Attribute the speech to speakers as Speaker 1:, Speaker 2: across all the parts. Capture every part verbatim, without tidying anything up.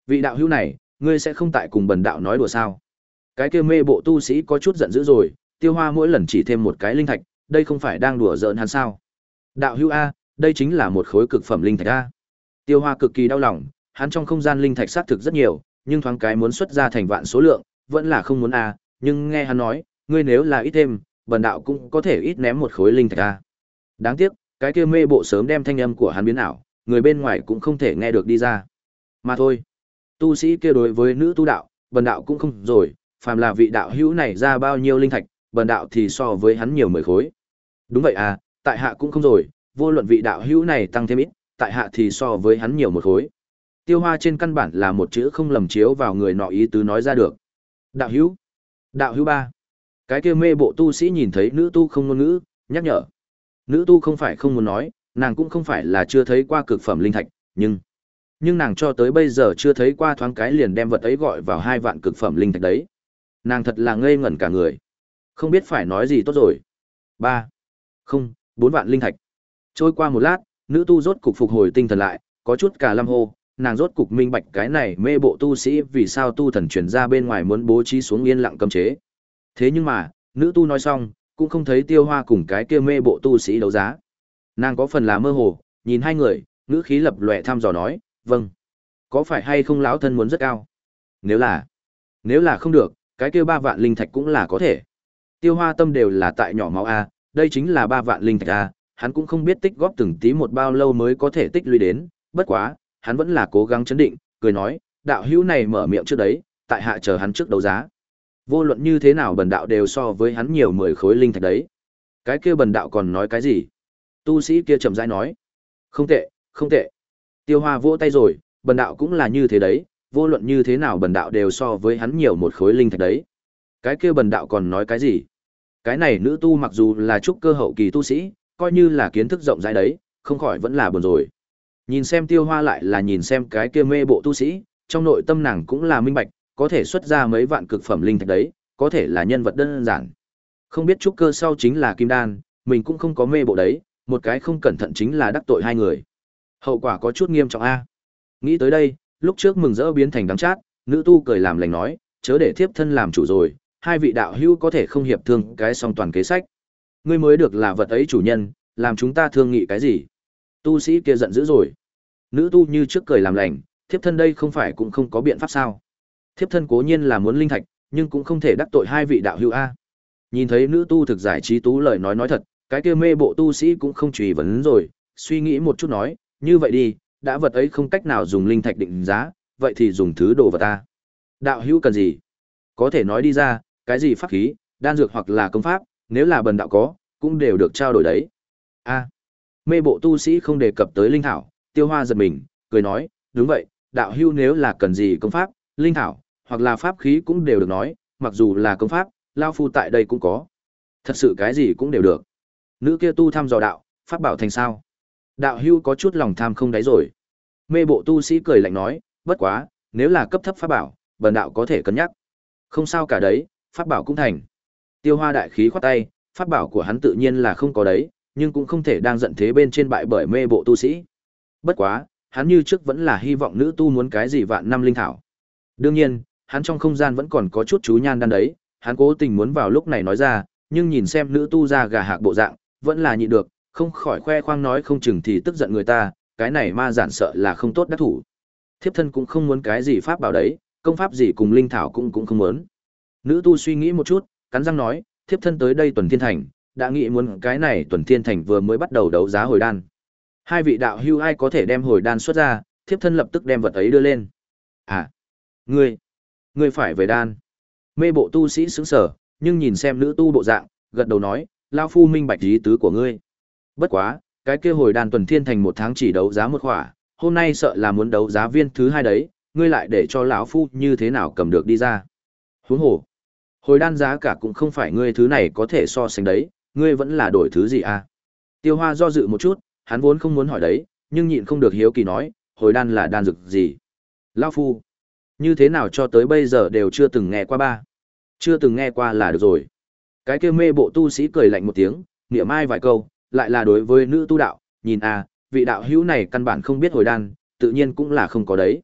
Speaker 1: Vị đạo hữu này, ngươi sẽ không tại cùng bần đạo nói đùa sao? Cái kia mê bộ tu sĩ có chút giận dữ rồi, Tiêu Hoa mỗi lần chỉ thêm một cái linh thạch, đây không phải đang đùa giỡn hắn sao? Đạo hữu a, đây chính là một khối cực phẩm linh thạch a. Tiêu Hoa cực kỳ đau lòng, hắn trong không gian linh thạch xác thực rất nhiều, nhưng thoáng cái muốn xuất ra thành vạn số lượng, vẫn là không muốn a, nhưng nghe hắn nói, ngươi nếu là ít thêm, bần đạo cũng có thể ít ném một khối linh thạch a. Đáng tiếc, cái kia mê bộ sớm đem thanh âm của hắn biến ảo, người bên ngoài cũng không thể nghe được đi ra. Mà thôi, tu sĩ kia đối với nữ tu đạo, bần đạo cũng không rồi, phàm là vị đạo hữu này ra bao nhiêu linh thạch, bần đạo thì so với hắn nhiều mười khối. Đúng vậy à, tại hạ cũng không rồi, vô luận vị đạo hữu này tăng thêm ít, tại hạ thì so với hắn nhiều một khối. Tiêu Hoa trên căn bản là một chữ không lầm chiếu vào người nọ ý tứ nói ra được. Đạo hữu, đạo hữu ba. Cái kia mê bộ tu sĩ nhìn thấy nữ tu không ngôn ngữ, nhắc nhở. Nữ tu không phải không muốn nói, nàng cũng không phải là chưa thấy qua cực phẩm linh thạch, nhưng nhưng nàng cho tới bây giờ chưa thấy qua thoáng cái liền đem vật ấy gọi vào hai vạn cực phẩm linh thạch đấy. Nàng thật là ngây ngẩn cả người, không biết phải nói gì tốt rồi. Ba, không, bốn vạn linh thạch. Trôi qua một lát, nữ tu rốt cục phục hồi tinh thần lại, có chút cả lâm hô, nàng rốt cục minh bạch cái này mê bộ tu sĩ vì sao tu thần truyền ra bên ngoài muốn bố trí xuống yên lặng cấm chế. Thế nhưng mà, nữ tu nói xong, cũng không thấy Tiêu Hoa cùng cái kia mê bộ tu sĩ đấu giá. Nàng có phần là mơ hồ, nhìn hai người, ngữ khí lập lòe thăm dò nói, vâng. Có phải hay không lão thân muốn rất cao? Nếu là, nếu là không được, cái kia ba vạn linh thạch cũng là có thể. Tiêu Hoa tâm đều là tại nhỏ máu A, đây chính là ba vạn linh thạch A, hắn cũng không biết tích góp từng tí một bao lâu mới có thể tích lũy đến, bất quá, hắn vẫn là cố gắng chấn định, cười nói, đạo hữu này mở miệng trước đấy, tại hạ chờ hắn trước đấu giá. Vô luận như thế nào bần đạo đều so với hắn nhiều mười khối linh thạch đấy. Cái kia bần đạo còn nói cái gì? Tu sĩ kia chậm rãi nói. Không tệ, không tệ. Tiêu Hoa vỗ tay rồi, bần đạo cũng là như thế đấy, vô luận như thế nào bần đạo đều so với hắn nhiều một khối linh thạch đấy. Cái kia bần đạo còn nói cái gì? Cái này nữ tu mặc dù là trúc cơ hậu kỳ tu sĩ, coi như là kiến thức rộng rãi đấy, không khỏi vẫn là buồn rồi. Nhìn xem Tiêu Hoa lại là nhìn xem cái kia mê bộ tu sĩ, trong nội tâm nàng cũng là minh bạch, có thể xuất ra mấy vạn cực phẩm linh thạch đấy, có thể là nhân vật đơn giản. Không biết trúc cơ sau chính là kim đan, mình cũng không có mê bộ đấy, một cái không cẩn thận chính là đắc tội hai người. Hậu quả có chút nghiêm trọng a. Nghĩ tới đây, lúc trước mừng rỡ biến thành đắng chát, nữ tu cười làm lành nói, chớ để thiếp thân làm chủ rồi, hai vị đạo hữu có thể không hiệp thương cái song toàn kế sách. Ngươi mới được là vật ấy chủ nhân, làm chúng ta thương nghị cái gì? Tu sĩ kia giận dữ rồi. Nữ tu như trước cười làm lành, thiếp thân đây không phải cũng không có biện pháp sao? Thiếp thân cố nhiên là muốn linh thạch, nhưng cũng không thể đắc tội hai vị đạo hữu a. Nhìn thấy nữ tu thực giải trí tú lời nói nói thật, cái kia mê bộ tu sĩ cũng không truy vấn rồi, suy nghĩ một chút nói, như vậy đi, đã vật ấy không cách nào dùng linh thạch định giá, vậy thì dùng thứ đồ vật ta. Đạo hữu cần gì? Có thể nói đi ra, cái gì pháp khí, đan dược hoặc là công pháp, nếu là bần đạo có, cũng đều được trao đổi đấy. A. Mê bộ tu sĩ không đề cập tới linh thảo, Tiêu Hoa giật mình, cười nói, đúng vậy, đạo hữu nếu là cần gì công pháp, linh thảo, hoặc là pháp khí cũng đều được nói, mặc dù là công pháp, lao phu tại đây cũng có. Thật sự cái gì cũng đều được. Nữ kia tu thăm dò đạo, pháp bảo thành sao? Đạo hữu có chút lòng tham không đáy rồi. Mê bộ tu sĩ cười lạnh nói, bất quá, nếu là cấp thấp pháp bảo, bần đạo có thể cân nhắc. Không sao cả đấy, pháp bảo cũng thành. Tiêu Hoa đại khí khoát tay, pháp bảo của hắn tự nhiên là không có đấy, nhưng cũng không thể đang giận thế bên trên bại bởi mê bộ tu sĩ. Bất quá, hắn như trước vẫn là hy vọng nữ tu muốn cái gì vạn năm linh thảo. Đương nhiên, hắn trong không gian vẫn còn có chút chú nhan đan đấy, hắn cố tình muốn vào lúc này nói ra, nhưng nhìn xem nữ tu ra gà hạc bộ dạng, vẫn là nhịn được, không khỏi khoe khoang nói không chừng thì tức giận người ta, cái này ma giản sợ là không tốt đắc thủ. Thiếp thân cũng không muốn cái gì pháp bảo đấy, công pháp gì cùng linh thảo cũng cũng không muốn. Nữ tu suy nghĩ một chút, cắn răng nói, thiếp thân tới đây Tuần Thiên Thành, đã nghĩ muốn cái này Tuần Thiên Thành vừa mới bắt đầu đấu giá hồi đan. Hai vị đạo hữu ai có thể đem hồi đan xuất ra, thiếp thân lập tức đem vật ấy đưa lên. À, ngươi, ngươi phải về đan. Mê bộ tu sĩ sững sờ, nhưng nhìn xem nữ tu bộ dạng, gật đầu nói, lão phu minh bạch ý tứ của ngươi. Bất quá, cái kia hồi đan Tuần Thiên Thành một tháng chỉ đấu giá một khỏa, hôm nay sợ là muốn đấu giá viên thứ hai đấy, ngươi lại để cho lão phu như thế nào cầm được đi ra. Huống hồ, hồi đan giá cả cũng không phải ngươi thứ này có thể so sánh đấy, ngươi vẫn là đổi thứ gì à? Tiêu Hoa do dự một chút, hắn vốn không muốn hỏi đấy, nhưng nhịn không được hiếu kỳ nói, hồi đan là đan dược gì? Lão phu, như thế nào cho tới bây giờ đều chưa từng nghe qua ba. Chưa từng nghe qua là được rồi. Cái kia mê bộ tu sĩ cười lạnh một tiếng, niệm ai vài câu, lại là đối với nữ tu đạo, nhìn à, vị đạo hữu này căn bản không biết hồi đan, tự nhiên cũng là không có đấy.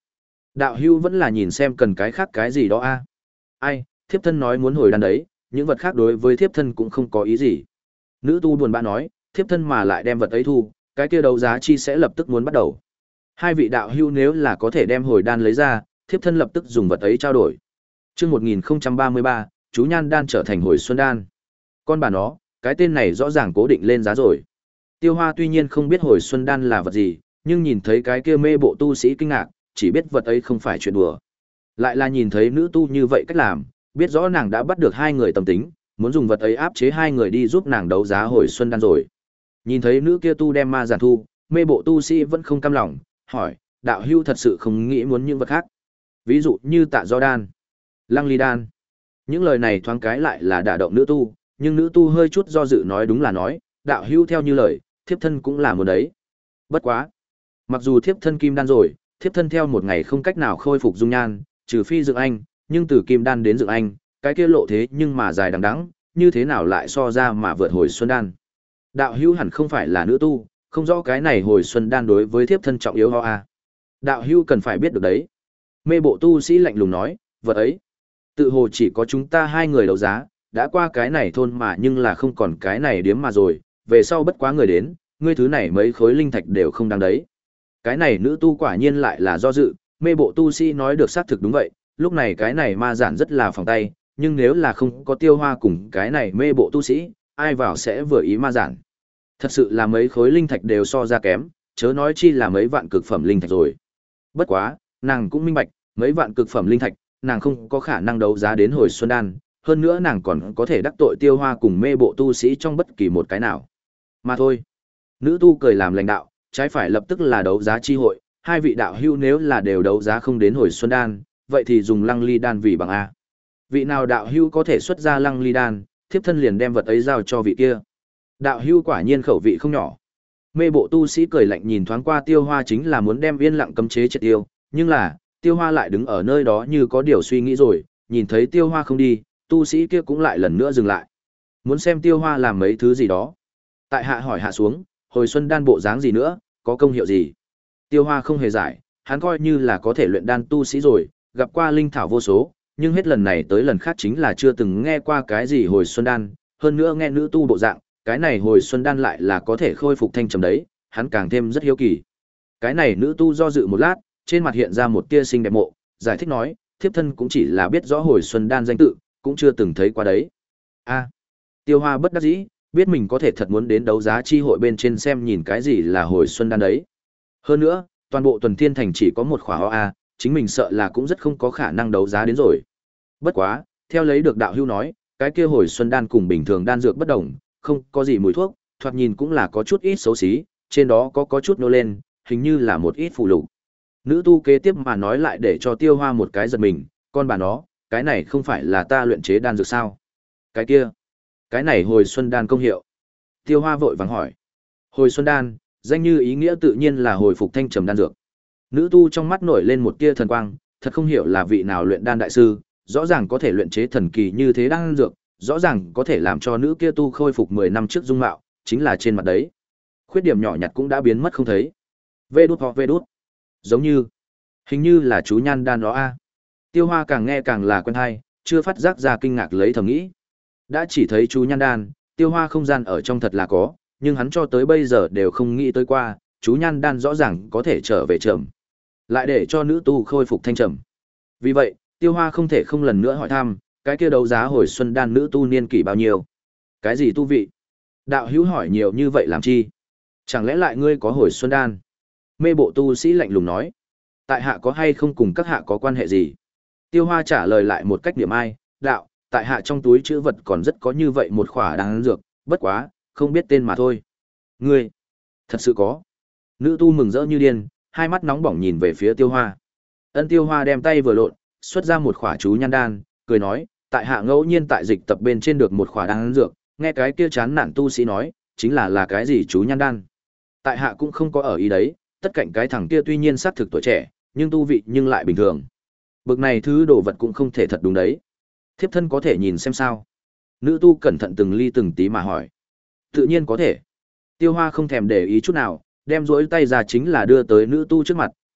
Speaker 1: Đạo hưu vẫn là nhìn xem cần cái khác cái gì đó a. Ai, thiếp thân nói muốn hồi đan đấy, những vật khác đối với thiếp thân cũng không có ý gì. Nữ tu buồn bã nói, thiếp thân mà lại đem vật ấy thu, cái kia đấu giá chi sẽ lập tức muốn bắt đầu. Hai vị đạo hưu nếu là có thể đem hồi đan lấy ra, thiếp thân lập tức dùng vật ấy trao đổi. Chương một nghìn không trăm ba mươi ba, chú nhan đan trở thành hồi xuân đan. Con bà nó, cái tên này rõ ràng cố định lên giá rồi. Tiêu Hoa tuy nhiên không biết hồi xuân đan là vật gì, nhưng nhìn thấy cái kia mê bộ tu sĩ kinh ngạc, chỉ biết vật ấy không phải chuyện đùa. Lại là nhìn thấy nữ tu như vậy cách làm, biết rõ nàng đã bắt được hai người tâm tính, muốn dùng vật ấy áp chế hai người đi giúp nàng đấu giá hồi xuân đan rồi. Nhìn thấy nữ kia tu đem ma giản thu, mê bộ tu sĩ vẫn không cam lòng, hỏi, đạo hưu thật sự không nghĩ muốn những vật khác. Ví dụ như tạ do đan, lăng ly đan. Những lời này thoáng cái lại là đả động nữ tu, nhưng nữ tu hơi chút do dự nói đúng là nói, đạo hưu theo như lời, thiếp thân cũng là muốn đấy. Bất quá. Mặc dù thiếp thân kim đan rồi, thiếp thân theo một ngày không cách nào khôi phục dung nhan, trừ phi dựng anh, nhưng từ kim đan đến dựng anh, cái kia lộ thế nhưng mà dài đằng đẵng, như thế nào lại so ra mà vượt hồi xuân đan. Đạo hưu hẳn không phải là nữ tu, không rõ cái này hồi xuân đan đối với thiếp thân trọng yếu ho a. Đạo hưu cần phải biết được đấy. Mê bộ tu sĩ lạnh lùng nói, vật ấy, tự hồ chỉ có chúng ta hai người đấu giá, đã qua cái này thôn mà nhưng là không còn cái này điếm mà rồi, về sau bất quá người đến, ngươi thứ này mấy khối linh thạch đều không đáng đấy. Cái này nữ tu quả nhiên lại là do dự, mê bộ tu sĩ nói được xác thực đúng vậy, lúc này cái này ma giản rất là phòng tay, nhưng nếu là không có Tiêu Hoa cùng cái này mê bộ tu sĩ, ai vào sẽ vừa ý ma giản. Thật sự là mấy khối linh thạch đều so ra kém, chớ nói chi là mấy vạn cực phẩm linh thạch rồi. Bất quá, nàng cũng minh bạch, mấy vạn cực phẩm linh thạch, nàng không có khả năng đấu giá đến hồi xuân đan, hơn nữa nàng còn có thể đắc tội Tiêu Hoa cùng mê bộ tu sĩ trong bất kỳ một cái nào. Mà thôi. Nữ tu cười làm lãnh đạo, trái phải lập tức là đấu giá chi hội, hai vị đạo hữu nếu là đều đấu giá không đến hồi xuân đan, vậy thì dùng lăng ly đan vì bằng a. Vị nào đạo hữu có thể xuất ra lăng ly đan, thiếp thân liền đem vật ấy giao cho vị kia. Đạo hữu quả nhiên khẩu vị không nhỏ. Mê bộ tu sĩ cười lạnh nhìn thoáng qua Tiêu Hoa chính là muốn đem yên lặng cấm chế triệt tiêu, nhưng là, Tiêu Hoa lại đứng ở nơi đó như có điều suy nghĩ rồi, nhìn thấy Tiêu Hoa không đi, tu sĩ kia cũng lại lần nữa dừng lại. Muốn xem Tiêu Hoa làm mấy thứ gì đó. Tại hạ hỏi hạ xuống, hồi xuân đan bộ dáng gì nữa, có công hiệu gì? Tiêu Hoa không hề giải, hắn coi như là có thể luyện đan tu sĩ rồi, gặp qua linh thảo vô số, nhưng hết lần này tới lần khác chính là chưa từng nghe qua cái gì hồi xuân đan, hơn nữa nghe nữ tu bộ dạng, cái này hồi xuân đan lại là có thể khôi phục thanh trầm đấy, hắn càng thêm rất hiếu kỳ. Cái này nữ tu do dự một lát, trên mặt hiện ra một tia xinh đẹp mộ, giải thích nói, thiếp thân cũng chỉ là biết rõ hồi xuân đan danh tự, cũng chưa từng thấy qua đấy. A. Tiêu Hoa bất đắc dĩ, biết mình có thể thật muốn đến đấu giá chi hội bên trên xem nhìn cái gì là hồi xuân đan đấy. Hơn nữa, toàn bộ Tuần Thiên Thành chỉ có một khỏa o a, chính mình sợ là cũng rất không có khả năng đấu giá đến rồi. Bất quá, theo lấy được đạo hữu nói, cái kia hồi xuân đan cùng bình thường đan dược bất đồng, không có gì mùi thuốc, thoạt nhìn cũng là có chút ít xấu xí, trên đó có có chút nô lên, hình như là một ít phụ lục. Nữ tu kế tiếp mà nói lại để cho Tiêu Hoa một cái giật mình, con bà nó, cái này không phải là ta luyện chế đan dược sao? Cái kia, cái này hồi xuân đan công hiệu. Tiêu Hoa vội vàng hỏi. Hồi xuân đan, danh như ý nghĩa tự nhiên là hồi phục thanh trầm đan dược. Nữ tu trong mắt nổi lên một tia thần quang, thật không hiểu là vị nào luyện đan đại sư, rõ ràng có thể luyện chế thần kỳ như thế đan dược, rõ ràng có thể làm cho nữ kia tu khôi phục mười năm trước dung mạo, chính là trên mặt đấy. Khuyết điểm nhỏ nhặt cũng đã biến mất không thấy. Vê đút hoặc vê đút. Giống như, hình như là chú nhan đan đó a. Tiêu Hoa càng nghe càng là quen hay, chưa phát giác ra kinh ngạc lấy thầm nghĩ. Đã chỉ thấy chú nhan đan, Tiêu Hoa không gian ở trong thật là có, nhưng hắn cho tới bây giờ đều không nghĩ tới qua, chú nhan đan rõ ràng có thể trở về trầm, lại để cho nữ tu khôi phục thanh trầm. Vì vậy, Tiêu Hoa không thể không lần nữa hỏi thăm, cái kia đấu giá hồi xuân đan nữ tu niên kỷ bao nhiêu? Cái gì tu vị? Đạo hữu hỏi nhiều như vậy làm chi? Chẳng lẽ lại ngươi có hồi xuân đan? Mê bộ tu sĩ lạnh lùng nói. Tại hạ có hay không cùng các hạ có quan hệ gì? Tiêu Hoa trả lời lại một cách điểm ai, đạo, tại hạ trong túi chữ vật còn rất có như vậy một khỏa đan dược, bất quá, không biết tên mà thôi. Ngươi, thật sự có. Nữ tu mừng rỡ như điên, hai mắt nóng bỏng nhìn về phía Tiêu Hoa. Ân Tiêu Hoa đem tay vừa lộn, xuất ra một khỏa chú nhan đan, cười nói, tại hạ ngẫu nhiên tại dịch tập bên trên được một khỏa đan dược, nghe cái kia chán nản tu sĩ nói, chính là là cái gì chú nhan đan. Tại hạ cũng không có ở ý đấy, tất cạnh cái thằng kia tuy nhiên xác thực tuổi trẻ, nhưng tu vị nhưng lại bình thường. Bực này thứ đồ vật cũng không thể thật đúng đấy. Thiếp thân có thể nhìn xem sao? Nữ tu cẩn thận từng ly từng tí mà hỏi. Tự nhiên có thể. Tiêu Hoa không thèm để ý chút nào, đem rỗi tay ra chính là đưa tới nữ tu trước mặt,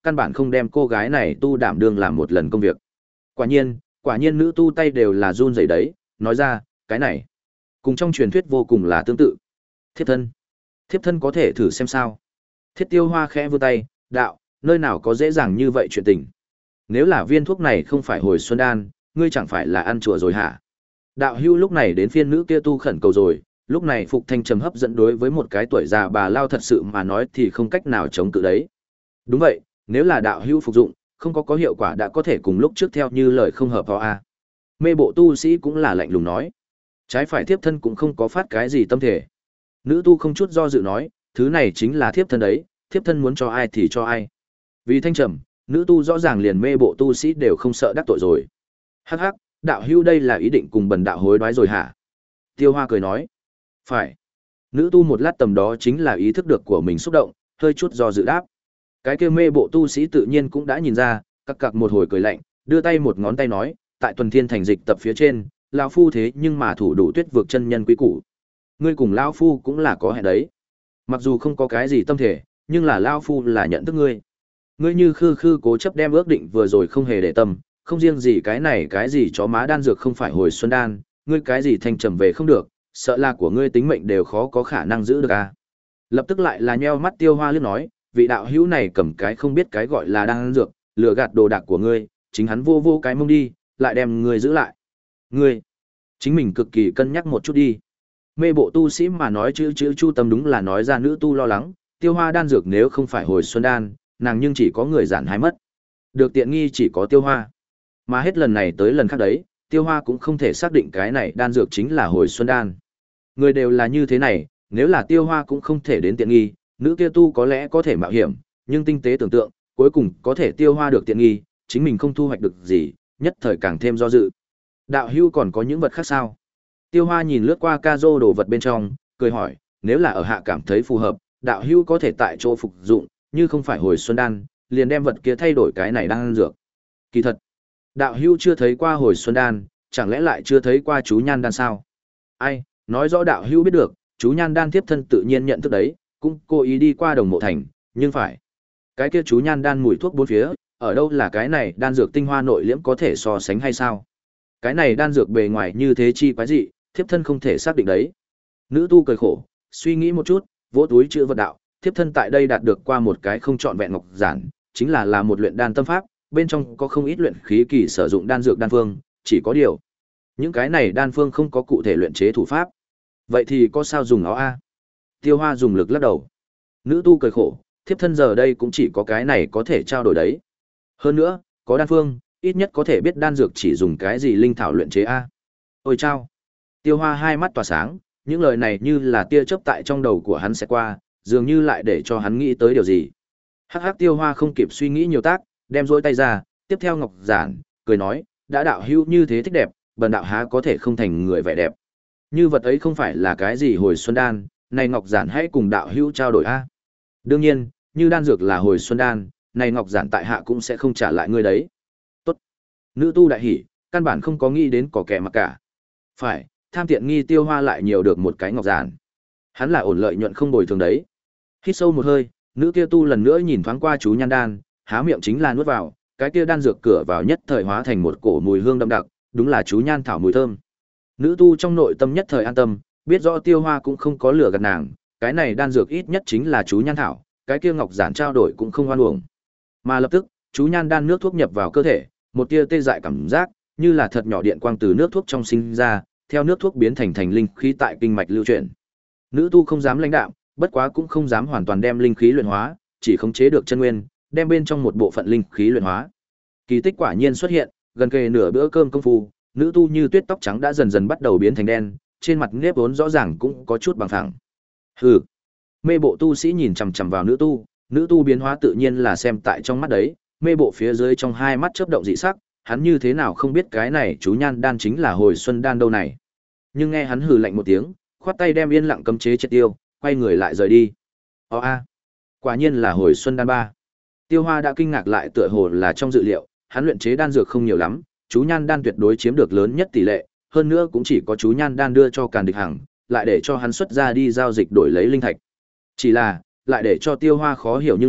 Speaker 1: căn bản không đem cô gái này tu đảm đương làm một lần công việc. Quả nhiên, quả nhiên nữ tu tay đều là run rẩy đấy, nói ra, cái này, cùng trong truyền thuyết vô cùng là tương tự. Thiếp thân, thiếp thân có thể thử xem sao. Thiết Tiêu Hoa khẽ vươn tay, đạo, nơi nào có dễ dàng như vậy chuyện tình. Nếu là viên thuốc này không phải hồi xuân đan, ngươi chẳng phải là ăn chùa rồi hả? Đạo hưu lúc này đến phiên nữ kia tu khẩn cầu rồi, lúc này Phục Thanh Trầm hấp dẫn đối với một cái tuổi già bà lao thật sự mà nói thì không cách nào chống cự đấy. Đúng vậy, nếu là đạo hưu phục dụng, không có có hiệu quả đã có thể cùng lúc trước theo như lời không hợp vào a. Mê bộ tu sĩ cũng là lạnh lùng nói. Trái phải thiếp thân cũng không có phát cái gì tâm thể. Nữ tu không chút do dự nói, thứ này chính là thiếp thân đấy, thiếp thân muốn cho ai thì cho ai. Vì Thanh Trầm, nữ tu rõ ràng liền mê bộ tu sĩ đều không sợ đắc tội rồi. Hắc hắc, đạo hưu đây là ý định cùng bần đạo hối đoái rồi hả? Tiêu Hoa cười nói. Phải. Nữ tu một lát tầm đó chính là ý thức được của mình xúc động, hơi chút do dự đáp. Cái kia mê bộ tu sĩ tự nhiên cũng đã nhìn ra, cặc cặc một hồi cười lạnh, đưa tay một ngón tay nói, tại Tuần Thiên thành dịch tập phía trên, lão phu thế nhưng mà thủ đủ tuyết vượt chân nhân quý củ. Ngươi cùng lão phu cũng là có hẹn đấy. Mặc dù không có cái gì tâm thể, nhưng là lão phu là nhận thức ngươi. Ngươi như khư khư cố chấp đem ước định vừa rồi không hề để tâm, không riêng gì cái này cái gì chó má đan dược không phải hồi xuân đan, ngươi cái gì Thanh Trầm về không được, sợ là của ngươi tính mệnh đều khó có khả năng giữ được a. Lập tức lại là nheo mắt Tiêu Hoa liếc nói, vị đạo hữu này cầm cái không biết cái gọi là đan dược, lừa gạt đồ đạc của ngươi, chính hắn vô vô cái mông đi, lại đem ngươi giữ lại. Ngươi, chính mình cực kỳ cân nhắc một chút đi. Mê bộ tu sĩ mà nói chữ chữ chu tâm đúng là nói ra nữ tu lo lắng, Tiêu Hoa đan dược nếu không phải hồi xuân đan, nàng nhưng chỉ có người giản hái mất. Được tiện nghi chỉ có Tiêu Hoa. Mà hết lần này tới lần khác đấy, Tiêu Hoa cũng không thể xác định cái này đan dược chính là hồi xuân đan. Người đều là như thế này, nếu là Tiêu Hoa cũng không thể đến tiện nghi, nữ kia tu có lẽ có thể mạo hiểm, nhưng tinh tế tưởng tượng, cuối cùng có thể Tiêu Hoa được tiện nghi, chính mình không thu hoạch được gì, nhất thời càng thêm do dự. Đạo hưu còn có những vật khác sao? Tiêu Hoa nhìn lướt qua ca rô đồ vật bên trong, cười hỏi, nếu là ở hạ cảm thấy phù hợp, đạo hưu có thể tại chỗ phục dụng, như không phải hồi xuân đan, liền đem vật kia thay đổi cái này đan dược. Kỳ thật, đạo hưu chưa thấy qua hồi xuân đan, chẳng lẽ lại chưa thấy qua chú nhan đan sao? Ai, nói rõ đạo hưu biết được, chú nhan đan tiếp thân tự nhiên nhận thức đấy, cũng cố ý đi qua Đồng Mộ Thành, nhưng phải. Cái kia chú nhan đan mùi thuốc bốn phía, ở đâu là cái này đan dược tinh hoa nội liễm có thể so sánh hay sao? Cái này đan dược bề ngoài như thế chi quái dị, thiếp thân không thể xác định đấy. Nữ tu cười khổ, suy nghĩ một chút, vỗ túi chữ vật đạo, thiếp thân tại đây đạt được qua một cái không trọn vẹn ngọc giản, chính là là một luyện đan tâm pháp, bên trong có không ít luyện khí kỳ sử dụng đan dược đan phương, chỉ có điều, những cái này đan phương không có cụ thể luyện chế thủ pháp. Vậy thì có sao dùng nó a? Tiêu Hoa dùng lực lắc đầu. Nữ tu cười khổ, thiếp thân giờ đây cũng chỉ có cái này có thể trao đổi đấy. Hơn nữa, có đan phương, ít nhất có thể biết đan dược chỉ dùng cái gì linh thảo luyện chế a. Ôi chao. Tiêu Hoa hai mắt tỏa sáng, những lời này như là tia chớp tại trong đầu của hắn sẽ qua, dường như lại để cho hắn nghĩ tới điều gì. Hắc hắc Tiêu Hoa không kịp suy nghĩ nhiều tác, đem rỗi tay ra, tiếp theo ngọc giản, cười nói, đã đạo hữu như thế thích đẹp, bần đạo há có thể không thành người vẻ đẹp. Như vật ấy không phải là cái gì hồi xuân đan, này ngọc giản hãy cùng đạo hữu trao đổi a. Đương nhiên, như đan dược là hồi xuân đan, này ngọc giản tại hạ cũng sẽ không trả lại ngươi đấy. Tốt. Nữ tu đại hỉ, căn bản không có nghĩ đến có kẻ mà cả. Phải, tham tiện nghi Tiêu Hoa lại nhiều được một cái ngọc giản. Hắn là ổn lợi nhuận không bồi thường đấy. Hít sâu một hơi, nữ kia tu lần nữa nhìn thoáng qua chú nhan đan, há miệng chính là nuốt vào, cái kia đan dược cửa vào nhất thời hóa thành một cổ mùi hương đậm đặc, đúng là chú nhan thảo mùi thơm. Nữ tu trong nội tâm nhất thời an tâm, biết rõ Tiêu Hoa cũng không có lừa gạt nàng, cái này đan dược ít nhất chính là chú nhan thảo, cái kia ngọc giản trao đổi cũng không oan uổng. Mà lập tức, chú nhan đan nước thuốc nhập vào cơ thể, một tia tê dại cảm giác, như là thật nhỏ điện quang từ nước thuốc trong sinh ra, theo nước thuốc biến thành thành linh khí tại kinh mạch lưu chuyển. Nữ tu không dám lãnh đạm, bất quá cũng không dám hoàn toàn đem linh khí luyện hóa, chỉ khống chế được chân nguyên, đem bên trong một bộ phận linh khí luyện hóa. Kỳ tích quả nhiên xuất hiện, gần kề nửa bữa cơm công phu, nữ tu như tuyết tóc trắng đã dần dần bắt đầu biến thành đen, trên mặt nếp vốn rõ ràng cũng có chút bằng phẳng. Hừ. Mê bộ tu sĩ nhìn chằm chằm vào nữ tu, nữ tu biến hóa tự nhiên là xem tại trong mắt đấy, mê bộ phía dưới trong hai mắt chớp động dị sắc, hắn như thế nào không biết cái này chú nhan đan chính là hồi xuân đan đâu này. Nhưng nghe hắn hừ lạnh một tiếng, khoát tay đem yên lặng cấm chế triệt tiêu, quay người lại rời đi. Ồ a, quả nhiên là hồi xuân đan ba. Tiêu Hoa đã kinh ngạc lại tựa hồ là trong dự liệu, hắn luyện chế đan dược không nhiều lắm, chú nhan đan tuyệt đối chiếm được lớn nhất tỷ lệ, hơn nữa cũng chỉ có chú nhan đan đưa cho Càn Địch Hằng, lại để cho hắn xuất ra đi giao dịch đổi lấy linh thạch. Chỉ là, lại để cho Tiêu Hoa khó hiểu nhưng lại,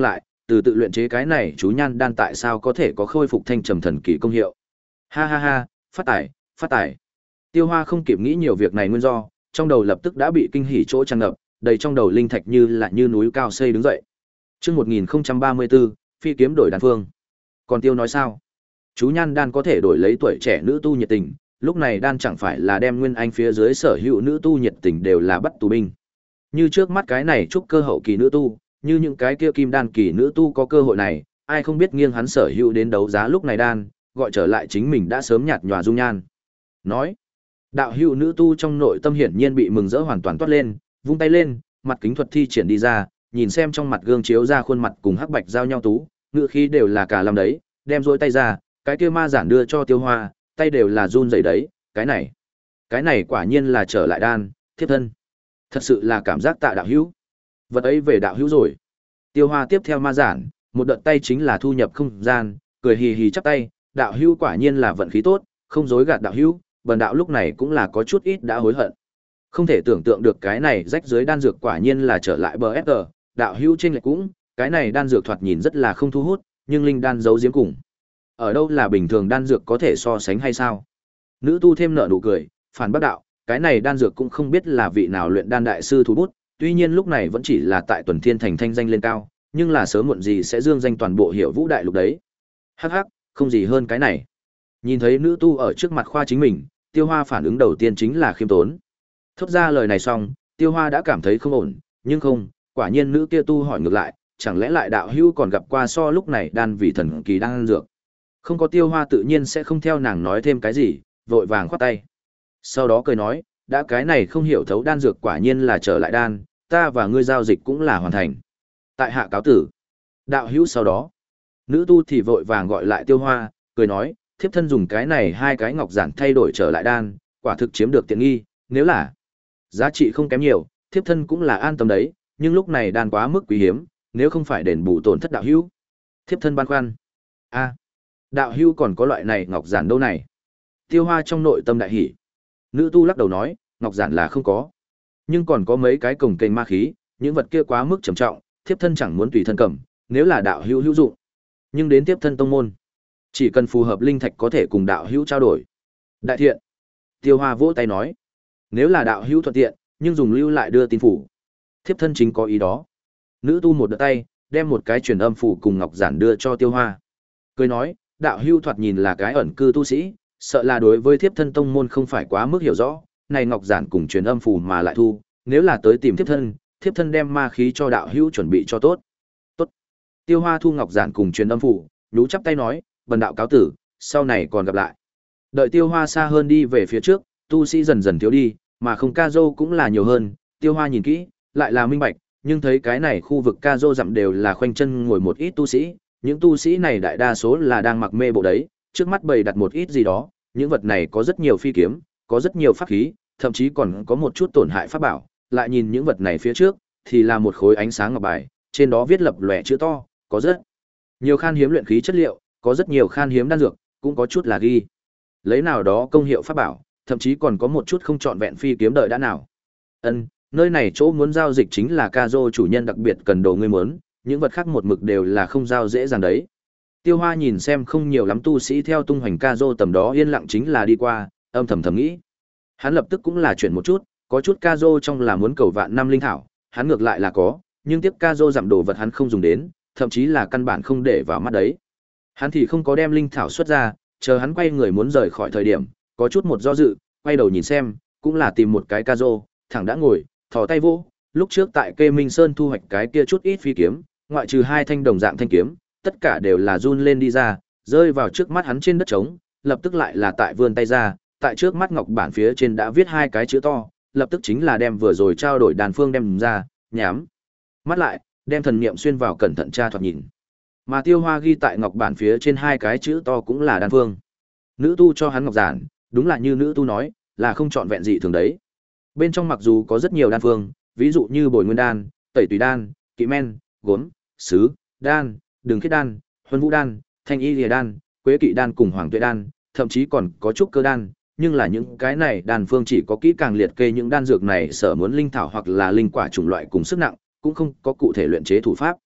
Speaker 1: từ tự luyện chế cái này chú nhan đan tại sao có thể có khôi phục thanh trầm thần kỳ công hiệu. Ha ha ha, phát tài, phát tài. Tiêu Hoa không kịp nghĩ nhiều việc này nguyên do, trong đầu lập tức đã bị kinh hỉ chỗ tràn ngập, đầy trong đầu linh thạch như là như núi cao xây đứng dậy. Chương một nghìn không trăm ba mươi tư, phi kiếm đổi đan phương. Còn Tiêu nói sao? Chú nhan đan có thể đổi lấy tuổi trẻ nữ tu nhiệt tình, lúc này đan chẳng phải là đem nguyên anh phía dưới sở hữu nữ tu nhiệt tình đều là bắt tù binh. Như trước mắt cái này trúc cơ hậu kỳ nữ tu, như những cái kia kim đan kỳ nữ tu có cơ hội này, ai không biết nghiêng hắn sở hữu đến đấu giá lúc này đan, gọi trở lại chính mình đã sớm nhạt nhòa dung nhan. Nói, đạo hữu nữ tu trong nội tâm hiển nhiên bị mừng rỡ hoàn toàn toát lên, vung tay lên, mặt kính thuật thi triển đi ra, nhìn xem trong mặt gương chiếu ra khuôn mặt cùng hắc bạch giao nhau tú, ngữ khí đều là cả làm đấy, đem rối tay ra, cái kia ma giản đưa cho Tiêu Hoa, tay đều là run rẩy đấy, cái này, cái này quả nhiên là trở lại đan, thiếp thân. Thật sự là cảm giác tạ đạo hữu. Vật ấy về đạo hữu rồi. Tiêu Hoa tiếp theo ma giản, một đợt tay chính là thu nhập không gian, cười hì hì chắp tay, đạo hữu quả nhiên là vận khí tốt, không dối gạt đạo hữu, bần đạo lúc này cũng là có chút ít đã hối hận. Không thể tưởng tượng được cái này rách dưới đan dược quả nhiên là trở lại bờ ép tê, đạo hữu trên lệch cũng, cái này đan dược thoạt nhìn rất là không thu hút, nhưng linh đan giấu giếm cùng. Ở đâu là bình thường đan dược có thể so sánh hay sao? Nữ tu thêm nở nụ cười, phản bác đạo, cái này đan dược cũng không biết là vị nào luyện đan đại sư thủ bút, tuy nhiên lúc này vẫn chỉ là tại Tuần Thiên Thành thanh danh lên cao, nhưng là sớm muộn gì sẽ dương danh toàn bộ Hiểu Vũ đại lục đấy. Hắc hắc, không gì hơn cái này. Nhìn thấy nữ tu ở trước mặt khoa chính mình, Tiêu Hoa phản ứng đầu tiên chính là khiêm tốn. Thốt ra lời này xong, Tiêu Hoa đã cảm thấy không ổn, nhưng không, quả nhiên nữ kia tu hỏi ngược lại, chẳng lẽ lại đạo hữu còn gặp qua so lúc này đan vị thần kỳ đan dược. Không có Tiêu Hoa tự nhiên sẽ không theo nàng nói thêm cái gì, vội vàng khoát tay. Sau đó cười nói, đã cái này không hiểu thấu đan dược quả nhiên là trở lại đan, ta và ngươi giao dịch cũng là hoàn thành. Tại hạ cáo tử. Đạo hữu sau đó, nữ tu thì vội vàng gọi lại Tiêu Hoa, cười nói, thiếp thân dùng cái này hai cái ngọc giản thay đổi trở lại đan, quả thực chiếm được tiện nghi, nếu là giá trị không kém nhiều, thiếp thân cũng là an tâm đấy, nhưng lúc này đan quá mức quý hiếm, nếu không phải đền bù tổn thất đạo hữu. Thiếp thân băn khoăn. A, đạo hữu còn có loại này ngọc giản đâu này? Tiêu Hoa trong nội tâm đại hỉ. Nữ tu lắc đầu nói, ngọc giản là không có, nhưng còn có mấy cái cồng kềnh ma khí, những vật kia quá mức trầm trọng, thiếp thân chẳng muốn tùy thân cầm, nếu là đạo hữu hữu dụng, nhưng đến tiếp thân tông môn, chỉ cần phù hợp linh thạch có thể cùng đạo hữu trao đổi. Đại thiện. Tiêu Hoa vỗ tay nói, nếu là đạo hữu thuận tiện, nhưng dùng lưu lại đưa tin phủ, thiếp thân chính có ý đó. Nữ tu một đợt tay, đem một cái truyền âm phủ cùng ngọc giản đưa cho Tiêu Hoa, cười nói, đạo hữu thoạt nhìn là cái ẩn cư tu sĩ, sợ là đối với thiếp thân tông môn không phải quá mức hiểu rõ, này ngọc giản cùng truyền âm phù mà lại thu, nếu là tới tìm thiếp thân, thiếp thân đem ma khí cho đạo hữu chuẩn bị cho tốt. Tốt. Tiêu Hoa thu ngọc giản cùng truyền âm phù, nhú chắp tay nói, bần đạo cáo tử, sau này còn gặp lại. Đợi Tiêu Hoa xa hơn đi về phía trước, tu sĩ dần dần thiếu đi, mà không ca dô cũng là nhiều hơn, Tiêu Hoa nhìn kỹ, lại là minh bạch, nhưng thấy cái này khu vực ca dô dặm đều là khoanh chân ngồi một ít tu sĩ, những tu sĩ này đại đa số là đang mặc mê bộ đấy, trước mắt bày đặt một ít gì đó, những vật này có rất nhiều phi kiếm, có rất nhiều pháp khí, thậm chí còn có một chút tổn hại pháp bảo, lại nhìn những vật này phía trước, thì là một khối ánh sáng ngọc bài, trên đó viết lập lòe chữ to, có rất nhiều khan hiếm luyện khí chất liệu, có rất nhiều khan hiếm đan dược, cũng có chút là ghi lấy nào đó công hiệu pháp bảo, thậm chí còn có một chút không trọn vẹn phi kiếm đợi đã nào. Ân, nơi này chỗ muốn giao dịch chính là Cazo chủ nhân đặc biệt cần đồ ngươi muốn, những vật khác một mực đều là không giao dễ dàng đấy. Tiêu Hoa nhìn xem không nhiều lắm tu sĩ theo tung hoành Cazo tầm đó yên lặng chính là đi qua, âm thầm thầm nghĩ. Hắn lập tức cũng là chuyển một chút, có chút Cazo trong là muốn cầu vạn năm linh thảo, hắn ngược lại là có, nhưng tiếp Cazo giảm đồ vật hắn không dùng đến, thậm chí là căn bản không để vào mắt đấy. Hắn thì không có đem linh thảo xuất ra, chờ hắn quay người muốn rời khỏi thời điểm, có chút một do dự, quay đầu nhìn xem, cũng là tìm một cái Cazo, thẳng đã ngồi, thò tay vỗ, lúc trước tại Kê Minh Sơn thu hoạch cái kia chút ít phi kiếm, ngoại trừ hai thanh đồng dạng thanh kiếm, tất cả đều là run lên đi ra, rơi vào trước mắt hắn trên đất trống, lập tức lại là tại vươn tay ra, tại trước mắt ngọc bản phía trên đã viết hai cái chữ to, lập tức chính là đem vừa rồi trao đổi đàn phương đem ra, nhắm mắt lại, đem thần niệm xuyên vào cẩn thận tra thoạt nhìn. Mà Tiêu Hoa ghi tại ngọc bản phía trên hai cái chữ to cũng là đan phương. Nữ tu cho hắn ngọc giản, đúng là như nữ tu nói, là không chọn vẹn dị thường đấy. Bên trong mặc dù có rất nhiều đan phương, ví dụ như bồi nguyên đan, tẩy tùy đan, kỵ men, gốm, sứ, đan, đường khiết đan, huân vũ đan, thanh y lìa đan, quế kỵ đan cùng hoàng tuệ đan, thậm chí còn có trúc cơ đan, nhưng là những cái này đan phương chỉ có kỹ càng liệt kê những đan dược này sở muốn linh thảo hoặc là linh quả chủng loại cùng sức nặng, cũng không có cụ thể luyện chế thủ pháp.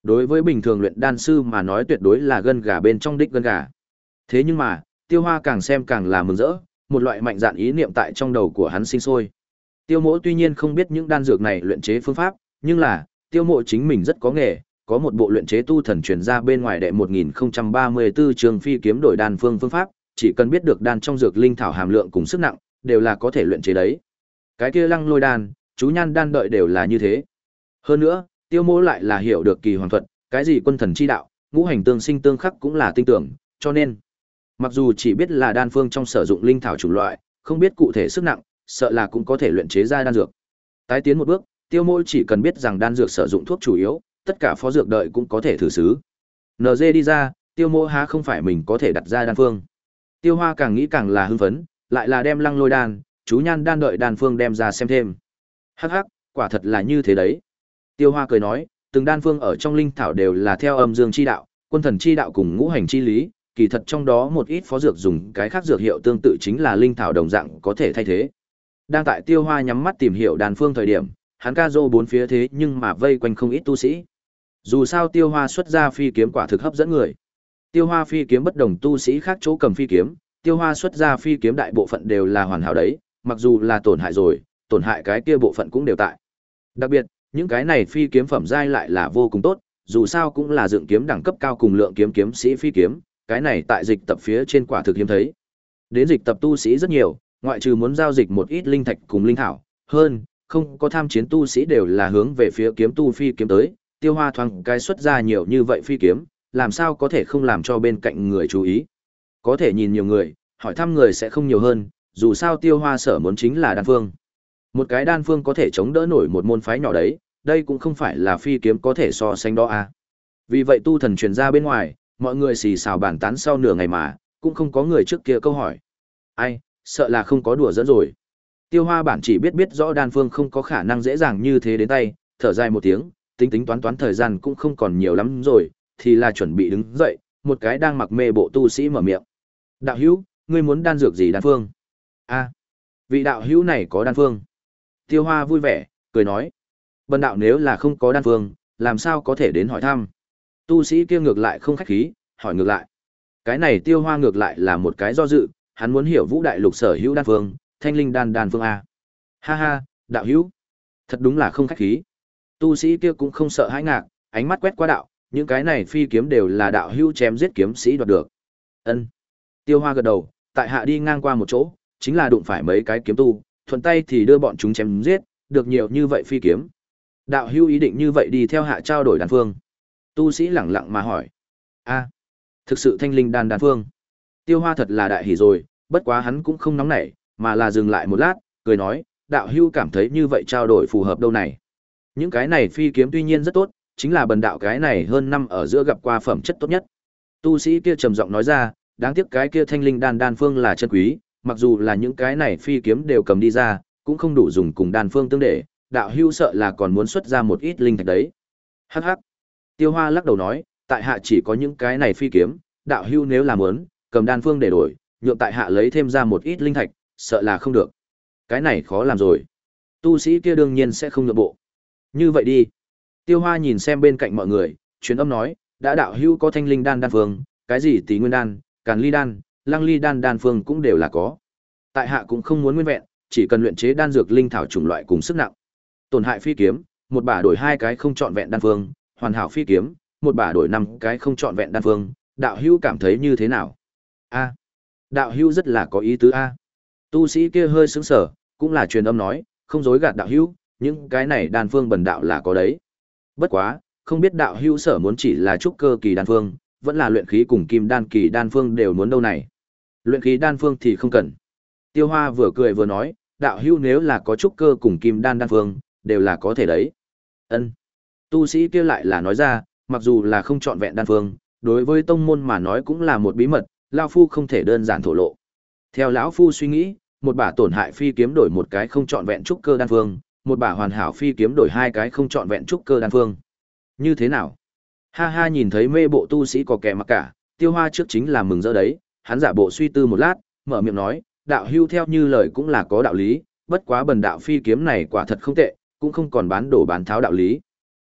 Speaker 1: Đối với bình thường luyện đan sư mà nói tuyệt đối là gân gà bên trong đích gân gà. Thế nhưng mà, Tiêu Hoa càng xem càng là mừng rỡ, một loại mạnh dạn ý niệm tại trong đầu của hắn sinh sôi. Tiêu Mộ tuy nhiên không biết những đan dược này luyện chế phương pháp, nhưng là, Tiêu Mộ chính mình rất có nghề, có một bộ luyện chế tu thần truyền ra bên ngoài đệ một nghìn không trăm ba mươi tư trường phi kiếm đổi đan phương phương pháp, chỉ cần biết được đan trong dược linh thảo hàm lượng cùng sức nặng, đều là có thể luyện chế đấy. Cái kia lăng lôi đan, chú nhan đan đợi đều là như thế. Hơn nữa, Tiêu Mộ lại là hiểu được kỳ hoàng thuật, cái gì quân thần chi đạo, ngũ hành tương sinh tương khắc cũng là tinh tưởng, cho nên mặc dù chỉ biết là đan phương trong sử dụng linh thảo chủng loại, không biết cụ thể sức nặng, sợ là cũng có thể luyện chế ra đan dược. Tái tiến một bước, Tiêu Mộ chỉ cần biết rằng đan dược sử dụng thuốc chủ yếu, tất cả phó dược đợi cũng có thể thử xứ. en giê đi ra, Tiêu Mộ há không phải mình có thể đặt ra đan phương. Tiêu Hoa càng nghĩ càng là hưng phấn, lại là đem lăng lôi đan, chú nhan đan đợi đan phương đem ra xem thêm. Hắc hắc, quả thật là như thế đấy. Tiêu Hoa cười nói, từng đan phương ở trong linh thảo đều là theo âm dương chi đạo, quân thần chi đạo cùng ngũ hành chi lý, kỳ thật trong đó một ít phó dược dùng cái khác dược hiệu tương tự chính là linh thảo đồng dạng có thể thay thế. Đang tại Tiêu Hoa nhắm mắt tìm hiểu đan phương thời điểm, hắn ca rô bốn phía thế nhưng mà vây quanh không ít tu sĩ. Dù sao Tiêu Hoa xuất ra phi kiếm quả thực hấp dẫn người. Tiêu Hoa phi kiếm bất đồng tu sĩ khác chỗ cầm phi kiếm, Tiêu Hoa xuất ra phi kiếm đại bộ phận đều là hoàn hảo đấy, mặc dù là tổn hại rồi, tổn hại cái kia bộ phận cũng đều tại. Đặc biệt, những cái này phi kiếm phẩm giai lại là vô cùng tốt, dù sao cũng là dựng kiếm đẳng cấp cao cùng lượng kiếm kiếm sĩ phi kiếm, cái này tại dịch tập phía trên quả thực hiếm thấy. Đến dịch tập tu sĩ rất nhiều, ngoại trừ muốn giao dịch một ít linh thạch cùng linh thảo, hơn, không có tham chiến tu sĩ đều là hướng về phía kiếm tu phi kiếm tới, Tiêu Hoa thoáng cái xuất ra nhiều như vậy phi kiếm, làm sao có thể không làm cho bên cạnh người chú ý. Có thể nhìn nhiều người, hỏi thăm người sẽ không nhiều hơn, dù sao Tiêu Hoa sở muốn chính là đan phương. Một cái đan phương có thể chống đỡ nổi một môn phái nhỏ đấy, đây cũng không phải là phi kiếm có thể so sánh đó à. Vì vậy tu thần truyền ra bên ngoài, mọi người xì xào bàn tán sau nửa ngày mà, cũng không có người trước kia câu hỏi. Ai, sợ là không có đùa dẫn rồi. Tiêu Hoa bản chỉ biết biết rõ đan phương không có khả năng dễ dàng như thế đến tay, thở dài một tiếng, tính tính toán toán thời gian cũng không còn nhiều lắm rồi, thì là chuẩn bị đứng dậy, một cái đang mặc mê bộ tu sĩ mở miệng. Đạo hữu, ngươi muốn đan dược gì đan phương? A, vị đạo hữu này có đan phương. Tiêu Hoa vui vẻ, cười nói. Bần đạo nếu là không có đan phương, làm sao có thể đến hỏi thăm? Tu sĩ kia ngược lại không khách khí, hỏi ngược lại. Cái này Tiêu Hoa ngược lại là một cái do dự, hắn muốn hiểu Vũ Đại Lục sở hữu đan phương, Thanh Linh đan đan phương a. Ha ha, đạo hữu, thật đúng là không khách khí. Tu sĩ kia cũng không sợ hãi ngạc, ánh mắt quét qua đạo, những cái này phi kiếm đều là đạo hữu chém giết kiếm sĩ đoạt được. Ân. Tiêu Hoa gật đầu, tại hạ đi ngang qua một chỗ, chính là đụng phải mấy cái kiếm tu, thuận tay thì đưa bọn chúng chém giết, được nhiều như vậy phi kiếm. Đạo hữu ý định như vậy đi theo hạ trao đổi đan phương. Tu sĩ lẳng lặng mà hỏi. A, thực sự Thanh Linh đan đan phương. Tiêu Hoa thật là đại hỉ rồi, bất quá hắn cũng không nóng nảy, mà là dừng lại một lát, cười nói, đạo hữu cảm thấy như vậy trao đổi phù hợp đâu này. Những cái này phi kiếm tuy nhiên rất tốt, chính là bần đạo cái này hơn năm ở giữa gặp qua phẩm chất tốt nhất. Tu sĩ kia trầm giọng nói ra, đáng tiếc cái kia Thanh Linh đan đan phương là chân quý, mặc dù là những cái này phi kiếm đều cầm đi ra, cũng không đủ dùng cùng đan phương tương để, đạo hữu sợ là còn muốn xuất ra một ít linh thạch đấy. Hắc hắc. Tiêu Hoa lắc đầu nói, tại hạ chỉ có những cái này phi kiếm, đạo hữu nếu là muốn, cầm đan phương để đổi, nhượng tại hạ lấy thêm ra một ít linh thạch, sợ là không được. Cái này khó làm rồi. Tu sĩ kia đương nhiên sẽ không nhượng bộ. Như vậy đi. Tiêu Hoa nhìn xem bên cạnh mọi người, truyền âm nói, đã đạo hữu có Thanh Linh đan đan phương, cái gì Tí Nguyên đan, Càn Ly đan, Lăng Ly đan đan phương cũng đều là có. Tại hạ cũng không muốn nguyên vẹn, chỉ cần luyện chế đan dược linh thảo chủng loại cùng sức nặng. Tổn hại phi kiếm, một bả đổi hai cái không trọn vẹn đan phương, hoàn hảo phi kiếm, một bả đổi năm cái không trọn vẹn đan phương, đạo hữu cảm thấy như thế nào? A, đạo hữu rất là có ý tứ a. Tu sĩ kia hơi sững sờ, cũng là truyền âm nói, không dối gạt đạo hữu, những cái này đan phương bần đạo là có đấy. Bất quá, không biết đạo hữu sở muốn chỉ là trúc cơ kỳ đan phương, vẫn là luyện khí cùng kim đan kỳ đan phương đều muốn đâu này. Luyện khí đan phương thì không cần. Tiêu Hoa vừa cười vừa nói, đạo hữu nếu là có trúc cơ cùng kim đan đan phương, đều là có thể đấy. Ân. Tu sĩ kia lại là nói ra, mặc dù là không trọn vẹn đan phương, đối với tông môn mà nói cũng là một bí mật, lão phu không thể đơn giản thổ lộ. Theo lão phu suy nghĩ, một bả tổn hại phi kiếm đổi một cái không trọn vẹn trúc cơ đan phương, một bả hoàn hảo phi kiếm đổi hai cái không trọn vẹn trúc cơ đan phương. Như thế nào? Ha ha, nhìn thấy mê bộ tu sĩ có kẻ mặc cả, Tiêu Hoa trước chính là mừng rỡ đấy, hắn giả bộ suy tư một lát, mở miệng nói, đạo hưu theo như lời cũng là có đạo lý, bất quá bần đạo phi kiếm này quả thật không tệ, cũng không còn bán đổ bán tháo đạo lý.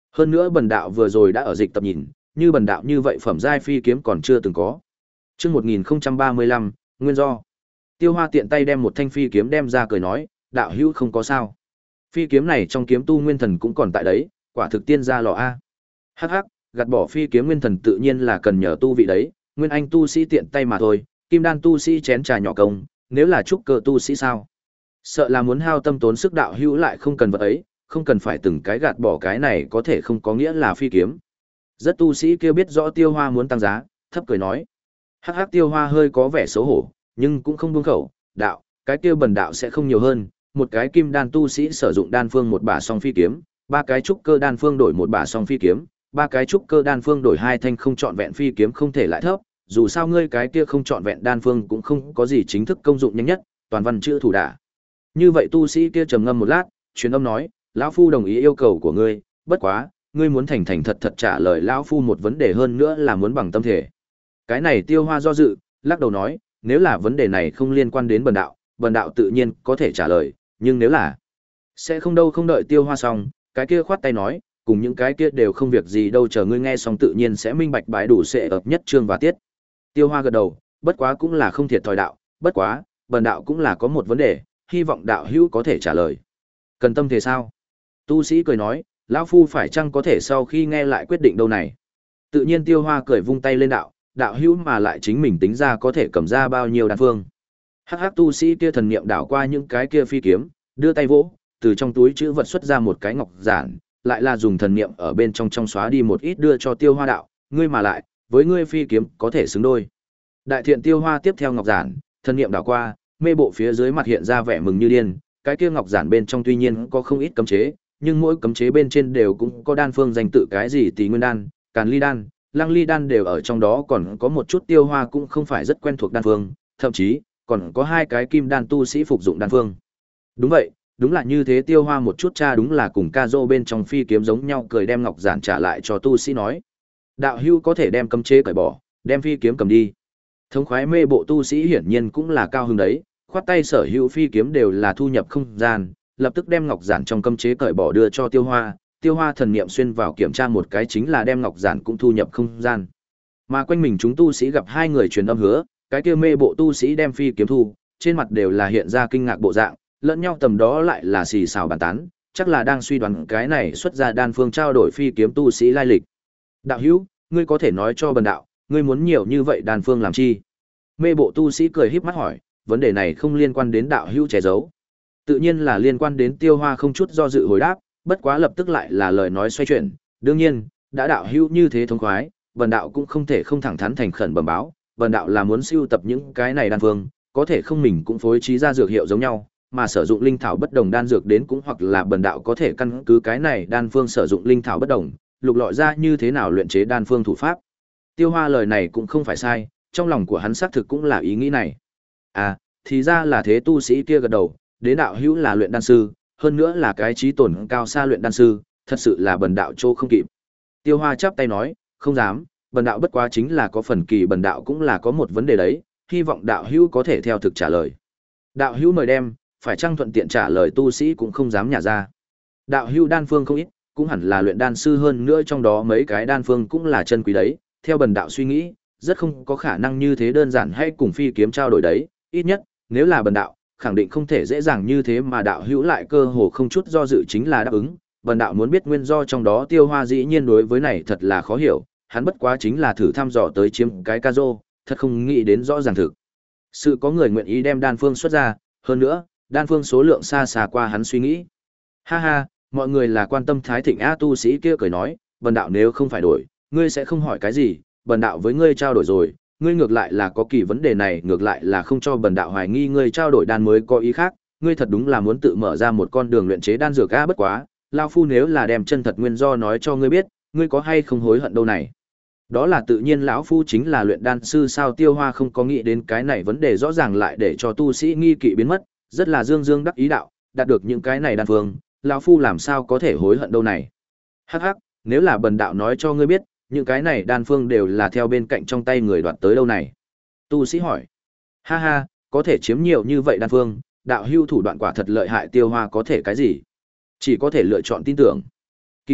Speaker 1: Hơn nữa bần đạo vừa rồi đã ở dịch tập nhìn, như bần đạo như vậy phẩm giai phi kiếm còn chưa từng có. Chương một nghìn không trăm ba mươi lăm, nguyên do. Tiêu Hoa tiện tay đem một thanh phi kiếm đem ra cười nói, đạo hữu không có sao. Phi kiếm này trong kiếm tu nguyên thần cũng còn tại đấy, quả thực tiên gia lò a. Hắc hắc, gạt bỏ phi kiếm nguyên thần tự nhiên là cần nhờ tu vị đấy, nguyên anh tu sĩ tiện tay mà thôi, kim đan tu sĩ chén trà nhỏ công, nếu là trúc cơ tu sĩ sao? Sợ là muốn hao tâm tốn sức đạo hữu lại không cần vật ấy, không cần phải từng cái gạt bỏ cái này có thể không có nghĩa là phi kiếm. Rất tu sĩ kia biết rõ Tiêu Hoa muốn tăng giá, thấp cười nói. Hắc hắc Tiêu Hoa hơi có vẻ xấu hổ, nhưng cũng không buông khẩu, đạo, cái tiêu bần đạo sẽ không nhiều hơn, một cái kim đan tu sĩ sử dụng đan phương một bả song phi kiếm, ba cái trúc cơ đan phương đổi một bả song phi kiếm, ba cái trúc cơ đan phương đổi hai thanh không chọn vẹn phi kiếm không thể lại thấp, dù sao ngươi cái kia không chọn vẹn đan phương cũng không có gì chính thức công dụng nhanh nhất, toàn văn chữ thủ đả. Như vậy tu sĩ kia trầm ngâm một lát, truyền âm nói, lão phu đồng ý yêu cầu của ngươi, bất quá, ngươi muốn thành thành thật thật trả lời lão phu một vấn đề hơn nữa là muốn bằng tâm thể. Cái này Tiêu Hoa do dự, lắc đầu nói, nếu là vấn đề này không liên quan đến bần đạo, bần đạo tự nhiên có thể trả lời, nhưng nếu là sẽ không đâu. Không đợi Tiêu Hoa xong, cái kia khoát tay nói, cùng những cái kia đều không việc gì đâu, chờ ngươi nghe xong tự nhiên sẽ minh bạch bái đủ sẽ ập nhất chương và tiết. Tiêu Hoa gật đầu, bất quá cũng là không thiệt thòi đạo, bất quá, bần đạo cũng là có một vấn đề, hy vọng đạo hữu có thể trả lời. Cần tâm thế sao? Tu sĩ cười nói, lão phu phải chăng có thể sau khi nghe lại quyết định đâu này? Tự nhiên Tiêu Hoa cười vung tay lên đạo, đạo hữu mà lại chính mình tính ra có thể cầm ra bao nhiêu đan phương. Hắc hắc tu sĩ kia thần niệm đảo qua những cái kia phi kiếm, đưa tay vỗ, từ trong túi chữ vật xuất ra một cái ngọc giản, lại là dùng thần niệm ở bên trong trong xóa đi một ít đưa cho Tiêu Hoa đạo, ngươi mà lại, với ngươi phi kiếm có thể xứng đôi. Đại thiện Tiêu Hoa tiếp theo ngọc giản, thần niệm đảo qua, mê bộ phía dưới mặt hiện ra vẻ mừng như điên, cái kia ngọc giản bên trong tuy nhiên có không ít cấm chế, nhưng mỗi cấm chế bên trên đều cũng có đan phương danh tự cái gì Tỳ Nguyên đan, Càn Ly đan, Lăng Ly đan đều ở trong đó, còn có một chút Tiêu Hoa cũng không phải rất quen thuộc đan phương, thậm chí còn có hai cái kim đan tu sĩ phục dụng đan phương. Đúng vậy, đúng là như thế. Tiêu Hoa một chút cha đúng là cùng ca dô bên trong phi kiếm giống nhau, cười đem ngọc giản trả lại cho tu sĩ nói, đạo hữu có thể đem cấm chế cởi bỏ, đem phi kiếm cầm đi. Thống khoái mê bộ tu sĩ hiển nhiên cũng là cao hứng đấy, khoát tay sở hữu phi kiếm đều là thu nhập không gian, lập tức đem ngọc giản trong cấm chế cởi bỏ đưa cho Tiêu Hoa. Tiêu Hoa thần niệm xuyên vào kiểm tra một cái chính là đem ngọc giản cũng thu nhập không gian. Mà quanh mình chúng tu sĩ gặp hai người truyền âm hứa, cái kia mê bộ tu sĩ đem phi kiếm thu, trên mặt đều là hiện ra kinh ngạc bộ dạng, lẫn nhau tầm đó lại là xì xào bàn tán, chắc là đang suy đoán cái này xuất ra đan phương trao đổi phi kiếm tu sĩ lai lịch. Đạo hữu, ngươi có thể nói cho bần đạo, ngươi muốn nhiều như vậy đan phương làm chi? Mê bộ tu sĩ cười híp mắt hỏi, vấn đề này không liên quan đến đạo hữu che giấu, tự nhiên là liên quan đến. Tiêu Hoa không chút do dự hồi đáp, bất quá lập tức lại là lời nói xoay chuyển, đương nhiên, đã đạo hữu như thế thống khoái, bần đạo cũng không thể không thẳng thắn thành khẩn bẩm báo, bần đạo là muốn sưu tập những cái này đan phương, có thể không mình cũng phối trí ra dược hiệu giống nhau, mà sử dụng linh thảo bất đồng đan dược đến cũng hoặc là bần đạo có thể căn cứ cái này đan phương sử dụng linh thảo bất đồng, lục lọi ra như thế nào luyện chế đan phương thủ pháp. Tiêu Hoa lời này cũng không phải sai, trong lòng của hắn xác thực cũng là ý nghĩ này. À, thì ra là thế. Tu sĩ kia gật đầu, đến đạo hữu là luyện đan sư, hơn nữa là cái trí tổn cao xa luyện đan sư, thật sự là bần đạo trô không kịp. Tiêu Hoa chắp tay nói, không dám, bần đạo bất quá chính là có phần kỳ, bần đạo cũng là có một vấn đề đấy, hy vọng đạo hữu có thể theo thực trả lời. Đạo hữu mời đem, phải chăng thuận tiện trả lời. Tu sĩ cũng không dám nhả ra. Đạo hữu đan phương không ít, cũng hẳn là luyện đan sư, hơn nữa trong đó mấy cái đan phương cũng là chân quý đấy, theo bần đạo suy nghĩ, rất không có khả năng như thế đơn giản hay cùng phi kiếm trao đổi đấy, ít nhất, nếu là bần đạo, khẳng định không thể dễ dàng như thế mà đạo hữu lại cơ hồ không chút do dự chính là đáp ứng. Bần đạo muốn biết nguyên do trong đó. Tiêu Hoa dĩ nhiên đối với này thật là khó hiểu, hắn bất quá chính là thử thăm dò tới chiếm cái ca rô, thật không nghĩ đến rõ ràng thực sự có người nguyện ý đem đan phương xuất ra, hơn nữa, đan phương số lượng xa xa qua hắn suy nghĩ. Ha ha, mọi người là quan tâm Thái Thịnh A. Tu sĩ kia cười nói, bần đạo nếu không phải đổi, ngươi sẽ không hỏi cái gì, bần đạo với ngươi trao đổi rồi, ngươi ngược lại là có kỳ vấn đề này, ngược lại là không cho bần đạo hoài nghi ngươi trao đổi đan mới có ý khác, ngươi thật đúng là muốn tự mở ra một con đường luyện chế đan dược a. Bất quá, lão phu nếu là đem chân thật nguyên do nói cho ngươi biết, ngươi có hay không hối hận đâu này? Đó là tự nhiên, lão phu chính là luyện đan sư sao? Tiêu Hoa không có nghĩ đến cái này vấn đề rõ ràng lại để cho tu sĩ nghi kỵ biến mất, rất là dương dương đắc ý đạo, đạt được những cái này đan phương, lão phu làm sao có thể hối hận đâu này? Hắc hắc, nếu là bần đạo nói cho ngươi biết, những cái này đan phương đều là theo bên cạnh trong tay người đoạt tới đâu này? Tu sĩ hỏi. Ha ha, có thể chiếm nhiều như vậy đan phương, đạo hưu thủ đoạn quả thật lợi hại. Tiêu Hoa có thể cái gì? Chỉ có thể lựa chọn tin tưởng. Kỳ thật,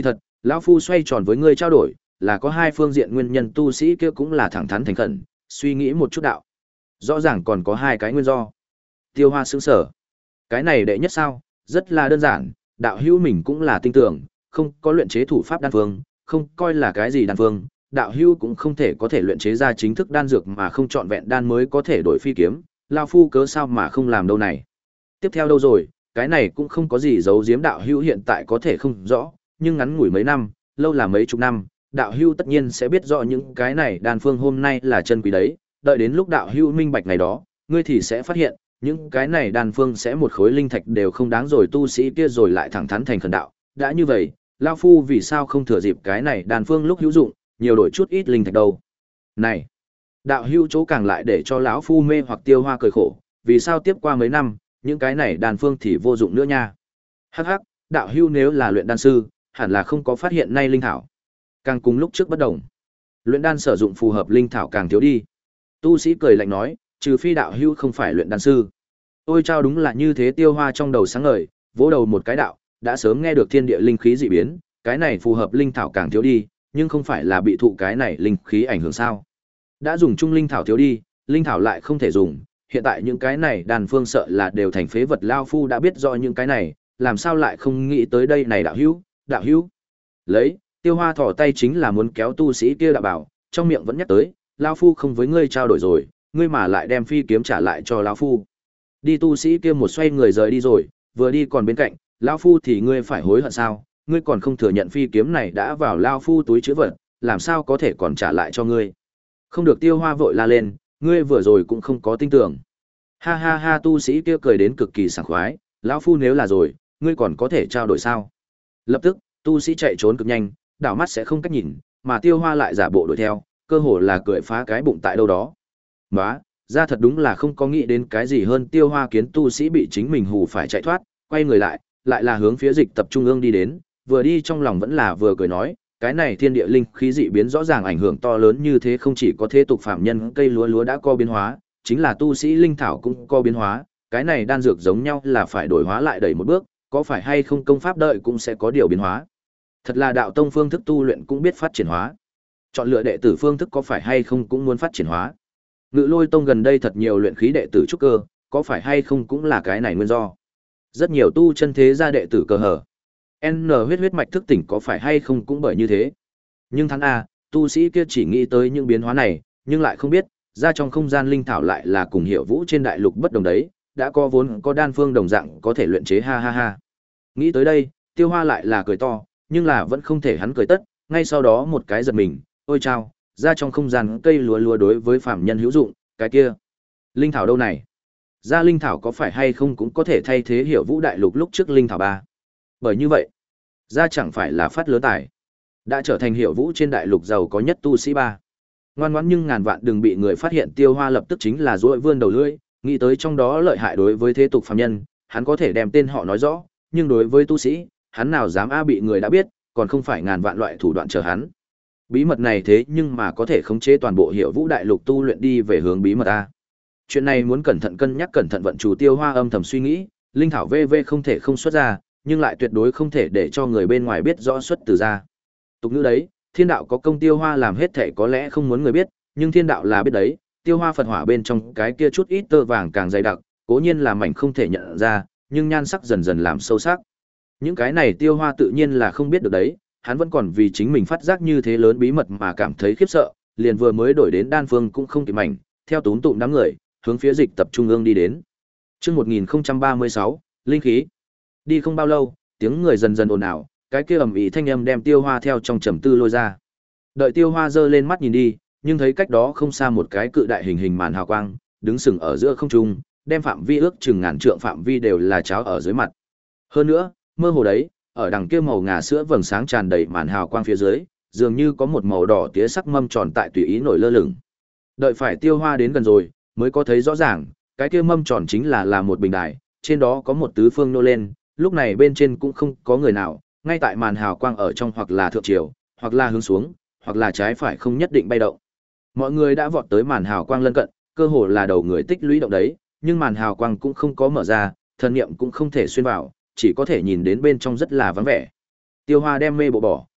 Speaker 1: Lão phu xoay tròn với ngươi trao đổi, là có hai phương diện nguyên nhân. Tu sĩ kia cũng là thẳng thắn thành khẩn, suy nghĩ một chút đạo. Rõ ràng còn có hai cái nguyên do. Tiêu Hoa sững sờ. Cái này đệ nhất sao, rất là đơn giản, đạo hữu mình cũng là tinh tưởng, không có luyện chế thủ pháp đan phương, không coi là cái gì đan phương, đạo hữu cũng không thể có thể luyện chế ra chính thức đan dược mà không chọn vẹn đan mới có thể đổi phi kiếm, lão phu cớ sao mà không làm đâu này. Tiếp theo đâu rồi, cái này cũng không có gì giấu giếm, đạo hữu hiện tại có thể không rõ, nhưng ngắn ngủi mấy năm, lâu là mấy chục năm, đạo hữu tất nhiên sẽ biết rõ những cái này đan phương hôm nay là chân quý đấy, đợi đến lúc đạo hữu minh bạch ngày đó, ngươi thì sẽ phát hiện, những cái này đan phương sẽ một khối linh thạch đều không đáng rồi. Tu sĩ kia rồi lại thẳng thắn thành khẩn đạo, đã như vậy, lão phu vì sao không thừa dịp cái này đan phương lúc hữu dụng, nhiều đổi chút ít linh thạch đâu. Này, đạo hữu chỗ càng lại để cho lão phu mê hoặc. Tiêu Hoa cười khổ, vì sao tiếp qua mấy năm, những cái này đan phương thì vô dụng nữa nha. Hắc hắc, đạo hữu nếu là luyện đan sư, hẳn là không có phát hiện nay linh thảo càng cùng lúc trước bất đồng. Luyện đan sử dụng phù hợp linh thảo càng thiếu đi. Tu sĩ cười lạnh nói, trừ phi đạo hữu không phải luyện đan sư. Ôi chao, đúng là như thế. Tiêu Hoa trong đầu sáng ngời, vỗ đầu một cái đạo, đã sớm nghe được thiên địa linh khí dị biến, cái này phù hợp linh thảo càng thiếu đi, nhưng không phải là bị thụ cái này linh khí ảnh hưởng sao? Đã dùng chung linh thảo thiếu đi, linh thảo lại không thể dùng, hiện tại những cái này đàn phương sợ là đều thành phế vật. Lao phu đã biết rõ những cái này, làm sao lại không nghĩ tới đây này. Đạo hữu, đạo hữu. Lấy, Tiêu Hoa thò tay chính là muốn kéo tu sĩ kia đạo bảo, trong miệng vẫn nhắc tới, lao phu không với ngươi trao đổi rồi, ngươi mà lại đem phi kiếm trả lại cho lão phu. Đi. Tu sĩ kia một xoay người rời đi rồi, vừa đi còn bên cạnh, lão phu thì ngươi phải hối hận sao? Ngươi còn không thừa nhận phi kiếm này đã vào lao phu túi trữ vật, làm sao có thể còn trả lại cho ngươi? Không được. Tiêu Hoa vội la lên, ngươi vừa rồi cũng không có tin tưởng. Ha ha ha. Tu sĩ kia cười đến cực kỳ sảng khoái, lão phu nếu là rồi, ngươi còn có thể trao đổi sao? Lập tức, tu sĩ chạy trốn cực nhanh, đảo mắt sẽ không cách nhìn, mà Tiêu Hoa lại giả bộ đuổi theo, cơ hồ là cười phá cái bụng tại đâu đó. Nóa, ra thật đúng là không có nghĩ đến cái gì hơn. Tiêu Hoa kiến tu sĩ bị chính mình hù phải chạy thoát, quay người lại, lại là hướng phía dịch tập trung ương đi đến, vừa đi trong lòng vẫn là vừa cười nói, cái này thiên địa linh khí dị biến rõ ràng ảnh hưởng to lớn như thế, không chỉ có thế tục phạm nhân cây lúa lúa đã có biến hóa, chính là tu sĩ linh thảo cũng có biến hóa, cái này đan dược giống nhau là phải đổi hóa lại đẩy một bước, có phải hay không công pháp đợi cũng sẽ có điều biến hóa. Thật là đạo tông phương thức tu luyện cũng biết phát triển hóa. Chọn lựa đệ tử phương thức có phải hay không cũng muốn phát triển hóa. Ngự Lôi tông gần đây thật nhiều luyện khí đệ tử trúc cơ, có phải hay không cũng là cái này nguyên do. Rất nhiều tu chân thế gia đệ tử cơ hở. N huyết huyết mạch thức tỉnh có phải hay không cũng bởi như thế. Nhưng tháng A, tu sĩ kia chỉ nghĩ tới những biến hóa này, nhưng lại không biết, ra trong không gian linh thảo lại là cùng hiệu vũ trên đại lục bất đồng đấy, đã có vốn có đan phương đồng dạng có thể luyện chế. Ha ha ha. Nghĩ tới đây, Tiêu Hoa lại là cười to, nhưng là vẫn không thể hắn cười tất, ngay sau đó một cái giật mình, ôi chao, ra trong không gian cây lúa lúa đối với phạm nhân hữu dụng, cái kia linh thảo đâu này? Ra linh thảo có phải hay không cũng có thể thay thế hiệu vũ đại lục lúc trước linh thảo ba. Bởi như vậy, ra chẳng phải là phát lớn tài, đã trở thành hiệu vũ trên đại lục giàu có nhất tu sĩ ba. Ngoan ngoãn nhưng ngàn vạn đừng bị người phát hiện. Tiêu Hoa lập tức chính là duỗi vươn đầu lưỡi, nghĩ tới trong đó lợi hại đối với thế tục phàm nhân, hắn có thể đem tên họ nói rõ, nhưng đối với tu sĩ, hắn nào dám a bị người đã biết, còn không phải ngàn vạn loại thủ đoạn chờ hắn. Bí mật này thế nhưng mà có thể khống chế toàn bộ hiệu vũ đại lục tu luyện đi về hướng bí mật a. Chuyện này muốn cẩn thận cân nhắc, cẩn thận vận chủ. Tiêu Hoa âm thầm suy nghĩ, linh thảo vê vê không thể không xuất ra, nhưng lại tuyệt đối không thể để cho người bên ngoài biết rõ xuất từ ra. Tục ngữ đấy, thiên đạo có công, Tiêu Hoa làm hết thể có lẽ không muốn người biết, nhưng thiên đạo là biết đấy. Tiêu Hoa Phật hỏa bên trong cái kia chút ít tơ vàng càng dày đặc, cố nhiên là mảnh không thể nhận ra, nhưng nhan sắc dần dần làm sâu sắc. Những cái này Tiêu Hoa tự nhiên là không biết được đấy, hắn vẫn còn vì chính mình phát giác như thế lớn bí mật mà cảm thấy khiếp sợ, liền vừa mới đổi đến đan phương cũng không kịp mảnh, theo túm tụm đám người, hướng phía dịch tập trung ương đi đến. Chương một nghìn không trăm ba mươi sáu, linh khí. Đi không bao lâu, tiếng người dần dần ồn ào, cái kia ầm ĩ thanh âm đem Tiêu Hoa theo trong trầm tư lôi ra. Đợi Tiêu Hoa giơ lên mắt nhìn đi, nhưng thấy cách đó không xa một cái cự đại hình hình màn hào quang, đứng sừng ở giữa không trung, đem phạm vi ước chừng ngàn trượng phạm vi đều là cháo ở dưới mặt. Hơn nữa, mơ hồ đấy, ở đằng kia màu ngà sữa vầng sáng tràn đầy màn hào quang phía dưới, dường như có một màu đỏ tía sắc mâm tròn tại tùy ý nổi lơ lửng. Đợi phải Tiêu Hoa đến gần rồi, mới có thấy rõ ràng, cái kia mâm tròn chính là là một bình đài, trên đó có một tứ phương nô lên, lúc này bên trên cũng không có người nào, ngay tại màn hào quang ở trong hoặc là thượng chiều, hoặc là hướng xuống, hoặc là trái phải không nhất định bay động. Mọi người đã vọt tới màn hào quang lân cận, cơ hồ là đầu người tích lũy động đấy, nhưng màn hào quang cũng không có mở ra, thần niệm cũng không thể xuyên vào, chỉ có thể nhìn đến bên trong rất là vắng vẻ. Tiêu Hoa đem mê bộ bỏ,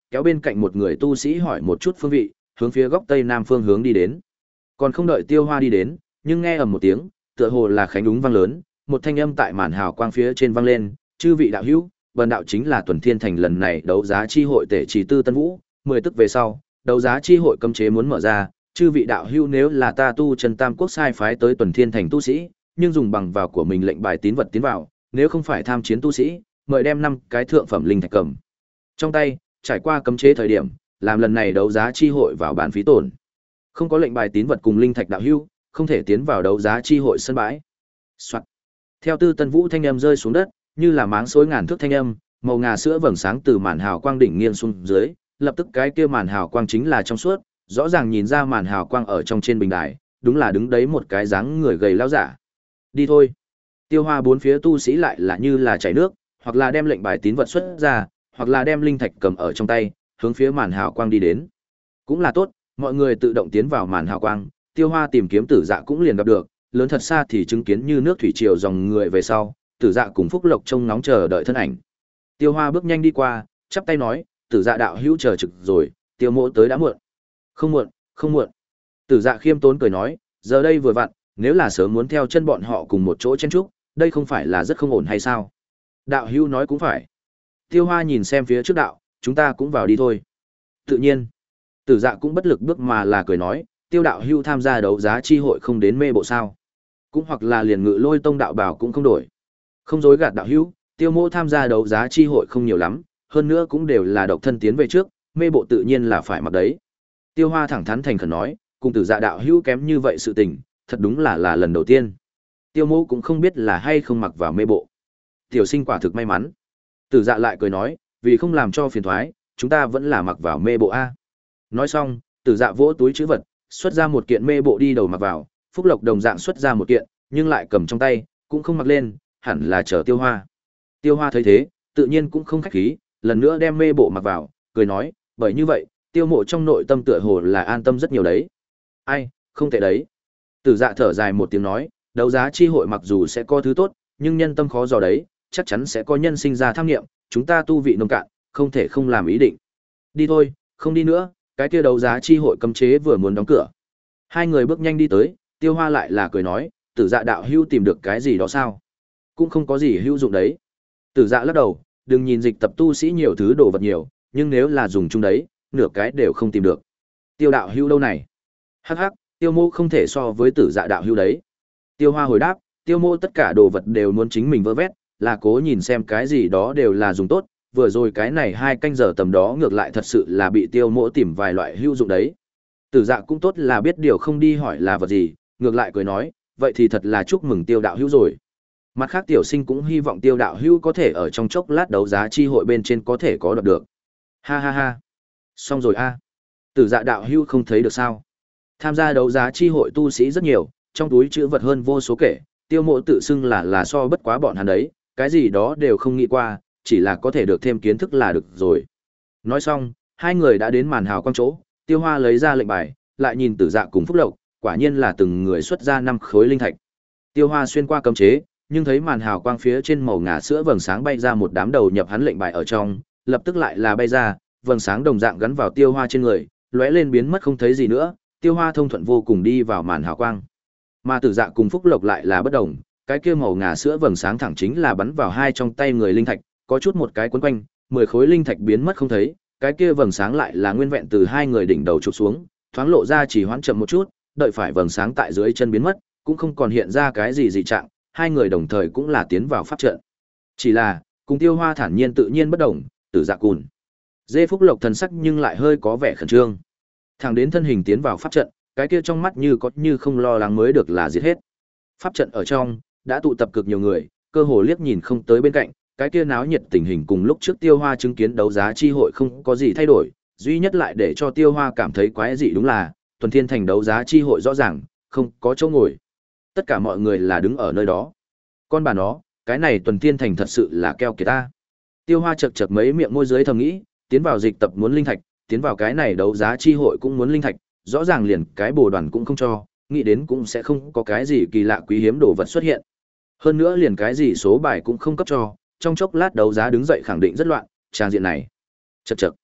Speaker 1: kéo bên cạnh một người tu sĩ hỏi một chút phương vị, hướng phía góc tây nam phương hướng đi đến. Còn không đợi Tiêu Hoa đi đến, nhưng nghe ầm một tiếng, tựa hồ là khánh đúng vang lớn, một thanh âm tại màn hào quang phía trên vang lên, "Chư vị đạo hữu, bần đạo chính là Tuần Thiên Thành lần này đấu giá chi hội tể trì Tư Tân Vũ, mười tức về sau, đấu giá chi hội cấm chế muốn mở ra, chư vị đạo hữu nếu là ta tu chân tam quốc sai phái tới Tuần Thiên Thành tu sĩ, nhưng dùng bằng vào của mình lệnh bài tín vật tiến vào, nếu không phải tham chiến tu sĩ, mời đem năm cái thượng phẩm linh thạch cầm trong tay, trải qua cấm chế thời điểm, làm lần này đấu giá chi hội vào bản phí tổn. Không có lệnh bài tín vật cùng linh thạch đạo hữu, không thể tiến vào đấu giá chi hội sân bãi." Soạt. Theo Tư Tân Vũ thanh âm rơi xuống đất, như là máng xối ngàn thước thanh âm, màu ngà sữa vầng sáng từ màn hào quang đỉnh nghiêng xuống dưới, lập tức cái kia màn hào quang chính là trong suốt, rõ ràng nhìn ra màn hào quang ở trong trên bình đài, đúng là đứng đấy một cái dáng người gầy lão giả. "Đi thôi." Tiêu Hoa bốn phía tu sĩ lại là như là chảy nước, hoặc là đem lệnh bài tín vật xuất ra, hoặc là đem linh thạch cầm ở trong tay, hướng phía màn hào quang đi đến. Cũng là tốt, mọi người tự động tiến vào màn hào quang, Tiêu Hoa tìm kiếm Tử Dạ cũng liền gặp được, lớn thật xa thì chứng kiến như nước thủy triều dòng người về sau, Tử Dạ cùng Phúc Lộc trông nóng chờ đợi thân ảnh. Tiêu Hoa bước nhanh đi qua, chắp tay nói, "Tử Dạ đạo hữu chờ trực rồi, Tiêu mỗ tới đã muộn." "Không muộn, không muộn." Tử Dạ khiêm tốn cười nói, "Giờ đây vừa vặn, nếu là sớm muốn theo chân bọn họ cùng một chỗ chen chúc, đây không phải là rất không ổn hay sao?" "Đạo hữu nói cũng phải." Tiêu Hoa nhìn xem phía trước đạo, "Chúng ta cũng vào đi thôi." "Tự nhiên." Tử Dạ cũng bất lực bước mà là cười nói, "Tiêu đạo hữu tham gia đấu giá chi hội không đến mê bộ sao? Cũng hoặc là liền ngự lôi tông đạo bảo cũng không đổi." "Không dối gạt đạo hữu, Tiêu mỗ tham gia đấu giá chi hội không nhiều lắm, hơn nữa cũng đều là độc thân tiến về trước, mê bộ tự nhiên là phải mặc đấy." Tiêu Hoa thẳng thắn thành khẩn nói, cùng Tử Dạ đạo hữu kém như vậy sự tình, thật đúng là là lần đầu tiên. Tiêu mỗ cũng không biết là hay không mặc vào mê bộ. Tiểu sinh quả thực may mắn. Tử Dạ lại cười nói, vì không làm cho phiền thoái, chúng ta vẫn là mặc vào mê bộ a. Nói xong, Tử Dạ vỗ túi trữ vật, xuất ra một kiện mê bộ đi đầu mặc vào, Phúc Lộc đồng dạng xuất ra một kiện, nhưng lại cầm trong tay, cũng không mặc lên, hẳn là chờ Tiêu Hoa. Tiêu Hoa thấy thế, tự nhiên cũng không khách khí, lần nữa đem mê bộ mặc vào, cười nói, bởi như vậy, Tiêu mộ trong nội tâm tựa hồ là an tâm rất nhiều đấy. Ai, không tệ đấy. Tử Dạ thở dài một tiếng nói, đấu giá chi hội mặc dù sẽ có thứ tốt, nhưng nhân tâm khó dò đấy, chắc chắn sẽ có nhân sinh ra tham nghiệm, chúng ta tu vị nông cạn, không thể không làm ý định. Đi thôi, không đi nữa, cái kia đấu giá chi hội cấm chế vừa muốn đóng cửa. Hai người bước nhanh đi tới, Tiêu Hoa lại là cười nói, Tử Dạ đạo hữu tìm được cái gì đó sao? Cũng không có gì hữu dụng đấy. Tử Dạ lắc đầu, đừng nhìn dịch tập tu sĩ nhiều thứ đồ vật nhiều, nhưng nếu là dùng chung đấy, nửa cái đều không tìm được. Tiêu đạo hữu đâu này? Hắc hắc, Tiêu mô không thể so với Tử Dạ đạo hữu đấy. Tiêu Hoa hồi đáp, Tiêu mô tất cả đồ vật đều muốn chính mình vơ vét, là cố nhìn xem cái gì đó đều là dùng tốt, vừa rồi cái này hai canh giờ tầm đó ngược lại thật sự là bị Tiêu mô tìm vài loại hữu dụng đấy. Tử Dạ cũng tốt là biết điều không đi hỏi là vật gì, ngược lại cười nói, vậy thì thật là chúc mừng Tiêu đạo hữu rồi. Mặt khác tiểu sinh cũng hy vọng Tiêu đạo hữu có thể ở trong chốc lát đấu giá chi hội bên trên có thể có đoạt được. Ha ha ha. Xong rồi a. Tử Dạ đạo hữu không thấy được sao? Tham gia đấu giá chi hội tu sĩ rất nhiều, trong túi chữ vật hơn vô số kể, Tiêu mộ tự xưng là là so bất quá bọn hắn đấy, cái gì đó đều không nghĩ qua, chỉ là có thể được thêm kiến thức là được rồi. Nói xong, hai người đã đến màn hào quang chỗ, Tiêu Hoa lấy ra lệnh bài, lại nhìn Tử Dạ cùng Phúc Lộc, quả nhiên là từng người xuất ra năm khối linh thạch. Tiêu Hoa xuyên qua cấm chế, nhưng thấy màn hào quang phía trên màu ngà sữa vầng sáng bay ra một đám đầu nhập hắn lệnh bài ở trong, lập tức lại là bay ra, vầng sáng đồng dạng gắn vào Tiêu Hoa trên người, lóe lên biến mất không thấy gì nữa, Tiêu Hoa thông thuận vô cùng đi vào màn hào quang. Mà Tử Dạ cùng Phúc Lộc lại là bất đồng, cái kia màu ngà sữa vầng sáng thẳng chính là bắn vào hai trong tay người linh thạch, có chút một cái quấn quanh, mười khối linh thạch biến mất không thấy, cái kia vầng sáng lại là nguyên vẹn từ hai người đỉnh đầu chụp xuống, thoáng lộ ra chỉ hoãn chậm một chút, đợi phải vầng sáng tại dưới chân biến mất, cũng không còn hiện ra cái gì dị trạng, hai người đồng thời cũng là tiến vào pháp trận. Chỉ là, cùng Tiêu Hoa thản nhiên tự nhiên bất động, Tử Dạ cùn. Dê Phúc Lộc thần sắc nhưng lại hơi có vẻ khẩn trương. Thẳng đến thân hình tiến vào pháp trận, cái kia trong mắt như có như không lo lắng mới được là giết hết. Pháp trận ở trong đã tụ tập cực nhiều người, cơ hồ liếc nhìn không tới bên cạnh, cái kia náo nhiệt tình hình cùng lúc trước Tiêu Hoa chứng kiến đấu giá chi hội không có gì thay đổi, duy nhất lại để cho Tiêu Hoa cảm thấy quái dị đúng là, Tuần Thiên Thành đấu giá chi hội rõ ràng không có chỗ ngồi. Tất cả mọi người là đứng ở nơi đó. Con bà nó, cái này Tuần Thiên Thành thật sự là keo kiệt ta. Tiêu Hoa chật chật mấy miệng môi dưới thầm nghĩ, tiến vào dịch tập muốn linh thạch, tiến vào cái này đấu giá chi hội cũng muốn linh thạch, rõ ràng liền cái bồ đoàn cũng không cho, nghĩ đến cũng sẽ không có cái gì kỳ lạ quý hiếm đồ vật xuất hiện. Hơn nữa liền cái gì số bài cũng không cấp cho, trong chốc lát đấu giá đứng dậy khẳng định rất loạn, trang diện này. Chậc chậc.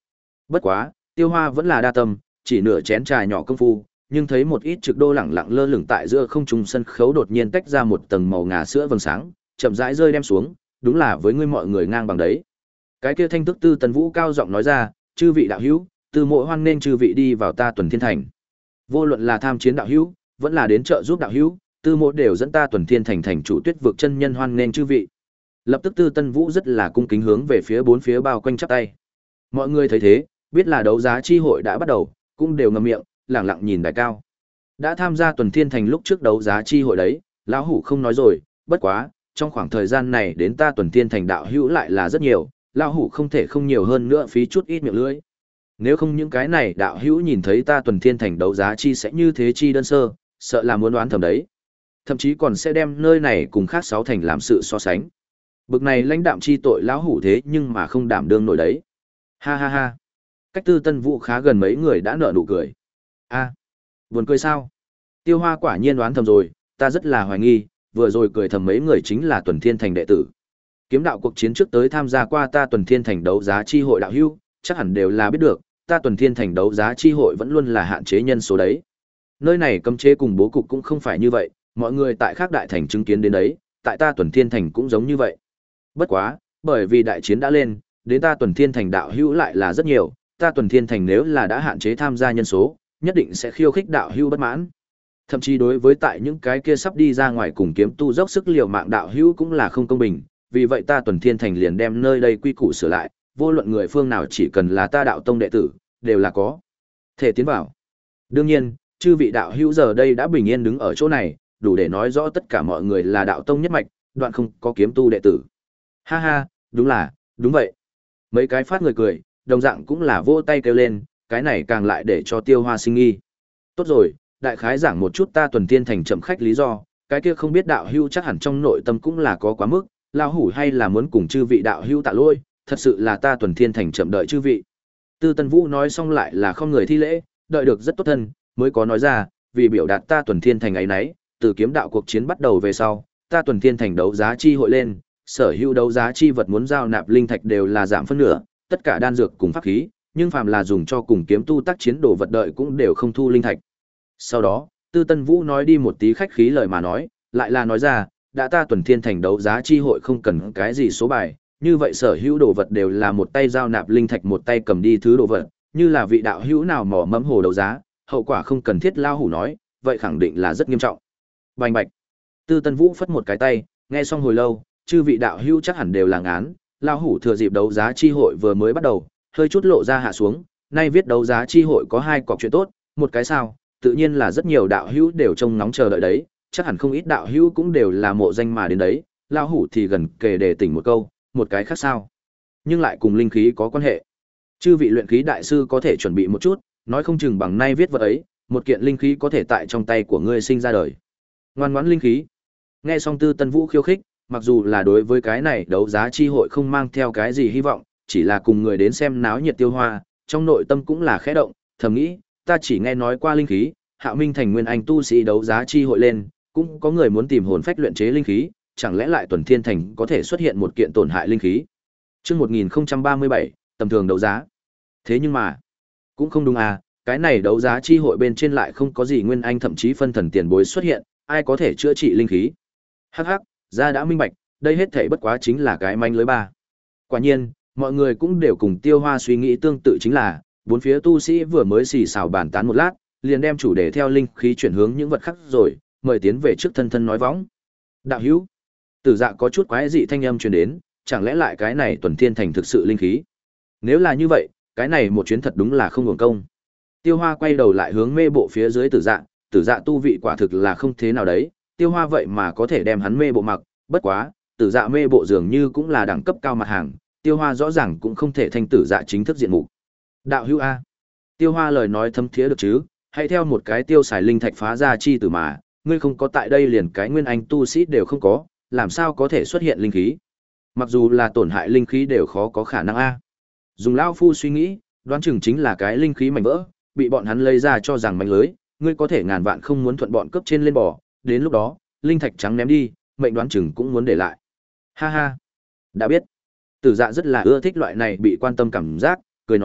Speaker 1: Bất quá, Tiêu Hoa vẫn là đa tâm, chỉ nửa chén trà nhỏ công phu, nhưng thấy một ít trực đô lẳng lặng lơ lửng tại giữa không trung sân khấu đột nhiên tách ra một tầng màu ngà sữa vầng sáng, chậm rãi rơi đem xuống, đúng là với ngươi mọi người ngang bằng đấy. Cái kia thanh tức Tư Tần Vũ cao giọng nói ra, chư vị đạo hữu, từ mộ hoan nên chư vị đi vào ta Tuần Thiên Thành. Vô luận là tham chiến đạo hữu, vẫn là đến trợ giúp đạo hữu, tư mộ đều dẫn ta Tuần Thiên Thành thành chủ Tuyết vực chân nhân hoan nên chư vị. Lập tức Tư Tân Vũ rất là cung kính hướng về phía bốn phía bao quanh chắp tay. Mọi người thấy thế, biết là đấu giá chi hội đã bắt đầu, cũng đều ngậm miệng, lặng lặng nhìn đại cao. Đã tham gia Tuần Thiên Thành lúc trước đấu giá chi hội đấy, lão hủ không nói rồi, bất quá, trong khoảng thời gian này đến ta Tuần Thiên Thành đạo hữu lại là rất nhiều, lão hủ không thể không nhiều hơn nữa phí chút ít miệng lưỡi. Nếu không những cái này đạo hữu nhìn thấy ta Tuần Thiên Thành đấu giá chi sẽ như thế chi đơn sơ, sợ là muốn đoán thầm đấy. Thậm chí còn sẽ đem nơi này cùng khác sáu thành làm sự so sánh. Bực này lãnh đạm chi tội lão hủ thế nhưng mà không đảm đương nổi đấy. Ha ha ha. Cách Tư Tân Vũ khá gần mấy người đã nở nụ cười. A, buồn cười sao? Tiêu Hoa quả nhiên đoán thầm rồi, ta rất là hoài nghi, vừa rồi cười thầm mấy người chính là Tuần Thiên Thành đệ tử. Kiếm đạo cuộc chiến trước tới tham gia qua ta Tuần Thiên Thành đấu giá chi hội đạo hữu, chắc hẳn đều là biết được, ta Tuần Thiên Thành đấu giá chi hội vẫn luôn là hạn chế nhân số đấy. Nơi này cấm chế cùng bố cục cũng không phải như vậy, mọi người tại khác đại thành chứng kiến đến đấy, tại ta Tuần Thiên Thành cũng giống như vậy. Bất quá, bởi vì đại chiến đã lên, đến ta Tuần Thiên Thành đạo hữu lại là rất nhiều, ta Tuần Thiên Thành nếu là đã hạn chế tham gia nhân số, nhất định sẽ khiêu khích đạo hữu bất mãn. Thậm chí đối với tại những cái kia sắp đi ra ngoài cùng kiếm tu dốc sức liều mạng đạo hữu cũng là không công bình, vì vậy ta Tuần Thiên Thành liền đem nơi đây quy củ sửa lại, vô luận người phương nào chỉ cần là ta đạo tông đệ tử, đều là có thể tiến vào. Đương nhiên, chư vị đạo hữu giờ đây đã bình yên đứng ở chỗ này, đủ để nói rõ tất cả mọi người là đạo tông nhất mạch, đoạn không có kiếm tu đệ tử. Ha ha, đúng là, đúng vậy. Mấy cái phát người cười, đồng dạng cũng là vỗ tay kêu lên, cái này càng lại để cho Tiêu Hoa sinh nghi. Tốt rồi, đại khái giảng một chút ta Tuần Thiên Thành chậm khách lý do, cái kia không biết đạo hữu chắc hẳn trong nội tâm cũng là có quá mức, lão hủ hay là muốn cùng chư vị đạo hữu tạ lỗi, thật sự là ta Tuần Thiên Thành chậm đợi chư vị. Tư Tân Vũ nói xong lại là không người thi lễ, đợi được rất tốt thân, mới có nói ra, vì biểu đạt ta Tuần Thiên Thành ấy nấy, từ kiếm đạo cuộc chiến bắt đầu về sau, ta Tuần Thiên Thành đấu giá chi hội lên, sở hữu đấu giá chi vật muốn giao nạp linh thạch đều là giảm phân nửa, tất cả đan dược cùng pháp khí, nhưng phàm là dùng cho cùng kiếm tu tác chiến đồ vật đợi cũng đều không thu linh thạch. Sau đó, Tư Tân Vũ nói đi một tí khách khí lời mà nói, lại là nói ra, đã ta Tuần Thiên Thành đấu giá chi hội không cần cái gì số bài, như vậy sở hữu đồ vật đều là một tay giao nạp linh thạch một tay cầm đi thứ đồ vật, như là vị đạo hữu nào mỏ mẫm hồ đấu giá, hậu quả không cần thiết lao hủ nói, vậy khẳng định là rất nghiêm trọng. Bành bạch. Tư Tân Vũ phất một cái tay, nghe xong hồi lâu, chư vị đạo hữu chắc hẳn đều là ngán, lao hủ thừa dịp đấu giá chi hội vừa mới bắt đầu, hơi chút lộ ra hạ xuống, nay viết đấu giá chi hội có hai cọc chuyện tốt, một cái sao, tự nhiên là rất nhiều đạo hữu đều trông nóng chờ đợi đấy, chắc hẳn không ít đạo hữu cũng đều là mộ danh mà đến đấy, lao hủ thì gần kề để tỉnh một câu, một cái khác sao, nhưng lại cùng linh khí có quan hệ. Chư vị luyện khí đại sư có thể chuẩn bị một chút, nói không chừng bằng nay viết vật ấy, một kiện linh khí có thể tại trong tay của ngươi sinh ra đời. Ngoan ngoãn linh khí. Nghe xong Tư Tân Vũ khiêu khích, mặc dù là đối với cái này đấu giá chi hội không mang theo cái gì hy vọng, chỉ là cùng người đến xem náo nhiệt Tiêu Hoa, trong nội tâm cũng là khẽ động, thầm nghĩ, ta chỉ nghe nói qua linh khí, Hạo Minh Thành nguyên anh tu sĩ đấu giá chi hội lên, cũng có người muốn tìm hồn phách luyện chế linh khí, chẳng lẽ lại Tuần Thiên Thành có thể xuất hiện một kiện tổn hại linh khí. Chương một nghìn không trăm ba mươi bảy, tầm thường đấu giá. Thế nhưng mà, cũng không đúng à, cái này đấu giá chi hội bên trên lại không có gì nguyên anh thậm chí phân thần tiền bối xuất hiện, ai có thể chữa trị linh khí. Hắc hắc, ra đã minh bạch, đây hết thảy bất quá chính là cái manh lưới ba. Quả nhiên, mọi người cũng đều cùng Tiêu Hoa suy nghĩ tương tự, chính là bốn phía tu sĩ vừa mới xì xào bàn tán một lát, liền đem chủ đề theo linh khí chuyển hướng những vật khác rồi, mời tiến về trước thân thân nói võng. Đạo hữu, Tử Dạ có chút quái dị thanh âm truyền đến, chẳng lẽ lại cái này Tuần Thiên Thành thực sự linh khí? Nếu là như vậy, cái này một chuyến thật đúng là không hưởng công. Tiêu Hoa quay đầu lại hướng mê bộ phía dưới Tử Dạ, Tử Dạ tu vị quả thực là không thế nào đấy, Tiêu Hoa vậy mà có thể đem hắn mê bộ mặc, bất quá, Tử Dạ mê bộ dường như cũng là đẳng cấp cao mặt hàng, Tiêu Hoa rõ ràng cũng không thể thành Tử Dạ chính thức diện mục. Đạo hữu a, Tiêu Hoa lời nói thấm thía được chứ, hãy theo một cái tiêu xài linh thạch phá ra chi tử mà, ngươi không có tại đây liền cái nguyên anh tu sĩ đều không có, làm sao có thể xuất hiện linh khí? Mặc dù là tổn hại linh khí đều khó có khả năng a. Dùng lão phu suy nghĩ, đoán chừng chính là cái linh khí mảnh vỡ, bị bọn hắn lấy ra cho rằng mảnh lưới, ngươi có thể ngàn vạn không muốn thuận bọn cướp trên lên bò, đến lúc đó, linh thạch trắng ném đi, mệnh đoán chừng cũng muốn để lại. Ha ha, đã biết. Tử Dạ rất là ưa thích loại này bị quan tâm cảm giác, cười nói,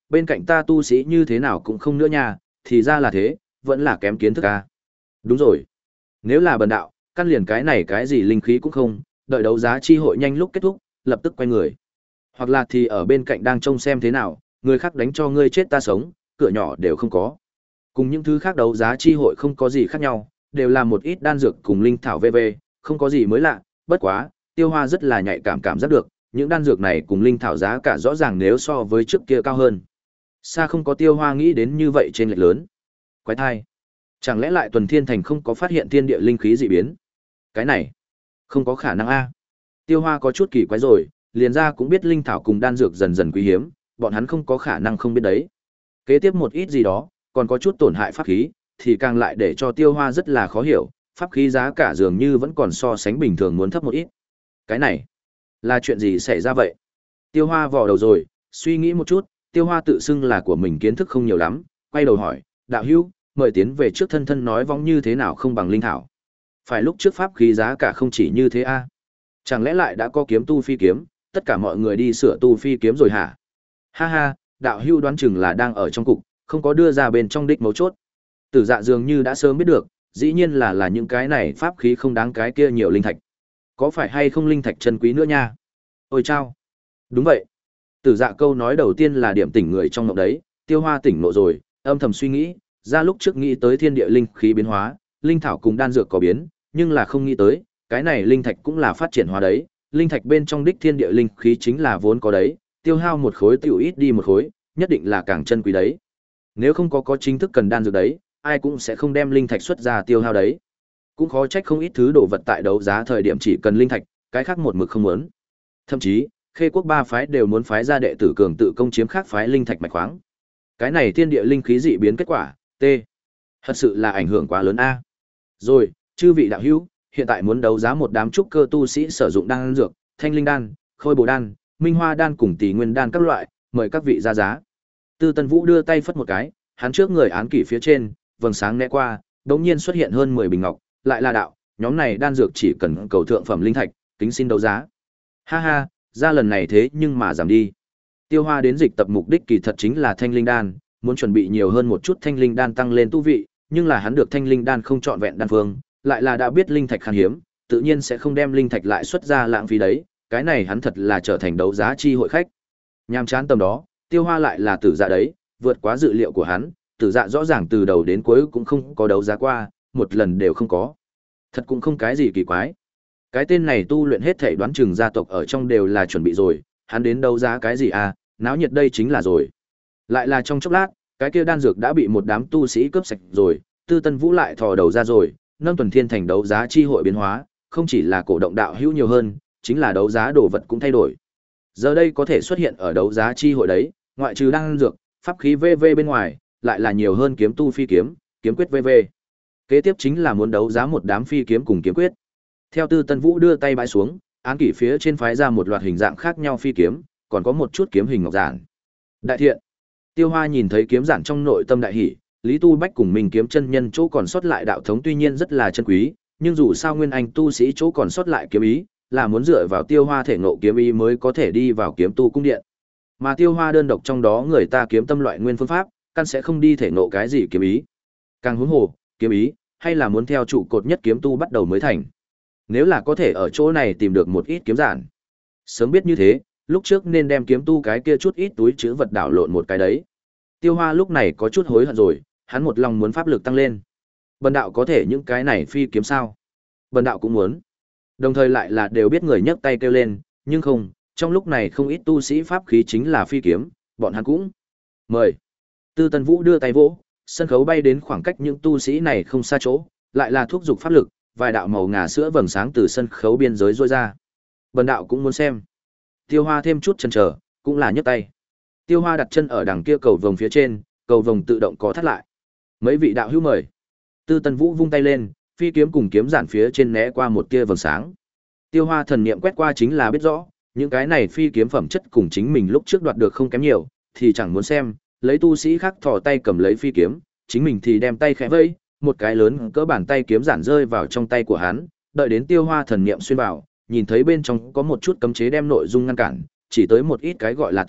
Speaker 1: bên cạnh ta tu sĩ như thế nào cũng không nữa nha, thì ra là thế, vẫn là kém kiến thức a. Đúng rồi. Nếu là bần đạo, căn liền cái này cái gì linh khí cũng không, đợi đấu giá chi hội nhanh lúc kết thúc, lập tức quay người. Hoặc là thì ở bên cạnh đang trông xem thế nào, người khác đánh cho ngươi chết ta sống, cửa nhỏ đều không có. Cùng những thứ khác đấu giá chi hội không có gì khác nhau, đều là một ít đan dược cùng linh thảo vê vê, không có gì mới lạ, bất quá, Tiêu Hoa rất là nhạy cảm cảm giác được, những đan dược này cùng linh thảo giá cả rõ ràng nếu so với trước kia cao hơn. Xa không có Tiêu Hoa nghĩ đến như vậy trên lệch lớn. Quái thai. Chẳng lẽ lại Tuần Thiên Thành không có phát hiện thiên địa linh khí dị biến? Cái này, không có khả năng a. Tiêu Hoa có chút kỳ quái rồi, liền ra cũng biết linh thảo cùng đan dược dần dần quý hiếm, bọn hắn không có khả năng không biết đấy. Kế tiếp một ít gì đó, còn có chút tổn hại pháp khí, thì càng lại để cho Tiêu Hoa rất là khó hiểu, pháp khí giá cả dường như vẫn còn so sánh bình thường muốn thấp một ít. Cái này, là chuyện gì xảy ra vậy? Tiêu Hoa vò đầu rồi, suy nghĩ một chút, Tiêu Hoa tự xưng là của mình kiến thức không nhiều lắm, quay đầu hỏi, đạo hữu, mời tiến về trước thân thân nói vong như thế nào không bằng linh thảo. Phải lúc trước pháp khí giá cả không chỉ như thế a? Chẳng lẽ lại đã có kiếm tu phi kiếm, tất cả mọi người đi sửa tu phi kiếm rồi hả? Ha ha, đạo hữu đoán chừng là đang ở trong cục, không có đưa ra bên trong đích mấu chốt. Tử Dạ dường như đã sớm biết được, dĩ nhiên là là những cái này pháp khí không đáng cái kia nhiều linh thạch. Có phải hay không linh thạch chân quý nữa nha? Ôi chao. Đúng vậy. Tử Dạ câu nói đầu tiên là điểm tỉnh người trong mộng đấy, Tiêu Hoa tỉnh nộ rồi, âm thầm suy nghĩ, ra lúc trước nghĩ tới thiên địa linh khí biến hóa, linh thảo cùng đan dược có biến, nhưng là không nghĩ tới, cái này linh thạch cũng là phát triển hóa đấy, linh thạch bên trong đích thiên địa linh khí chính là vốn có đấy, tiêu hao một khối tiểu ít đi một khối, nhất định là càng chân quý đấy. Nếu không có có chính thức cần đan dược đấy, ai cũng sẽ không đem linh thạch xuất ra tiêu hao đấy. Cũng khó trách không ít thứ đồ vật tại đấu giá thời điểm chỉ cần linh thạch, cái khác một mực không muốn. Thậm chí, Khê quốc ba phái đều muốn phái ra đệ tử cường tự công chiếm khác phái linh thạch mạch khoáng. Cái này thiên địa linh khí dị biến kết quả, T. Thật sự là ảnh hưởng quá lớn a. Rồi, chư vị đạo hữu, hiện tại muốn đấu giá một đám trúc cơ tu sĩ sử dụng đan dược, thanh linh đan, khôi bổ đan, minh hoa đan cùng tỷ nguyên đan các loại, mời các vị ra giá. Tư Tân Vũ đưa tay phất một cái, hắn trước người án kỷ phía trên, vầng sáng né qua, đột nhiên xuất hiện hơn mười bình ngọc, lại là đạo, nhóm này đan dược chỉ cần cầu thượng phẩm linh thạch, kính xin đấu giá. Ha ha, ra lần này thế nhưng mà giảm đi. Tiêu Hoa đến dịch tập mục đích kỳ thật chính là thanh linh đan, muốn chuẩn bị nhiều hơn một chút thanh linh đan tăng lên tu vị, nhưng là hắn được thanh linh đan không chọn vẹn đan phương, lại là đã biết linh thạch khan hiếm, tự nhiên sẽ không đem linh thạch lại xuất ra lãng phí đấy, cái này hắn thật là trở thành đấu giá chi hội khách. Nhàm chán tầm đó, Tiêu Hoa lại là Tử Dạ đấy, vượt quá dự liệu của hắn, Tử Dạ rõ ràng từ đầu đến cuối cũng không có đấu giá qua, một lần đều không có. Thật cũng không cái gì kỳ quái. Cái tên này tu luyện hết thảy đoán chừng gia tộc ở trong đều là chuẩn bị rồi, hắn đến đấu giá cái gì à, náo nhiệt đây chính là rồi. Lại là trong chốc lát, cái kia đan dược đã bị một đám tu sĩ cướp sạch rồi, Tư Tân Vũ lại thò đầu ra rồi, nâng Tuần Thiên Thành đấu giá chi hội biến hóa, không chỉ là cổ động đạo hữu nhiều hơn, chính là đấu giá đồ vật cũng thay đổi. Giờ đây có thể xuất hiện ở đấu giá chi hội đấy, ngoại trừ đan dược, pháp khí vê vê bên ngoài, lại là nhiều hơn kiếm tu phi kiếm, kiếm quyết vê vê. Kế tiếp chính là muốn đấu giá một đám phi kiếm cùng kiếm quyết. Theo Tư Tân Vũ đưa tay bãi xuống, án kỷ phía trên phái ra một loạt hình dạng khác nhau phi kiếm, còn có một chút kiếm hình ngọc giản. Đại thiện. Tiêu Hoa nhìn thấy kiếm giản trong nội tâm đại hỉ, Lý Tu Bách cùng mình kiếm chân nhân chỗ còn sót lại đạo thống tuy nhiên rất là chân quý, nhưng dù sao nguyên anh tu sĩ chỗ còn sót lại kiếm ý, là muốn dựa vào Tiêu Hoa thể ngộ kiếm ý mới có thể đi vào kiếm tu cung điện. Mà Tiêu Hoa đơn độc trong đó người ta kiếm tâm loại nguyên phương pháp, căn sẽ không đi thể ngộ cái gì kiếm ý. Càng huống hồ, kiếm ý, hay là muốn theo trụ cột nhất kiếm tu bắt đầu mới thành. Nếu là có thể ở chỗ này tìm được một ít kiếm giản. Sớm biết như thế, lúc trước nên đem kiếm tu cái kia chút ít túi chứa vật đảo lộn một cái đấy. Tiêu Hoa lúc này có chút hối hận rồi, hắn một lòng muốn pháp lực tăng lên. Bần đạo có thể những cái này phi kiếm sao? Bần đạo cũng muốn. Đồng thời lại là đều biết người nhấc tay kêu lên, nhưng không, trong lúc này không ít tu sĩ pháp khí chính là phi kiếm, bọn hắn cũng. Mời. Tư Tân Vũ đưa tay vỗ, sân khấu bay đến khoảng cách những tu sĩ này không xa chỗ, lại là thúc giục pháp lực, vài đạo màu ngà sữa vầng sáng từ sân khấu biên giới rôi ra. Bần đạo cũng muốn xem. Tiêu Hoa thêm chút chần chờ, cũng là nhấc tay. Tiêu Hoa đặt chân ở đằng kia cầu vồng phía trên, cầu vồng tự động có thắt lại. Mấy vị đạo hữu mời. Tư Tân Vũ vung tay lên, phi kiếm cùng kiếm giản phía trên né qua một tia vầng sáng. Tiêu Hoa thần niệm quét qua chính là biết rõ, những cái này phi kiếm phẩm chất cùng chính mình lúc trước đoạt được không kém nhiều, thì chẳng muốn xem, lấy tu sĩ khác thò tay cầm lấy phi kiếm, chính mình thì đem tay khẽ vẫy, một cái lớn cỡ bàn tay kiếm giản rơi vào trong tay của hắn, đợi đến Tiêu Hoa thần niệm xuyên vào, nhìn thấy bên trong có một chút cấm chế đem nội dung ngăn cản, chỉ tới một ít cái gọi là tên,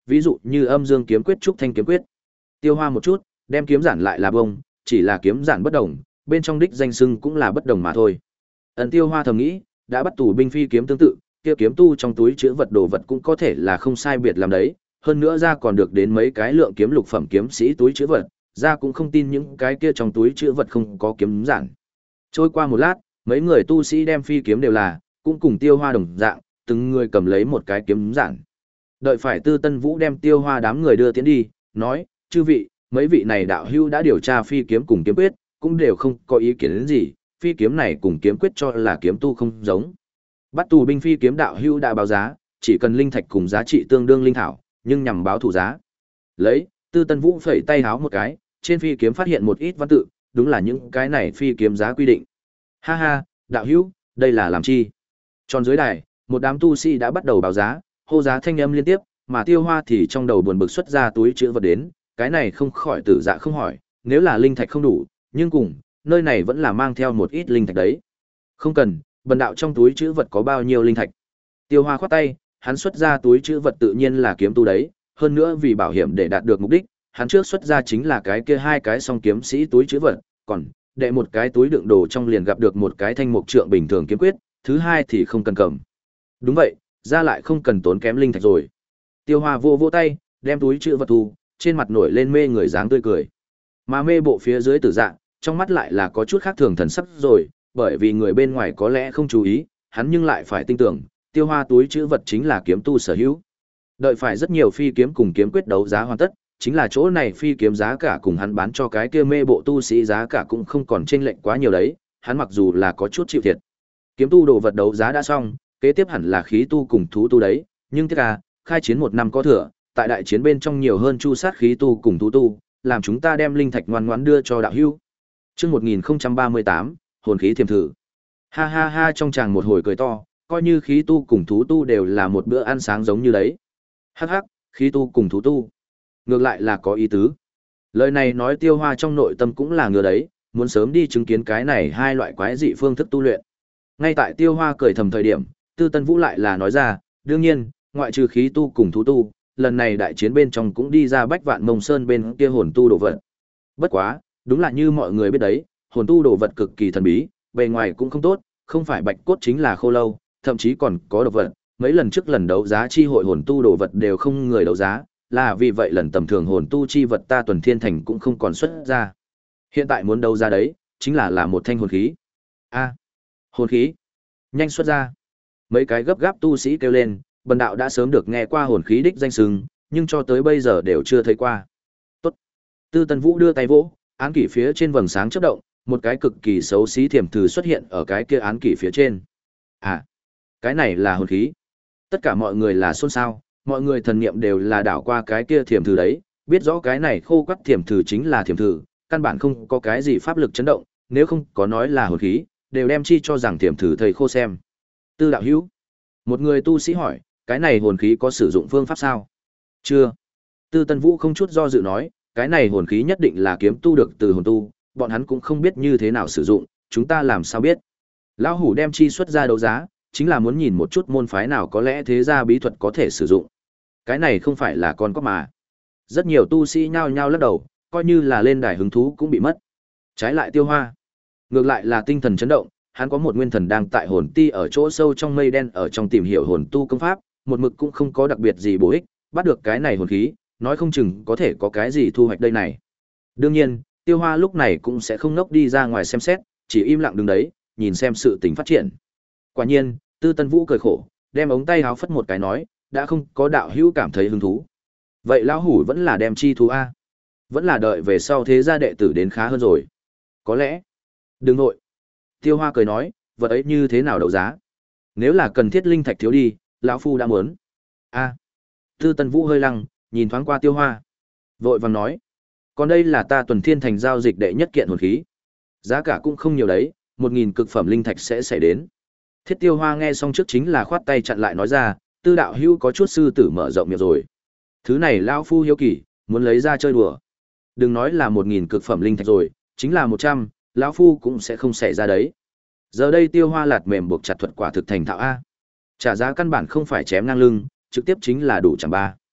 Speaker 1: ví dụ như âm dương kiếm quyết, trúc thanh kiếm quyết. Tiêu Hoa một chút, đem kiếm giản lại là bông, chỉ là kiếm giản bất đồng, bên trong đích danh xưng cũng là bất đồng mà thôi. Ẩn Tiêu Hoa thầm nghĩ, đã bắt tù binh phi kiếm tương tự, kia kiếm tu trong túi chứa vật đồ vật cũng có thể là không sai biệt làm đấy, hơn nữa ra còn được đến mấy cái lượng kiếm lục phẩm kiếm sĩ túi chứa vật, ra cũng không tin những cái kia trong túi chứa vật không có kiếm giản. Trôi qua một lát, mấy người tu sĩ đem phi kiếm đều là, cũng cùng Tiêu Hoa đồng dạng, từng người cầm lấy một cái kiếm giản. Đợi phải Tư Tân Vũ đem Tiêu Hoa đám người đưa tiến đi, nói, chư vị, mấy vị này đạo hữu đã điều tra phi kiếm cùng kiếm quyết, cũng đều không có ý kiến đến gì, phi kiếm này cùng kiếm quyết cho là kiếm tu không giống. Bắt tù binh phi kiếm đạo hữu đã báo giá, chỉ cần linh thạch cùng giá trị tương đương linh thảo, nhưng nhằm báo thủ giá. Lấy, Tư Tân Vũ phẩy tay háo một cái, trên phi kiếm phát hiện một ít văn tự, đúng là những cái này phi kiếm giá quy định. Ha ha, đạo hữu, đây là làm chi? Tròn dưới đài, một đám tu sĩ đã bắt đầu báo giá, hô giá thanh âm liên tiếp, mà Tiêu Hoa thì trong đầu buồn bực xuất ra túi chứa vật đến, cái này không khỏi tử dạ không hỏi, nếu là linh thạch không đủ, nhưng cùng, nơi này vẫn là mang theo một ít linh thạch đấy. Không cần, bần đạo trong túi chứa vật có bao nhiêu linh thạch. Tiêu Hoa khoát tay, hắn xuất ra túi chứa vật tự nhiên là kiếm tu đấy, hơn nữa vì bảo hiểm để đạt được mục đích, hắn trước xuất ra chính là cái kia hai cái song kiếm sĩ túi chứa vật, còn đệ một cái túi đựng đồ trong liền gặp được một cái thanh mục trượng bình thường kiếm quyết, thứ hai thì không cần cầm. Đúng vậy, ra lại không cần tốn kém linh thạch rồi. Tiêu Hoa vô vô tay, đem túi chứa vật thu, trên mặt nổi lên mê người dáng tươi cười. Mà mê bộ phía dưới tử dạ, trong mắt lại là có chút khác thường thần sắc rồi, bởi vì người bên ngoài có lẽ không chú ý, hắn nhưng lại phải tin tưởng, Tiêu Hoa túi chứa vật chính là kiếm tu sở hữu. Đợi phải rất nhiều phi kiếm cùng kiếm quyết đấu giá hoàn tất, chính là chỗ này phi kiếm giá cả cùng hắn bán cho cái kia mê bộ tu sĩ giá cả cũng không còn chênh lệch quá nhiều đấy, hắn mặc dù là có chút chịu thiệt. Kiếm tu đồ vật đấu giá đã xong, kế tiếp hẳn là khí tu cùng thú tu đấy, nhưng tiếc à, khai chiến một năm có thừa, tại đại chiến bên trong nhiều hơn chu sát khí tu cùng thú tu, làm chúng ta đem linh thạch ngoan ngoãn đưa cho đạo hữu. Chương một nghìn không trăm ba mươi tám, hồn khí thiềm thử. Ha ha ha, trong chàng một hồi cười to, coi như khí tu cùng thú tu đều là một bữa ăn sáng giống như đấy. Hắc hắc, khí tu cùng thú tu, ngược lại là có ý tứ. Lời này nói Tiêu Hoa trong nội tâm cũng là ngứa đấy, muốn sớm đi chứng kiến cái này hai loại quái dị phương thức tu luyện. Ngay tại Tiêu Hoa cười thầm thời điểm, Tư Tân Vũ lại là nói ra, đương nhiên, ngoại trừ khí tu cùng thú tu, lần này đại chiến bên trong cũng đi ra Bách Vạn Mông Sơn bên kia hồn tu đồ vật. Bất quá, đúng là như mọi người biết đấy, hồn tu đồ vật cực kỳ thần bí, bề ngoài cũng không tốt, không phải bạch cốt chính là khô lâu, thậm chí còn có độc vật. Mấy lần trước lần đấu giá chi hội hồn tu đồ vật đều không người đấu giá, là vì vậy lần tầm thường hồn tu chi vật ta Tuần Thiên Thành cũng không còn xuất ra. Hiện tại muốn đấu giá đấy, chính là là một thanh hồn khí. A, hồn khí, nhanh xuất ra. Mấy cái gấp gáp tu sĩ kêu lên, bần đạo đã sớm được nghe qua hồn khí đích danh xưng, nhưng cho tới bây giờ đều chưa thấy qua. Tốt. Tư Tân Vũ đưa tay vỗ, án kỷ phía trên vầng sáng chớp động, một cái cực kỳ xấu xí thiểm thử xuất hiện ở cái kia án kỷ phía trên. À, cái này là hồn khí. Tất cả mọi người là xôn xao, mọi người thần niệm đều là đảo qua cái kia thiểm thử đấy, biết rõ cái này khô quắt thiểm thử chính là thiểm thử, căn bản không có cái gì pháp lực chấn động, nếu không có nói là hồn khí, đều đem chi cho rằng thiểm thử thầy khô xem. Tư đạo hữu, một người tu sĩ hỏi, cái này hồn khí có sử dụng phương pháp sao? Chưa. Tư Tân Vũ không chút do dự nói, cái này hồn khí nhất định là kiếm tu được từ hồn tu, bọn hắn cũng không biết như thế nào sử dụng, chúng ta làm sao biết? Lão hủ đem chi xuất ra đấu giá, chính là muốn nhìn một chút môn phái nào có lẽ thế gia bí thuật có thể sử dụng. Cái này không phải là con cóc mà. Rất nhiều tu sĩ nhao nhao lắc đầu, coi như là lên đài hứng thú cũng bị mất. Trái lại Tiêu Hoa, ngược lại là tinh thần chấn động, hắn có một nguyên thần đang tại hồn ti ở chỗ sâu trong mây đen ở trong tìm hiểu hồn tu công pháp, một mực cũng không có đặc biệt gì bổ ích, bắt được cái này hồn khí, nói không chừng có thể có cái gì thu hoạch đây này. Đương nhiên, Tiêu Hoa lúc này cũng sẽ không ngốc đi ra ngoài xem xét, chỉ im lặng đứng đấy, nhìn xem sự tình phát triển. Quả nhiên, Tư Tân Vũ cười khổ, đem ống tay háo phất một cái nói, đã không có đạo hữu cảm thấy hứng thú. Vậy lão hủ vẫn là đem chi thú a, vẫn là đợi về sau thế gia đệ tử đến khá hơn rồi. Có lẽ. Đừng nội. Tiêu Hoa cười nói, vật ấy như thế nào đấu giá? Nếu là cần thiết linh thạch thiếu đi, lão phu đã muốn. A. Tư Tân Vũ hơi lăng, nhìn thoáng qua Tiêu Hoa, vội vàng nói, còn đây là ta Tuần Thiên Thành giao dịch đệ nhất kiện hồn khí, giá cả cũng không nhiều đấy, một nghìn cực phẩm linh thạch sẽ xảy đến. Thiết Tiêu Hoa nghe xong trước chính là khoát tay chặn lại nói ra, Tư đạo hữu có chút sư tử mở rộng miệng rồi. Thứ này lão phu hiếu kỳ, muốn lấy ra chơi đùa. Đừng nói là một nghìn cực phẩm linh thạch rồi, chính là một trăm, lão phu cũng sẽ không xảy ra đấy. Giờ đây Tiêu Hoa lạt mềm buộc chặt thuật quả thực thành thạo a. Trả giá căn bản không phải chém ngang lưng, trực tiếp chính là đủ chẳng ba.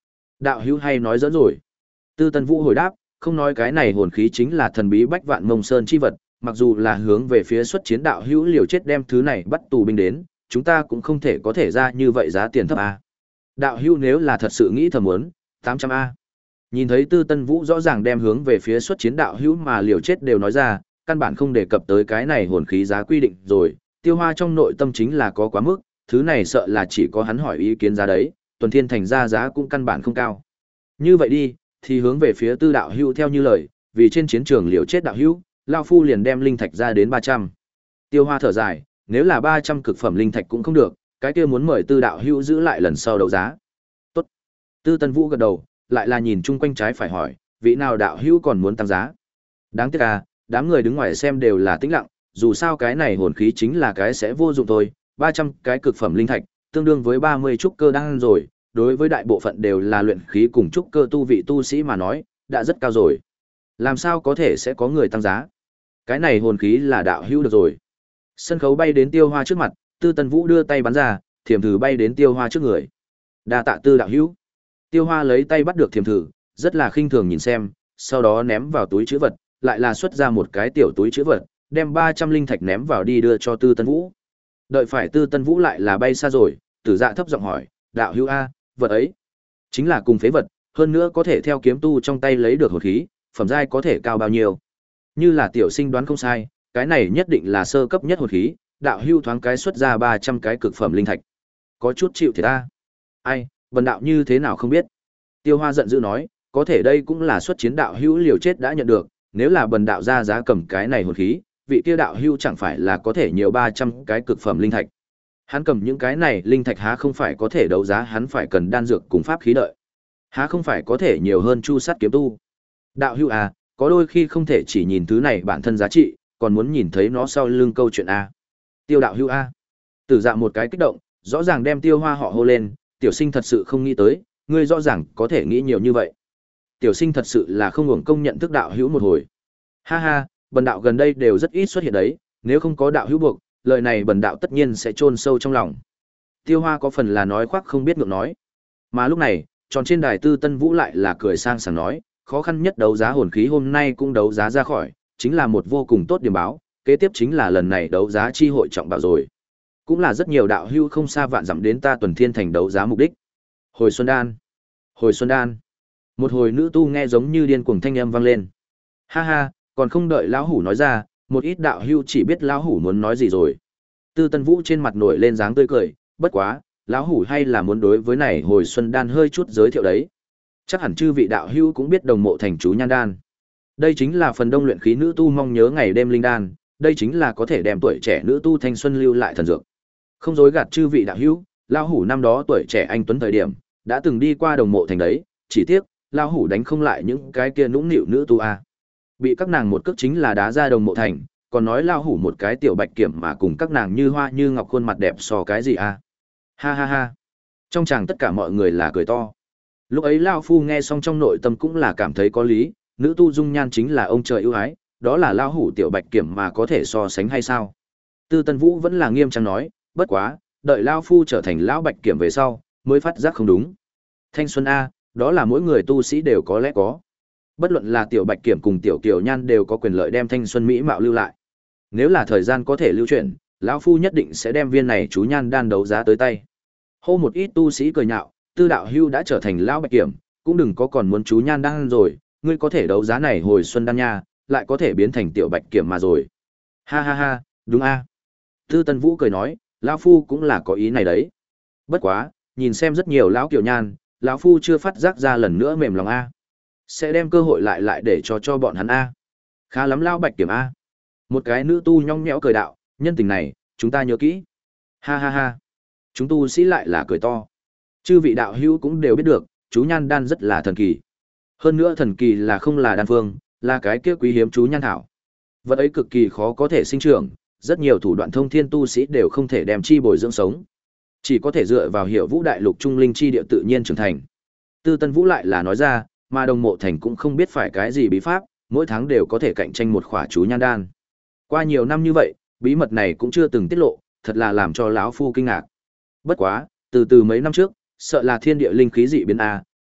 Speaker 1: Đạo hữu hay nói dẫn rồi. Tư Tân Vũ hồi đáp, không nói cái này hồn khí chính là thần bí Bách Vạn Mông Sơn chi vật, mặc dù là hướng về phía xuất chiến đạo hữu liều chết đem thứ này bắt tù binh đến, chúng ta cũng không thể có thể ra như vậy giá tiền thấp a. Đạo hữu nếu là thật sự nghĩ thầm muốn, tám trăm a. Nhìn thấy Tư Tân Vũ rõ ràng đem hướng về phía xuất chiến đạo hữu mà liều chết đều nói ra, căn bản không đề cập tới cái này hồn khí giá quy định rồi, Tiêu Hoa trong nội tâm chính là có quá mức, thứ này sợ là chỉ có hắn hỏi ý kiến giá đấy, Tuần Thiên Thành ra giá cũng căn bản không cao. Như vậy đi, thì hướng về phía Tư đạo hữu theo như lời, vì trên chiến trường liều chết đạo hữu, lão phu liền đem linh thạch ra đến ba trăm. Tiêu Hoa thở dài, nếu là ba trăm cực phẩm linh thạch cũng không được, cái kia muốn mời Tư đạo hữu giữ lại lần sau đấu giá. Tốt. Tư Tân Vũ gật đầu, lại là nhìn chung quanh trái phải hỏi, vị nào đạo hữu còn muốn tăng giá. Đáng tiếc à, đám người đứng ngoài xem đều là tĩnh lặng, dù sao cái này hồn khí chính là cái sẽ vô dụng thôi, ba trăm cái cực phẩm linh thạch, tương đương với ba mươi trúc cơ đan rồi, đối với đại bộ phận đều là luyện khí cùng trúc cơ tu vị tu sĩ mà nói, đã rất cao rồi. Làm sao có thể sẽ có người tăng giá? Cái này hồn khí là đạo hữu được rồi. Sân khấu bay đến Tiêu Hoa trước mặt, Tư Tân Vũ đưa tay bắn ra, thiềm thử bay đến Tiêu Hoa trước người. Đa tạ Tư đạo hữu. Tiêu Hoa lấy tay bắt được thiềm thử, rất là khinh thường nhìn xem, sau đó ném vào túi trữ vật, lại là xuất ra một cái tiểu túi trữ vật, đem ba trăm linh thạch ném vào đi đưa cho Tư Tân Vũ. Đợi phải Tư Tân Vũ lại là bay xa rồi, Tử Dạ thấp giọng hỏi, đạo hữu a, vật ấy chính là cùng phế vật, hơn nữa có thể theo kiếm tu trong tay lấy được hồn khí, phẩm giai có thể cao bao nhiêu? Như là tiểu sinh đoán không sai, cái này nhất định là sơ cấp nhất hồn khí, đạo hữu thoáng cái xuất ra ba trăm cái cực phẩm linh thạch. Có chút chịu thiệt ta. Ai, bần đạo như thế nào không biết. Tiêu Hoa giận dữ nói, có thể đây cũng là xuất chiến đạo hữu liều chết đã nhận được, nếu là bần đạo ra giá cầm cái này hồn khí, vị kia đạo hữu chẳng phải là có thể nhiều ba trăm cái cực phẩm linh thạch. Hắn cầm những cái này linh thạch há không phải có thể đấu giá, hắn phải cần đan dược cùng pháp khí đợi. Há không phải có thể nhiều hơn chu sát kiếm tu. Đạo hữu à, có đôi khi không thể chỉ nhìn thứ này bản thân giá trị, còn muốn nhìn thấy nó sau lưng câu chuyện a. Tiêu đạo hữu a. Tử Dạ một cái kích động, rõ ràng đem Tiêu Hoa họ hô lên, tiểu sinh thật sự không nghĩ tới, ngươi rõ ràng có thể nghĩ nhiều như vậy. Tiểu sinh thật sự là không hưởng công nhận thức đạo hữu một hồi. Ha ha, bần đạo gần đây đều rất ít xuất hiện đấy, nếu không có đạo hữu buộc, lời này bần đạo tất nhiên sẽ chôn sâu trong lòng. Tiêu Hoa có phần là nói khoác không biết ngượng nói. Mà lúc này, tròn trên đài Tư Tân Vũ lại là cười sang sảng nói, khó khăn nhất đấu giá hồn khí hôm nay cũng đấu giá ra khỏi, chính là một vô cùng tốt điểm báo, kế tiếp chính là lần này đấu giá chi hội trọng bảo rồi. Cũng là rất nhiều đạo hữu không xa vạn dặm đến ta Tuần Thiên Thành đấu giá mục đích. Hồi Xuân Đan, Hồi Xuân Đan. Một hồi nữ tu nghe giống như điên cuồng thanh âm vang lên. Ha ha, còn không đợi lão hủ nói ra, một ít đạo hữu chỉ biết lão hủ muốn nói gì rồi. Tư Tân Vũ trên mặt nổi lên dáng tươi cười, bất quá, lão hủ hay là muốn đối với này Hồi Xuân Đan hơi chút giới thiệu đấy. Chắc hẳn chư vị đạo hữu cũng biết đồng mộ thành chú nhan đan. Đây chính là phần đông luyện khí nữ tu mong nhớ ngày đêm linh đan, đây chính là có thể đem tuổi trẻ nữ tu thanh xuân lưu lại thần dược. Không dối gạt chư vị đạo hữu, lão hủ năm đó tuổi trẻ anh tuấn thời điểm, đã từng đi qua đồng mộ thành đấy, chỉ tiếc, lão hủ đánh không lại những cái kia nũng nịu nữ tu a. Bị các nàng một cước chính là đá ra đồng mộ thành, còn nói lão hủ một cái tiểu bạch kiểm mà cùng các nàng như hoa như ngọc khuôn mặt đẹp so cái gì a. Ha ha ha. Trong chàng tất cả mọi người là cười to. Lúc ấy lão phu nghe xong trong nội tâm cũng là cảm thấy có lý, nữ tu dung nhan chính là ông trời ưu ái, đó là lão hủ tiểu bạch kiểm mà có thể so sánh hay sao? Tư Tân Vũ vẫn là nghiêm trang nói, bất quá, đợi lão phu trở thành lão bạch kiểm về sau, mới phát giác không đúng. Thanh xuân a, đó là mỗi người tu sĩ đều có lẽ có. Bất luận là tiểu bạch kiểm cùng tiểu kiều nhan đều có quyền lợi đem thanh xuân mỹ mạo lưu lại. Nếu là thời gian có thể lưu chuyển, lão phu nhất định sẽ đem viên này chú nhan đan đấu giá tới tay. Hô một ít tu sĩ cười nhạo, Tư đạo hưu đã trở thành lão bạch kiểm, cũng đừng có còn muốn chú nhan đan rồi, ngươi có thể đấu giá này hồi xuân đan nha, lại có thể biến thành tiểu bạch kiểm mà rồi. Ha ha ha, đúng a. Tư Tân Vũ cười nói, lão phu cũng là có ý này đấy. Bất quá, nhìn xem rất nhiều lão kiều nhan, lão phu chưa phát giác ra lần nữa mềm lòng a. Sẽ đem cơ hội lại lại để cho cho bọn hắn a. Khá lắm lão bạch kiểm a. Một cái nữ tu nhõng nhẽo cười đạo, nhân tình này, chúng ta nhớ kỹ. Ha ha ha. Chúng tu sĩ lại là cười to. Chư vị đạo hữu cũng đều biết được, chú nhan đan rất là thần kỳ. Hơn nữa thần kỳ là không là đan phương, là cái kia quý hiếm chú nhan thảo. Vật ấy cực kỳ khó có thể sinh trưởng, rất nhiều thủ đoạn thông thiên tu sĩ đều không thể đem chi bồi dưỡng sống. Chỉ có thể dựa vào Hiểu Vũ đại lục trung linh chi địa tự nhiên trưởng thành. Tư Tân Vũ lại là nói ra, mà đồng mộ thành cũng không biết phải cái gì bí pháp, mỗi tháng đều có thể cạnh tranh một khỏa chú nhan đan. Qua nhiều năm như vậy, bí mật này cũng chưa từng tiết lộ, thật là làm cho lão phu kinh ngạc. Bất quá, từ từ mấy năm trước, sợ là thiên địa linh khí dị biến a,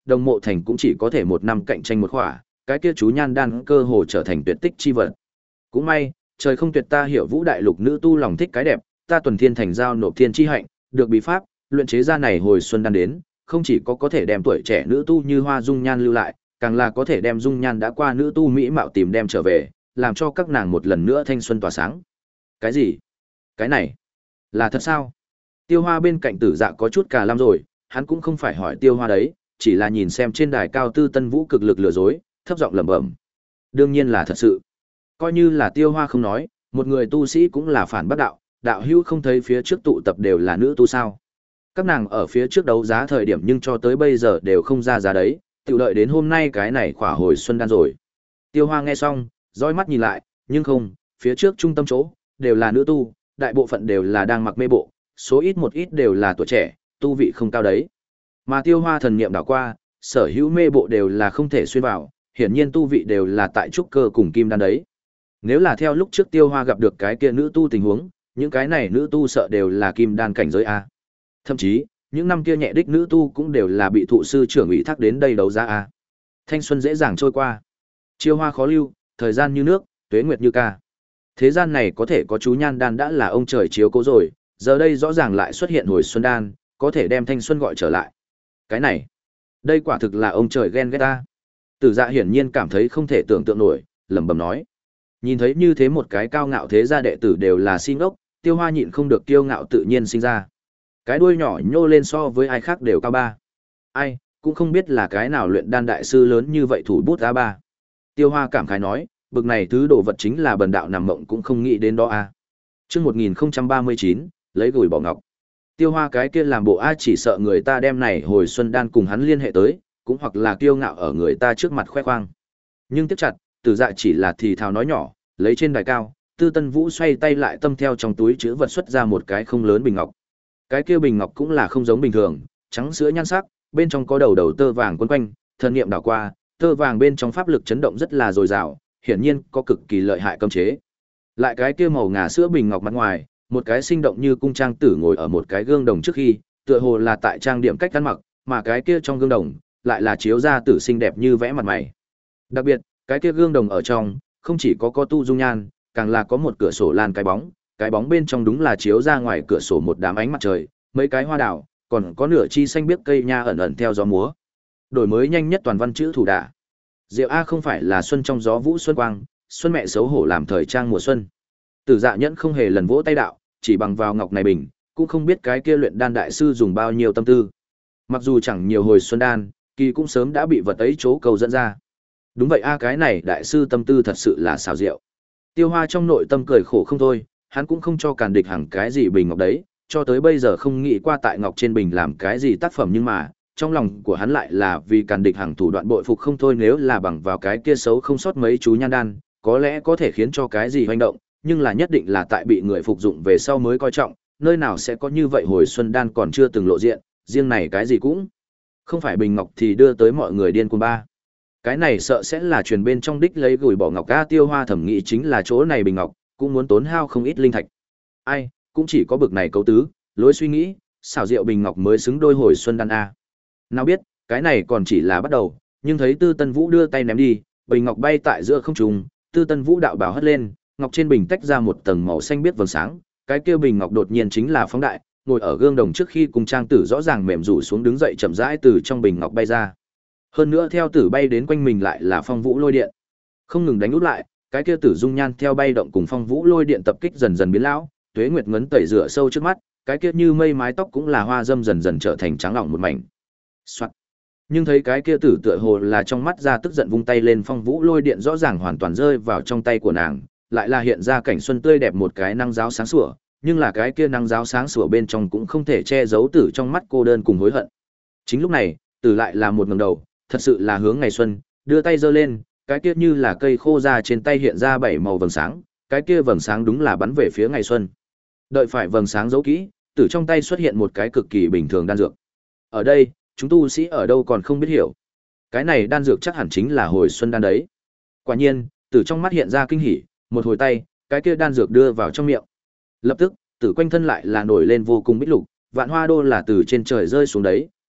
Speaker 1: đồng mộ thành cũng chỉ có thể một năm cạnh tranh một khỏa, cái kia chú nhan đan cơ hồ trở thành tuyệt tích chi vật. Cũng may, trời không tuyệt ta hiểu vũ đại lục nữ tu lòng thích cái đẹp, ta tuần thiên thành giao nộp thiên chi hạnh, được bí pháp, luyện chế ra này hồi xuân đan đến, không chỉ có có thể đem tuổi trẻ nữ tu như hoa dung nhan lưu lại, càng là có thể đem dung nhan đã qua nữ tu mỹ mạo tìm đem trở về, làm cho các nàng một lần nữa thanh xuân tỏa sáng. Cái gì? Cái này là thật sao? Tiêu Hoa bên cạnh Tử Dạ có chút cả lăm rồi, hắn cũng không phải hỏi Tiêu Hoa đấy, chỉ là nhìn xem trên đài cao Tư Tân Vũ cực lực lừa dối, thấp giọng lẩm bẩm. Đương nhiên là thật sự. Coi như là Tiêu Hoa không nói, một người tu sĩ cũng là phản bác đạo, đạo hữu không thấy phía trước tụ tập đều là nữ tu sao? Các nàng ở phía trước đấu giá thời điểm nhưng cho tới bây giờ đều không ra giá đấy, tự đợi đến hôm nay cái này khỏa hồi xuân đan rồi. Tiêu Hoa nghe xong, dõi mắt nhìn lại, nhưng không, phía trước trung tâm chỗ, đều là nữ tu, đại bộ phận đều là đang mặc mê bộ, số ít một ít đều là tuổi trẻ, tu vị không cao đấy. Mà Tiêu Hoa thần niệm đảo qua, sở hữu mê bộ đều là không thể xuyên vào, hiển nhiên tu vị đều là tại trúc cơ cùng kim đan đấy. Nếu là theo lúc trước Tiêu Hoa gặp được cái kia nữ tu tình huống, những cái này nữ tu sợ đều là kim đan cảnh giới a. Thậm chí, những năm kia nhẹ đích nữ tu cũng đều là bị thụ sư trưởng ủy thác đến đây đấu giá a. Thanh xuân dễ dàng trôi qua, chiêu hoa khó lưu, thời gian như nước, tuế nguyệt như ca. Thế gian này có thể có chú nhan đan đã là ông trời chiếu cố rồi, giờ đây rõ ràng lại xuất hiện hồi xuân đan, có thể đem thanh xuân gọi trở lại. Cái này, đây quả thực là ông trời ghen ghét ta. Tử Dạ hiển nhiên cảm thấy không thể tưởng tượng nổi, lẩm bẩm nói. Nhìn thấy như thế một cái cao ngạo thế gia đệ tử đều là si ngốc, Tiêu Hoa nhịn không được kiêu ngạo tự nhiên sinh ra. Cái đuôi nhỏ nhô lên so với ai khác đều cao ba. Ai, cũng không biết là cái nào luyện đan đại sư lớn như vậy thủ bút a ba. Tiêu Hoa cảm khái nói, bực này thứ đồ vật chính là bần đạo nằm mộng cũng không nghĩ đến đó a. Chương một nghìn không trăm ba mươi chín, lấy gửi bỏ ngọc. Tiêu Hoa cái kia làm bộ a chỉ sợ người ta đem này hồi xuân đan cùng hắn liên hệ tới, cũng hoặc là kiêu ngạo ở người ta trước mặt khoe khoang. Nhưng tiếp chặt, Tử Dạ chỉ là thì thào nói nhỏ, lấy trên đài cao, Tư Tân Vũ xoay tay lại tâm theo trong túi chứa vật xuất ra một cái không lớn bình ngọc. Cái kia bình ngọc cũng là không giống bình thường, trắng sữa nhan sắc, bên trong có đầu đầu tơ vàng quấn quanh, thần niệm đảo qua, tơ vàng bên trong pháp lực chấn động rất là dồi dào, hiển nhiên có cực kỳ lợi hại cấm chế. Lại cái kia màu ngà sữa bình ngọc mặt ngoài, một cái sinh động như cung trang tử ngồi ở một cái gương đồng trước khi, tựa hồ là tại trang điểm cách ăn mặc, mà cái kia trong gương đồng lại là chiếu ra tử xinh đẹp như vẽ mặt mày. Đặc biệt, cái kia gương đồng ở trong, không chỉ có có tu dung nhan, càng là có một cửa sổ lan cái bóng, cái bóng bên trong đúng là chiếu ra ngoài cửa sổ một đám ánh mặt trời, mấy cái hoa đào, còn có nửa chi xanh biếc cây nha ẩn ẩn theo gió múa. Đổi mới nhanh nhất toàn văn chữ thủ đả. Diệu A không phải là xuân trong gió vũ xuân quang, xuân mẹ xấu hổ làm thời trang mùa xuân. Tử Dạ Nhẫn không hề lần vỗ tay đạo, chỉ bằng vào ngọc này bình, cũng không biết cái kia luyện đan đại sư dùng bao nhiêu tâm tư. Mặc dù chẳng nhiều hồi xuân đan, kỳ cũng sớm đã bị vật ấy chỗ cầu dẫn ra. Đúng vậy a, cái này đại sư tâm tư thật sự là xảo diệu. Tiêu Hoa trong nội tâm cười khổ không thôi, hắn cũng không cho Càn Địch Hằng cái gì bình ngọc đấy, cho tới bây giờ không nghĩ qua tại ngọc trên bình làm cái gì tác phẩm, nhưng mà trong lòng của hắn lại là vì Càn Địch Hằng thủ đoạn bội phục không thôi. Nếu là bằng vào cái kia xấu không sót mấy chú nhan đan, có lẽ có thể khiến cho cái gì hoành động, nhưng là nhất định là tại bị người phục dụng về sau mới coi trọng, nơi nào sẽ có như vậy hồi xuân đan còn chưa từng lộ diện, riêng này cái gì cũng không phải bình ngọc thì đưa tới mọi người điên cuồng ba. Cái này sợ sẽ là truyền bên trong đích lấy gửi bỏ ngọc a. Tiêu Hoa thẩm nghĩ chính là chỗ này bình ngọc cũng muốn tốn hao không ít linh thạch. Ai, cũng chỉ có bực này cấu tứ, lối suy nghĩ, xảo diệu bình ngọc mới xứng đôi hồi xuân đan a. Nào biết, cái này còn chỉ là bắt đầu, nhưng thấy Tư Tân Vũ đưa tay ném đi, bình ngọc bay tại giữa không trung, Tư Tân Vũ đạo bảo hất lên, ngọc trên bình tách ra một tầng màu xanh biếc vầng sáng, cái kia bình ngọc đột nhiên chính là phóng đại, ngồi ở gương đồng trước khi cùng trang tử rõ ràng mềm rủ xuống đứng dậy chậm rãi từ trong bình ngọc bay ra. Hơn nữa theo tử bay đến quanh mình lại là phong vũ lôi điện, không ngừng đánh út lại, cái kia tử dung nhan theo bay động cùng phong vũ lôi điện tập kích dần dần biến lão, tuế nguyệt ngấn tẩy rửa sâu trước mắt, cái kia như mây mái tóc cũng là hoa dâm dần dần trở thành trắng lỏng một mảnh. Soạt. Nhưng thấy cái kia tử tựa hồ là trong mắt ra tức giận vung tay lên, phong vũ lôi điện rõ ràng hoàn toàn rơi vào trong tay của nàng, lại là hiện ra cảnh xuân tươi đẹp một cái năng giáo sáng sủa, nhưng là cái kia năng giáo sáng sủa bên trong cũng không thể che giấu tử trong mắt cô đơn cùng hối hận. Chính lúc này, tử lại là một ngẩng đầu, thật sự là hướng ngày xuân, đưa tay giơ lên, cái kia như là cây khô ra trên tay hiện ra bảy màu vầng sáng, cái kia vầng sáng đúng là bắn về phía ngày xuân. Đợi phải vầng sáng giấu kỹ, tử trong tay xuất hiện một cái cực kỳ bình thường đan dược. Ở đây, chúng tu sĩ ở đâu còn không biết hiểu. Cái này đan dược chắc hẳn chính là hồi xuân đan đấy. Quả nhiên, tử trong mắt hiện ra kinh hỉ, một hồi tay, cái kia đan dược đưa vào trong miệng. Lập tức, tử quanh thân lại là nổi lên vô cùng bích lục, vạn hoa đô là từ trên trời rơi xuống đấy,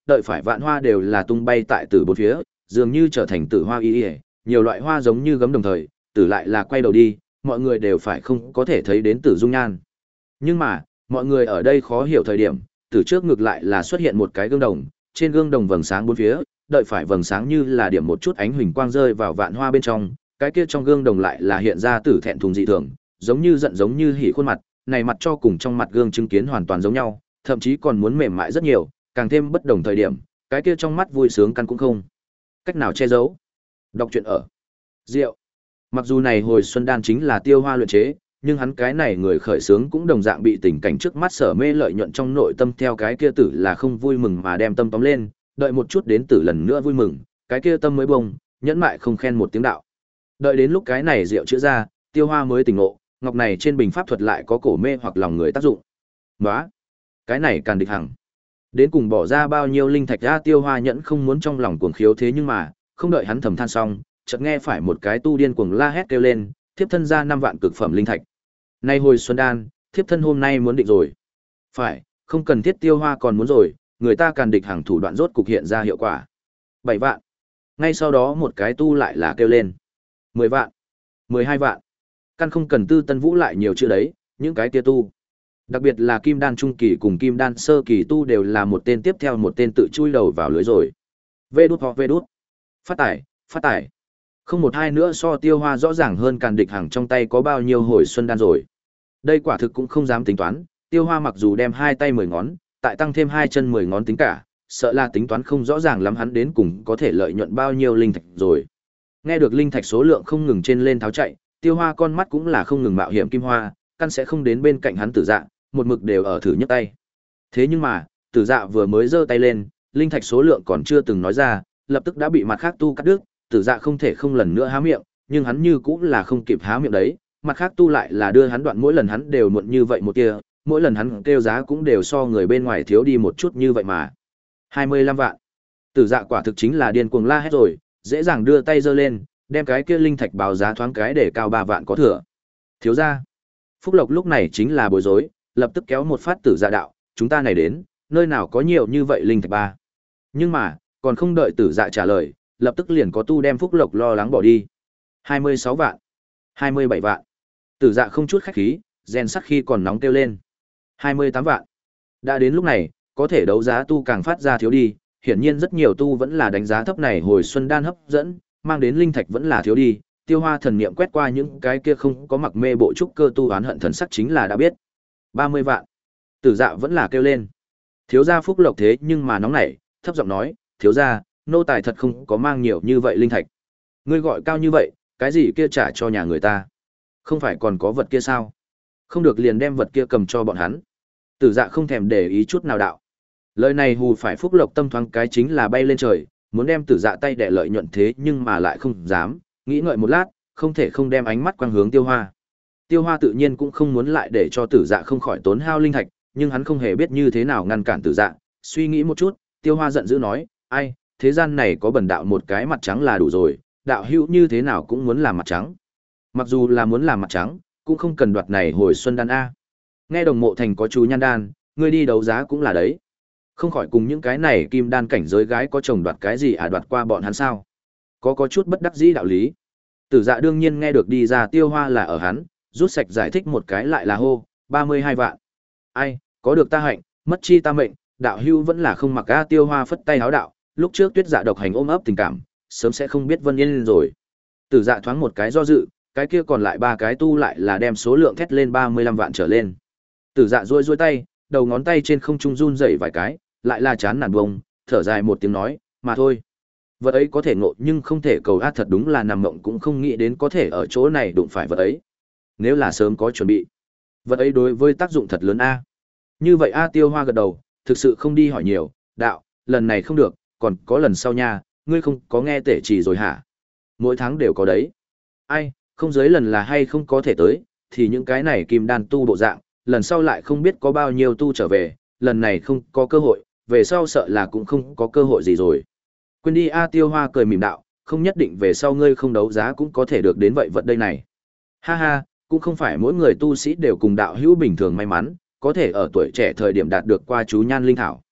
Speaker 1: đợi phải vạn hoa đều là tung bay tại tử bốn phía, dường như trở thành tử hoa y y, nhiều loại hoa giống như gấm đồng thời, tử lại là quay đầu đi, mọi người đều phải không có thể thấy đến tử dung nhan. Nhưng mà, mọi người ở đây khó hiểu thời điểm, tử trước ngược lại là xuất hiện một cái gương đồng, trên gương đồng vầng sáng bốn phía, đợi phải vầng sáng như là điểm một chút ánh huỳnh quang rơi vào vạn hoa bên trong, cái kia trong gương đồng lại là hiện ra tử thẹn thùng dị thường, giống như giận giống như hỉ khuôn mặt, này mặt cho cùng trong mặt gương chứng kiến hoàn toàn giống nhau, thậm chí còn muốn mềm mại rất nhiều, càng thêm bất đồng thời điểm, cái kia trong mắt vui sướng căn cũng không cách nào che giấu. Đọc truyện ở Rượu. Mặc dù này hồi xuân đan chính là Tiêu Hoa luyện chế, nhưng hắn cái này người khởi sướng cũng đồng dạng bị tình cảnh trước mắt sở mê lợi nhuận trong nội tâm theo cái kia tử là không vui mừng mà đem tâm tóm lên, đợi một chút đến tử lần nữa vui mừng, cái kia tâm mới bông, nhẫn mại không khen một tiếng đạo. Đợi đến lúc cái này rượu chữa ra, Tiêu Hoa mới tỉnh ngộ, ngọc này trên bình pháp thuật lại có cổ mê hoặc lòng người tác dụng. Nóa, cái này Càn Địch Hằng. Đến cùng bỏ ra bao nhiêu linh thạch ra, Tiêu Hoa nhẫn không muốn trong lòng cuồng khiếu, thế nhưng mà, không đợi hắn thầm than xong, chợt nghe phải một cái tu điên cuồng la hét kêu lên, thiếp thân ra năm vạn cực phẩm linh thạch. Nay hồi xuân đan, thiếp thân hôm nay muốn định rồi. Phải, không cần thiết. Tiêu Hoa còn muốn rồi, người ta Càn Địch Hằng thủ đoạn rốt cục hiện ra hiệu quả. Bảy vạn. Ngay sau đó một cái tu lại là kêu lên. Mười vạn. Mười hai vạn. Căn không cần Tư Tân Vũ lại nhiều chữ đấy, những cái kia tu. Đặc biệt là kim đan trung kỳ cùng kim đan sơ kỳ tu đều là một tên tiếp theo một tên tự chui đầu vào lưới rồi. Vê đút hoặc vê đút. Phát tải, phát tải. Không một hai nữa so Tiêu Hoa rõ ràng hơn Càn Địch Hằng trong tay có bao nhiêu hồi xuân đan rồi. Đây quả thực cũng không dám tính toán, Tiêu Hoa mặc dù đem hai tay mười ngón, tại tăng thêm hai chân mười ngón tính cả, sợ là tính toán không rõ ràng lắm hắn đến cùng có thể lợi nhuận bao nhiêu linh thạch rồi. Nghe được linh thạch số lượng không ngừng trên lên tháo chạy, Tiêu Hoa con mắt cũng là không ngừng mạo hiểm kim hoa, căn sẽ không đến bên cạnh hắn Tử Dạ, một mực đều ở thử nhấc tay. Thế nhưng mà, Tử Dạ vừa mới giơ tay lên, linh thạch số lượng còn chưa từng nói ra, lập tức đã bị mặt khác tu cắt đứt, Tử Dạ không thể không lần nữa há miệng, nhưng hắn như cũng là không kịp há miệng đấy, mặt khác tu lại là đưa hắn đoạn, mỗi lần hắn đều muộn như vậy một tia, mỗi lần hắn kêu giá cũng đều so người bên ngoài thiếu đi một chút như vậy mà. hai mươi lăm vạn. Tử Dạ quả thực chính là điên cuồng la hét rồi, dễ dàng đưa tay giơ lên, đem cái kia linh thạch báo giá thoáng cái để cao ba vạn có thừa. Thiếu gia. Phúc Lộc lúc này chính là bối rối, lập tức kéo một phát Tử Dạ đạo, chúng ta này đến, nơi nào có nhiều như vậy linh thạch ba. Nhưng mà, còn không đợi Tử Dạ trả lời, lập tức liền có tu đem Phúc Lộc lo lắng bỏ đi. hai mươi sáu vạn. hai mươi bảy vạn. Tử Dạ không chút khách khí, rèn sắc khi còn nóng kêu lên. hai mươi tám vạn. Đã đến lúc này, có thể đấu giá tu càng phát ra thiếu đi, hiển nhiên rất nhiều tu vẫn là đánh giá thấp này hồi xuân đan hấp dẫn, mang đến linh thạch vẫn là thiếu đi. Tiêu Hoa thần niệm quét qua những cái kia không có mặc mê bộ trúc cơ tu oán hận thần sắc chính là đã biết. ba mươi vạn. Tử Dạ vẫn là kêu lên. Thiếu gia Phúc Lộc thế nhưng mà nóng nảy, thấp giọng nói, thiếu gia, nô tài thật không có mang nhiều như vậy linh thạch. Ngươi gọi cao như vậy, cái gì kia trả cho nhà người ta? Không phải còn có vật kia sao? Không được liền đem vật kia cầm cho bọn hắn. Tử Dạ không thèm để ý chút nào đạo. Lời này hù phải Phúc Lộc tâm thoáng cái chính là bay lên trời, muốn đem Tử Dạ tay đẻ lợi nhuận thế nhưng mà lại không dám, nghĩ ngợi một lát, không thể không đem ánh mắt quang hướng Tiêu Hoa. Tiêu Hoa tự nhiên cũng không muốn lại để cho Tử Dạ không khỏi tốn hao linh thạch, nhưng hắn không hề biết như thế nào ngăn cản Tử Dạ, suy nghĩ một chút, Tiêu Hoa giận dữ nói, ai, thế gian này có bần đạo một cái mặt trắng là đủ rồi, đạo hữu như thế nào cũng muốn làm mặt trắng. Mặc dù là muốn làm mặt trắng, cũng không cần đoạt này hồi xuân đan a. Nghe Đồng Mộ Thành có chú nhan đan, ngươi đi đấu giá cũng là đấy. Không khỏi cùng những cái này kim đan cảnh giới gái có chồng đoạt cái gì à, đoạt qua bọn hắn sao? Có có chút bất đắc dĩ đạo lý. Tử Dạ đương nhiên nghe được đi ra Tiêu Hoa là ở hắn, rút sạch giải thích một cái lại là hô, ba mươi hai vạn. Ai, có được ta hạnh, mất chi ta mệnh, đạo hữu vẫn là không mặc a. Tiêu Hoa phất tay háo đạo, lúc trước Tuyết Dạ độc hành ôm ấp tình cảm, sớm sẽ không biết Vân Yên rồi. Tử Dạ thoáng một cái do dự, cái kia còn lại ba cái tu lại là đem số lượng thét lên ba mươi lăm vạn trở lên. Tử Dạ duỗi duỗi tay, đầu ngón tay trên không trung run rẩy vài cái, lại là chán nản bông, thở dài một tiếng nói, mà thôi. Vật ấy có thể ngộ nhưng không thể cầu a, thật đúng là nằm mộng cũng không nghĩ đến có thể ở chỗ này đụng phải vật ấy. Nếu là sớm có chuẩn bị, vật ấy đối với tác dụng thật lớn a. Như vậy a. Tiêu Hoa gật đầu, thực sự không đi hỏi nhiều, đạo, lần này không được, còn có lần sau nha, ngươi không có nghe tể chỉ rồi hả? Mỗi tháng đều có đấy. Ai, không dưới lần là hay không có thể tới, thì những cái này kim đan tu bộ dạng, lần sau lại không biết có bao nhiêu tu trở về, lần này không có cơ hội, về sau sợ là cũng không có cơ hội gì rồi. Quên đi a. Tiêu Hoa cười mỉm đạo, không nhất định về sau ngươi không đấu giá cũng có thể được đến vậy vật đây này. Ha ha, cũng không phải mỗi người tu sĩ đều cùng đạo hữu bình thường may mắn, có thể ở tuổi trẻ thời điểm đạt được qua chú nhan linh thảo.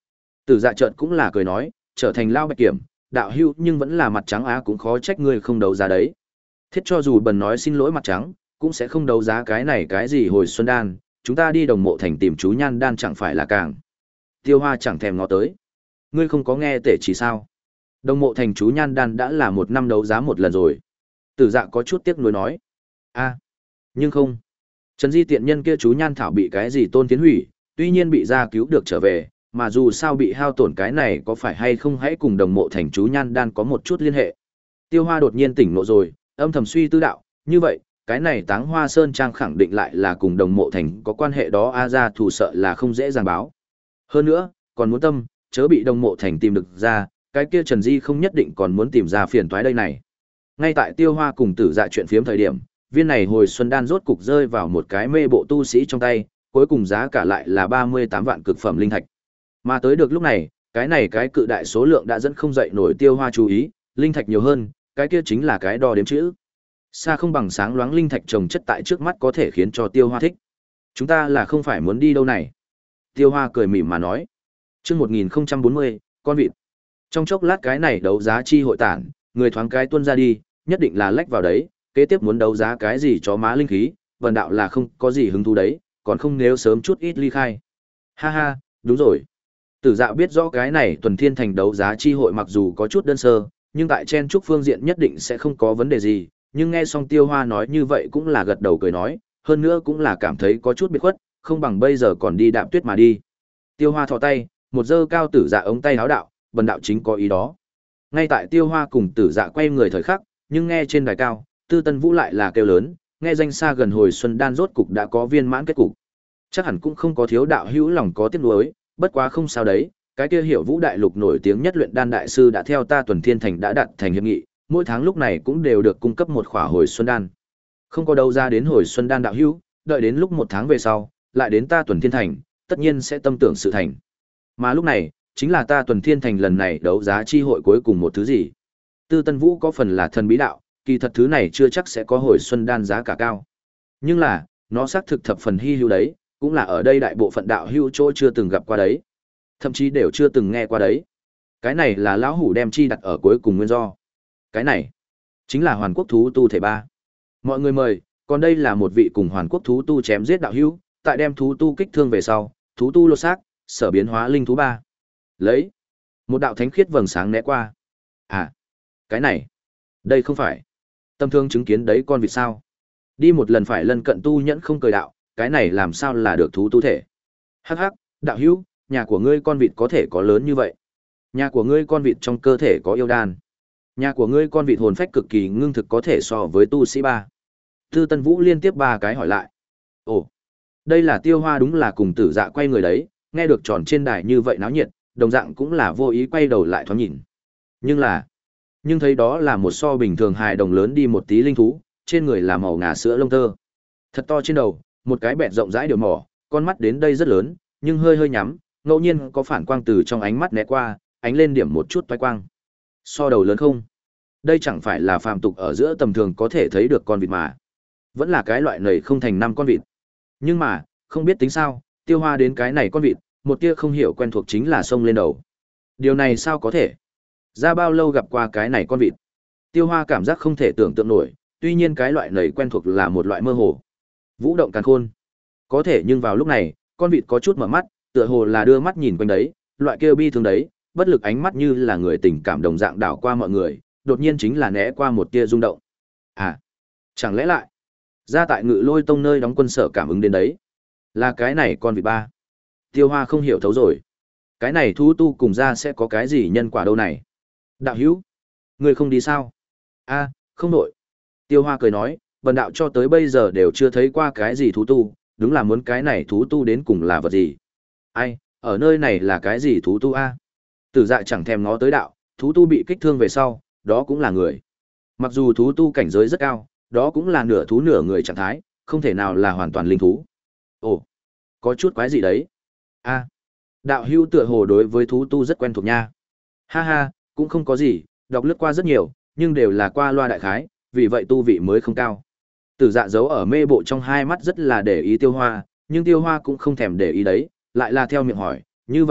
Speaker 1: Tử Dạ chợt cũng là cười nói, trở thành lao bạch kiểm, đạo hữu nhưng vẫn là mặt trắng á, cũng khó trách ngươi không đấu giá đấy. Thiết cho dù bần nói xin lỗi mặt trắng, cũng sẽ không đấu giá cái này cái gì hồi xuân đan, chúng ta đi đồng mộ thành tìm chú nhan đan chẳng phải là càng. Tiêu Hoa chẳng thèm ngó tới. Ngươi không có nghe tể chỉ sao? Đồng mộ thành chú nhan đan đã là một năm đấu giá một lần rồi. Tử Dạ có chút tiếc nuối nói. A, nhưng không. Trần Di tiện nhân kia chú nhan thảo bị cái gì tôn tiến hủy, tuy nhiên bị ra cứu được trở về, mà dù sao bị hao tổn cái này có phải hay không hãy cùng đồng mộ thành chú nhan đan có một chút liên hệ. Tiêu Hoa đột nhiên tỉnh ngộ rồi, âm thầm suy tư đạo, như vậy, cái này Táng Hoa Sơn Trang khẳng định lại là cùng đồng mộ thành có quan hệ đó, a ra thù sợ là không dễ dàng báo. Hơn nữa, còn muốn tâm, chớ bị đồng mộ thành tìm được ra, cái kia Trần Di không nhất định còn muốn tìm ra phiền toái đây này. Ngay tại Tiêu Hoa cùng Tử Dạ chuyện phiếm thời điểm, viên này hồi xuân đan rốt cục rơi vào một cái mê bộ tu sĩ trong tay, cuối cùng giá cả lại là ba mươi tám vạn cực phẩm linh thạch. Mà tới được lúc này, cái này cái cự đại số lượng đã dẫn không dậy nổi Tiêu Hoa chú ý, linh thạch nhiều hơn, cái kia chính là cái đo đếm chữ. Xa không bằng sáng loáng linh thạch trồng chất tại trước mắt có thể khiến cho Tiêu Hoa thích. Chúng ta là không phải muốn đi đâu này. Tiêu Hoa cười mỉm mà nói. Chương một nghìn không trăm bốn mươi, con vịt. Trong chốc lát cái này đấu giá chi hội tản, người thoáng cái tuôn ra đi, nhất định là lách vào đấy, kế tiếp muốn đấu giá cái gì chó má linh khí, vần đạo là không có gì hứng thú đấy, còn không nếu sớm chút ít ly khai. Ha ha, đúng rồi. Tử Dạ biết rõ cái này tuần thiên thành đấu giá chi hội mặc dù có chút đơn sơ, nhưng tại chen trúc phương diện nhất định sẽ không có vấn đề gì, nhưng nghe xong Tiêu Hoa nói như vậy cũng là gật đầu cười nói, hơn nữa cũng là cảm thấy có chút biệt khuất, không bằng bây giờ còn đi đạm tuyết mà đi. Tiêu Hoa thò tay, một dơ cao Tử Dạ ống tay áo đạo, bần đạo chính có ý đó. Ngay tại Tiêu Hoa cùng Tử Dạ quay người thời khắc, nhưng nghe trên đài cao, Tư Tân Vũ lại là kêu lớn, nghe danh xa gần hồi xuân đan rốt cục đã có viên mãn kết cục. Chắc hẳn cũng không có thiếu đạo hữu lòng có tiếc nuối, bất quá không sao đấy, cái kia Hiểu Vũ đại lục nổi tiếng nhất luyện đan đại sư đã theo ta Tuần Thiên Thành đã đặt thành hiệp nghị, mỗi tháng lúc này cũng đều được cung cấp một khỏa hồi xuân đan. Không có đâu ra đến hồi xuân đan đạo hữu, đợi đến lúc một tháng về sau, lại đến ta Tuần Thiên Thành, tất nhiên sẽ tâm tưởng sự thành. Mà lúc này, chính là ta Tuần Thiên Thành lần này đấu giá chi hội cuối cùng một thứ gì. Tư Tân Vũ có phần là thần bí đạo, kỳ thật thứ này chưa chắc sẽ có hồi xuân đan giá cả cao. Nhưng là, nó xác thực thập phần hy hữu đấy, cũng là ở đây đại bộ phận đạo hữu chỗ chưa từng gặp qua đấy. Thậm chí đều chưa từng nghe qua đấy. Cái này là lão hủ đem chi đặt ở cuối cùng nguyên do. Cái này, chính là Hoàn Quốc thú tu thể ba. Mọi người mời, còn đây là một vị cùng Hoàn Quốc thú tu chém giết đạo hữu, tại đem thú tu kích thương về sau, thú tu lột xác, sở biến hóa linh thú ba. Lấy, một đạo thánh khiết vầng sáng né qua. À, cái này, đây không phải tâm thương chứng kiến đấy con vịt sao? Đi một lần phải lần cận tu nhẫn không cười đạo, cái này làm sao là được thú tu thể? Hắc hắc, đạo hữu, nhà của ngươi con vịt có thể có lớn như vậy? Nhà của ngươi con vịt trong cơ thể có yêu đan. Nhà của ngươi con vịt hồn phách cực kỳ ngưng thực có thể so với tu sĩ ba. Tư Tân Vũ liên tiếp ba cái hỏi lại. Ồ, đây là Tiêu Hoa đúng là cùng Tử Dạ quay người đấy, nghe được tròn trên đài như vậy náo nhiệt, đồng dạng cũng là vô ý quay đầu lại thoáng nhìn. Nhưng là, nhưng thấy đó là một so bình thường hài đồng lớn đi một tí linh thú, trên người là màu ngà sữa lông tơ. Thật to trên đầu, một cái bẹt rộng rãi điều mỏ, con mắt đến đây rất lớn, nhưng hơi hơi nhắm, ngẫu nhiên có phản quang từ trong ánh mắt né qua, ánh lên điểm một chút toái quang. So đầu lớn không? Đây chẳng phải là phàm tục ở giữa tầm thường có thể thấy được con vịt mà. Vẫn là cái loại nầy không thành năm con vịt. Nhưng mà, không biết tính sao, Tiêu Hoa đến cái này con vịt, một tia không hiểu quen thuộc chính là xông lên đầu. Điều này sao có thể? Ra bao lâu gặp qua cái này con vịt? Tiêu Hoa cảm giác không thể tưởng tượng nổi, tuy nhiên cái loại nầy quen thuộc là một loại mơ hồ. Vũ động càn khôn. Có thể nhưng vào lúc này, con vịt có chút mở mắt, tựa hồ là đưa mắt nhìn quanh đấy, loại kêu bi thương đấy, bất lực ánh mắt như là người tình cảm đồng dạng đảo qua mọi người, đột nhiên chính là né qua một tia rung động. À, chẳng lẽ lại ra tại Ngự Lôi Tông nơi đóng quân sở cảm ứng đến đấy, là cái này con vịt ba. Tiêu Hoa không hiểu thấu rồi. Cái này thú tu cùng ra sẽ có cái gì nhân quả đâu này? Đạo hữu, người không đi sao? A, không nội. Tiêu Hoa cười nói, bần đạo cho tới bây giờ đều chưa thấy qua cái gì thú tu, đúng là muốn cái này thú tu đến cùng là vật gì? Ai, ở nơi này là cái gì thú tu a? Tử Dạ chẳng thèm ngó tới đạo, thú tu bị kích thương về sau, đó cũng là người. Mặc dù thú tu cảnh giới rất cao, đó cũng là nửa thú nửa người trạng thái, không thể nào là hoàn toàn linh thú. Ồ, có chút quái gì đấy? A, đạo hữu tựa hồ đối với thú tu rất quen thuộc nha. Ha ha, cũng không có gì, đọc lướt qua rất nhiều, nhưng đều là qua loa đại khái, vì vậy tu vị mới không cao. Tử Dạ giấu ở mê bộ trong hai mắt rất là để ý Tiêu Hoa, nhưng Tiêu Hoa cũng không thèm để ý đấy, lại là theo miệng hỏi, như vậy à,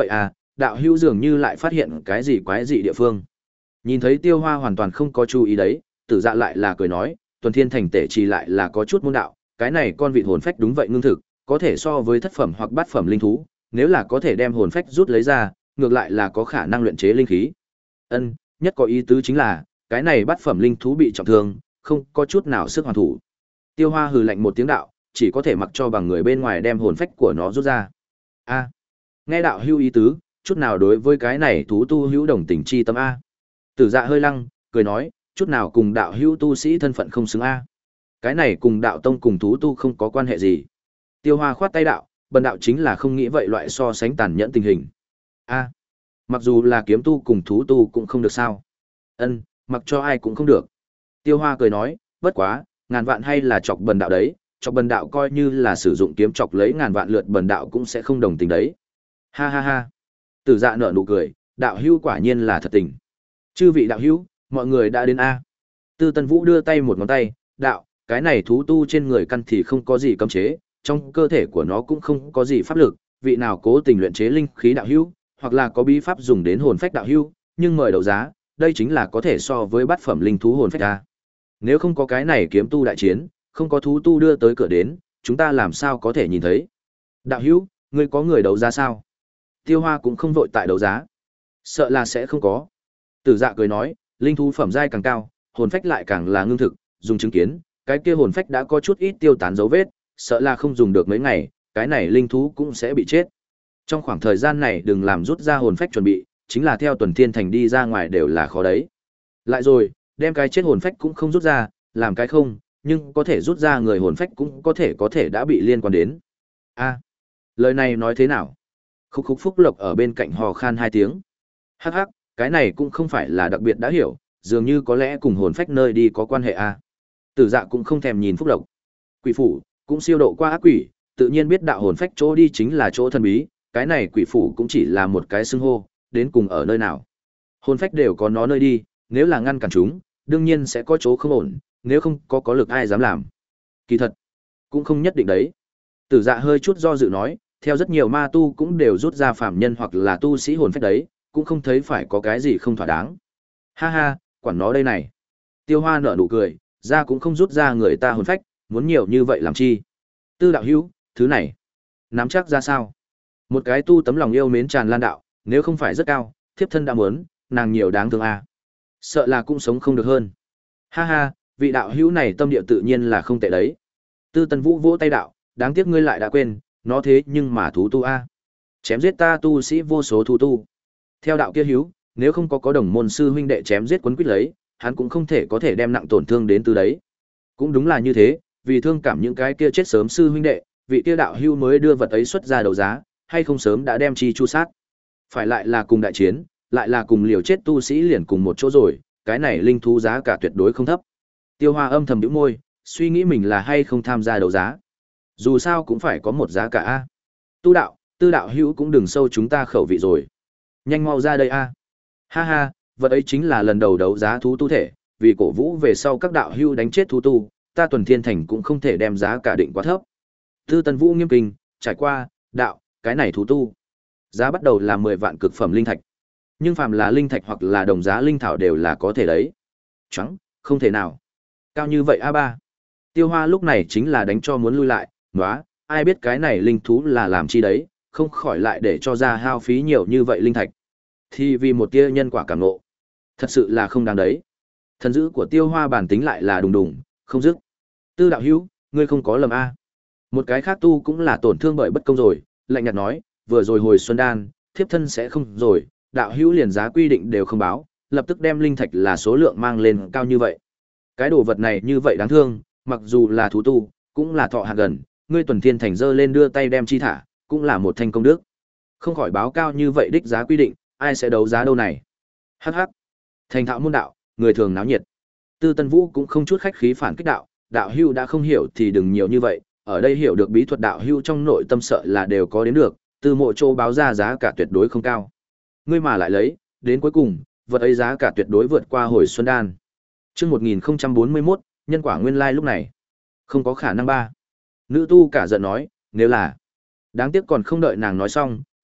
Speaker 1: đạo hữu dường như lại phát hiện cái gì quái dị địa phương. Nhìn thấy Tiêu Hoa hoàn toàn không có chú ý đấy, Tử Dạ lại là cười nói, Tuần Thiên Thành tể trì lại là có chút môn đạo, cái này con vịt hồn phách đúng vậy ngưng thực, có thể so với thất phẩm hoặc bát phẩm linh thú, nếu là có thể đem hồn phách rút lấy ra, ngược lại là có khả năng luyện chế linh khí. Ân, nhất có ý tứ chính là, cái này bát phẩm linh thú bị trọng thương, không có chút nào sức hoàn thủ. Tiêu Hoa hừ lạnh một tiếng đạo, chỉ có thể mặc cho bằng người bên ngoài đem hồn phách của nó rút ra. A, nghe đạo hữu ý tứ, chút nào đối với cái này thú tu hữu đồng tình chi tâm a. Tử Dạ hơi lăng, cười nói, chút nào cùng đạo hữu tu sĩ thân phận không xứng a. Cái này cùng đạo tông cùng thú tu không có quan hệ gì. Tiêu Hoa khoát tay đạo, bần đạo chính là không nghĩ vậy loại so sánh tàn nhẫn tình hình. A, mặc dù là kiếm tu cùng thú tu cũng không được sao? Ân, mặc cho ai cũng không được. Tiêu Hoa cười nói, bất quá, ngàn vạn hay là chọc bần đạo đấy, chọc bần đạo coi như là sử dụng kiếm chọc lấy ngàn vạn lượt bần đạo cũng sẽ không đồng tình đấy. Ha ha ha. Tử Dạ nở nụ cười, đạo hữu quả nhiên là thật tình. Chư vị đạo hữu, mọi người đã đến a. Tư Tân Vũ đưa tay một ngón tay, đạo, cái này thú tu trên người căn thì không có gì cấm chế, trong cơ thể của nó cũng không có gì pháp lực, vị nào cố tình luyện chế linh khí đạo hữu, hoặc là có bí pháp dùng đến hồn phách đạo hữu, nhưng mời đấu giá, đây chính là có thể so với bát phẩm linh thú hồn phách a. Nếu không có cái này kiếm tu đại chiến, không có thú tu đưa tới cửa đến, chúng ta làm sao có thể nhìn thấy? Đạo hữu, ngươi có người đấu giá sao? Tiêu Hoa cũng không vội tại đấu giá. Sợ là sẽ không có. Tử Dạ cười nói, linh thú phẩm giai càng cao, hồn phách lại càng là ngưng thực, dùng chứng kiến, cái kia hồn phách đã có chút ít tiêu tán dấu vết, sợ là không dùng được mấy ngày, cái này linh thú cũng sẽ bị chết. Trong khoảng thời gian này đừng làm rút ra hồn phách chuẩn bị, chính là theo Tuần Thiên Thành đi ra ngoài đều là khó đấy. Lại rồi, đem cái chết hồn phách cũng không rút ra, làm cái không, nhưng có thể rút ra người hồn phách cũng có thể có thể đã bị liên quan đến. A, lời này nói thế nào? Khúc Khúc Phúc Lộc ở bên cạnh hò khan hai tiếng. Hắc hắc, cái này cũng không phải là đặc biệt đã hiểu, dường như có lẽ cùng hồn phách nơi đi có quan hệ a. Tử Dạ cũng không thèm nhìn Phúc Lộc. Quỷ phủ cũng siêu độ qua ác quỷ, tự nhiên biết đạo hồn phách chỗ đi chính là chỗ thần bí, cái này quỷ phủ cũng chỉ là một cái xưng hô, đến cùng ở nơi nào. Hồn phách đều có nó nơi đi, nếu là ngăn cản chúng, đương nhiên sẽ có chỗ không ổn, nếu không có có lực ai dám làm. Kỳ thật, cũng không nhất định đấy. Tử Dạ hơi chút do dự nói, theo rất nhiều ma tu cũng đều rút ra phàm nhân hoặc là tu sĩ hồn phách đấy, cũng không thấy phải có cái gì không thỏa đáng. Ha ha, quản nó đây này. Tiêu Hoa nở nụ cười, ra cũng không rút ra người ta hồn phách, muốn nhiều như vậy làm chi? Tư đạo hữu, thứ này, nắm chắc ra sao? Một cái tu tấm lòng yêu mến tràn lan đạo, nếu không phải rất cao, thiếp thân đã muốn, nàng nhiều đáng thương à. Sợ là cũng sống không được hơn. Ha ha, vị đạo hữu này tâm địa tự nhiên là không tệ đấy. Tư Tân Vũ vỗ tay đạo, đáng tiếc ngươi lại đã quên, nó thế nhưng mà thú tu a. Chém giết ta tu sĩ vô số thú tu. Theo đạo kia hữu, nếu không có có đồng môn sư huynh đệ chém giết quấn quýt lấy, hắn cũng không thể có thể đem nặng tổn thương đến từ đấy. Cũng đúng là như thế, vì thương cảm những cái kia chết sớm sư huynh đệ, vị kia đạo hữu mới đưa vật ấy xuất ra đấu giá, hay không sớm đã đem chi chu sát. Phải lại là cùng đại chiến, lại là cùng liều chết tu sĩ liền cùng một chỗ rồi, cái này linh thú giá cả tuyệt đối không thấp. Tiêu Hoa âm thầm nhíu môi, suy nghĩ mình là hay không tham gia đấu giá. Dù sao cũng phải có một giá cả a. Tu đạo, Tư đạo hữu cũng đừng sâu chúng ta khẩu vị rồi. Nhanh mau ra đây a. Ha ha, vật ấy chính là lần đầu đấu giá thú tu thể, vì cổ vũ về sau các đạo hữu đánh chết thú tu, ta Tuần Thiên Thành cũng không thể đem giá cả định quá thấp. Tư Tân Vũ nghiêm kinh, trải qua, đạo, cái này thú tu. Giá bắt đầu là mười vạn cực phẩm linh thạch. Nhưng phàm là linh thạch hoặc là đồng giá linh thảo đều là có thể đấy. Chẳng, không thể nào. Cao như vậy a ba. Tiêu Hoa lúc này chính là đánh cho muốn lui lại, nóa, ai biết cái này linh thú là làm chi đấy, không khỏi lại để cho ra hao phí nhiều như vậy linh thạch. Thì vì một tia nhân quả cảm ngộ. Thật sự là không đáng đấy. Thần dữ của Tiêu Hoa bản tính lại là đùng đùng, không dứt. Tư đạo hữu, ngươi không có lầm a. Một cái khác tu cũng là tổn thương bởi bất công rồi, lạnh nhạt nói, vừa rồi hồi xuân đan, thiếp thân sẽ không rồi, đạo hữu liền giá quy định đều không báo, lập tức đem linh thạch là số lượng mang lên cao như vậy. Cái đồ vật này như vậy đáng thương, mặc dù là thú tu, cũng là thọ hạn gần, ngươi Tuần Thiên Thành dơ lên đưa tay đem chi thả, cũng là một thành công đức. Không khỏi báo cao như vậy đích giá quy định, ai sẽ đấu giá đâu này. Hắc hắc. Thành thạo môn đạo, người thường náo nhiệt. Tư Tân Vũ cũng không chút khách khí phản kích đạo, đạo hữu đã không hiểu thì đừng nhiều như vậy, ở đây hiểu được bí thuật đạo hữu trong nội tâm sợ là đều có đến được, từ mộ châu báo ra giá cả tuyệt đối không cao. Ngươi mà lại lấy, đến cuối cùng, vật ấy giá cả tuyệt đối vượt qua hồi xuân đan. Chương một nghìn không trăm bốn mươi mốt, nhân quả nguyên lai lúc này. Không có khả năng ba. Nữ tu cả giận nói, nếu là. Đáng tiếc còn không đợi nàng nói xong,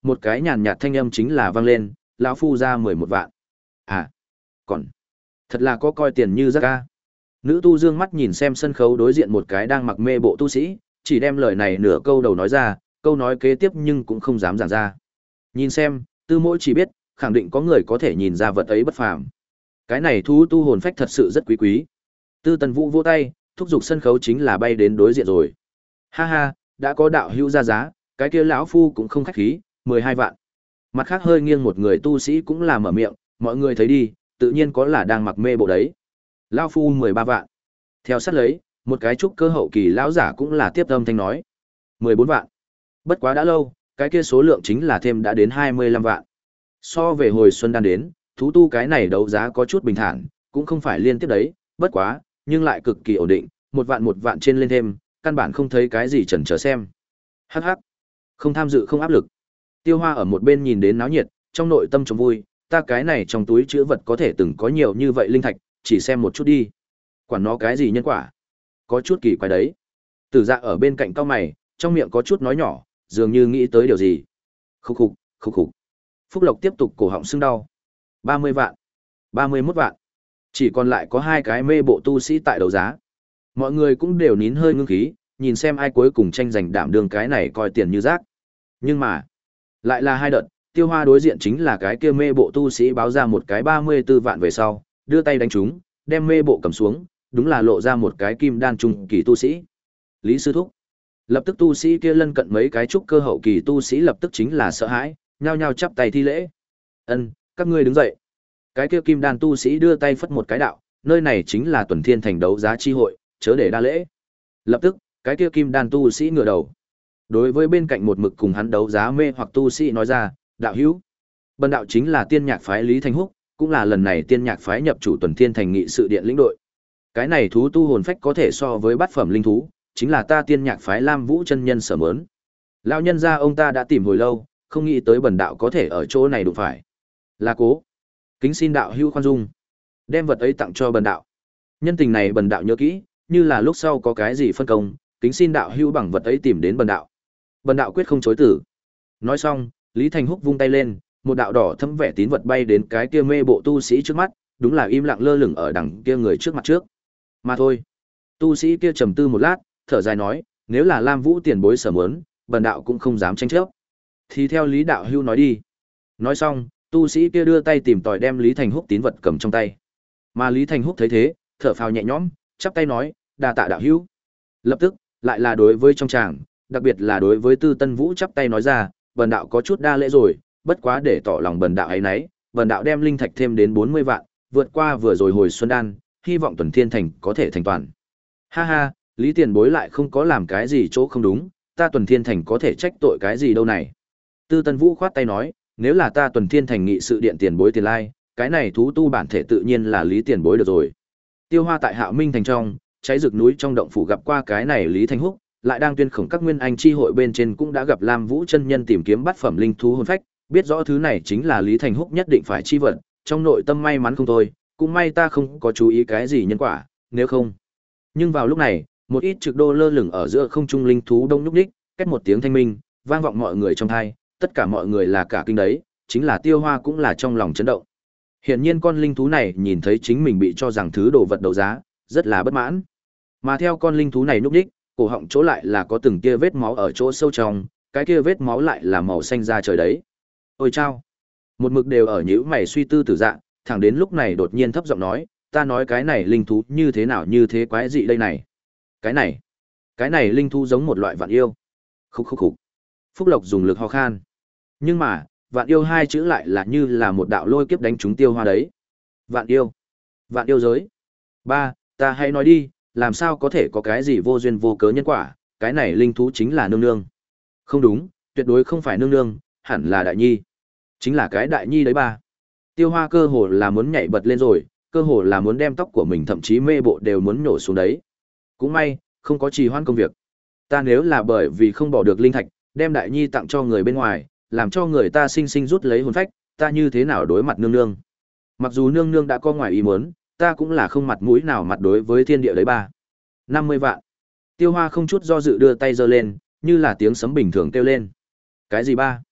Speaker 1: một cái nhàn nhạt thanh âm chính là vang lên, lão phu ra mười một vạn. À, còn thật là có coi tiền như rác ca. Nữ tu dương mắt nhìn xem sân khấu đối diện một cái đang mặc mê bộ tu sĩ, chỉ đem lời này nửa câu đầu nói ra, câu nói kế tiếp nhưng cũng không dám giảng ra. Nhìn xem, tư mỗi chỉ biết, khẳng định có người có thể nhìn ra vật ấy bất phàm. Cái này thú tu hồn phách thật sự rất quý quý. Tư Tần Vũ vỗ tay, thúc giục sân khấu chính là bay đến đối diện rồi. Ha ha, đã có đạo hữu ra giá, cái kia lão phu cũng không khách khí, mười hai vạn. Mặt khác hơi nghiêng một người tu sĩ cũng là mở miệng, mọi người thấy đi, tự nhiên có là đang mặc mê bộ đấy. Lão phu mười ba vạn. Theo sát lấy, một cái trúc cơ hậu kỳ lão giả cũng là tiếp âm thanh nói, mười bốn vạn. Bất quá đã lâu, cái kia số lượng chính là thêm đã đến hai mươi lăm vạn. So về hồi xuân đan đến, thú tu cái này đấu giá có chút bình thản, cũng không phải liên tiếp đấy, bất quá, nhưng lại cực kỳ ổn định, một vạn một vạn trên lên thêm, căn bản không thấy cái gì chần chờ xem. Hắc hắc, không tham dự không áp lực. Tiêu Hoa ở một bên nhìn đến náo nhiệt, trong nội tâm trông vui, ta cái này trong túi chứa vật có thể từng có nhiều như vậy linh thạch, chỉ xem một chút đi. Quản nó cái gì nhân quả, có chút kỳ quái đấy. Tử Dạ ở bên cạnh cau mày, trong miệng có chút nói nhỏ, dường như nghĩ tới điều gì. Khục khục, khục khục. Phúc Lộc tiếp tục cổ họng sưng đau. ba mươi vạn, ba mươi mốt vạn. Chỉ còn lại có hai cái mê bộ tu sĩ tại đấu giá. Mọi người cũng đều nín hơi ngưng khí, nhìn xem ai cuối cùng tranh giành đảm đường cái này coi tiền như rác. Nhưng mà, lại là hai đợt, Tiêu Hoa đối diện chính là cái kia mê bộ tu sĩ báo ra một cái ba mươi tư vạn về sau, đưa tay đánh trúng, đem mê bộ cầm xuống, đúng là lộ ra một cái kim đan trung kỳ tu sĩ. Lý sư thúc. Lập tức tu sĩ kia lân cận mấy cái trúc cơ hậu kỳ tu sĩ lập tức chính là sợ hãi, nhao nhao chắp tay thi lễ. Ân, các ngươi đứng dậy. Cái kia kim đan tu sĩ đưa tay phất một cái đạo, nơi này chính là Tuần Thiên Thành đấu giá chi hội, chớ để đa lễ. Lập tức, cái kia kim đan tu sĩ ngửa đầu. Đối với bên cạnh một mực cùng hắn đấu giá mê hoặc tu sĩ nói ra, đạo hữu. Bần đạo chính là tiên nhạc phái Lý Thanh Húc, cũng là lần này tiên nhạc phái nhập chủ Tuần Thiên Thành nghị sự điện lĩnh đội. Cái này thú tu hồn phách có thể so với bát phẩm linh thú, chính là ta tiên nhạc phái Lam Vũ chân nhân sở mớn. Lão nhân gia ông ta đã tìm hồi lâu, không nghĩ tới bần đạo có thể ở chỗ này đụng phải. Là cố. Kính xin đạo hữu khoan dung, đem vật ấy tặng cho bần đạo. Nhân tình này bần đạo nhớ kỹ, như là lúc sau có cái gì phân công, kính xin đạo hữu bằng vật ấy tìm đến bần đạo. Bần đạo quyết không chối từ. Nói xong, Lý Thành Húc vung tay lên, một đạo đỏ thẫm vẻ tín vật bay đến cái kia mê bộ tu sĩ trước mắt, đúng là im lặng lơ lửng ở đằng kia người trước mặt trước. Mà thôi. Tu sĩ kia trầm tư một lát, thở dài nói, nếu là Lam Vũ tiền bối sở muốn, bần đạo cũng không dám tranh chấp. Thì theo Lý đạo hữu nói đi. Nói xong, tu sĩ kia đưa tay tìm tòi đem Lý Thành Húc tín vật cầm trong tay. Mà Lý Thành Húc thấy thế, thở phào nhẹ nhõm, chắp tay nói, đa tạ đạo hữu. Lập tức, lại là đối với trong tràng, đặc biệt là đối với Tư Tân Vũ chắp tay nói ra, bần đạo có chút đa lễ rồi, bất quá để tỏ lòng bần đạo ấy nấy, bần đạo đem linh thạch thêm đến bốn mươi vạn, vượt qua vừa rồi hồi xuân đan, hy vọng Tuần Thiên Thành có thể thành toàn. Ha ha, Lý tiền bối lại không có làm cái gì chỗ không đúng, ta Tuần Thiên Thành có thể trách tội cái gì đâu này. Tư Tân Vũ khoát tay nói, nếu là ta Tuần Thiên Thành nghị sự điện tiền bối tiền lai, cái này thú tu bản thể tự nhiên là Lý tiền bối được rồi. Tiêu Hoa tại Hạo Minh thành trong, cháy rực núi trong động phủ gặp qua cái này Lý Thanh Húc, lại đang tuyên khổng các nguyên anh chi hội bên trên cũng đã gặp Lam Vũ chân nhân tìm kiếm bát phẩm linh thú hồn phách, biết rõ thứ này chính là Lý Thanh Húc nhất định phải chi vật, trong nội tâm may mắn không thôi, cũng may ta không có chú ý cái gì nhân quả, nếu không. Nhưng vào lúc này, một ít trực đô lơ lửng ở giữa không trung linh thú đông nhúc nhích, két một tiếng thanh minh, vang vọng mọi người trong tai, tất cả mọi người là cả kinh đấy, chính là Tiêu Hoa cũng là trong lòng chấn động. Hiển nhiên con linh thú này nhìn thấy chính mình bị cho rằng thứ đồ vật đấu giá, rất là bất mãn. Mà theo con linh thú này nhúc nhích, cổ họng chỗ lại là có từng kia vết máu ở chỗ sâu trong, cái kia vết máu lại là màu xanh da trời đấy. Ôi chao! Một mực đều ở nhíu mày suy tư Tử Dạ, thẳng đến lúc này đột nhiên thấp giọng nói, ta nói cái này linh thú như thế nào như thế quái dị đây này. Cái này, cái này linh thú giống một loại vạn yêu. Khúc khúc khúc. Phúc Lộc dùng lực ho khan. Nhưng mà, vạn yêu hai chữ lại là như là một đạo lôi kiếp đánh trúng Tiêu Hoa đấy. Vạn yêu. Vạn yêu giới. Ba, ta hãy nói đi, làm sao có thể có cái gì vô duyên vô cớ nhân quả, cái này linh thú chính là nương nương. Không đúng, tuyệt đối không phải nương nương, hẳn là đại nhi. Chính là cái đại nhi đấy ba. Tiêu Hoa cơ hồ là muốn nhảy bật lên rồi, cơ hồ là muốn đem tóc của mình thậm chí mê bộ đều muốn nhổ xuống đấy. Cũng may, không có trì hoãn công việc. Ta nếu là bởi vì không bỏ được linh thạch, đem đại nhi tặng cho người bên ngoài, làm cho người ta sinh sinh rút lấy hồn phách, ta như thế nào đối mặt nương nương? Mặc dù nương nương đã có ngoài ý muốn, ta cũng là không mặt mũi nào mặt đối với thiên địa đấy ba. năm mươi vạn. Tiêu Hoa không chút do dự đưa tay giơ lên, như là tiếng sấm bình thường kêu lên. Cái gì ba?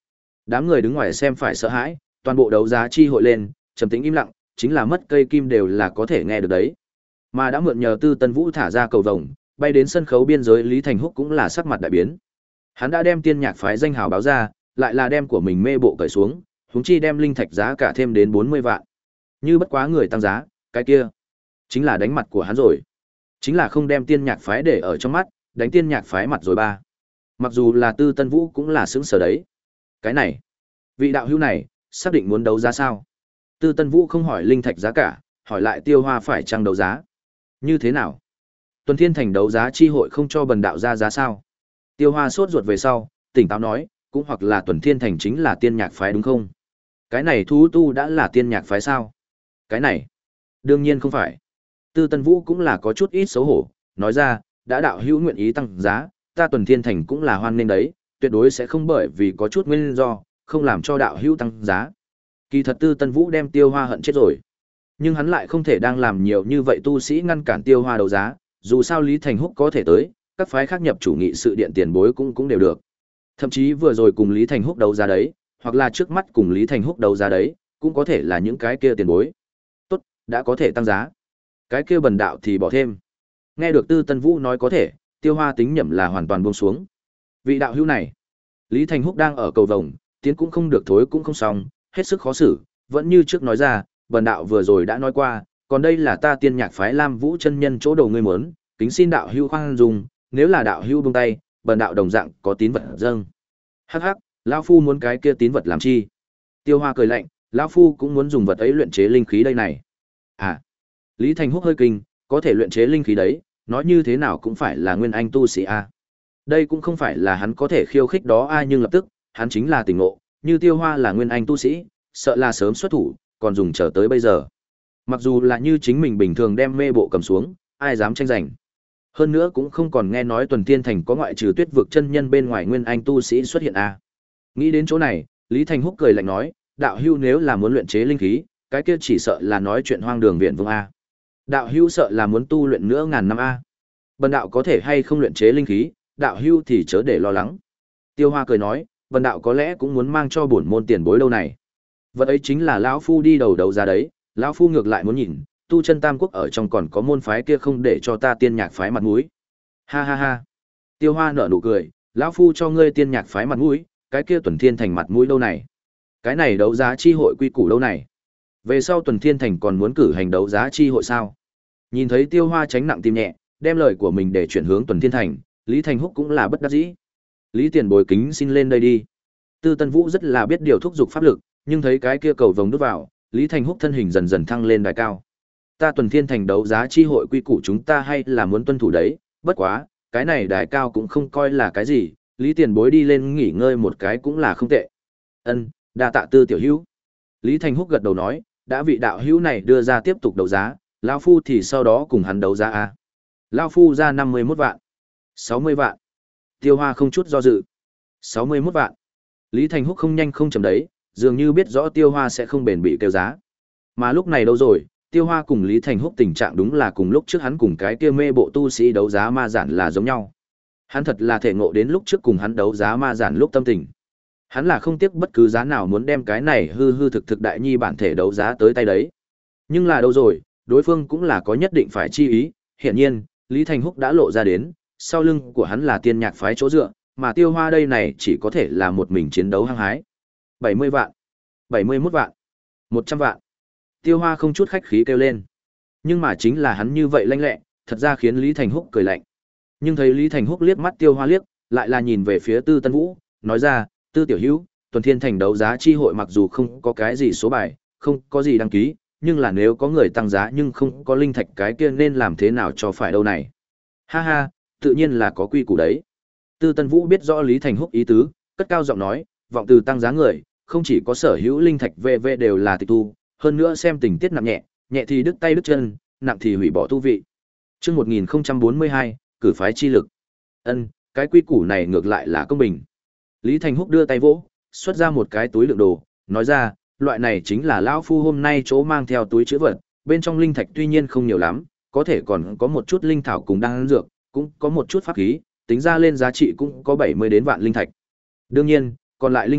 Speaker 1: Đám người đứng ngoài xem phải sợ hãi, toàn bộ đấu giá chi hội lên, trầm tĩnh im lặng, chính là mất cây kim đều là có thể nghe được đấy. Mà đã mượn nhờ Tư Tân Vũ thả ra cầu vồng, bay đến sân khấu biên giới, Lý Thành Húc cũng là sắc mặt đại biến. Hắn đã đem tiên nhạc phái danh hào báo ra, lại là đem của mình mê bộ cởi xuống, huống chi đem linh thạch giá cả thêm đến bốn mươi vạn. Như bất quá người tăng giá, cái kia chính là đánh mặt của hắn rồi. Chính là không đem tiên nhạc phái để ở trong mắt, đánh tiên nhạc phái mặt rồi ba. Mặc dù là Tư Tân Vũ cũng là sững sờ đấy. Cái này, vị đạo hữu này, xác định muốn đấu giá sao? Tư Tân Vũ không hỏi linh thạch giá cả, hỏi lại Tiêu Hoa phải chăng đấu giá. Như thế nào? Tuần Thiên Thành đấu giá chi hội không cho bần đạo ra giá sao? Tiêu Hoa sốt ruột về sau, tỉnh táo nói, cũng hoặc là Tuần Thiên Thành chính là tiên nhạc phái đúng không? Cái này thú tu đã là tiên nhạc phái sao? Cái này, đương nhiên không phải. Tư Tân Vũ cũng là có chút ít xấu hổ, nói ra, đã đạo hữu nguyện ý tăng giá, ta Tuần Thiên Thành cũng là hoan nghênh đấy, tuyệt đối sẽ không bởi vì có chút nguyên do, không làm cho đạo hữu tăng giá. Kỳ thật Tư Tân Vũ đem Tiêu Hoa hận chết rồi. Nhưng hắn lại không thể đang làm nhiều như vậy tu sĩ ngăn cản Tiêu Hoa đấu giá, dù sao Lý Thành Húc có thể tới, các phái khác nhập chủ nghị sự điện tiền bối cũng cũng đều được. Thậm chí vừa rồi cùng Lý Thành Húc đấu giá đấy, hoặc là trước mắt cùng Lý Thành Húc đấu giá đấy, cũng có thể là những cái kia tiền bối. Tốt, đã có thể tăng giá. Cái kia bần đạo thì bỏ thêm. Nghe được Tư Tân Vũ nói có thể, Tiêu Hoa tính nhẩm là hoàn toàn buông xuống. Vị đạo hữu này, Lý Thành Húc đang ở cầu vồng, tiến cũng không được thối cũng không xong, hết sức khó xử, vẫn như trước nói ra, bần đạo vừa rồi đã nói qua, còn đây là ta tiên nhạc phái Lam Vũ chân nhân chỗ đầu ngươi muốn, kính xin đạo hữu khoan dung, nếu là đạo hữu buông tay, bần đạo đồng dạng có tín vật dâng. Hắc hắc, lão phu muốn cái kia tín vật làm chi? Tiêu Hoa cười lạnh, lão phu cũng muốn dùng vật ấy luyện chế linh khí đây này. À, Lý Thành Húc hơi kinh, có thể luyện chế linh khí đấy, nói như thế nào cũng phải là nguyên anh tu sĩ a. Đây cũng không phải là hắn có thể khiêu khích đó a, nhưng lập tức, hắn chính là tỉnh ngộ, như Tiêu Hoa là nguyên anh tu sĩ, sợ là sớm xuất thủ, còn dùng chờ tới bây giờ. Mặc dù là như chính mình bình thường đem mê bộ cầm xuống, ai dám tranh giành. Hơn nữa cũng không còn nghe nói Tuần Thiên Thành có ngoại trừ Tuyết vực chân nhân bên ngoài nguyên anh tu sĩ xuất hiện a. Nghĩ đến chỗ này, Lý Thành Húc cười lạnh nói, đạo hưu nếu là muốn luyện chế linh khí, cái kia chỉ sợ là nói chuyện hoang đường viện vương a. Đạo hưu sợ là muốn tu luyện nữa ngàn năm a. Bần đạo có thể hay không luyện chế linh khí, đạo hưu thì chớ để lo lắng. Tiêu Hoa cười nói, bần đạo có lẽ cũng muốn mang cho bổn môn tiền bối đâu này. Vật ấy chính là lão phu đi đầu đầu ra đấy, lão phu ngược lại muốn nhìn, tu chân Tam Quốc ở trong còn có môn phái kia không để cho ta tiên nhạc phái mặt mũi. Ha ha ha. Tiêu Hoa nở nụ cười, lão phu cho ngươi tiên nhạc phái mặt mũi, cái kia Tuần Thiên Thành mặt mũi đâu này? Cái này đấu giá chi hội quy củ đâu này? Về sau Tuần Thiên Thành còn muốn cử hành đấu giá chi hội sao? Nhìn thấy Tiêu Hoa tránh nặng tim nhẹ, đem lời của mình để chuyển hướng Tuần Thiên Thành, Lý Thành Húc cũng là bất đắc dĩ. Lý tiền bối kính xin lên đây đi. Tư Tân Vũ rất là biết điều thúc giục pháp lực, nhưng thấy cái kia cầu vồng đút vào, Lý Thành Húc thân hình dần dần thăng lên đài cao. Ta Tuần Thiên Thành đấu giá chi hội quy củ chúng ta hay là muốn tuân thủ đấy, bất quá, cái này đài cao cũng không coi là cái gì, Lý tiền bối đi lên nghỉ ngơi một cái cũng là không tệ. Ân, đa tạ Tư tiểu hữu. Lý Thành Húc gật đầu nói, đã vị đạo hữu này đưa ra tiếp tục đấu giá, lão phu thì sau đó cùng hắn đấu giá a. Lão phu ra năm mươi mốt vạn, sáu mươi vạn. Tiêu Hoa không chút do dự. sáu mươi mốt vạn. Lý Thành Húc không nhanh không chậm đấy, dường như biết rõ Tiêu Hoa sẽ không bền bị kêu giá. Mà lúc này đâu rồi, Tiêu Hoa cùng Lý Thành Húc tình trạng đúng là cùng lúc trước hắn cùng cái kia mê bộ tu sĩ đấu giá ma giản là giống nhau. Hắn thật là thể ngộ đến lúc trước cùng hắn đấu giá ma giản lúc tâm tình. Hắn là không tiếc bất cứ giá nào muốn đem cái này hư hư thực thực đại nhi bản thể đấu giá tới tay đấy. Nhưng là đâu rồi, đối phương cũng là có nhất định phải chi ý, hiển nhiên, Lý Thành Húc đã lộ ra đến, sau lưng của hắn là tiên nhạc phái chỗ dựa, mà Tiêu Hoa đây này chỉ có thể là một mình chiến đấu hăng hái. bảy mươi vạn, bảy mươi mốt vạn, một trăm vạn. Tiêu Hoa không chút khách khí kêu lên. Nhưng mà chính là hắn như vậy lanh lẹ, thật ra khiến Lý Thành Húc cười lạnh. Nhưng thấy Lý Thành Húc liếc mắt Tiêu Hoa liếc, lại là nhìn về phía Tư Tân Vũ, nói ra, Tư tiểu hữu, Tuần Thiên Thành đấu giá chi hội mặc dù không có cái gì số bài, không có gì đăng ký, nhưng là nếu có người tăng giá nhưng không có linh thạch cái kia nên làm thế nào cho phải đâu này. Ha ha, tự nhiên là có quy củ đấy. Tư Tân Vũ biết rõ Lý Thành Húc ý tứ, cất cao giọng nói, vọng từ tăng giá người, không chỉ có sở hữu linh thạch vê vê đều là tịch thu, hơn nữa xem tình tiết nặng nhẹ, nhẹ thì đứt tay đứt chân, nặng thì hủy bỏ tu vị. Chương một nghìn không trăm bốn mươi hai, cử phái chi lực. Ân, cái quy củ này ngược lại là công bình. Lý Thành Húc đưa tay vỗ, xuất ra một cái túi đựng đồ, nói ra, loại này chính là lão phu hôm nay chỗ mang theo túi trữ vật, bên trong linh thạch tuy nhiên không nhiều lắm, có thể còn có một chút linh thảo cùng đan dược, cũng có một chút pháp khí, tính ra lên giá trị cũng có bảy mươi đến vạn linh thạch. Đương nhiên, còn lại linh thạch,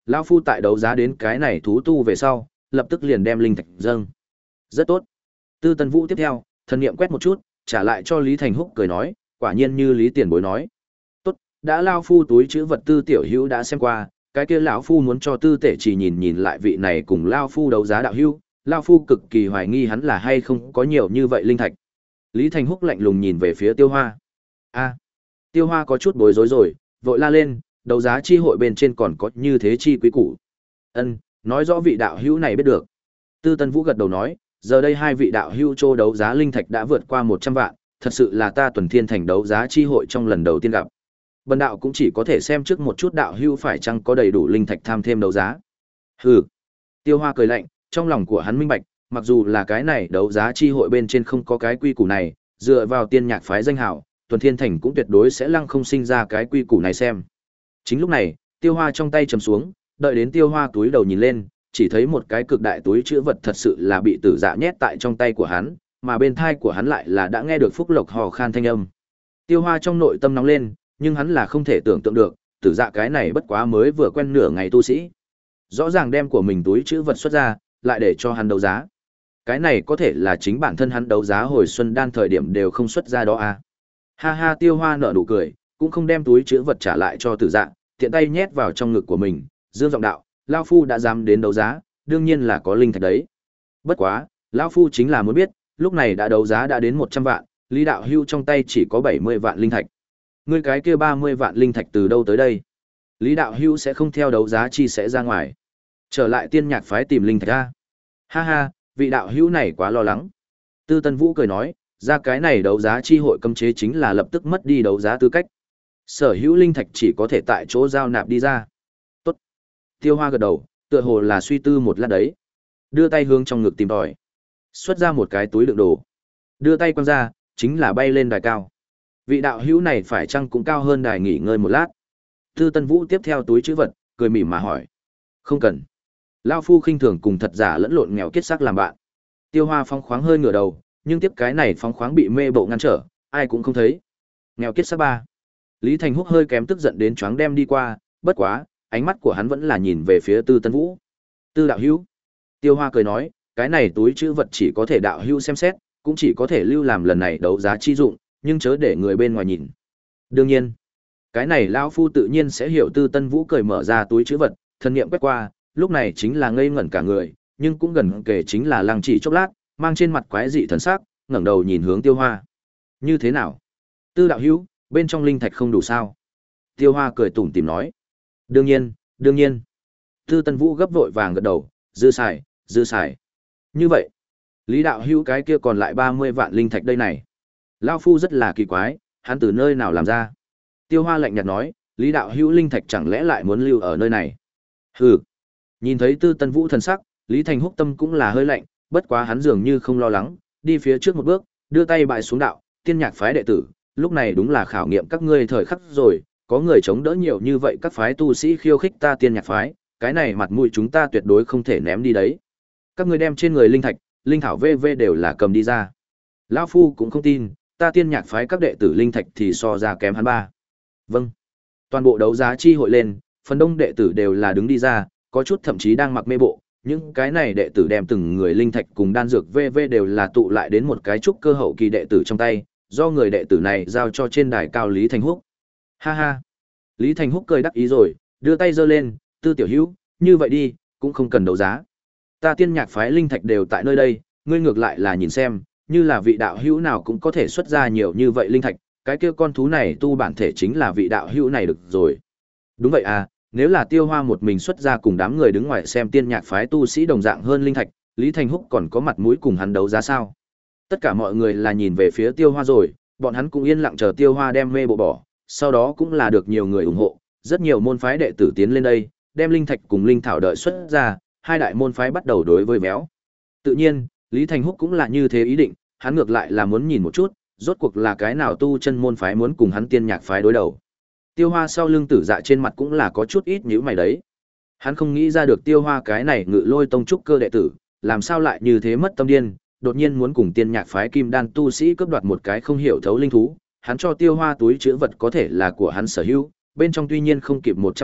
Speaker 1: Lão phu tại đấu giá đến cái này thú tu về sau, lập tức liền đem linh thạch dâng. Rất tốt. Tư Tân Vũ tiếp theo, thần niệm quét một chút, trả lại cho Lý Thành Húc cười nói, quả nhiên như Lý Tiền Bối nói. Tốt, đã lão phu túi chữ vật Tư tiểu hữu đã xem qua, cái kia lão phu muốn cho Tư Tể chỉ nhìn nhìn lại vị này cùng lão phu đấu giá đạo hữu, lão phu cực kỳ hoài nghi hắn là hay không có nhiều như vậy linh thạch. Lý Thành Húc lạnh lùng nhìn về phía Tiêu Hoa. A. Tiêu Hoa có chút bối rối rồi, vội la lên, đấu giá chi hội bên trên còn có như thế chi quý củ. Ân, nói rõ vị đạo hữu này biết được. Tư Tân Vũ gật đầu nói, giờ đây hai vị đạo hữu chô đấu giá linh thạch đã vượt qua một trăm vạn, thật sự là ta Tuần Thiên Thành đấu giá chi hội trong lần đầu tiên gặp. Bần đạo cũng chỉ có thể xem trước một chút đạo hữu phải chăng có đầy đủ linh thạch tham thêm đấu giá. Hừ. Tiêu Hoa cười lạnh, trong lòng của hắn minh bạch, mặc dù là cái này đấu giá chi hội bên trên không có cái quy củ này, dựa vào tiên nhạc phái danh hào, Tuần Thiên Thành cũng tuyệt đối sẽ lăng không sinh ra cái quy củ này xem. Chính lúc này, Tiêu Hoa trong tay trầm xuống, đợi đến Tiêu Hoa túi đầu nhìn lên, chỉ thấy một cái cực đại túi chữ vật thật sự là bị Tử Dạ nhét tại trong tay của hắn, mà bên thai của hắn lại là đã nghe được Phúc Lộc hò khan thanh âm. Tiêu Hoa trong nội tâm nóng lên, nhưng hắn là không thể tưởng tượng được, Tử Dạ cái này bất quá mới vừa quen nửa ngày tu sĩ, rõ ràng đem của mình túi chữ vật xuất ra, lại để cho hắn đấu giá. Cái này có thể là chính bản thân hắn đấu giá hồi xuân đan thời điểm đều không xuất ra đó à. Ha ha, Tiêu Hoa nở nụ cười, cũng không đem túi chữ vật trả lại cho Tử Dạ, tiện tay nhét vào trong ngực của mình, dương giọng đạo, lão phu đã dám đến đấu giá, đương nhiên là có linh thạch đấy. Bất quá, lão phu chính là muốn biết, lúc này đã đấu giá đã đến một trăm vạn, Lý đạo hưu trong tay chỉ có bảy mươi vạn linh thạch. Ngươi cái kia ba mươi vạn linh thạch từ đâu tới đây? Lý đạo hưu sẽ không theo đấu giá chi sẽ ra ngoài. Trở lại tiên nhạc phái tìm linh thạch a. Ha ha, vị đạo hữu này quá lo lắng. Tư Tân Vũ cười nói, ra cái này đấu giá chi hội cấm chế chính là lập tức mất đi đấu giá tư cách. Sở hữu linh thạch chỉ có thể tại chỗ giao nạp đi ra. Tốt. Tiêu Hoa gật đầu, tựa hồ là suy tư một lát đấy. Đưa tay hướng trong ngực tìm tòi. Xuất ra một cái túi đựng đồ. Đưa tay quăng ra, chính là bay lên đài cao. Vị đạo hữu này phải chăng cũng cao hơn đài nghỉ ngơi một lát. Tư Tân Vũ tiếp theo túi chữ vật, cười mỉm mà hỏi. Không cần. Lao phu khinh thường cùng thật giả lẫn lộn nghèo kiết sắc làm bạn. Tiêu Hoa phóng khoáng hơi ngửa đầu, nhưng tiếp cái này phóng khoáng bị mê bộ ngăn trở, ai cũng không thấy. Nghèo kiết sắc ba. Lý Thành Húc hơi kém tức giận đến choáng đem đi qua, bất quá, ánh mắt của hắn vẫn là nhìn về phía Tư Tân Vũ. Tư đạo hữu. Tiêu Hoa cười nói, cái này túi chữ vật chỉ có thể đạo hữu xem xét, cũng chỉ có thể lưu làm lần này đấu giá chi dụng, nhưng chớ để người bên ngoài nhìn. Đương nhiên, cái này lão phu tự nhiên sẽ hiểu. Tư Tân Vũ cười mở ra túi chữ vật, thần niệm quét qua, lúc này chính là ngây ngẩn cả người, nhưng cũng gần kề chính là lăng chỉ chốc lát, mang trên mặt quái dị thần sắc, ngẩng đầu nhìn hướng Tiêu Hoa. Như thế nào? Tư đạo hữu, bên trong linh thạch không đủ sao? Tiêu Hoa cười tủm tỉm nói. Đương nhiên, đương nhiên. Tư Tân Vũ gấp vội vàng gật đầu, dư xài, dư xài. Như vậy, Lý đạo hữu cái kia còn lại ba mươi vạn linh thạch đây này. Lão phu rất là kỳ quái, hắn từ nơi nào làm ra? Tiêu Hoa lạnh nhạt nói, Lý đạo hữu linh thạch chẳng lẽ lại muốn lưu ở nơi này? Hừ. Nhìn thấy Tư Tân Vũ thần sắc, Lý Thành Húc tâm cũng là hơi lạnh, bất quá hắn dường như không lo lắng, đi phía trước một bước, đưa tay bại xuống đạo, tiên nhạc phái đệ tử, lúc này đúng là khảo nghiệm các ngươi thời khắc rồi, có người chống đỡ nhiều như vậy các phái tu sĩ khiêu khích ta tiên nhạc phái, cái này mặt mũi chúng ta tuyệt đối không thể ném đi đấy. Các ngươi đem trên người linh thạch, linh thảo vê vê đều là cầm đi ra. Lão phu cũng không tin, ta tiên nhạc phái các đệ tử linh thạch thì so ra kém hắn ba. Vâng. Toàn bộ đấu giá chi hội lên, phần đông đệ tử đều là đứng đi ra, có chút thậm chí đang mặc mê bộ, những cái này đệ tử đem từng người linh thạch cùng đan dược vê vê đều là tụ lại đến một cái trúc cơ hậu kỳ đệ tử trong tay, do người đệ tử này giao cho trên đài cao Lý Thành Húc. Ha ha. Lý Thành Húc cười đắc ý rồi, đưa tay giơ lên, Tư tiểu hữu, như vậy đi, cũng không cần đấu giá. Ta tiên nhạc phái linh thạch đều tại nơi đây, ngươi ngược lại là nhìn xem, như là vị đạo hữu nào cũng có thể xuất ra nhiều như vậy linh thạch, cái kia con thú này tu bản thể chính là vị đạo hữu này được rồi. Đúng vậy à, nếu là Tiêu Hoa một mình xuất ra cùng đám người đứng ngoài xem tiên nhạc phái tu sĩ đồng dạng hơn linh thạch, Lý Thành Húc còn có mặt mũi cùng hắn đấu giá sao? Tất cả mọi người là nhìn về phía Tiêu Hoa rồi, bọn hắn cũng yên lặng chờ Tiêu Hoa đem mê bộ bỏ, sau đó cũng là được nhiều người ủng hộ, rất nhiều môn phái đệ tử tiến lên đây, đem linh thạch cùng linh thảo đợi xuất ra, hai đại môn phái bắt đầu đối với véo. Tự nhiên, Lý Thành Húc cũng là như thế ý định, hắn ngược lại là muốn nhìn một chút, rốt cuộc là cái nào tu chân môn phái muốn cùng hắn tiên nhạc phái đối đầu. Tiêu Hoa sau lưng Tử Dạ trên mặt cũng là có chút ít nhíu mày đấy. Hắn không nghĩ ra được Tiêu Hoa cái này Ngự Lôi tông trúc cơ đệ tử, làm sao lại như thế mất tâm điên, đột nhiên muốn cùng tiên nhạc phái Kim Đan tu sĩ cướp đoạt một cái không hiểu thấu linh thú. Hắn cho Tiêu Hoa túi trữ vật có thể là của hắn sở hữu, bên trong tuy nhiên không kịp một trăm vạn,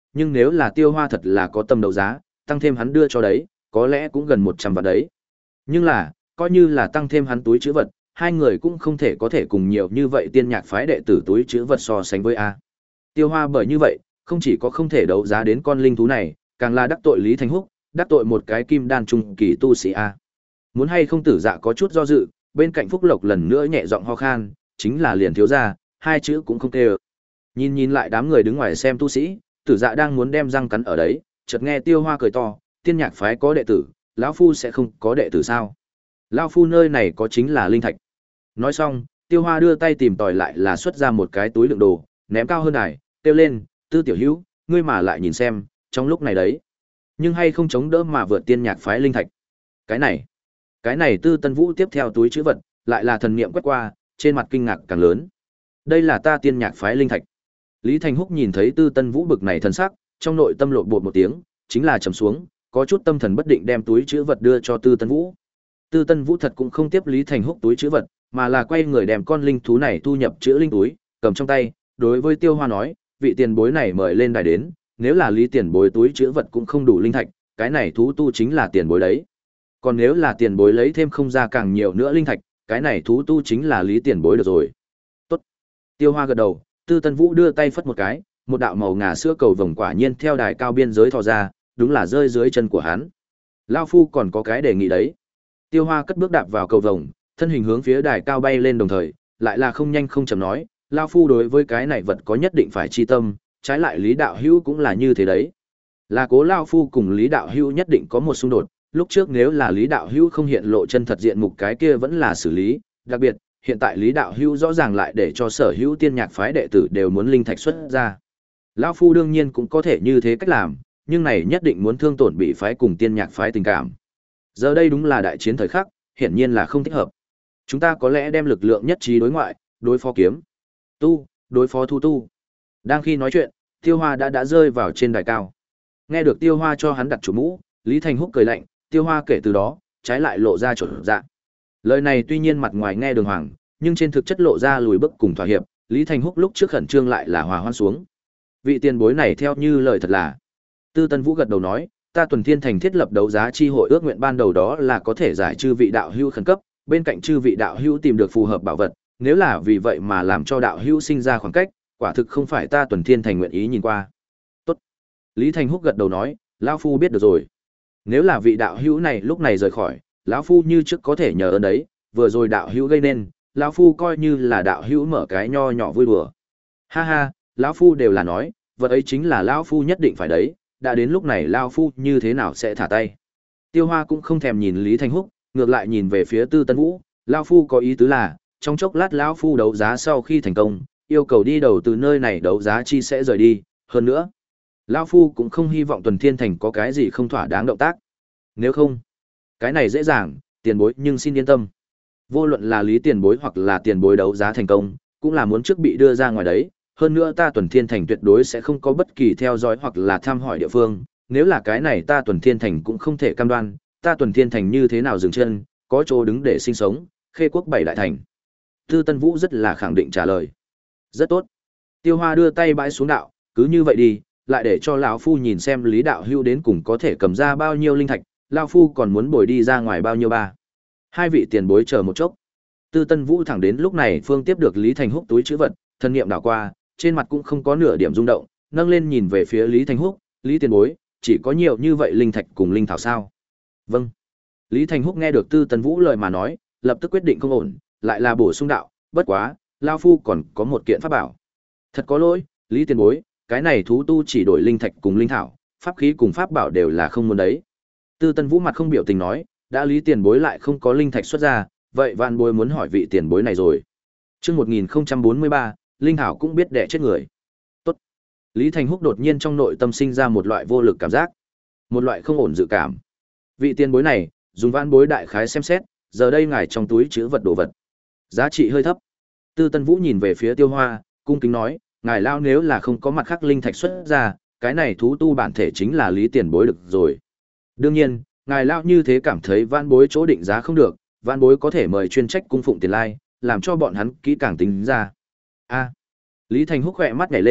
Speaker 1: nhưng nếu là Tiêu Hoa thật là có tâm đấu giá, tăng thêm hắn đưa cho đấy, có lẽ cũng gần một trăm vạn đấy. Nhưng là, coi như là tăng thêm hắn túi trữ vật, hai người cũng không thể có thể cùng nhiều như vậy tiên nhạc phái đệ tử túi trữ vật so sánh với A. Tiêu Hoa bởi như vậy, không chỉ có không thể đấu giá đến con linh thú này, càng là đắc tội Lý Thành Húc, đắc tội một cái kim đan trung kỳ tu sĩ A. Muốn hay không Tử Dạ có chút do dự, bên cạnh Phúc Lộc lần nữa nhẹ giọng ho khan, chính là liền thiếu ra, hai chữ cũng không kêu. Nhìn nhìn lại đám người đứng ngoài xem tu sĩ, Tử Dạ đang muốn đem răng cắn ở đấy, chợt nghe Tiêu Hoa cười to, tiên nhạc phái có đệ tử, lão phu sẽ không có đệ tử sao? Lão phu nơi này có chính là linh thạch. Nói xong, Tiêu Hoa đưa tay tìm tòi lại là xuất ra một cái túi đựng đồ, ném cao hơn đài, kêu lên, Tư tiểu hữu, ngươi mà lại nhìn xem, trong lúc này đấy, nhưng hay không chống đỡ mà vượt tiên nhạc phái linh thạch. Cái này, cái này Tư Tân Vũ tiếp theo túi chữ vật, lại là thần niệm quét qua, trên mặt kinh ngạc càng lớn. Đây là ta tiên nhạc phái linh thạch. Lý Thành Húc nhìn thấy Tư Tân Vũ bực này thần sắc, trong nội tâm lộn bột một tiếng, chính là trầm xuống, có chút tâm thần bất định đem túi chữ vật đưa cho Tư Tân Vũ. Tư Tân Vũ thật cũng không tiếp Lý Thành Húc túi chữ vật, mà là quay người đem con linh thú này thu nhập chữ linh túi, cầm trong tay, đối với Tiêu Hoa nói, vị tiền bối này mời lên đài đến, nếu là Lý tiền bối túi chữ vật cũng không đủ linh thạch, cái này thú tu chính là tiền bối đấy. Còn nếu là tiền bối lấy thêm không ra càng nhiều nữa linh thạch, cái này thú tu chính là Lý tiền bối được rồi. Tốt. Tiêu Hoa gật đầu, Tư Tân Vũ đưa tay phất một cái, một đạo màu ngà sữa cầu vồng quả nhiên theo đài cao biên giới thò ra, đúng là rơi dưới chân của hắn. Lão phu còn có cái đề nghị đấy. Tiêu Hoa cất bước đạp vào cầu vồng, thân hình hướng phía đài cao bay lên đồng thời, lại là không nhanh không chậm nói, lão phu đối với cái này vật có nhất định phải chi tâm, trái lại Lý đạo hữu cũng là như thế đấy. Là Cố lão phu cùng Lý đạo hữu nhất định có một xung đột, lúc trước nếu là Lý đạo hữu không hiện lộ chân thật diện mục cái kia vẫn là xử lý, đặc biệt, hiện tại Lý đạo hữu rõ ràng lại để cho sở hữu tiên nhạc phái đệ tử đều muốn linh thạch xuất ra. Lão phu đương nhiên cũng có thể như thế cách làm, nhưng này nhất định muốn thương tổn bị phái cùng tiên nhạc phái tình cảm. Giờ đây đúng là đại chiến thời khắc, hiển nhiên là không thích hợp. Chúng ta có lẽ đem lực lượng nhất trí đối ngoại, đối phó kiếm tu, đối phó thu tu. Đang khi nói chuyện, Tiêu Hoa đã đã rơi vào trên đài cao. Nghe được Tiêu Hoa cho hắn đặt chủ mũ, Lý Thành Húc cười lạnh, Tiêu Hoa kể từ đó, trái lại lộ ra chuẩn dạ. Lời này tuy nhiên mặt ngoài nghe đường hoàng, nhưng trên thực chất lộ ra lùi bước cùng thỏa hiệp, Lý Thành Húc lúc trước khẩn trương lại là hòa hoan xuống. Vị tiền bối này theo như lời thật là. Tư Tân Vũ gật đầu nói, ta Tuần Thiên Thành thiết lập đấu giá chi hội ước nguyện ban đầu đó là có thể giải chư vị đạo hữu khẩn cấp, bên cạnh chư vị đạo hữu tìm được phù hợp bảo vật, nếu là vì vậy mà làm cho đạo hữu sinh ra khoảng cách, quả thực không phải ta Tuần Thiên Thành nguyện ý nhìn qua. Tốt. Lý Thành Húc gật đầu nói, lão phu biết được rồi. Nếu là vị đạo hữu này lúc này rời khỏi, lão phu như trước có thể nhờ ơn đấy, vừa rồi đạo hữu gây nên, lão phu coi như là đạo hữu mở cái nho nhỏ vui đùa. Ha ha, lão phu đều là nói, vật ấy chính là lão phu nhất định phải đấy, đã đến lúc này lão phu như thế nào sẽ thả tay. Tiêu Hoa cũng không thèm nhìn Lý Thành Húc, ngược lại nhìn về phía Tư Tân Vũ, lão phu có ý tứ là, trong chốc lát lão phu đấu giá sau khi thành công, yêu cầu đi đầu từ nơi này đấu giá chi sẽ rời đi, hơn nữa, lão phu cũng không hy vọng Tuần Thiên Thành có cái gì không thỏa đáng động tác. Nếu không, cái này dễ dàng, tiền bối nhưng xin yên tâm. Vô luận là Lý tiền bối hoặc là tiền bối đấu giá thành công, cũng là muốn trước bị đưa ra ngoài đấy, hơn nữa ta Tuần Thiên Thành tuyệt đối sẽ không có bất kỳ theo dõi hoặc là thăm hỏi địa phương, nếu là cái này ta Tuần Thiên Thành cũng không thể cam đoan, ta Tuần Thiên Thành như thế nào dừng chân, có chỗ đứng để sinh sống, khê quốc bảy đại thành. Tư Tân Vũ rất là khẳng định trả lời. Rất tốt. Tiêu Hoa đưa tay bãi xuống đạo, cứ như vậy đi, lại để cho lão phu nhìn xem Lý đạo hữu đến cùng có thể cầm ra bao nhiêu linh thạch, lão phu còn muốn bồi đi ra ngoài bao nhiêu ba. Hai vị tiền bối chờ một chốc. Tư Tân Vũ thẳng đến lúc này phương tiếp được Lý Thành Húc túi trữ vật, thân niệm đảo qua, trên mặt cũng không có nửa điểm rung động, nâng lên nhìn về phía Lý Thành Húc, Lý tiền bối, chỉ có nhiều như vậy linh thạch cùng linh thảo sao? Vâng. Lý Thành Húc nghe được Tư Tân Vũ lời mà nói, lập tức quyết định không ổn, lại là bổ sung đạo, bất quá, lão phu còn có một kiện pháp bảo. Thật có lỗi, Lý tiền bối, cái này thú tu chỉ đổi linh thạch cùng linh thảo, pháp khí cùng pháp bảo đều là không muốn đấy. Tư Tân Vũ mặt không biểu tình nói, đã Lý tiền bối lại không có linh thạch xuất ra, vậy vạn bối muốn hỏi vị tiền bối này rồi. Chương một nghìn không trăm bốn mươi ba, linh thảo cũng biết đẻ chết người. Tốt. Lý Thành Húc đột nhiên trong nội tâm sinh ra một loại vô lực cảm giác, một loại không ổn dự cảm. Vị tiền bối này, dùng vạn bối đại khái xem xét, giờ đây ngài trong túi chứa vật đồ vật, giá trị hơi thấp. Tư Tân Vũ nhìn về phía Tiêu Hoa, cung kính nói, ngài lao nếu là không có mặt khác linh thạch xuất ra, cái này thú tu bản thể chính là Lý tiền bối được rồi. Đương nhiên, ngài lao như thế cảm thấy vạn bối chỗ định giá không được, vạn bối có thể mời chuyên trách cung phụng tiền lai, làm cho bọn hắn kỹ càng tính ra. A. Lý Thành Húc khỏe mắt nhảy lên,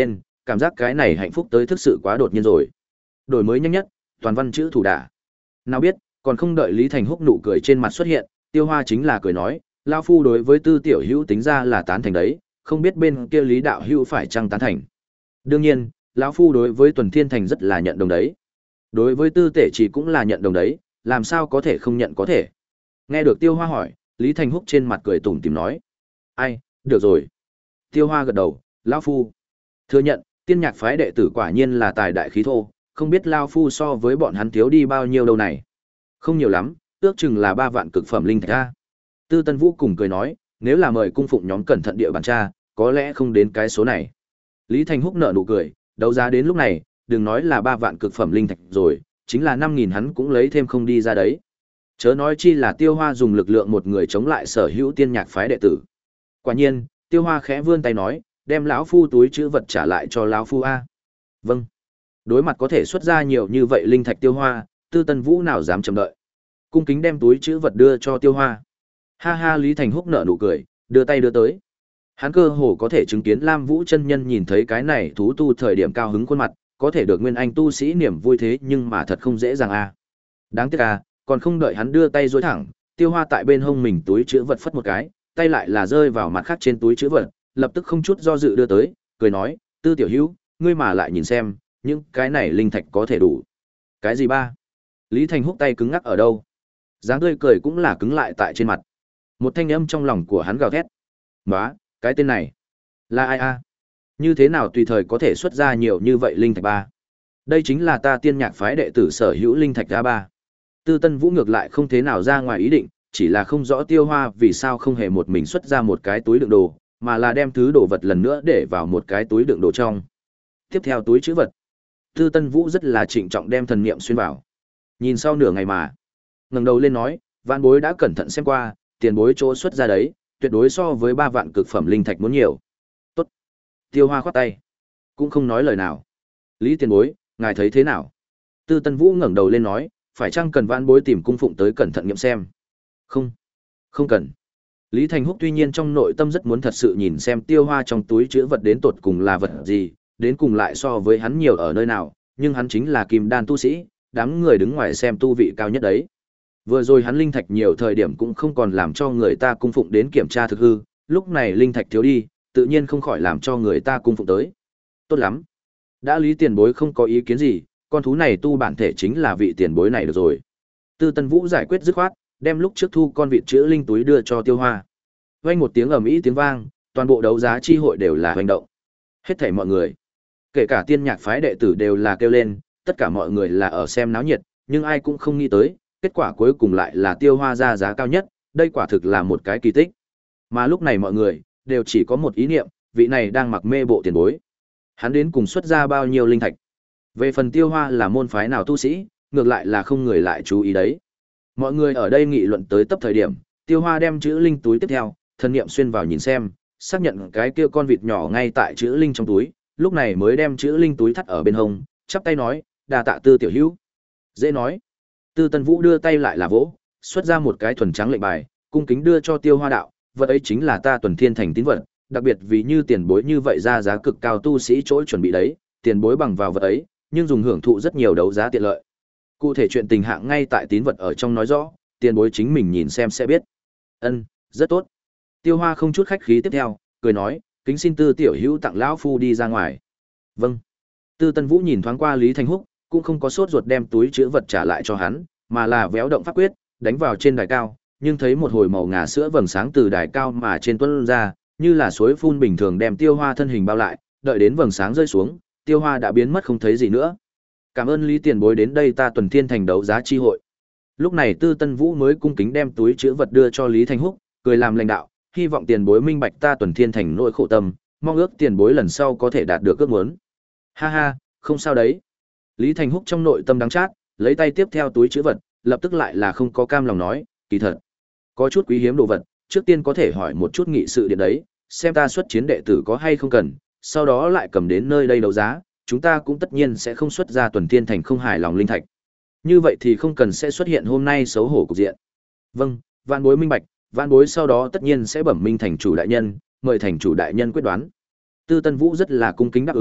Speaker 1: cảm giác cái này hạnh phúc tới thực sự quá đột nhiên rồi. Đổi mới nhanh nhất, toàn văn chữ thủ đả. Nào biết, còn không đợi Lý Thành Húc nụ cười trên mặt xuất hiện, Tiêu Hoa chính là cười nói, lao phu đối với Tư tiểu hữu tính ra là tán thành đấy, không biết bên kia Lý đạo hữu phải chăng tán thành. Đương nhiên, lão phu đối với Tuần Thiên Thành rất là nhận đồng đấy. Đối với Tư Tể Chỉ cũng là nhận đồng đấy, làm sao có thể không nhận có thể. Nghe được Tiêu Hoa hỏi, Lý Thành Húc trên mặt cười tủm tỉm nói, ai, được rồi. Tiêu Hoa gật đầu, lão phu thừa nhận, tiên nhạc phái đệ tử quả nhiên là tài đại khí thô, không biết lao phu so với bọn hắn thiếu đi bao nhiêu đâu này. Không nhiều lắm, ước chừng là ba vạn cực phẩm linh thạch a. Tư Tân Vũ cùng cười nói, nếu là mời cung phụng nhóm cẩn thận địa bàn tra, có lẽ không đến cái số này. Lý Thành Húc nở nụ cười, đấu giá đến lúc này, đừng nói là ba vạn cực phẩm linh thạch rồi, chính là năm nghìn hắn cũng lấy thêm không đi ra đấy. Chớ nói chi là Tiêu Hoa dùng lực lượng một người chống lại sở hữu tiên nhạc phái đệ tử. Quả nhiên, Tiêu Hoa khẽ vươn tay nói, đem lão phu túi chữ vật trả lại cho lão phu a. Vâng. Đối mặt có thể xuất ra nhiều như vậy linh thạch Tiêu Hoa, Tư Tân Vũ nào dám chậm đợi. Cung kính đem túi chữ vật đưa cho Tiêu Hoa. Ha ha, Lý Thành Húc nở nụ cười, đưa tay đưa tới. Hắn cơ hồ có thể chứng kiến Lam Vũ chân nhân nhìn thấy cái này thú tu thời điểm cao hứng khuôn mặt, có thể được nguyên anh tu sĩ niềm vui thế nhưng mà thật không dễ dàng a. Đáng tiếc à, còn không đợi hắn đưa tay duỗi thẳng, Tiêu Hoa tại bên hông mình túi chữ vật phất một cái, tay lại là rơi vào mặt khác trên túi chữ vật, lập tức không chút do dự đưa tới, cười nói, Tư tiểu hữu, ngươi mà lại nhìn xem, những cái này linh thạch có thể đủ. Cái gì ba? Lý Thành Húc tay cứng ngắc ở đâu? Dáng tươi cười cũng là cứng lại tại trên mặt. Một thanh âm trong lòng của hắn gào thét. Nóa, cái tên này là ai a? Như thế nào tùy thời có thể xuất ra nhiều như vậy linh thạch ba? Đây chính là ta tiên nhạc phái đệ tử sở hữu linh thạch a ba. Tư Tân Vũ ngược lại không thế nào ra ngoài ý định, chỉ là không rõ Tiêu Hoa vì sao không hề một mình xuất ra một cái túi đựng đồ, mà là đem thứ đồ vật lần nữa để vào một cái túi đựng đồ trong. Tiếp theo túi trữ vật. Tư Tân Vũ rất là trịnh trọng đem thần niệm xuyên vào. Nhìn sau nửa ngày mà, ngẩng đầu lên nói, Vạn Bối đã cẩn thận xem qua, tiền bối chỗ xuất ra đấy, tuyệt đối so với ba vạn cực phẩm linh thạch muốn nhiều. Tốt. Tiêu Hoa khoát tay, cũng không nói lời nào. Lý tiền bối, ngài thấy thế nào? Tư Tân Vũ ngẩng đầu lên nói, phải chăng cần Vạn Bối tìm cung phụng tới cẩn thận nghiệm xem? Không, không cần. Lý Thành Húc tuy nhiên trong nội tâm rất muốn thật sự nhìn xem Tiêu Hoa trong túi chứa vật đến tột cùng là vật gì, đến cùng lại so với hắn nhiều ở nơi nào, nhưng hắn chính là kim đan tu sĩ, đám người đứng ngoài xem tu vị cao nhất đấy. Vừa rồi hắn linh thạch nhiều thời điểm cũng không còn làm cho người ta cung phụng đến kiểm tra thực hư, lúc này linh thạch thiếu đi, tự nhiên không khỏi làm cho người ta cung phụng tới. Tốt lắm. Đã Lý tiền bối không có ý kiến gì, con thú này tu bản thể chính là vị tiền bối này được rồi. Tư Tân Vũ giải quyết dứt khoát, đem lúc trước thu con vịt chữa linh túi đưa cho Tiêu Hoa. Vang một tiếng ầm ĩ tiếng vang, toàn bộ đấu giá chi hội đều là hoành động. Hết thảy mọi người, kể cả tiên nhạc phái đệ tử đều là kêu lên, tất cả mọi người là ở xem náo nhiệt, nhưng ai cũng không nghĩ tới, kết quả cuối cùng lại là Tiêu Hoa ra giá cao nhất, đây quả thực là một cái kỳ tích. Mà lúc này mọi người đều chỉ có một ý niệm, vị này đang mặc mê bộ tiền bối. Hắn đến cùng xuất ra bao nhiêu linh thạch. Về phần Tiêu Hoa là môn phái nào tu sĩ, ngược lại là không người lại chú ý đấy. Mọi người ở đây nghị luận tới tấp thời điểm, Tiêu Hoa đem chữ linh túi tiếp theo, thần niệm xuyên vào nhìn xem, xác nhận cái kia con vịt nhỏ ngay tại chữ linh trong túi, lúc này mới đem chữ linh túi thắt ở bên hông, chắp tay nói, đà tạ Tư tiểu hữu. Dễ nói. Tư Tân Vũ đưa tay lại là vỗ, xuất ra một cái thuần trắng lệnh bài, cung kính đưa cho Tiêu Hoa đạo, vật ấy chính là ta Tuần Thiên Thành tín vật, đặc biệt vì như tiền bối như vậy ra giá cực cao tu sĩ chỗ chuẩn bị đấy, tiền bối bằng vào vật ấy, nhưng dùng hưởng thụ rất nhiều đấu giá tiện lợi. Cụ thể chuyện tình hạng ngay tại tín vật ở trong nói rõ, tiền bối chính mình nhìn xem sẽ biết. Ân, rất tốt. Tiêu Hoa không chút khách khí tiếp theo, cười nói, kính xin Tư tiểu hữu tặng lão phu đi ra ngoài. Vâng. Tư Tân Vũ nhìn thoáng qua Lý Thành Húc, cũng không có sốt ruột đem túi chứa vật trả lại cho hắn, mà là véo động pháp quyết, đánh vào trên đài cao, nhưng thấy một hồi màu ngà sữa vầng sáng từ đài cao mà trên tuôn ra, như là suối phun bình thường đem Tiêu Hoa thân hình bao lại, đợi đến vầng sáng rơi xuống, Tiêu Hoa đã biến mất không thấy gì nữa. Cảm ơn Lý tiền bối đến đây ta Tuần Thiên Thành đấu giá chi hội. Lúc này Tư Tân Vũ mới cung kính đem túi chứa vật đưa cho Lý Thành Húc, cười làm lãnh đạo, hy vọng tiền bối minh bạch ta Tuần Thiên Thành nỗi khổ tâm, mong ước tiền bối lần sau có thể đạt được ước muốn. Ha ha, không sao đấy. Lý Thành Húc trong nội tâm đắng chát, lấy tay tiếp theo túi chứa vật, lập tức lại là không có cam lòng nói, kỳ thật, có chút quý hiếm đồ vật, trước tiên có thể hỏi một chút nghị sự điện đấy, xem ta xuất chiến đệ tử có hay không cần, sau đó lại cầm đến nơi đây đấu giá, chúng ta cũng tất nhiên sẽ không xuất ra Tuần Thiên Thành không hài lòng linh thạch. Như vậy thì không cần sẽ xuất hiện hôm nay xấu hổ cục diện. Vâng, Vạn Bối minh bạch, Vạn Bối sau đó tất nhiên sẽ bẩm minh thành chủ đại nhân, mời thành chủ đại nhân quyết đoán. Tư Tân Vũ rất là cung kính đáp ứng,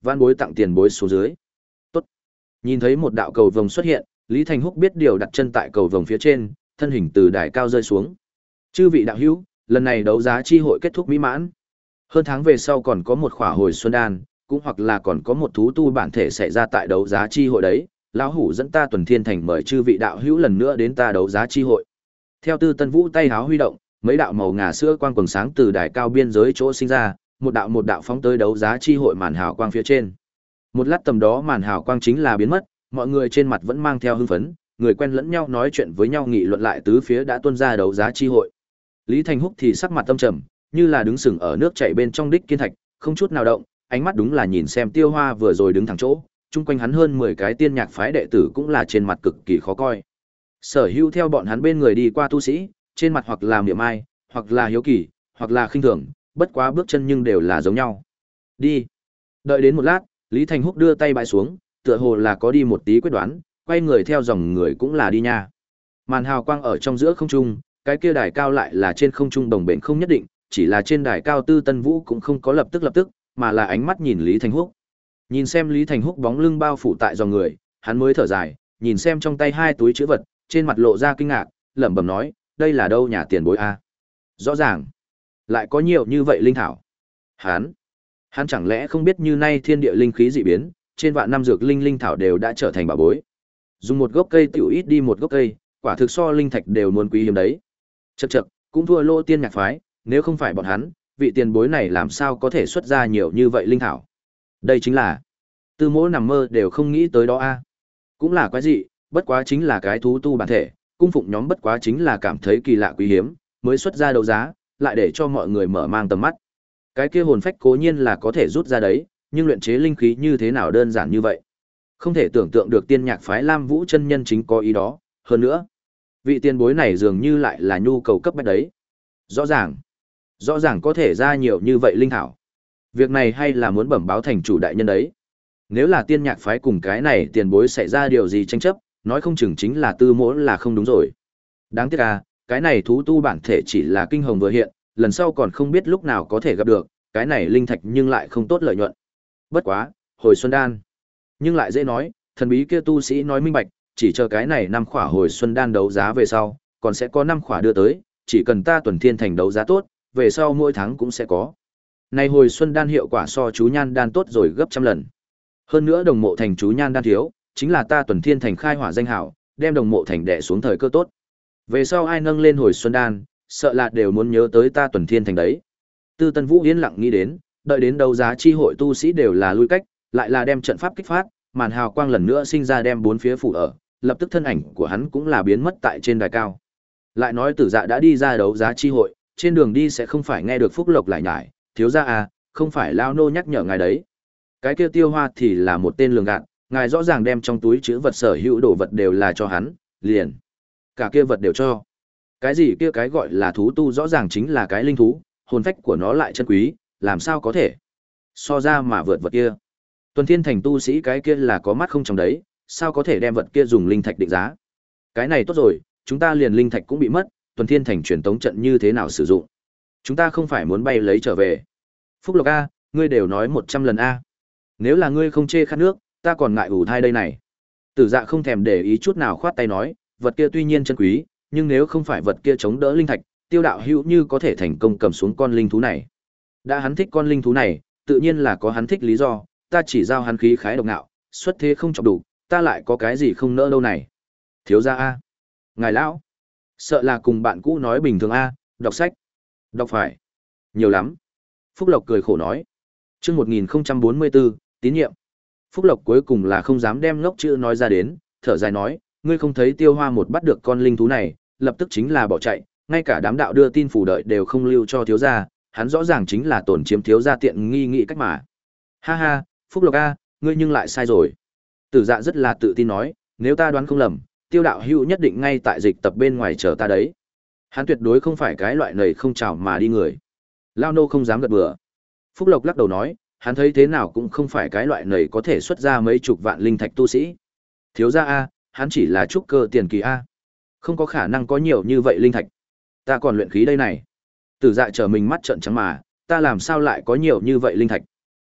Speaker 1: Vãn bối tặng tiền bối xuống dưới. Tốt. Nhìn thấy một đạo cầu vồng xuất hiện, Lý Thành Húc biết điều đặt chân tại cầu vồng phía trên, thân hình từ đài cao rơi xuống. Chư vị đạo hữu, lần này đấu giá chi hội kết thúc mỹ mãn. Hơn tháng về sau còn có một khỏa hồi xuân đan, cũng hoặc là còn có một thú tu bản thể xảy ra tại đấu giá chi hội đấy. Lão hủ dẫn ta Tuần Thiên Thành mời chư vị đạo hữu lần nữa đến ta đấu giá chi hội. Theo Tư Tân Vũ tay háo huy động, mấy đạo màu ngà sữa quang quầng sáng từ đài cao biên giới chỗ sinh ra, một đạo một đạo phóng tới đấu giá chi hội màn hào quang phía trên. Một lát tầm đó màn hào quang chính là biến mất, mọi người trên mặt vẫn mang theo hưng phấn, người quen lẫn nhau nói chuyện với nhau nghị luận lại tứ phía đã tuôn ra đấu giá chi hội. Lý Thành Húc thì sắc mặt tâm trầm, như là đứng sừng ở nước chảy bên trong đích kiên thạch, không chút nào động, ánh mắt đúng là nhìn xem Tiêu Hoa vừa rồi đứng thẳng chỗ, chung quanh hắn hơn mười cái tiên nhạc phái đệ tử cũng là trên mặt cực kỳ khó coi. Sở hữu theo bọn hắn bên người đi qua tu sĩ, trên mặt hoặc là miệng ai, hoặc là hiếu kỳ, hoặc là khinh thường, bất quá bước chân nhưng đều là giống nhau. Đi. Đợi đến một lát, Lý Thành Húc đưa tay bãi xuống, tựa hồ là có đi một tí quyết đoán, quay người theo dòng người cũng là đi nha. Màn hào quang ở trong giữa không trung, cái kia đài cao lại là trên không trung đồng bền không nhất định, chỉ là trên đài cao Tư Tân Vũ cũng không có lập tức lập tức, mà là ánh mắt nhìn Lý Thành Húc. Nhìn xem Lý Thành Húc bóng lưng bao phủ tại dòng người, hắn mới thở dài, nhìn xem trong tay hai túi trữ vật, trên mặt lộ ra kinh ngạc, lẩm bẩm nói, đây là đâu nhà tiền bối a? Rõ ràng, lại có nhiều như vậy linh thảo. Hắn, hắn chẳng lẽ không biết như nay thiên địa linh khí dị biến, trên vạn năm dược linh linh thảo đều đã trở thành bảo bối. Dùng một gốc cây tiểu ít đi một gốc cây, quả thực so linh thạch đều muốn quý hiếm đấy. Chậc chậc, cũng thua Lô Tiên Nhạc phái, nếu không phải bọn hắn, vị tiền bối này làm sao có thể xuất ra nhiều như vậy linh thảo. Đây chính là Tư Mỗ nằm mơ đều không nghĩ tới đó a. Cũng là quái dị, bất quá chính là cái thú tu bản thể, cung phụng nhóm bất quá chính là cảm thấy kỳ lạ quý hiếm, mới xuất ra đấu giá, lại để cho mọi người mở mang tầm mắt. Cái kia hồn phách cố nhiên là có thể rút ra đấy, nhưng luyện chế linh khí như thế nào đơn giản như vậy. Không thể tưởng tượng được Tiên Nhạc phái Lam Vũ chân nhân chính có ý đó, hơn nữa, vị tiền bối này dường như lại là nhu cầu cấp bách đấy. Rõ ràng, rõ ràng có thể ra nhiều như vậy linh thảo. Việc này hay là muốn bẩm báo thành chủ đại nhân đấy. Nếu là Tiên Nhạc phái cùng cái này tiền bối xảy ra điều gì tranh chấp, nói không chừng chính là Tư Mỗ là không đúng rồi. Đáng tiếc à, cái này thú tu bản thể chỉ là kinh hồng vừa hiện, lần sau còn không biết lúc nào có thể gặp được, cái này linh thạch nhưng lại không tốt lợi nhuận. Bất quá, hồi xuân đan, nhưng lại dễ nói, thần bí kia tu sĩ nói minh bạch, chỉ chờ cái này năm khỏa hồi xuân đan đấu giá về sau, còn sẽ có năm khỏa đưa tới, chỉ cần ta Tuần Thiên Thành đấu giá tốt, về sau mỗi tháng cũng sẽ có. Này hồi xuân đan hiệu quả so chú nhan đan tốt rồi gấp trăm lần. Hơn nữa đồng mộ thành chú nhan đan thiếu, chính là ta Tuần Thiên Thành khai hỏa danh hảo, đem đồng mộ thành đè xuống thời cơ tốt. Về sau ai nâng lên hồi xuân đan, sợ là đều muốn nhớ tới ta Tuần Thiên Thành đấy. Tư Tân Vũ yên lặng nghĩ đến, đợi đến đấu giá chi hội tu sĩ đều là lui cách, lại là đem trận pháp kích phát, màn hào quang lần nữa sinh ra đem bốn phía phủ ở, lập tức thân ảnh của hắn cũng là biến mất tại trên đài cao. Lại nói Tử Dạ đã đi ra đấu giá chi hội, trên đường đi sẽ không phải nghe được Phúc Lộc lại nhải, thiếu gia à, không phải lao nô nhắc nhở ngài đấy. Cái kia Tiêu Hoa thì là một tên lường gạt, ngài rõ ràng đem trong túi chứa vật sở hữu đồ vật đều là cho hắn, liền cả kia vật đều cho. Cái gì kia cái gọi là thú tu rõ ràng chính là cái linh thú, hồn phách của nó lại chân quý, làm sao có thể so ra mà vượt vật kia. Tuần Thiên Thành tu sĩ cái kia là có mắt không trong đấy, sao có thể đem vật kia dùng linh thạch định giá. Cái này tốt rồi, chúng ta liền linh thạch cũng bị mất, Tuần Thiên Thành truyền tống trận như thế nào sử dụng. Chúng ta không phải muốn bay lấy trở về. Phúc Lộc A, ngươi đều nói một trăm lần A. Nếu là ngươi không chê khát nước, ta còn ngại ủ thai đây này. Tử Dạ không thèm để ý chút nào khoát tay nói, vật kia tuy nhiên chân quý, nhưng nếu không phải vật kia chống đỡ linh thạch, Tiêu đạo hữu như có thể thành công cầm xuống con linh thú này. Đã hắn thích con linh thú này, tự nhiên là có hắn thích lý do, ta chỉ giao hắn khí khái độc ngạo, xuất thế không chọc đủ, ta lại có cái gì không nỡ đâu này. Thiếu gia a, ngài lão, sợ là cùng bạn cũ nói bình thường a, đọc sách, đọc phải, nhiều lắm. Phúc Lộc cười khổ nói. Chương một nghìn không trăm bốn mươi bốn, tín nhiệm. Phúc Lộc cuối cùng là không dám đem ngốc chữ nói ra đến, thở dài nói, ngươi không thấy Tiêu Hoa một bắt được con linh thú này, lập tức chính là bỏ chạy, ngay cả đám đạo đưa tin phủ đợi đều không lưu cho thiếu gia, hắn rõ ràng chính là tổn chiếm thiếu gia tiện nghi nghị cách mà. Ha ha, Phúc Lộc a, ngươi nhưng lại sai rồi. Tử Dạ rất là tự tin nói, nếu ta đoán không lầm, Tiêu đạo hữu nhất định ngay tại dịch tập bên ngoài chờ ta đấy. Hắn tuyệt đối không phải cái loại nầy không chào mà đi người. Lao nô không dám gật bừa. Phúc Lộc lắc đầu nói, hắn thấy thế nào cũng không phải cái loại nầy có thể xuất ra mấy chục vạn linh thạch tu sĩ. Thiếu gia a, hắn chỉ là trúc cơ tiền kỳ a, không có khả năng có nhiều như vậy linh thạch. Ta còn luyện khí đây này. Tử Dạ trở mình mắt trợn trắng mà, ta làm sao lại có nhiều như vậy linh thạch?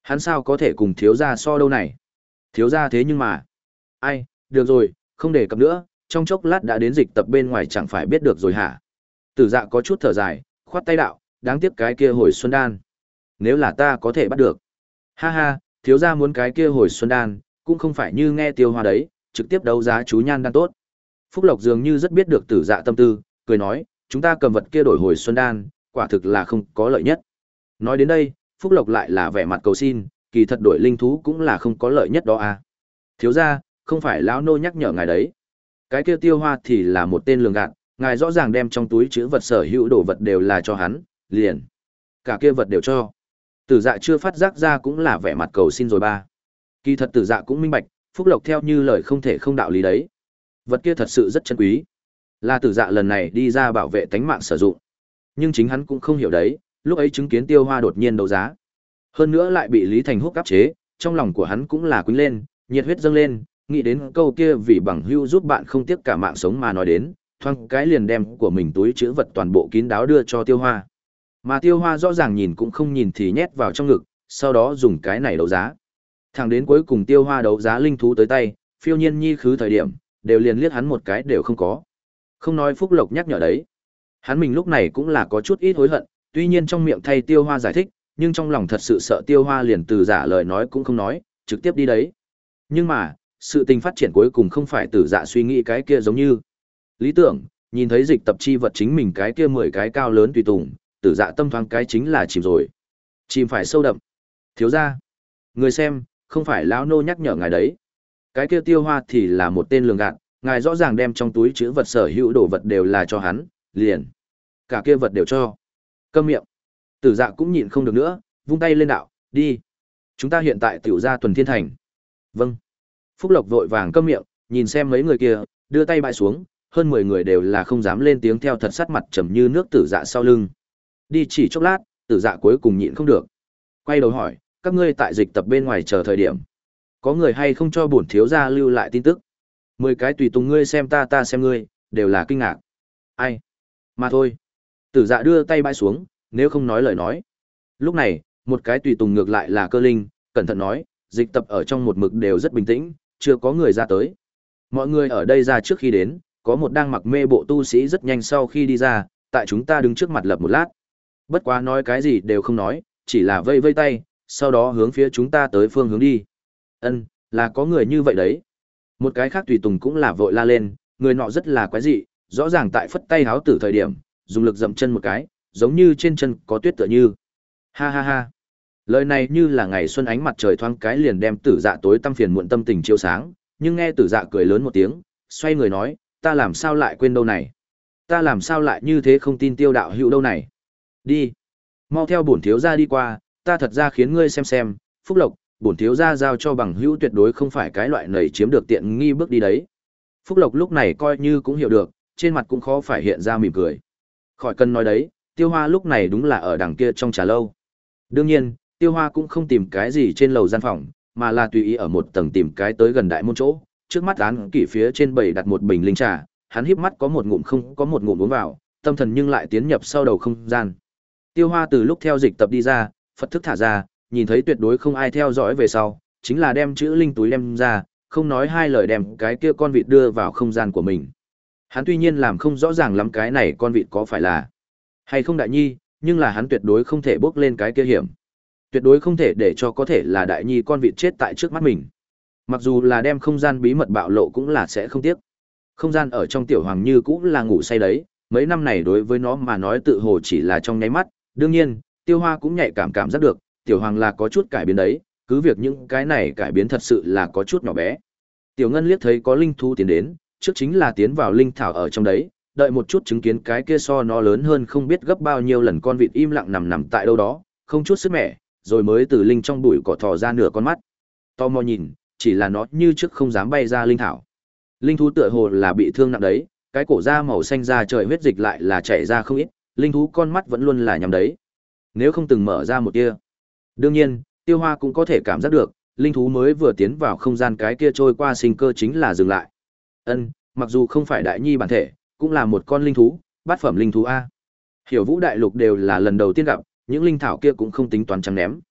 Speaker 1: Hắn sao có thể cùng thiếu gia so đâu này? Thiếu gia thế nhưng mà. Ai, được rồi, không đề cập nữa, trong chốc lát đã đến dịch tập bên ngoài chẳng phải biết được rồi hả? Tử Dạ có chút thở dài, khoát tay đạo, đáng tiếc cái kia hồi xuân đan. Nếu là ta có thể bắt được. Ha ha, thiếu gia muốn cái kia hồi xuân đan, cũng không phải như nghe Tiêu Hoa đấy, trực tiếp đấu giá chú nhan đan tốt. Phúc Lộc dường như rất biết được Tử Dạ tâm tư, cười nói, chúng ta cầm vật kia đổi hồi xuân đan, quả thực là không có lợi nhất. Nói đến đây, Phúc Lộc lại là vẻ mặt cầu xin, kỳ thật đổi linh thú cũng là không có lợi nhất đó à. Thiếu gia, không phải lão nô nhắc nhở ngài đấy. Cái kia Tiêu Hoa thì là một tên lường gạt, ngài rõ ràng đem trong túi chứa vật sở hữu đồ vật đều là cho hắn, liền. Cả kia vật đều cho. Tử Dạ chưa phát giác ra cũng là vẻ mặt cầu xin rồi ba. Kỳ thật Tử Dạ cũng minh bạch, Phúc Lộc theo như lời không thể không đạo lý đấy. Vật kia thật sự rất chân quý. Là Tử Dạ lần này đi ra bảo vệ tánh mạng sử dụng. Nhưng chính hắn cũng không hiểu đấy, lúc ấy chứng kiến Tiêu Hoa đột nhiên đấu giá. Hơn nữa lại bị Lý Thành Húc áp chế, trong lòng của hắn cũng là quýnh lên, nhiệt huyết dâng lên, nghĩ đến câu kia vì bằng hữu giúp bạn không tiếc cả mạng sống mà nói đến, thoáng cái liền đem của mình túi chứa vật toàn bộ kín đáo đưa cho Tiêu Hoa. Mà Tiêu Hoa rõ ràng nhìn cũng không nhìn thì nhét vào trong ngực, sau đó dùng cái này đấu giá. Thẳng đến cuối cùng Tiêu Hoa đấu giá linh thú tới tay, Phiêu Nhiên Nhi khứ thời điểm, đều liền liếc hắn một cái đều không có. Không nói Phúc Lộc nhắc nhở đấy. Hắn mình lúc này cũng là có chút ít hối hận, tuy nhiên trong miệng thay Tiêu Hoa giải thích, nhưng trong lòng thật sự sợ Tiêu Hoa liền từ giả lời nói cũng không nói, trực tiếp đi đấy. Nhưng mà, sự tình phát triển cuối cùng không phải Tử Dạ suy nghĩ cái kia giống như. Lý tưởng, nhìn thấy dịch tập chi vật chính mình cái kia mười cái cao lớn tùy tùng, Tử Dạ tâm thoáng cái chính là chìm rồi. Chìm phải sâu đậm. Thiếu gia, người xem, không phải lão nô nhắc nhở ngài đấy. Cái kia Tiêu Hoa thì là một tên lường gạt, ngài rõ ràng đem trong túi chứa vật sở hữu đồ vật đều là cho hắn, liền. Cả kia vật đều cho. Câm miệng. Tử Dạ cũng nhịn không được nữa, vung tay lên đạo, đi. Chúng ta hiện tại tiểu ra Tuần Thiên Thành. Vâng. Phúc Lộc vội vàng câm miệng, nhìn xem mấy người kia, đưa tay bãi xuống, hơn mười người đều là không dám lên tiếng theo thật sắt mặt trầm như nước Tử Dạ sau lưng. Đi chỉ chốc lát, Tử Dạ cuối cùng nhịn không được. Quay đầu hỏi, các ngươi tại dịch tập bên ngoài chờ thời điểm. Có người hay không cho bổn thiếu gia lưu lại tin tức? Mười cái tùy tùng ngươi xem ta ta xem ngươi, đều là kinh ngạc. Ai? Mà thôi. Tử Dạ đưa tay bãi xuống, nếu không nói lời nói. Lúc này, một cái tùy tùng ngược lại là Cơ Linh, cẩn thận nói, dịch tập ở trong một mực đều rất bình tĩnh, chưa có người ra tới. Mọi người ở đây ra trước khi đến, có một đang mặc mê bộ tu sĩ rất nhanh sau khi đi ra, tại chúng ta đứng trước mặt lập một lát. Bất quá nói cái gì đều không nói, chỉ là vây vây tay, sau đó hướng phía chúng ta tới phương hướng đi. Ân, là có người như vậy đấy. Một cái khác tùy tùng cũng là vội la lên, người nọ rất là quái dị, rõ ràng tại phất tay háo tử thời điểm, dùng lực dậm chân một cái, giống như trên chân có tuyết tựa như. Ha ha ha. Lời này như là ngày xuân ánh mặt trời thoáng cái liền đem Tử Dạ tối tăm phiền muộn tâm tình chiếu sáng, nhưng nghe Tử Dạ cười lớn một tiếng, xoay người nói, ta làm sao lại quên đâu này? Ta làm sao lại như thế không tin Tiêu đạo hữu đâu này? Đi. Mau theo bổn thiếu gia đi qua, ta thật ra khiến ngươi xem xem, Phúc Lộc, bổn thiếu gia giao cho bằng hữu tuyệt đối không phải cái loại nảy chiếm được tiện nghi bước đi đấy. Phúc Lộc lúc này coi như cũng hiểu được, trên mặt cũng khó phải hiện ra mỉm cười. Khỏi cần nói đấy, Tiêu Hoa lúc này đúng là ở đằng kia trong trà lâu. Đương nhiên, Tiêu Hoa cũng không tìm cái gì trên lầu gian phòng, mà là tùy ý ở một tầng tìm cái tới gần đại môn chỗ, trước mắt án kỷ phía trên bầy đặt một bình linh trà, hắn híp mắt có một ngụm không có một ngụm uống vào, tâm thần nhưng lại tiến nhập sau đầu không gian. Tiêu Hoa từ lúc theo dịch tập đi ra, Phật thức thả ra, nhìn thấy tuyệt đối không ai theo dõi về sau, chính là đem chữ linh túi đem ra, không nói hai lời đem cái kia con vịt đưa vào không gian của mình. Hắn tuy nhiên làm không rõ ràng lắm cái này con vịt có phải là hay không đại nhi, nhưng là hắn tuyệt đối không thể bước lên cái kia hiểm. Tuyệt đối không thể để cho có thể là đại nhi con vịt chết tại trước mắt mình. Mặc dù là đem không gian bí mật bạo lộ cũng là sẽ không tiếc. Không gian ở trong tiểu hoàng như cũng là ngủ say đấy, mấy năm này đối với nó mà nói tự hồ chỉ là trong nháy mắt, đương nhiên, Tiêu Hoa cũng nhạy cảm cảm giác được, tiểu hoàng là có chút cải biến đấy, cứ việc những cái này cải biến thật sự là có chút nhỏ bé. Tiểu Ngân liếc thấy có linh thú tiến đến, trước chính là tiến vào linh thảo ở trong đấy, đợi một chút chứng kiến cái kia so nó lớn hơn không biết gấp bao nhiêu lần con vịt im lặng nằm nằm tại đâu đó, không chút sức mẻ, rồi mới từ linh trong bụi cỏ thò ra nửa con mắt. To mò nhìn, chỉ là nó như trước không dám bay ra linh thảo. Linh thú tựa hồ là bị thương nặng đấy, cái cổ da màu xanh da trời huyết dịch lại là chảy ra không ít, linh thú con mắt vẫn luôn là nhắm đấy. Nếu không từng mở ra một tia. Đương nhiên, Tiêu Hoa cũng có thể cảm giác được, linh thú mới vừa tiến vào không gian cái kia trôi qua sinh cơ chính là dừng lại. Ân, mặc dù không phải đại nhi bản thể, cũng là một con linh thú, bát phẩm linh thú a. Hiểu Vũ đại lục đều là lần đầu tiên gặp, những linh thảo kia cũng không tính toán trắng ném.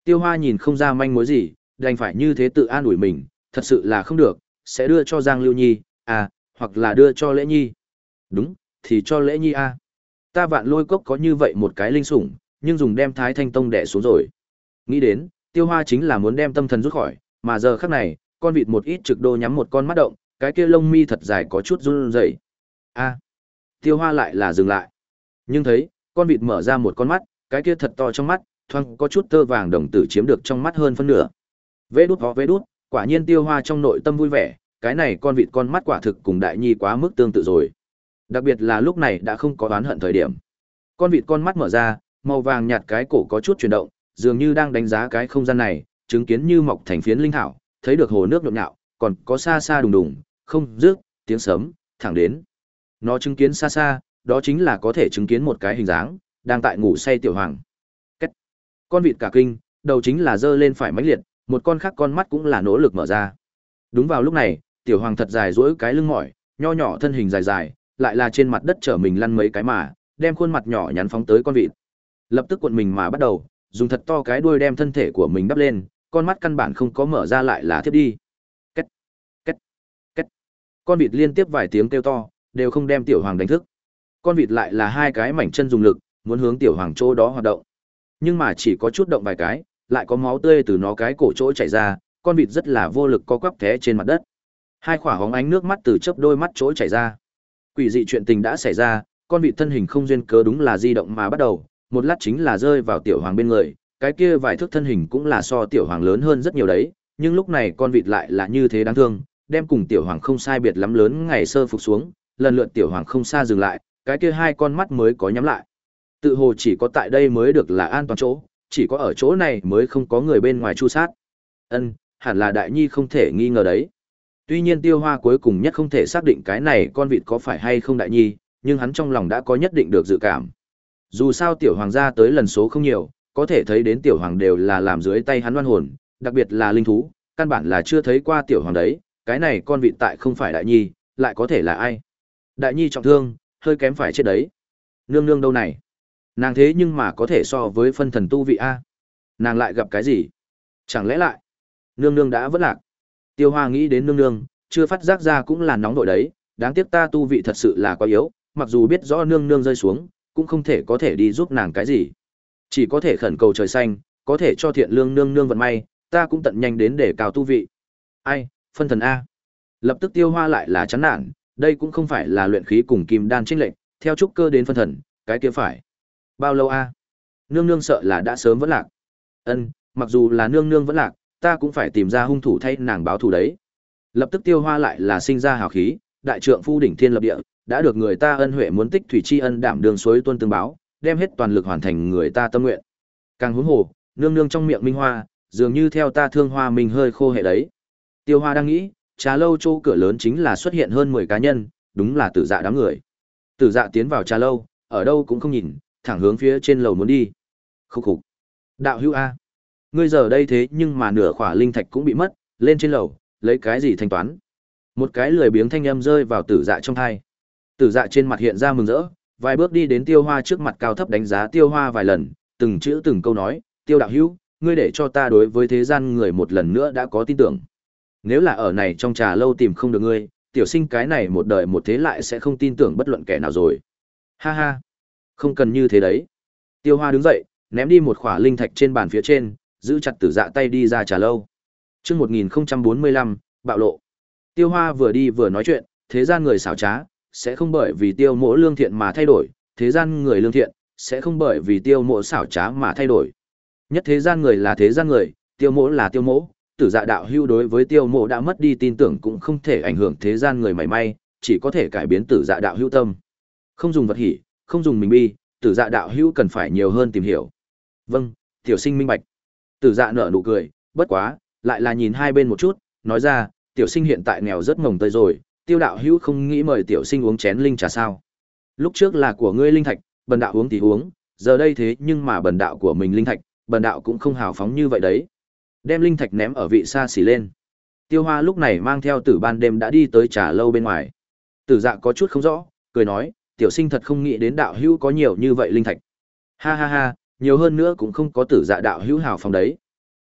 Speaker 1: Tiêu Hoa nhìn không ra manh mối gì, đành phải như thế tự an ủi mình, thật sự là không được, sẽ đưa cho Giang Lưu Nhi, à, hoặc là đưa cho Lễ Nhi. Đúng, thì cho Lễ Nhi a. Ta Vạn Lôi Cốc có như vậy một cái linh sủng, nhưng dùng đem Thái Thanh Tông đè xuống rồi. Nghĩ đến, Tiêu Hoa chính là muốn đem tâm thần rút khỏi, mà giờ khắc này, con vịt một ít trực đô nhắm một con mắt động, cái kia lông mi thật dài có chút run rẩy. A. Tiêu Hoa lại là dừng lại. Nhưng thấy, con vịt mở ra một con mắt, cái kia thật to trong mắt, thoáng có chút tơ vàng đồng tử chiếm được trong mắt hơn phân nửa. Vế đút ho vế đút, quả nhiên Tiêu Hoa trong nội tâm vui vẻ, cái này con vịt con mắt quả thực cùng Đại Nhi quá mức tương tự rồi. Đặc biệt là lúc này đã không có oán hận thời điểm. Con vịt con mắt mở ra, màu vàng nhạt cái cổ có chút chuyển động, dường như đang đánh giá cái không gian này, chứng kiến như mọc thành phiến linh thảo, thấy được hồ nước nhộn nhạo, còn có xa xa đùng đùng, không rước, tiếng sấm, thẳng đến. Nó chứng kiến xa xa, đó chính là có thể chứng kiến một cái hình dáng, đang tại ngủ say tiểu hoàng. Cách. Con vịt cả kinh, đầu chính là dơ lên phải mãnh liệt, một con khác con mắt cũng là nỗ lực mở ra. Đúng vào lúc này, tiểu hoàng thật dài duỗi cái lưng mỏi, nho nhỏ thân hình dài dài, lại là trên mặt đất trở mình lăn mấy cái mà, đem khuôn mặt nhỏ nhắn phóng tới con vịt. Lập tức cuộn mình mà bắt đầu, dùng thật to cái đuôi đem thân thể của mình đắp lên, con mắt căn bản không có mở ra lại là thiếp đi. Két, két, két. Con vịt liên tiếp vài tiếng kêu to, đều không đem tiểu hoàng đánh thức. Con vịt lại là hai cái mảnh chân dùng lực, muốn hướng tiểu hoàng chỗ đó hoạt động. Nhưng mà chỉ có chút động vài cái, lại có máu tươi từ nó cái cổ chỗ chảy ra, con vịt rất là vô lực co quắp té trên mặt đất. Hai quả hóng ánh nước mắt từ chớp đôi mắt chỗ chảy ra. Quỷ dị chuyện tình đã xảy ra, con vịt thân hình không duyên cớ đúng là di động mà bắt đầu, một lát chính là rơi vào tiểu hoàng bên người, cái kia vài thước thân hình cũng là so tiểu hoàng lớn hơn rất nhiều đấy, nhưng lúc này con vịt lại là như thế đáng thương, đem cùng tiểu hoàng không sai biệt lắm lớn ngày sơ phục xuống, lần lượt tiểu hoàng không xa dừng lại, cái kia hai con mắt mới có nhắm lại. Tự hồ chỉ có tại đây mới được là an toàn chỗ, chỉ có ở chỗ này mới không có người bên ngoài chu sát. Ân, hẳn là Đại Nhi không thể nghi ngờ đấy. Tuy nhiên Tiêu Hoa cuối cùng nhất không thể xác định cái này con vịt có phải hay không Đại Nhi, nhưng hắn trong lòng đã có nhất định được dự cảm. Dù sao tiểu hoàng gia tới lần số không nhiều, có thể thấy đến tiểu hoàng đều là làm dưới tay hắn oan hồn, đặc biệt là linh thú, căn bản là chưa thấy qua tiểu hoàng đấy, cái này con vịt tại không phải Đại Nhi, lại có thể là ai? Đại Nhi trọng thương, hơi kém phải chết đấy. Nương nương đâu này? Nàng thế nhưng mà có thể so với phân thần tu vị a. Nàng lại gặp cái gì? Chẳng lẽ lại nương nương đã vất lạc? Tiêu Hoa nghĩ đến nương nương, chưa phát giác ra cũng là nóng đội đấy, đáng tiếc ta tu vị thật sự là quá yếu, mặc dù biết rõ nương nương rơi xuống, cũng không thể có thể đi giúp nàng cái gì. Chỉ có thể khẩn cầu trời xanh, có thể cho thiện lương nương nương vận may, ta cũng tận nhanh đến để cào tu vị. Ai, phân thần a. Lập tức Tiêu Hoa lại là chán nản, đây cũng không phải là luyện khí cùng kim đan chênh lệnh, theo trúc cơ đến phân thần, cái kia phải bao lâu a? Nương nương sợ là đã sớm vẫn lạc. Ân, mặc dù là nương nương vẫn lạc, ta cũng phải tìm ra hung thủ thay nàng báo thù đấy. Lập tức Tiêu Hoa lại là sinh ra hào khí, đại trượng phu đỉnh thiên lập địa, đã được người ta ân huệ muốn tích thủy tri ân đảm đường suối tuân tương báo, đem hết toàn lực hoàn thành người ta tâm nguyện. Càng huống hồ, nương nương trong miệng minh hoa, dường như theo ta thương hoa mình hơi khô hệ đấy. Tiêu Hoa đang nghĩ, trà lâu chỗ cửa lớn chính là xuất hiện hơn mười cá nhân, đúng là Tử Dạ đám người. Tử Dạ tiến vào trà lâu, ở đâu cũng không nhìn, thẳng hướng phía trên lầu muốn đi. Khúc khục. Đạo hữu a, ngươi giờ đây thế nhưng mà nửa khỏa linh thạch cũng bị mất, lên trên lầu, lấy cái gì thanh toán? Một cái lười biếng thanh âm rơi vào Tử Dạ trong tai. Tử Dạ trên mặt hiện ra mừng rỡ, vài bước đi đến Tiêu Hoa trước mặt cao thấp đánh giá Tiêu Hoa vài lần, từng chữ từng câu nói, "Tiêu đạo hữu, ngươi để cho ta đối với thế gian người một lần nữa đã có tin tưởng. Nếu là ở này trong trà lâu tìm không được ngươi, tiểu sinh cái này một đời một thế lại sẽ không tin tưởng bất luận kẻ nào rồi." Ha ha, không cần như thế đấy. Tiêu Hoa đứng dậy, ném đi một khỏa linh thạch trên bàn phía trên, giữ chặt Tử Dạ tay đi ra trà lâu. Chương một nghìn không trăm bốn mươi lăm, bạo lộ. Tiêu Hoa vừa đi vừa nói chuyện, thế gian người xảo trá, sẽ không bởi vì Tiêu Mỗ lương thiện mà thay đổi, thế gian người lương thiện, sẽ không bởi vì Tiêu Mỗ xảo trá mà thay đổi. Nhất thế gian người là thế gian người, Tiêu Mỗ là Tiêu Mỗ, Tử Dạ đạo hưu đối với Tiêu Mỗ đã mất đi tin tưởng cũng không thể ảnh hưởng thế gian người mảy may, chỉ có thể cải biến Tử Dạ đạo hưu tâm. Không dùng vật hỉ, không dùng mình bi, Tử Dạ đạo hưu cần phải nhiều hơn tìm hiểu. Vâng, tiểu sinh minh bạch. Tử Dạ nở nụ cười, bất quá, lại là nhìn hai bên một chút, nói ra, tiểu sinh hiện tại nghèo rất mồng tơi rồi, Tiêu đạo hữu không nghĩ mời tiểu sinh uống chén linh trà sao? Lúc trước là của ngươi linh thạch, bần đạo uống thì uống, giờ đây thế nhưng mà bần đạo của mình linh thạch, bần đạo cũng không hào phóng như vậy đấy. Đem linh thạch ném ở vị xa xỉ lên. Tiêu Hoa lúc này mang theo Tử ban đêm đã đi tới trà lâu bên ngoài. Tử Dạ có chút không rõ, cười nói, tiểu sinh thật không nghĩ đến đạo hữu có nhiều như vậy linh thạch. Ha ha ha, nhiều hơn nữa cũng không có Tử Dạ đạo hữu hào phóng đấy,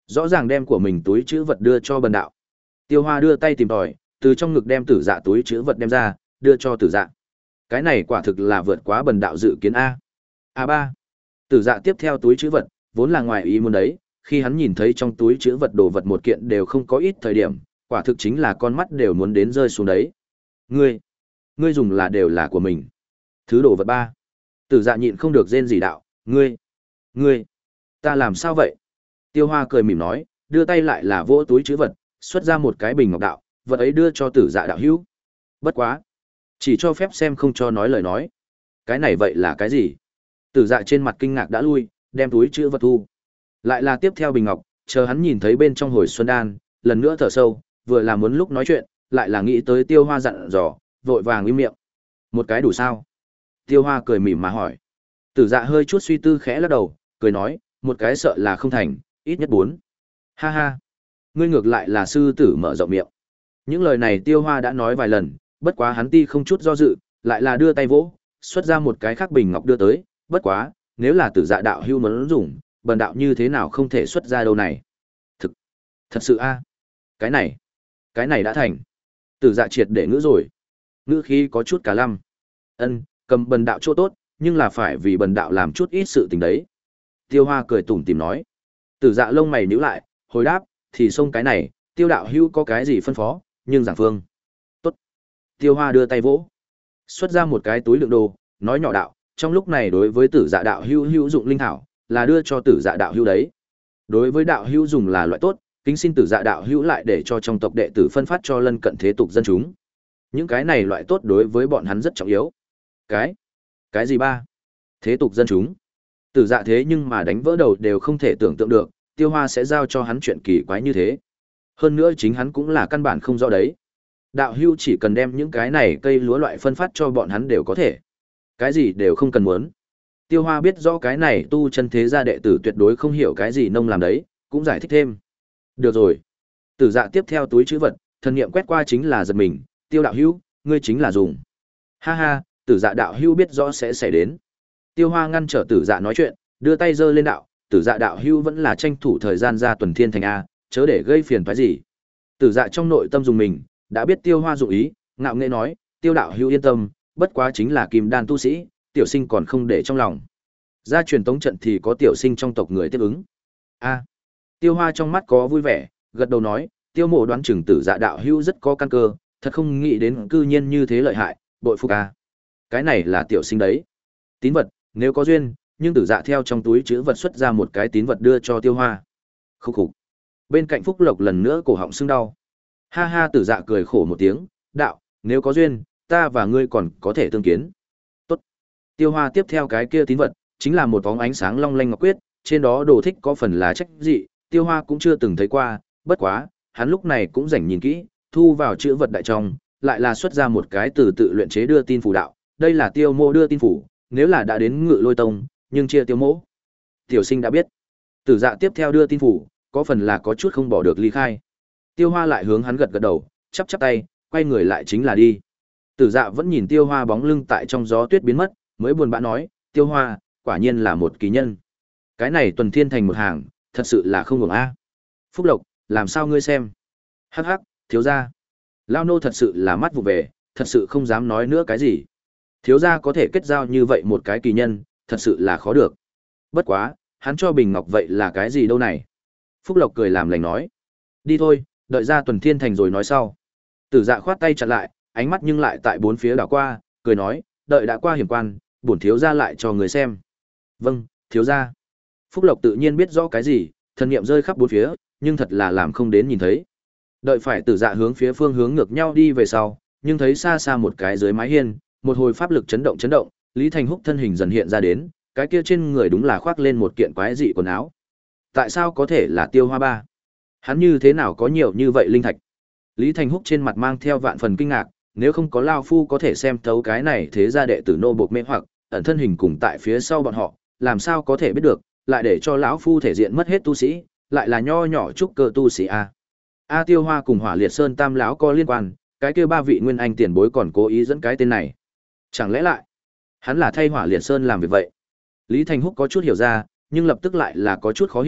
Speaker 1: Rõ ràng đem của mình túi chữ vật đưa cho bần đạo. Tiêu Hoa đưa tay tìm tòi, từ trong ngực đem tử dạ túi chữ vật đem ra, đưa cho tử dạ. Cái này quả thực là vượt quá bần đạo dự kiến a. A ba. Tử dạ tiếp theo túi chữ vật, vốn là ngoài ý muốn đấy, khi hắn nhìn thấy trong túi chữ vật đồ vật một kiện đều không có ít thời điểm, quả thực chính là con mắt đều muốn đến rơi xuống đấy. Ngươi, ngươi dùng là đều là của mình. Thứ đồ vật ba. Tử dạ nhịn không được rên gì đạo, ngươi, ngươi, ta làm sao vậy? Tiêu Hoa cười mỉm nói, đưa tay lại là vỗ túi chữ vật, xuất ra một cái bình ngọc đạo, vật ấy đưa cho tử dạ đạo hữu. Bất quá, chỉ cho phép xem không cho nói lời nói. Cái này vậy là cái gì? Tử dạ trên mặt kinh ngạc đã lui, đem túi chữ vật thu. Lại là tiếp theo bình ngọc, chờ hắn nhìn thấy bên trong hồi xuân đan, lần nữa thở sâu, vừa là muốn lúc nói chuyện, lại là nghĩ tới Tiêu Hoa dặn dò, vội vàng im miệng. Một cái đủ sao? Tiêu Hoa cười mỉm mà hỏi. Tử dạ hơi chút suy tư khẽ lắc đầu, cười nói, một cái sợ là không thành, ít nhất bốn. Ha ha, ngươi ngược lại là sư tử mở rộng miệng. Những lời này Tiêu Hoa đã nói vài lần, bất quá hắn ti không chút do dự, lại là đưa tay vỗ, xuất ra một cái khác bình ngọc đưa tới, bất quá, nếu là tử dạ đạo hưu muốn dùng, bần đạo như thế nào không thể xuất ra đâu này. Thực, thật sự a, cái này, cái này đã thành. Tử dạ triệt để ngữ rồi. Ngữ khí có chút cả lăm. Ân, cầm bần đạo chỗ tốt, nhưng là phải vì bần đạo làm chút ít sự tình đấy. Tiêu Hoa cười tủm tỉm nói. Tử dạ lông mày nhíu lại, hồi đáp, thì xông cái này, Tiêu đạo hưu có cái gì phân phó, nhưng giảng phương. Tốt. Tiêu Hoa đưa tay vỗ, xuất ra một cái túi đựng đồ, nói nhỏ đạo, trong lúc này đối với tử dạ đạo hưu hữu dụng linh thảo, là đưa cho tử dạ đạo hưu đấy. Đối với đạo hưu dùng là loại tốt, kính xin tử dạ đạo hữu lại để cho trong tộc đệ tử phân phát cho lân cận thế tục dân chúng. Những cái này loại tốt đối với bọn hắn rất trọng yếu. Cái? Cái gì ba? Thế tục dân chúng? Tử dạ thế nhưng mà đánh vỡ đầu đều không thể tưởng tượng được, Tiêu Hoa sẽ giao cho hắn chuyện kỳ quái như thế. Hơn nữa chính hắn cũng là căn bản không rõ đấy. Đạo hưu chỉ cần đem những cái này cây lúa loại phân phát cho bọn hắn đều có thể. Cái gì đều không cần muốn. Tiêu Hoa biết rõ cái này tu chân thế gia đệ tử tuyệt đối không hiểu cái gì nông làm đấy, cũng giải thích thêm. Được rồi. Tử dạ tiếp theo túi chữ vật, thần niệm quét qua chính là giật mình, Tiêu đạo hưu, ngươi chính là dùng. Ha ha, tử dạ đạo hưu biết rõ sẽ xảy đến. Tiêu Hoa ngăn trở tử dạ nói chuyện, đưa tay giơ lên đạo, tử dạ đạo hưu vẫn là tranh thủ thời gian ra tuần thiên thành A, chớ để gây phiền toái gì. Tử dạ trong nội tâm dùng mình, đã biết Tiêu Hoa dụng ý, ngạo nghễ nói, Tiêu đạo hưu yên tâm, bất quá chính là kim đan tu sĩ, tiểu sinh còn không để trong lòng. Ra truyền tống trận thì có tiểu sinh trong tộc người tiếp ứng. A. Tiêu Hoa trong mắt có vui vẻ, gật đầu nói, Tiêu mộ đoán chừng tử dạ đạo hưu rất có căn cơ, thật không nghĩ đến cư nhiên như thế lợi hại, bội phục a. Cái này là tiểu sinh đấy. Tín vật, nếu có duyên, nhưng tử dạ theo trong túi chữ vật xuất ra một cái tín vật đưa cho Tiêu Hoa. Khúc khục. Bên cạnh Phúc Lộc lần nữa cổ họng sưng đau. Ha ha, tử dạ cười khổ một tiếng, đạo, nếu có duyên, ta và ngươi còn có thể tương kiến. Tốt. Tiêu Hoa tiếp theo cái kia tín vật, chính là một vóng ánh sáng long lanh ngọc quyết, trên đó đồ thích có phần là trách dị, Tiêu Hoa cũng chưa từng thấy qua, bất quá, hắn lúc này cũng rảnh nhìn kỹ, thu vào chữ vật đại trong, lại là xuất ra một cái từ tự luyện chế đưa tin phủ đạo, đây là Tiêu Mộ đưa tin phủ, nếu là đã đến Ngự Lôi Tông, nhưng chia Tiêu Mộ. Tiểu sinh đã biết. Tử dạ tiếp theo đưa tin phủ, có phần là có chút không bỏ được ly khai. Tiêu Hoa lại hướng hắn gật gật đầu, chắp chắp tay, quay người lại chính là đi. Tử dạ vẫn nhìn Tiêu Hoa bóng lưng tại trong gió tuyết biến mất, mới buồn bã nói, Tiêu Hoa, quả nhiên là một kỳ nhân. Cái này tuần thiên thành một hàng, thật sự là không ngừng a. Phúc Lộc, làm sao ngươi xem? Hắc hắc, thiếu gia. Lao nô thật sự là mắt vụ về, thật sự không dám nói nữa cái gì. Thiếu gia có thể kết giao như vậy một cái kỳ nhân, thật sự là khó được. Bất quá, hắn cho bình ngọc vậy là cái gì đâu này? Phúc Lộc cười làm lành nói. Đi thôi, đợi ra tuần thiên thành rồi nói sau. Tử dạ khoát tay chặn lại, ánh mắt nhưng lại tại bốn phía đảo qua, cười nói, đợi đã qua hiểm quan, bổn thiếu gia lại cho người xem. Vâng, thiếu gia. Phúc Lộc tự nhiên biết rõ cái gì, thần niệm rơi khắp bốn phía, nhưng thật là làm không đến nhìn thấy. Đợi phải tử dạ hướng phía phương hướng ngược nhau đi về sau, nhưng thấy xa xa một cái dưới mái hiên, một hồi pháp lực chấn động chấn động, Lý Thành Húc thân hình dần hiện ra đến, cái kia trên người đúng là khoác lên một kiện quái dị quần áo. Tại sao có thể là Tiêu Hoa ba? Hắn như thế nào có nhiều như vậy linh thạch? Lý Thành Húc trên mặt mang theo vạn phần kinh ngạc, nếu không có lao phu có thể xem thấu cái này thế ra đệ tử nô bộc mê hoặc, ẩn thân hình cùng tại phía sau bọn họ, làm sao có thể biết được, lại để cho lão phu thể diện mất hết tu sĩ, lại là nho nhỏ trúc cơ tu sĩ a. A Tiêu Hoa cùng Hỏa Liệt Sơn Tam lão có liên quan, cái kia ba vị nguyên anh tiền bối còn cố ý dẫn cái tên này. Chẳng lẽ lại, hắn là thay Hỏa Liệt Sơn làm việc vậy? Lý Thành Húc có chút hiểu ra, nhưng lập tức lại là có chút khó hiểu,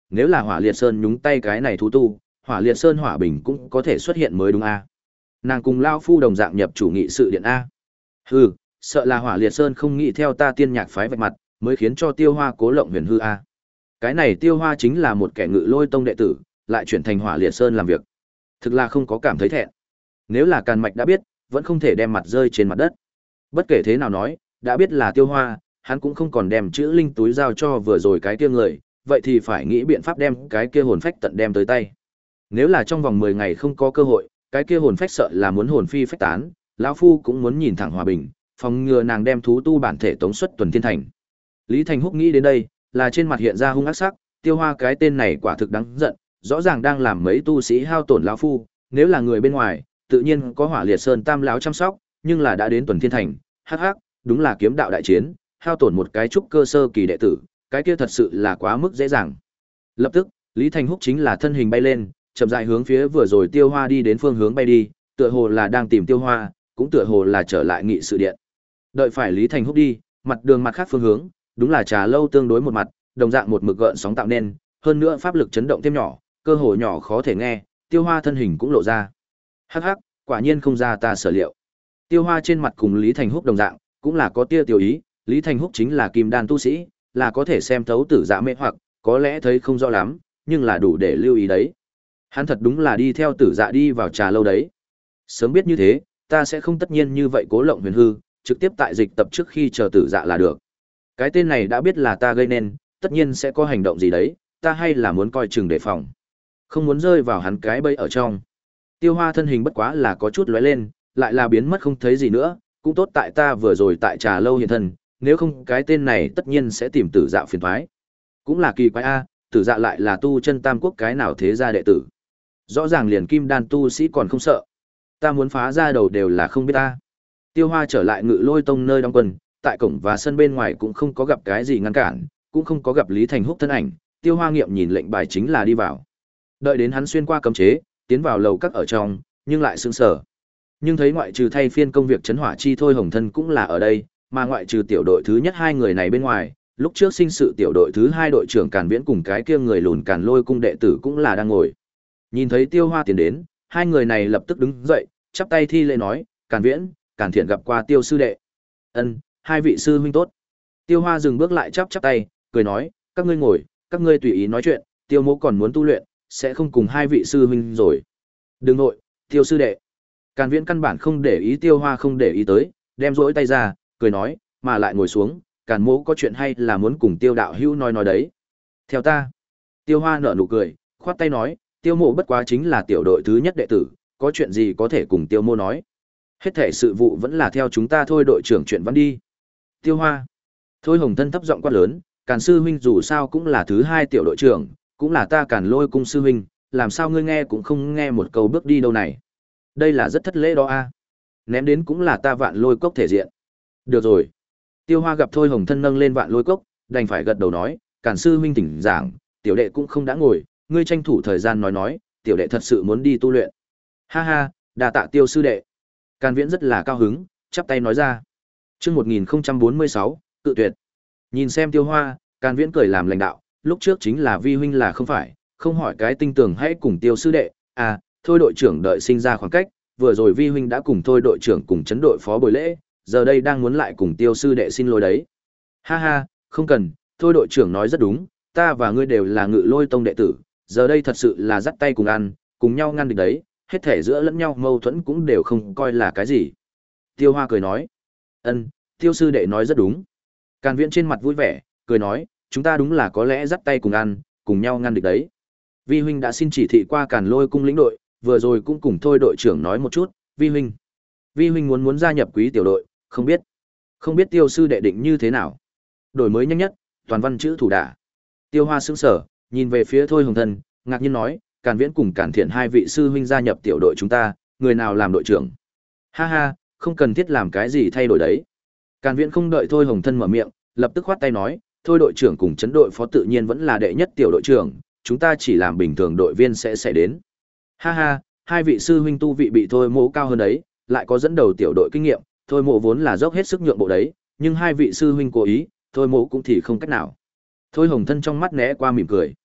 Speaker 1: nếu là Hỏa Liệt Sơn nhúng tay cái này thú tu, Hỏa Liệt Sơn hỏa bình cũng có thể xuất hiện mới đúng a. Nàng cùng lao phu đồng dạng nhập chủ nghị sự điện a. Hừ, sợ là Hỏa Liệt Sơn không nghĩ theo ta tiên nhạc phái vạch mặt, mới khiến cho Tiêu Hoa cố lộng huyền hư a. Cái này Tiêu Hoa chính là một kẻ Ngự Lôi tông đệ tử, lại chuyển thành Hỏa Liệt Sơn làm việc. Thực là không có cảm thấy thẹn. Nếu là Càn Mạch đã biết, vẫn không thể đem mặt rơi trên mặt đất. Bất kể thế nào nói, đã biết là Tiêu Hoa, hắn cũng không còn đem chữ linh túi giao cho vừa rồi cái kia người, vậy thì phải nghĩ biện pháp đem cái kia hồn phách tận đem tới tay. Nếu là trong vòng mười ngày không có cơ hội, cái kia hồn phách sợ là muốn hồn phi phách tán, lão phu cũng muốn nhìn thẳng hòa bình, phòng ngừa nàng đem thú tu bản thể tống xuất tuần thiên thành. Lý Thành Húc nghĩ đến đây, là trên mặt hiện ra hung ác sắc, Tiêu Hoa cái tên này quả thực đáng giận, rõ ràng đang làm mấy tu sĩ hao tổn lão phu, nếu là người bên ngoài, tự nhiên có Hỏa Liệt Sơn Tam lão chăm sóc, nhưng là đã đến tuần thiên thành, hắc hắc, đúng là kiếm đạo đại chiến, hao tổn một cái trúc cơ sơ kỳ đệ tử, cái kia thật sự là quá mức dễ dàng. Lập tức, Lý Thành Húc chính là thân hình bay lên, chậm rãi hướng phía vừa rồi Tiêu Hoa đi đến phương hướng bay đi, tựa hồ là đang tìm Tiêu Hoa, cũng tựa hồ là trở lại nghị sự điện. Đợi phải Lý Thành Húc đi, mặt đường mặt khác phương hướng, đúng là trà lâu tương đối một mặt, đồng dạng một mực gợn sóng tạo nên, hơn nữa pháp lực chấn động thêm nhỏ, cơ hồ nhỏ khó thể nghe, Tiêu Hoa thân hình cũng lộ ra. Hắc hắc, quả nhiên không ra ta sở liệu. Tiêu Hoa trên mặt cùng Lý Thành Húc đồng dạng, cũng là có tia tiểu ý, Lý Thành Húc chính là kim đan tu sĩ, là có thể xem thấu tử dạ mê hoặc, có lẽ thấy không rõ lắm, nhưng là đủ để lưu ý đấy. Hắn thật đúng là đi theo tử dạ đi vào trà lâu đấy. Sớm biết như thế, ta sẽ không tất nhiên như vậy cố lộng huyền hư, trực tiếp tại dịch tập trước khi chờ tử dạ là được. Cái tên này đã biết là ta gây nên, tất nhiên sẽ có hành động gì đấy, ta hay là muốn coi chừng đề phòng. Không muốn rơi vào hắn cái bẫy ở trong. Tiêu Hoa thân hình bất quá là có chút lóe lên, lại là biến mất không thấy gì nữa, cũng tốt tại ta vừa rồi tại trà lâu hiện thân, nếu không cái tên này tất nhiên sẽ tìm tử dạ phiền toái. Cũng là kỳ quái a, tử dạ lại là tu chân tam quốc cái nào thế gia đệ tử. Rõ ràng liền kim đan tu sĩ còn không sợ. Ta muốn phá ra đầu đều là không biết ta. Tiêu Hoa trở lại Ngự Lôi tông nơi đóng quân, tại cổng và sân bên ngoài cũng không có gặp cái gì ngăn cản, cũng không có gặp Lý Thành Húc thân ảnh, Tiêu Hoa nghiệm nhìn lệnh bài chính là đi vào. Đợi đến hắn xuyên qua cấm chế, tiến vào lầu các ở trong, nhưng lại sững sờ. Nhưng thấy ngoại trừ thay phiên công việc chấn hỏa chi thôi Hồng Thân cũng là ở đây, mà ngoại trừ tiểu đội thứ nhất hai người này bên ngoài, lúc trước sinh sự tiểu đội thứ hai đội trưởng Càn Viễn cùng cái kia người lùn Càn Lôi cung đệ tử cũng là đang ngồi. Nhìn thấy Tiêu Hoa tiến đến, hai người này lập tức đứng dậy, chắp tay thi lễ nói, Càn Viễn, Càn Thiện gặp qua Tiêu sư đệ. Ân, hai vị sư huynh tốt. Tiêu Hoa dừng bước lại chắp chắp tay, cười nói, các ngươi ngồi, các ngươi tùy ý nói chuyện, Tiêu mỗ còn muốn tu luyện, sẽ không cùng hai vị sư huynh rồi. Đừng nội, Tiêu sư đệ. Càn Viễn căn bản không để ý Tiêu Hoa không để ý tới, đem rỗi tay ra, cười nói, mà lại ngồi xuống, Càn mỗ có chuyện hay là muốn cùng Tiêu đạo hữu nói nói đấy. Theo ta. Tiêu Hoa nở nụ cười, khoát tay nói, Tiêu mộ bất quá chính là tiểu đội thứ nhất đệ tử, có chuyện gì có thể cùng Tiêu mô nói. Hết thể sự vụ vẫn là theo chúng ta thôi, đội trưởng chuyện vẫn đi. Tiêu Hoa. Thôi Hồng Thân thấp giọng quát lớn, Càn sư huynh dù sao cũng là thứ hai tiểu đội trưởng, cũng là ta Càn Lôi cung sư huynh, làm sao ngươi nghe cũng không nghe một câu bước đi đâu này. Đây là rất thất lễ đó a. Ném đến cũng là ta Vạn Lôi cốc thể diện. Được rồi. Tiêu Hoa gặp Thôi Hồng Thân nâng lên Vạn Lôi cốc, đành phải gật đầu nói, Càn sư huynh thỉnh giảng, tiểu đệ cũng không đã ngồi, ngươi tranh thủ thời gian nói nói, tiểu đệ thật sự muốn đi tu luyện. Ha ha, đa tạ Tiêu sư đệ. Càn Viễn rất là cao hứng, chắp tay nói ra. Chương một nghìn không trăm bốn mươi sáu, cự tuyệt. Nhìn xem Tiêu Hoa, Càn Viễn cười làm lãnh đạo, lúc trước chính là vi huynh là không phải, không hỏi cái tinh tường hãy cùng Tiêu sư đệ, à, thôi đội trưởng đợi sinh ra khoảng cách, vừa rồi vi huynh đã cùng thôi đội trưởng cùng chấn đội phó buổi lễ, giờ đây đang muốn lại cùng Tiêu sư đệ xin lỗi đấy. Ha ha, không cần, thôi đội trưởng nói rất đúng, ta và ngươi đều là Ngự Lôi tông đệ tử, giờ đây thật sự là dắt tay cùng ăn, cùng nhau ngăn địch đấy, hết thể giữa lẫn nhau mâu thuẫn cũng đều không coi là cái gì. Tiêu Hoa cười nói, ân, Tiêu sư đệ nói rất đúng. Càn Viễn trên mặt vui vẻ, cười nói, chúng ta đúng là có lẽ dắt tay cùng ăn, cùng nhau ngăn địch đấy. Vi huynh đã xin chỉ thị qua Càn Lôi cung lĩnh đội, vừa rồi cũng cùng thôi đội trưởng nói một chút, Vi huynh. Vi huynh muốn muốn gia nhập quý tiểu đội, không biết. Không biết Tiêu sư đệ định như thế nào. Đổi mới nhanh nhất, toàn văn chữ thủ đả. Tiêu Hoa sững sờ, nhìn về phía Thôi Hồng Thân, ngạc nhiên nói, Càn Viễn cùng Càn Thiện hai vị sư huynh gia nhập tiểu đội chúng ta, người nào làm đội trưởng? Ha ha, không cần thiết làm cái gì thay đổi đấy. Càn Viễn không đợi Thôi Hồng Thân mở miệng, lập tức khoát tay nói, thôi đội trưởng cùng chấn đội phó tự nhiên vẫn là đệ nhất tiểu đội trưởng, chúng ta chỉ làm bình thường đội viên sẽ sẽ đến. Ha ha, hai vị sư huynh tu vị bị Thôi mộ cao hơn đấy, lại có dẫn đầu tiểu đội kinh nghiệm, Thôi mộ vốn là dốc hết sức nhượng bộ đấy, nhưng hai vị sư huynh cố ý, Thôi mộ cũng thì không cách nào. Thôi Hồng Thân trong mắt né qua mỉm cười.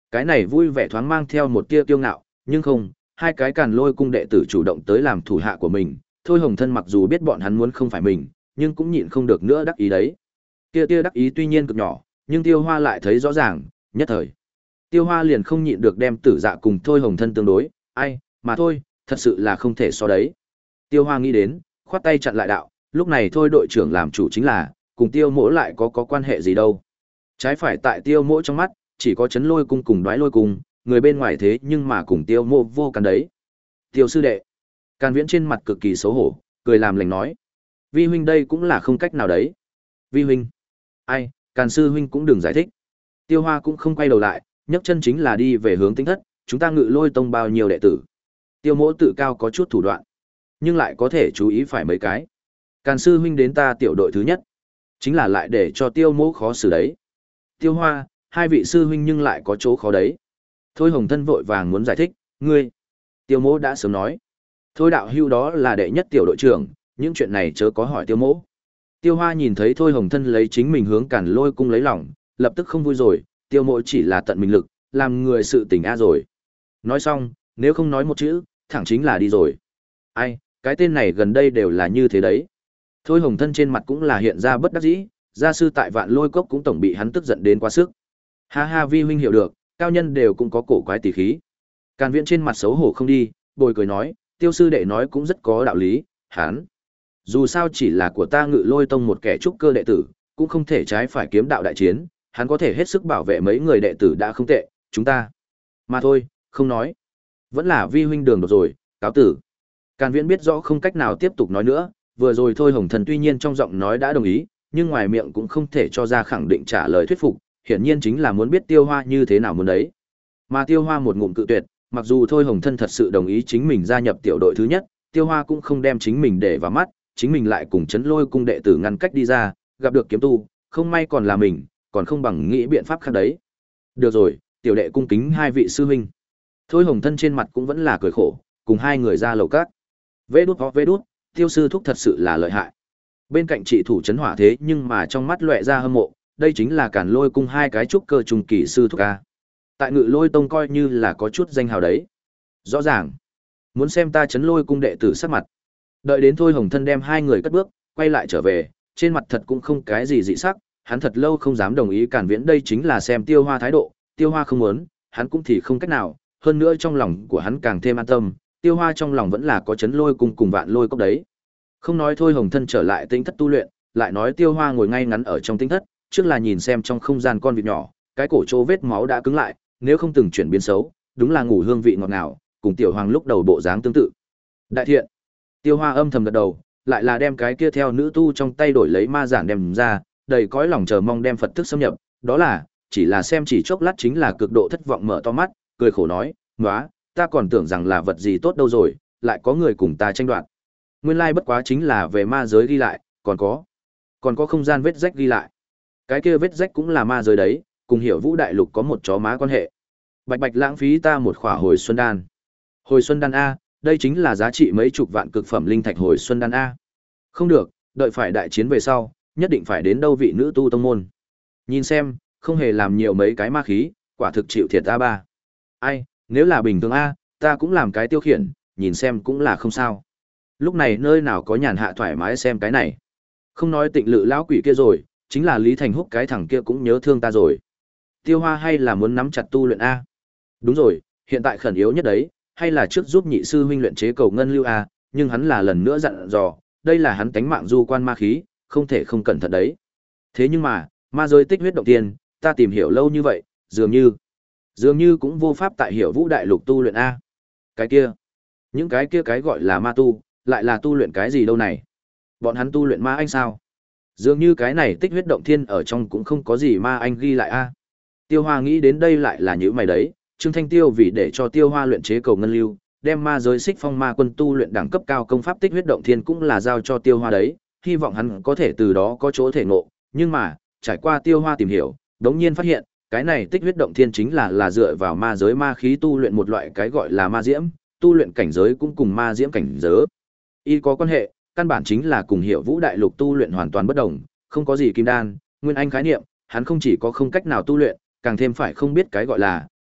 Speaker 1: Cái này vui vẻ thoáng mang theo một tia kiêu ngạo, nhưng không, hai cái Càn Lôi cung đệ tử chủ động tới làm thủ hạ của mình, Thôi Hồng Thân mặc dù biết bọn hắn muốn không phải mình, nhưng cũng nhịn không được nữa đắc ý đấy. Kia tia đắc ý tuy nhiên cực nhỏ, nhưng Tiêu Hoa lại thấy rõ ràng, nhất thời. Tiêu Hoa liền không nhịn được đem Tử Dạ cùng Thôi Hồng Thân tương đối, ai, mà thôi, thật sự là không thể so đấy. Tiêu Hoa nghĩ đến, khoát tay chặn lại đạo, lúc này thôi đội trưởng làm chủ chính là, cùng Tiêu Mỗ lại có có quan hệ gì đâu. Trái phải tại Tiêu Mỗ trong mắt, chỉ có Chấn Lôi cung cùng Đoái Lôi cung, người bên ngoài thế nhưng mà cùng Tiêu Mỗ vô can đấy. Tiêu sư đệ. Càn Viễn trên mặt cực kỳ xấu hổ, cười làm lành nói, vi huynh đây cũng là không cách nào đấy. Vi huynh. Ai, Càn sư huynh cũng đừng giải thích. Tiêu Hoa cũng không quay đầu lại, nhấc chân chính là đi về hướng Tinh Thất, chúng ta Ngự Lôi tông bao nhiêu đệ tử. Tiêu Mỗ tự cao có chút thủ đoạn, nhưng lại có thể chú ý phải mấy cái. Càn sư huynh đến ta tiểu đội thứ nhất, chính là lại để cho Tiêu Mỗ khó xử đấy. Tiêu Hoa, hai vị sư huynh nhưng lại có chỗ khó đấy. Thôi Hồng Thân vội vàng muốn giải thích, ngươi. Tiêu Mỗ đã sớm nói. Thôi đạo hưu đó là đệ nhất tiểu đội trưởng, những chuyện này chớ có hỏi Tiêu Mỗ. Tiêu Hoa nhìn thấy Thôi Hồng Thân lấy chính mình hướng Càn Lôi cung lấy lòng, lập tức không vui rồi, Tiêu Mỗ chỉ là tận mình lực, làm người sự tình a rồi. Nói xong, nếu không nói một chữ, thẳng chính là đi rồi. Ai, cái tên này gần đây đều là như thế đấy. Thôi Hồng Thân trên mặt cũng là hiện ra bất đắc dĩ, gia sư tại Vạn Lôi Cốc cũng tổng bị hắn tức giận đến quá sức. Ha ha, vi huynh hiểu được, cao nhân đều cũng có cổ quái tỷ khí. Càn Viễn trên mặt xấu hổ không đi, bồi cười nói, Tiêu sư đệ nói cũng rất có đạo lý, hắn. Dù sao chỉ là của ta Ngự Lôi tông một kẻ trúc cơ đệ tử, cũng không thể trái phải kiếm đạo đại chiến, hắn có thể hết sức bảo vệ mấy người đệ tử đã không tệ, chúng ta. Mà thôi, không nói. Vẫn là vi huynh đường đột rồi, cáo tử. Càn Viễn biết rõ không cách nào tiếp tục nói nữa, vừa rồi Thôi Hồng Thần tuy nhiên trong giọng nói đã đồng ý, nhưng ngoài miệng cũng không thể cho ra khẳng định trả lời thuyết phục, hiển nhiên chính là muốn biết Tiêu Hoa như thế nào muốn đấy. Mà Tiêu Hoa một ngụm cự tuyệt, mặc dù Thôi Hồng Thân thật sự đồng ý chính mình gia nhập tiểu đội thứ nhất, Tiêu Hoa cũng không đem chính mình để vào mắt, chính mình lại cùng Chấn Lôi cung đệ tử ngăn cách đi ra, gặp được kiếm tu, không may còn là mình, còn không bằng nghĩ biện pháp khác đấy. Được rồi, tiểu đệ cung kính hai vị sư huynh. Thôi Hồng Thân trên mặt cũng vẫn là cười khổ, cùng hai người ra lầu cát. Vê đút ho vê đút, Tiêu sư thúc thật sự là lợi hại. Bên cạnh trị thủ chấn hỏa thế nhưng mà trong mắt lóe ra hâm mộ, đây chính là Càn Lôi cung hai cái trúc cơ trùng kỳ sư thúc a. Tại Ngự Lôi tông coi như là có chút danh hào đấy. Rõ ràng, muốn xem ta Chấn Lôi cung đệ tử sắc mặt. Đợi đến Thôi Hồng Thân đem hai người cất bước, quay lại trở về, trên mặt thật cũng không cái gì dị sắc, hắn thật lâu không dám đồng ý Càn Viễn đây chính là xem Tiêu Hoa thái độ, Tiêu Hoa không muốn, hắn cũng thì không cách nào, hơn nữa trong lòng của hắn càng thêm an tâm, Tiêu Hoa trong lòng vẫn là có Chấn Lôi cung cùng Vạn Lôi cốc đấy. Không nói Thôi Hồng Thân trở lại Tinh Thất tu luyện, lại nói Tiêu Hoa ngồi ngay ngắn ở trong Tinh Thất, trước là nhìn xem trong không gian con vịt nhỏ, cái cổ chỗ vết máu đã cứng lại, nếu không từng chuyển biến xấu, đúng là ngủ hương vị ngọt ngào, cùng Tiểu Hoàng lúc đầu bộ dáng tương tự. Đại thiện. Tiêu Hoa âm thầm gật đầu, lại là đem cái kia theo nữ tu trong tay đổi lấy ma giản đem ra, đầy cõi lòng chờ mong đem Phật thức xâm nhập, đó là, chỉ là xem chỉ chốc lát chính là cực độ thất vọng mở to mắt, cười khổ nói, "Nóa, ta còn tưởng rằng là vật gì tốt đâu rồi, lại có người cùng ta tranh đoạt." Nguyên lai bất quá chính là về ma giới ghi lại, còn có, còn có không gian vết rách ghi lại. Cái kia vết rách cũng là ma giới đấy, cùng Hiểu Vũ đại lục có một chó má quan hệ. Bạch bạch lãng phí ta một khỏa hồi xuân đan. Hồi xuân đan a, đây chính là giá trị mấy chục vạn cực phẩm linh thạch hồi xuân đan a. Không được, đợi phải đại chiến về sau, nhất định phải đến đâu vị nữ tu tông môn. Nhìn xem, không hề làm nhiều mấy cái ma khí, quả thực chịu thiệt a ba. Ai, nếu là bình thường a, ta cũng làm cái tiêu khiển, nhìn xem cũng là không sao. Lúc này nơi nào có nhàn hạ thoải mái xem cái này. Không nói Tịnh Lự lão quỷ kia rồi, chính là Lý Thành Húc cái thằng kia cũng nhớ thương ta rồi. Tiêu Hoa hay là muốn nắm chặt tu luyện a? Đúng rồi, hiện tại khẩn yếu nhất đấy, hay là trước giúp nhị sư huynh luyện chế cầu ngân lưu a, nhưng hắn là lần nữa dặn dò, đây là hắn tánh mạng du quan ma khí, không thể không cẩn thận đấy. Thế nhưng mà, ma giới tích huyết động tiên, ta tìm hiểu lâu như vậy, dường như dường như cũng vô pháp tại Hiểu Vũ đại lục tu luyện a. Cái kia, những cái kia cái gọi là ma tu, lại là tu luyện cái gì đâu này? Bọn hắn tu luyện ma anh sao? Dường như cái này tích huyết động thiên ở trong cũng không có gì ma anh ghi lại a. Tiêu Hoa nghĩ đến đây lại là những mày đấy, Trương Thanh Tiêu vì để cho Tiêu Hoa luyện chế cầu ngân lưu, đem ma giới xích phong ma quân tu luyện đẳng cấp cao công pháp tích huyết động thiên cũng là giao cho Tiêu Hoa đấy, hy vọng hắn có thể từ đó có chỗ thể ngộ, nhưng mà, trải qua Tiêu Hoa tìm hiểu, đống nhiên phát hiện, cái này tích huyết động thiên chính là là dựa vào ma giới ma khí tu luyện một loại cái gọi là ma diễm, tu luyện cảnh giới cũng cùng ma diễm cảnh giới. Y có quan hệ, căn bản chính là cùng Hiểu Vũ đại lục tu luyện hoàn toàn bất đồng, không có gì kim đan, nguyên anh khái niệm, hắn không chỉ có không cách nào tu luyện, càng thêm phải không biết cái gọi là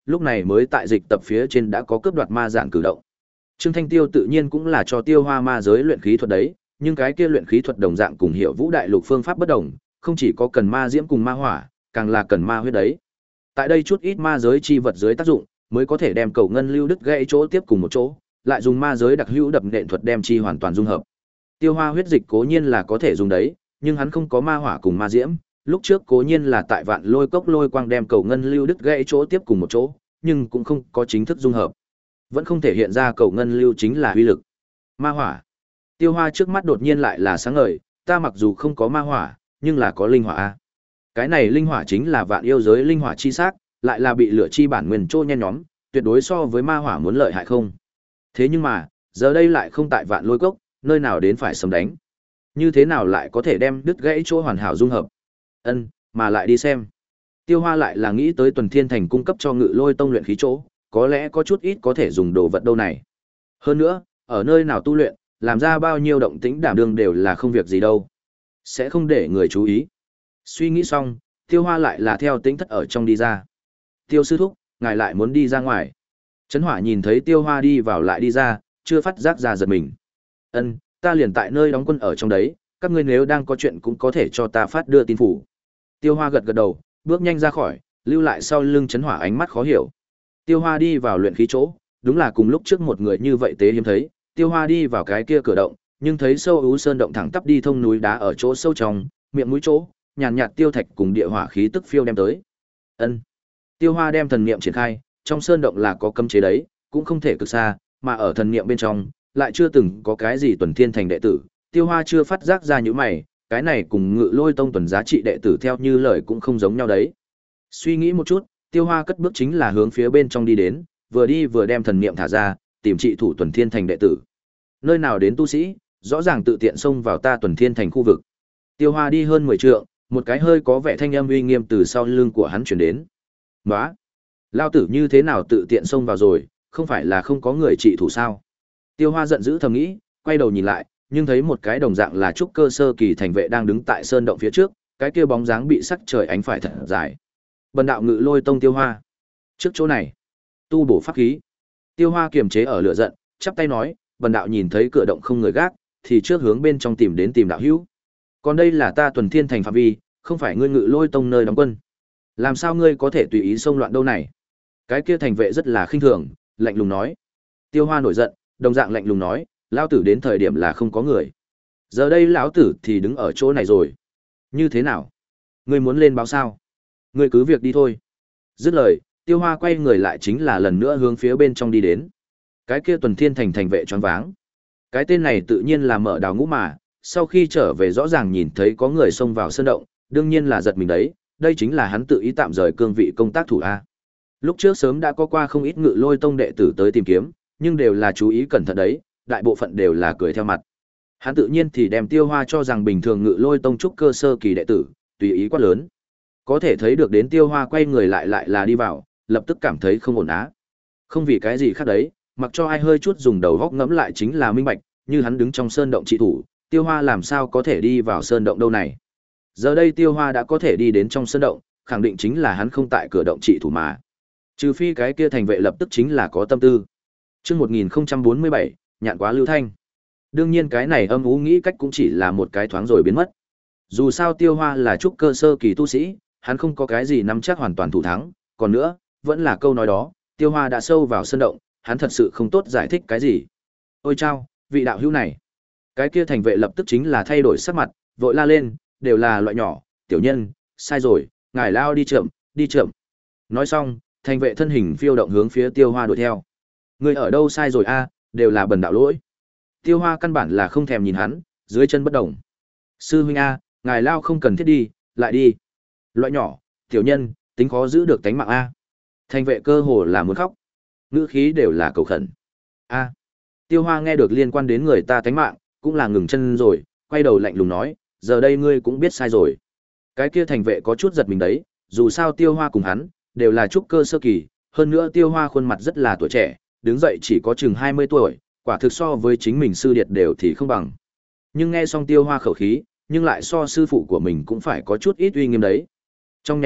Speaker 1: lúc này mới tại dịch tập phía trên đã có cướp đoạt ma giản cử động. Trương Thanh Tiêu tự nhiên cũng là cho Tiêu Hoa ma giới luyện khí thuật đấy, nhưng cái kia luyện khí thuật đồng dạng cùng Hiểu Vũ đại lục phương pháp bất đồng, không chỉ có cần ma diễm cùng ma hỏa, càng là cần ma huyết đấy. Tại đây chút ít ma giới chi vật dưới tác dụng, mới có thể đem cầu ngân lưu đứt gãy chỗ tiếp cùng một chỗ, lại dùng ma giới đặc hữu đập nện thuật đem chi hoàn toàn dung hợp. Tiêu Hoa huyết dịch cố nhiên là có thể dùng đấy, nhưng hắn không có ma hỏa cùng ma diễm, lúc trước cố nhiên là tại Vạn Lôi Cốc lôi quang đem cầu ngân lưu đứt gãy chỗ tiếp cùng một chỗ, nhưng cũng không có chính thức dung hợp. Vẫn không thể hiện ra cầu ngân lưu chính là uy lực. Ma hỏa. Tiêu Hoa trước mắt đột nhiên lại là sáng ngời, ta mặc dù không có ma hỏa, nhưng là có linh hỏa a. Cái này linh hỏa chính là vạn yêu giới linh hỏa chi xác, lại là bị lửa chi bản nguyên trô nhen nhóm, tuyệt đối so với ma hỏa muốn lợi hại không. Thế nhưng mà, giờ đây lại không tại Vạn Lôi Cốc, nơi nào đến phải sấm đánh. Như thế nào lại có thể đem đứt gãy chỗ hoàn hảo dung hợp? Ân, mà lại đi xem. Tiêu Hoa lại là nghĩ tới Tuần Thiên Thành cung cấp cho Ngự Lôi Tông luyện khí chỗ, có lẽ có chút ít có thể dùng đồ vật đâu này. Hơn nữa, ở nơi nào tu luyện, làm ra bao nhiêu động tĩnh đảm đương đều là không việc gì đâu. Sẽ không để người chú ý. Suy nghĩ xong, Tiêu Hoa lại là theo tính thất ở trong đi ra. Tiêu sư thúc, ngài lại muốn đi ra ngoài. Trấn Hỏa nhìn thấy Tiêu Hoa đi vào lại đi ra, chưa phát giác ra giật mình. Ân, ta liền tại nơi đóng quân ở trong đấy, các ngươi nếu đang có chuyện cũng có thể cho ta phát đưa tin phủ. Tiêu Hoa gật gật đầu, bước nhanh ra khỏi, lưu lại sau lưng Trấn Hỏa ánh mắt khó hiểu. Tiêu Hoa đi vào luyện khí chỗ, đúng là cùng lúc trước một người như vậy tế hiếm thấy. Tiêu Hoa đi vào cái kia cửa động, nhưng thấy sâu ú sơn động thẳng tắp đi thông núi đá ở chỗ sâu trong, miệng mũi chỗ, nhàn nhạt tiêu thạch cùng địa hỏa khí tức phiêu đem tới. Ân. Tiêu Hoa đem thần niệm triển khai, trong sơn động là có cấm chế đấy, cũng không thể cực xa, mà ở thần niệm bên trong, lại chưa từng có cái gì Tuần Thiên Thành đệ tử. Tiêu Hoa chưa phát giác ra những mày, cái này cùng Ngự Lôi Tông tuần giá trị đệ tử theo như lời cũng không giống nhau đấy. Suy nghĩ một chút, Tiêu Hoa cất bước chính là hướng phía bên trong đi đến, vừa đi vừa đem thần niệm thả ra, tìm trị thủ Tuần Thiên Thành đệ tử. Nơi nào đến tu sĩ, rõ ràng tự tiện xông vào ta Tuần Thiên Thành khu vực. Tiêu Hoa đi hơn mười trượng, một cái hơi có vẻ thanh âm uy nghiêm từ sau lưng của hắn truyền đến. "Nóa, lao tử như thế nào tự tiện xông vào rồi, không phải là không có người trị thủ sao?" Tiêu Hoa giận dữ thầm nghĩ, quay đầu nhìn lại, nhưng thấy một cái đồng dạng là trúc cơ sơ kỳ thành vệ đang đứng tại sơn động phía trước, cái kia bóng dáng bị sắc trời ánh phải thật dài. Bần đạo Ngự Lôi Tông Tiêu Hoa. Trước chỗ này, tu bổ pháp khí. Tiêu Hoa kiềm chế ở lửa giận, chắp tay nói, bần đạo nhìn thấy cửa động không người gác, thì trước hướng bên trong tìm đến tìm đạo hữu. Còn đây là ta Tuần Thiên Thành phạm vi, không phải ngươi Ngự Lôi Tông nơi đóng quân. Làm sao ngươi có thể tùy ý xông loạn đâu này? Cái kia thành vệ rất là khinh thường, lạnh lùng nói. Tiêu Hoa nổi giận, đồng dạng lạnh lùng nói, lão tử đến thời điểm là không có người. Giờ đây lão tử thì đứng ở chỗ này rồi. Như thế nào? Ngươi muốn lên báo sao? Ngươi cứ việc đi thôi. Dứt lời, Tiêu Hoa quay người lại chính là lần nữa hướng phía bên trong đi đến. Cái kia Tuần Thiên Thành thành vệ choáng váng. Cái tên này tự nhiên là Mở Đào Ngũ mà, sau khi trở về rõ ràng nhìn thấy có người xông vào sơn động, đương nhiên là giật mình đấy, đây chính là hắn tự ý tạm rời cương vị công tác thủ a. Lúc trước sớm đã có qua không ít Ngự Lôi Tông đệ tử tới tìm kiếm, nhưng đều là chú ý cẩn thận đấy, đại bộ phận đều là cười theo mặt. Hắn tự nhiên thì đem Tiêu Hoa cho rằng bình thường Ngự Lôi Tông trúc cơ sơ kỳ đệ tử, tùy ý quá lớn. Có thể thấy được đến Tiêu Hoa quay người lại lại là đi vào, lập tức cảm thấy không ổn á. Không vì cái gì khác đấy, mặc cho ai hơi chút dùng đầu góc ngẫm lại chính là minh bạch, như hắn đứng trong sơn động trị thủ, Tiêu Hoa làm sao có thể đi vào sơn động đâu này. Giờ đây Tiêu Hoa đã có thể đi đến trong sơn động, khẳng định chính là hắn không tại cửa động trị thủ mà. Trừ phi cái kia thành vệ lập tức chính là có tâm tư. Chương một nghìn không trăm bốn mươi bảy, nhạn quá lưu thanh. Đương nhiên cái này âm u nghĩ cách cũng chỉ là một cái thoáng rồi biến mất. Dù sao Tiêu Hoa là trúc cơ sơ kỳ tu sĩ, hắn không có cái gì nắm chắc hoàn toàn thủ thắng, còn nữa, vẫn là câu nói đó, Tiêu Hoa đã sâu vào sơn động, hắn thật sự không tốt giải thích cái gì. Ôi chao, vị đạo hữu này. Cái kia thành vệ lập tức chính là thay đổi sắc mặt, vội la lên, đều là loại nhỏ, tiểu nhân, sai rồi, ngài lao đi chậm, đi chậm. Nói xong, thành vệ thân hình phiêu động hướng phía Tiêu Hoa đuổi theo. Người ở đâu sai rồi a, đều là bần đạo lỗi. Tiêu Hoa căn bản là không thèm nhìn hắn, dưới chân bất động. Sư huynh a, ngài lao không cần thiết đi, lại đi. Loại nhỏ, tiểu nhân, tính khó giữ được tánh mạng a. Thành vệ cơ hồ là muốn khóc. Ngữ khí đều là cầu khẩn. A. Tiêu Hoa nghe được liên quan đến người ta tánh mạng, cũng là ngừng chân rồi, quay đầu lạnh lùng nói, giờ đây ngươi cũng biết sai rồi. Cái kia thành vệ có chút giật mình đấy, dù sao Tiêu Hoa cùng hắn, đều là trúc cơ sơ kỳ, hơn nữa Tiêu Hoa khuôn mặt rất là tuổi trẻ, đứng dậy chỉ có chừng hai mươi tuổi, quả thực so với chính mình sư điệt đều thì không bằng. Nhưng nghe xong Tiêu Hoa khẩu khí, nhưng lại so sư phụ của mình cũng phải có chút ít uy nghiêm đấy. Trong nháy mắt,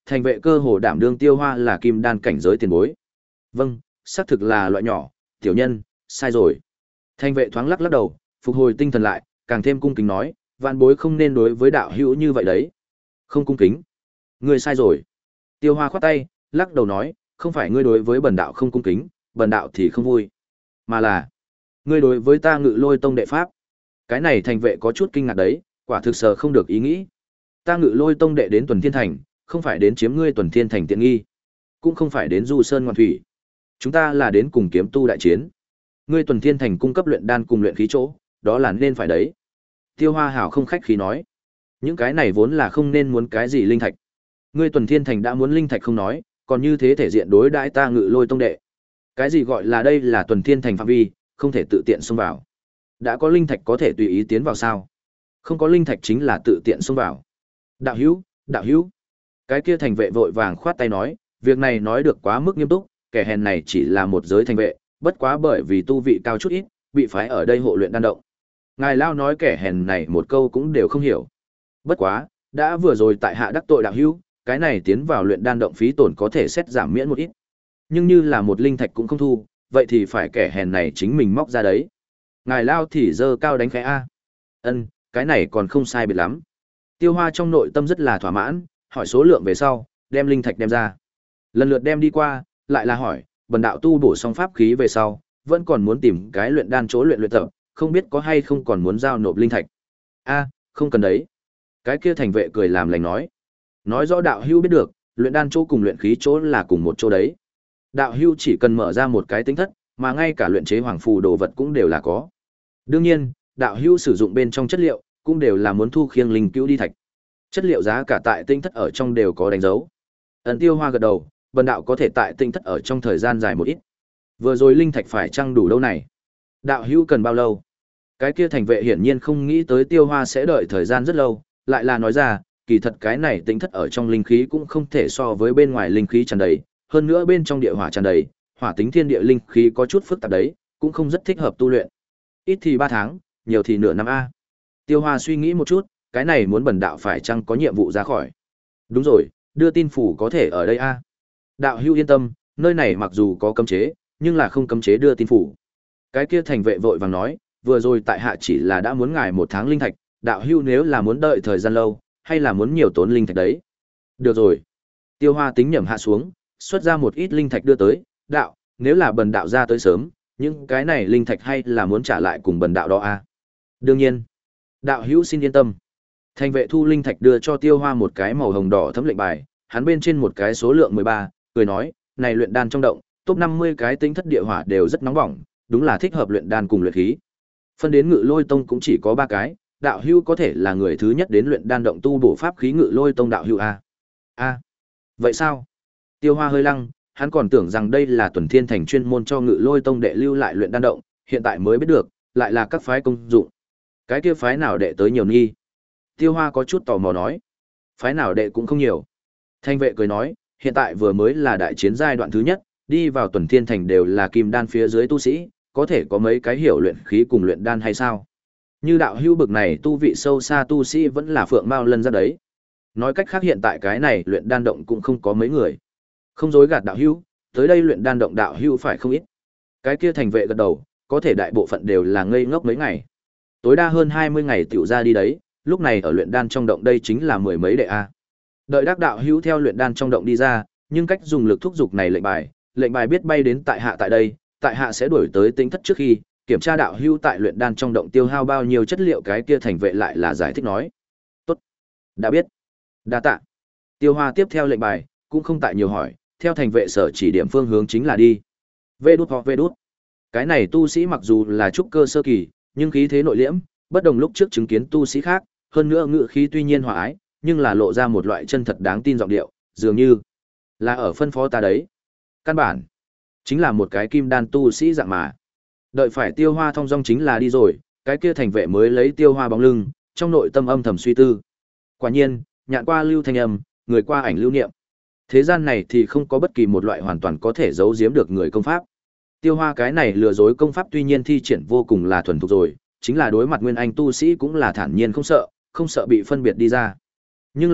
Speaker 1: thành vệ cơ hồ đảm đương Tiêu Hoa là kim đan cảnh giới tiền bối. Vâng, xác thực là loại nhỏ, tiểu nhân, sai rồi. Thành vệ thoáng lắc lắc đầu, phục hồi tinh thần lại, càng thêm cung kính nói, vạn bối không nên đối với đạo hữu như vậy đấy. Không cung kính. Ngươi sai rồi. Tiêu Hoa khoát tay, lắc đầu nói, không phải ngươi đối với bần đạo không cung kính, bần đạo thì không vui. Mà là, ngươi đối với ta Ngự Lôi tông đệ pháp. Cái này thành vệ có chút kinh ngạc đấy, quả thực sờ không được ý nghĩ. Ta Ngự Lôi tông đệ đến Tuần Thiên Thành, không phải đến chiếm ngươi Tuần Thiên Thành tiện nghi, cũng không phải đến du sơn ngoạn thủy. Chúng ta là đến cùng kiếm tu đại chiến. Ngươi Tuần Thiên Thành cung cấp luyện đan cùng luyện khí chỗ, đó là nên phải đấy. Tiêu Hoa hảo không khách khí nói, những cái này vốn là không nên muốn cái gì linh thạch. Ngươi Tuần Thiên Thành đã muốn linh thạch không nói, còn như thế thể diện đối đãi ta Ngự Lôi tông đệ. Cái gì gọi là đây là Tuần Thiên Thành phạm vi, không thể tự tiện xông vào. Đã có linh thạch có thể tùy ý tiến vào sao? Không có linh thạch chính là tự tiện xông vào. Đạo hữu, đạo hữu. Cái kia thành vệ vội vàng khoát tay nói, việc này nói được quá mức nghiêm túc, kẻ hèn này chỉ là một giới thành vệ, bất quá bởi vì tu vị cao chút ít, bị phái ở đây hộ luyện đan động. Ngài lao nói kẻ hèn này một câu cũng đều không hiểu. Bất quá, đã vừa rồi tại hạ đắc tội đạo hữu, cái này tiến vào luyện đan động phí tổn có thể xét giảm miễn một ít. Nhưng như là một linh thạch cũng không thu, vậy thì phải kẻ hèn này chính mình móc ra đấy. Ngài lao thì dơ cao đánh khẽ a. Ân, cái này còn không sai biệt lắm. Tiêu Hoa trong nội tâm rất là thỏa mãn, hỏi số lượng về sau, đem linh thạch đem ra. Lần lượt đem đi qua, lại là hỏi, bần đạo tu bổ xong pháp khí về sau, vẫn còn muốn tìm cái luyện đan chỗ luyện luyện tập, không biết có hay không còn muốn giao nộp linh thạch. A, không cần đấy. Cái kia thành vệ cười làm lành nói. Nói rõ đạo hưu biết được, luyện đan chỗ cùng luyện khí chỗ là cùng một chỗ đấy. Đạo hưu chỉ cần mở ra một cái tính thất, mà ngay cả luyện chế hoàng phù đồ vật cũng đều là có. Đương nhiên, đạo hưu sử dụng bên trong chất liệu, cũng đều là muốn thu khiêng linh cứu đi thạch. Chất liệu giá cả tại tinh thất ở trong đều có đánh dấu. Ấn Tiêu Hoa gật đầu, bần đạo có thể tại tinh thất ở trong thời gian dài một ít. Vừa rồi linh thạch phải chăng đủ đâu này? Đạo hưu cần bao lâu? Cái kia thành vệ hiển nhiên không nghĩ tới Tiêu Hoa sẽ đợi thời gian rất lâu, lại là nói ra, kỳ thật cái này tinh thất ở trong linh khí cũng không thể so với bên ngoài linh khí tràn đầy, hơn nữa bên trong địa hỏa tràn đầy, hỏa tính thiên địa linh khí có chút phức tạp đấy, cũng không rất thích hợp tu luyện. Ít thì ba tháng, nhiều thì nửa năm a. Tiêu Hoa suy nghĩ một chút, cái này muốn bần đạo phải chăng có nhiệm vụ ra khỏi. Đúng rồi, đưa tin phủ có thể ở đây a. Đạo hữu yên tâm, nơi này mặc dù có cấm chế, nhưng là không cấm chế đưa tin phủ. Cái kia thành vệ vội vàng nói, vừa rồi tại hạ chỉ là đã muốn ngài một tháng linh thạch, đạo hữu nếu là muốn đợi thời gian lâu, hay là muốn nhiều tốn linh thạch đấy. Được rồi. Tiêu Hoa tính nhẩm hạ xuống, xuất ra một ít linh thạch đưa tới, đạo, nếu là bần đạo ra tới sớm, những cái này linh thạch hay là muốn trả lại cùng bần đạo đó a. Đương nhiên. Đạo hữu xin yên tâm. Thành vệ thu linh thạch đưa cho Tiêu Hoa một cái màu hồng đỏ thấm lệnh bài, hắn bên trên một cái số lượng mười ba, cười nói, này luyện đan trong động, top năm mươi cái tính thất địa hỏa đều rất nóng bỏng, đúng là thích hợp luyện đan cùng luyện khí. Phân đến Ngự Lôi tông cũng chỉ có ba cái, đạo hữu có thể là người thứ nhất đến luyện đan động tu bổ pháp khí Ngự Lôi tông đạo hữu a. A. Vậy sao? Tiêu Hoa hơi lăng, hắn còn tưởng rằng đây là Tuần Thiên Thành chuyên môn cho Ngự Lôi tông đệ lưu lại luyện đan động, hiện tại mới biết được, lại là các phái công dụng. Cái kia phái nào đệ tới nhiều nghi? Tiêu Hoa có chút tò mò nói. Phái nào đệ cũng không nhiều. Thanh vệ cười nói, hiện tại vừa mới là đại chiến giai đoạn thứ nhất, đi vào Tuần Thiên Thành đều là kim đan phía dưới tu sĩ, có thể có mấy cái hiểu luyện khí cùng luyện đan hay sao? Như đạo hưu bực này tu vị sâu xa tu sĩ vẫn là phượng mao lân ra đấy. Nói cách khác hiện tại cái này luyện đan động cũng không có mấy người. Không dối gạt đạo hưu, tới đây luyện đan động đạo hưu phải không ít. Cái kia thành vệ gật đầu, có thể đại bộ phận đều là ngây ngốc mấy ngày. Tối đa hơn hai mươi ngày tiểu ra đi đấy, lúc này ở luyện đan trong động đây chính là mười mấy đệ a. Đợi đắc đạo hữu theo luyện đan trong động đi ra, nhưng cách dùng lực thúc dục này lệnh bài, lệnh bài biết bay đến tại hạ tại đây, tại hạ sẽ đuổi tới tính thất trước khi kiểm tra đạo hữu tại luyện đan trong động tiêu hao bao nhiêu chất liệu, cái kia thành vệ lại là giải thích nói. Tốt, đã biết. Đa tạ. Tiêu Hoa tiếp theo lệnh bài, cũng không tại nhiều hỏi, theo thành vệ sở chỉ điểm phương hướng chính là đi. Vê đút hoặc vê đút. Cái này tu sĩ mặc dù là trúc cơ sơ kỳ, nhưng khí thế nội liễm, bất đồng lúc trước chứng kiến tu sĩ khác, hơn nữa ngự khí tuy nhiên hòa ái, nhưng là lộ ra một loại chân thật đáng tin giọng điệu, dường như là ở phân phó ta đấy. Căn bản chính là một cái kim đan tu sĩ dạng mà. Đợi phải Tiêu Hoa thong dong chính là đi rồi, cái kia thành vệ mới lấy Tiêu Hoa bóng lưng, trong nội tâm âm thầm suy tư. Quả nhiên, nhạn qua lưu thanh âm, người qua ảnh lưu niệm. Thế gian này thì không có bất kỳ một loại hoàn toàn có thể giấu giếm được người công pháp. Tiêu Hoa cái này lừa dối công pháp tuy nhiên thi triển vô cùng là thuần thục rồi, chính là đối mặt nguyên anh tu sĩ cũng là thản nhiên không sợ, không sợ bị phân biệt đi ra. Nhưng là,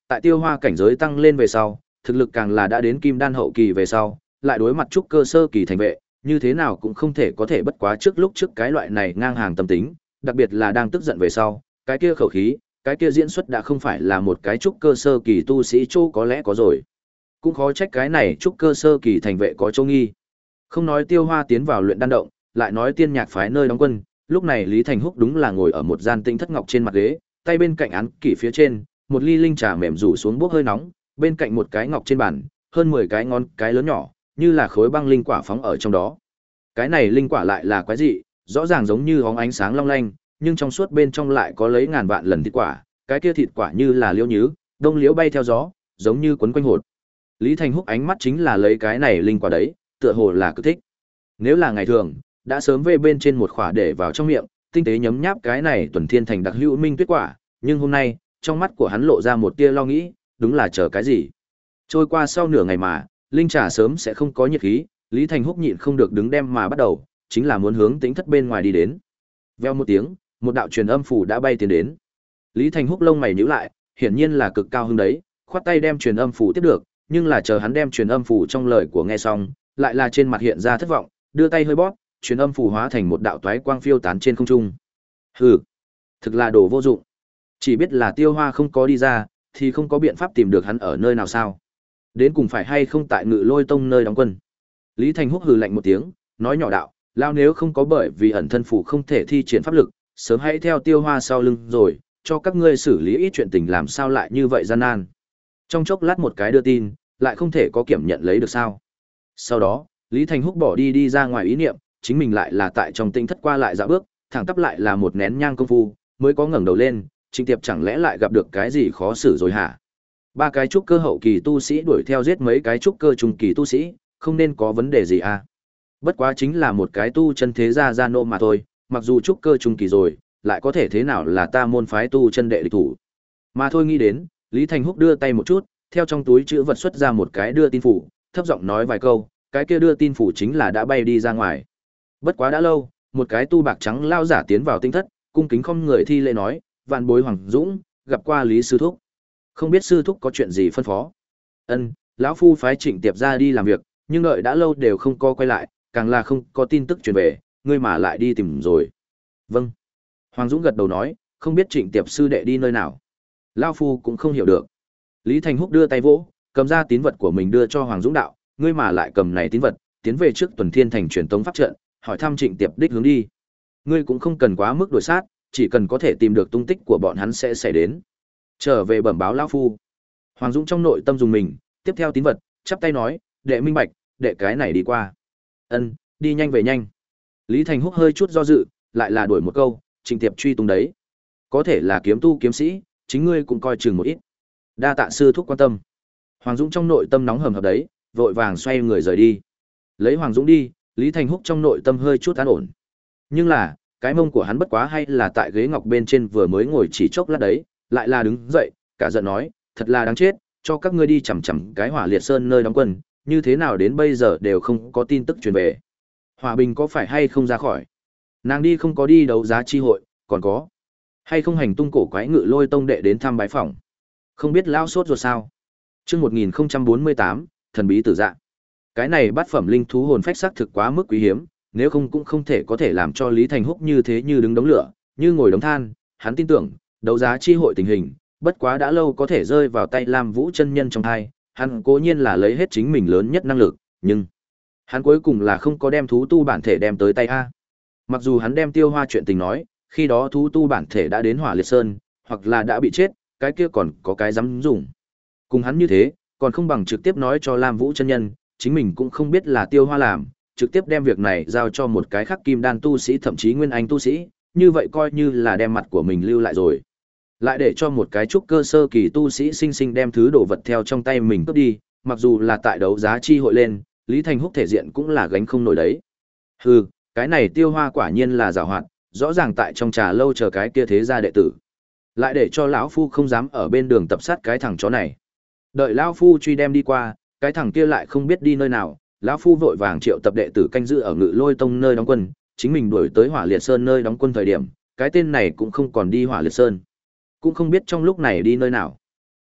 Speaker 1: Tại tiêu hoa cảnh giới tăng lên về sau, thực lực càng là đã đến kim đan hậu kỳ về sau, lại đối mặt trúc cơ sơ kỳ thành vệ, như thế nào cũng không thể có thể bất quá trước lúc trước cái loại này ngang hàng tâm tính, đặc biệt là đang tức giận về sau, cái kia khẩu khí, cái kia diễn xuất đã không phải là một cái trúc cơ sơ kỳ tu sĩ chỗ có lẽ có rồi. Cũng khó trách cái này trúc cơ sơ kỳ thành vệ có chỗ nghi. Không nói tiêu hoa tiến vào luyện đan động, lại nói tiên nhạc phái nơi đóng quân, lúc này Lý Thành Húc đúng là ngồi ở một gian tinh thất ngọc trên mặt ghế, tay bên cạnh án kỷ phía trên, một ly linh trà mềm rủ xuống bốc hơi nóng, bên cạnh một cái ngọc trên bàn, hơn mười cái ngón cái lớn nhỏ, như là khối băng linh quả phóng ở trong đó. Cái này linh quả lại là quái dị, rõ ràng giống như óng ánh sáng long lanh, nhưng trong suốt bên trong lại có lấy ngàn vạn lần thịt quả, cái kia thịt quả như là liễu nhứ, đông liễu bay theo gió, giống như quấn quanh hột. Lý Thành Húc ánh mắt chính là lấy cái này linh quả đấy, tựa hồ là cực thích. Nếu là ngày thường, đã sớm về bên trên một khỏa để vào trong miệng, tinh tế nhấm nháp cái này tuần thiên thành đặc hữu minh tuyết quả, nhưng hôm nay, trong mắt của hắn lộ ra một tia lo nghĩ, đúng là chờ cái gì. Trôi qua sau nửa ngày mà, linh trà sớm sẽ không có nhiệt khí, Lý Thành Húc nhịn không được đứng đem mà bắt đầu, chính là muốn hướng tính thất bên ngoài đi đến. Veo một tiếng, một đạo truyền âm phủ đã bay tiến đến. Lý Thành Húc lông mày nhíu lại, hiển nhiên là cực cao hứng đấy, khoát tay đem truyền âm phủ tiếp được, nhưng là chờ hắn đem truyền âm phủ trong lời của nghe xong, lại là trên mặt hiện ra thất vọng, đưa tay hơi bóp, truyền âm phủ hóa thành một đạo toái quang phiêu tán trên không trung. Hừ, thực là đồ vô dụng. Chỉ biết là Tiêu Hoa không có đi ra, thì không có biện pháp tìm được hắn ở nơi nào sao? Đến cùng phải hay không tại Ngự Lôi Tông nơi đóng quân? Lý Thành Húc hừ lạnh một tiếng, nói nhỏ đạo, lao nếu không có bởi vì ẩn thân phủ không thể thi triển pháp lực, sớm hãy theo Tiêu Hoa sau lưng rồi, cho các ngươi xử lý ít chuyện tình làm sao lại như vậy gian nan. Trong chốc lát một cái đưa tin, lại không thể có kiểm nhận lấy được sao? Sau đó, Lý Thành Húc bỏ đi đi ra ngoài ý niệm, chính mình lại là tại trong tinh thất qua lại dạo bước, thẳng tắp lại là một nén nhang công phu, mới có ngẩng đầu lên, Trịnh Tiệp chẳng lẽ lại gặp được cái gì khó xử rồi hả? Ba cái trúc cơ hậu kỳ tu sĩ đuổi theo giết mấy cái trúc cơ trung kỳ tu sĩ, không nên có vấn đề gì à? Bất quá chính là một cái tu chân thế gia gia nô mà thôi, mặc dù trúc cơ trung kỳ rồi, lại có thể thế nào là ta môn phái tu chân đệ địch thủ. Mà thôi nghĩ đến, Lý Thành Húc đưa tay một chút, theo trong túi chữ vật xuất ra một cái đưa tin phủ, thấp giọng nói vài câu, cái kia đưa tin phủ chính là đã bay đi ra ngoài. Bất quá đã lâu, một cái tu bạc trắng lao giả tiến vào tinh thất, cung kính không người thi lễ nói, vạn bối Hoàng Dũng, gặp qua Lý sư thúc. Không biết sư thúc có chuyện gì phân phó. Ân, lão phu phái Trịnh Tiệp ra đi làm việc, nhưng đợi đã lâu đều không có quay lại, càng là không có tin tức truyền về, ngươi mà lại đi tìm rồi. Vâng. Hoàng Dũng gật đầu nói, không biết Trịnh Tiệp sư đệ đi nơi nào. Lão phu cũng không hiểu được. Lý Thành Húc đưa tay vỗ, cầm ra tín vật của mình đưa cho Hoàng Dũng đạo, ngươi mà lại cầm này tín vật, tiến về trước Tuần Thiên thành truyền tống pháp trận, hỏi thăm Trịnh Tiệp đích hướng đi. Ngươi cũng không cần quá mức đuổi sát, chỉ cần có thể tìm được tung tích của bọn hắn sẽ xảy đến. Trở về bẩm báo lão phu. Hoàng Dũng trong nội tâm dùng mình, tiếp theo tín vật, chắp tay nói, đệ minh bạch, đệ cái này đi qua. Ân, đi nhanh về nhanh. Lý Thành Húc hơi chút do dự, lại là đuổi một câu, Trịnh Tiệp truy tung đấy. Có thể là kiếm tu kiếm sĩ, chính ngươi cũng coi chừng một ít. Đa tạ sư thúc quan tâm. Hoàng Dũng trong nội tâm nóng hầm hập đấy, vội vàng xoay người rời đi. Lấy Hoàng Dũng đi, Lý Thành Húc trong nội tâm hơi chút an ổn. Nhưng là, cái mông của hắn bất quá hay là tại ghế ngọc bên trên vừa mới ngồi chỉ chốc lát đấy, lại là đứng dậy, cả giận nói, thật là đáng chết, cho các ngươi đi chằm chằm cái Hỏa Liệt Sơn nơi đóng quân, như thế nào đến bây giờ đều không có tin tức truyền về. Hòa Bình có phải hay không ra khỏi? Nàng đi không có đi đấu giá chi hội, còn có hay không hành tung cổ quái Ngự Lôi Tông đệ đến thăm bái phỏng? Không biết lao sốt ruột sao? Chương một nghìn không trăm bốn mươi tám, thần bí tử dạ. Cái này bát phẩm linh thú hồn phách sắc thực quá mức quý hiếm, nếu không cũng không thể có thể làm cho Lý Thành Húc như thế như đứng đống lửa, như ngồi đống than, hắn tin tưởng, đấu giá chi hội tình hình, bất quá đã lâu có thể rơi vào tay Lam Vũ chân nhân trong hai, hắn cố nhiên là lấy hết chính mình lớn nhất năng lực, nhưng hắn cuối cùng là không có đem thú tu bản thể đem tới tay a. Mặc dù hắn đem Tiêu Hoa chuyện tình nói, khi đó thú tu bản thể đã đến Hỏa Liệt Sơn, hoặc là đã bị chết, cái kia còn có cái dám dùng. Cùng hắn như thế, còn không bằng trực tiếp nói cho Lam Vũ chân nhân, chính mình cũng không biết là Tiêu Hoa làm, trực tiếp đem việc này giao cho một cái khác kim đan tu sĩ thậm chí nguyên anh tu sĩ, như vậy coi như là đem mặt của mình lưu lại rồi. Lại để cho một cái trúc cơ sơ kỳ tu sĩ sinh sinh đem thứ đồ vật theo trong tay mình cướp đi, mặc dù là tại đấu giá chi hội lên, Lý Thành Húc thể diện cũng là gánh không nổi đấy. Hừ, cái này Tiêu Hoa quả nhiên là giàu hoạt, rõ ràng tại trong trà lâu chờ cái kia thế gia đệ tử. Lại để cho lão phu không dám ở bên đường tập sát cái thằng chó này. Đợi lão phu truy đem đi qua, cái thằng kia lại không biết đi nơi nào, lão phu vội vàng triệu tập đệ tử canh giữ ở Ngự Lôi Tông nơi đóng quân, chính mình đuổi tới Hỏa Liệt Sơn nơi đóng quân thời điểm, cái tên này cũng không còn đi Hỏa Liệt Sơn, cũng không biết trong lúc này đi nơi nào.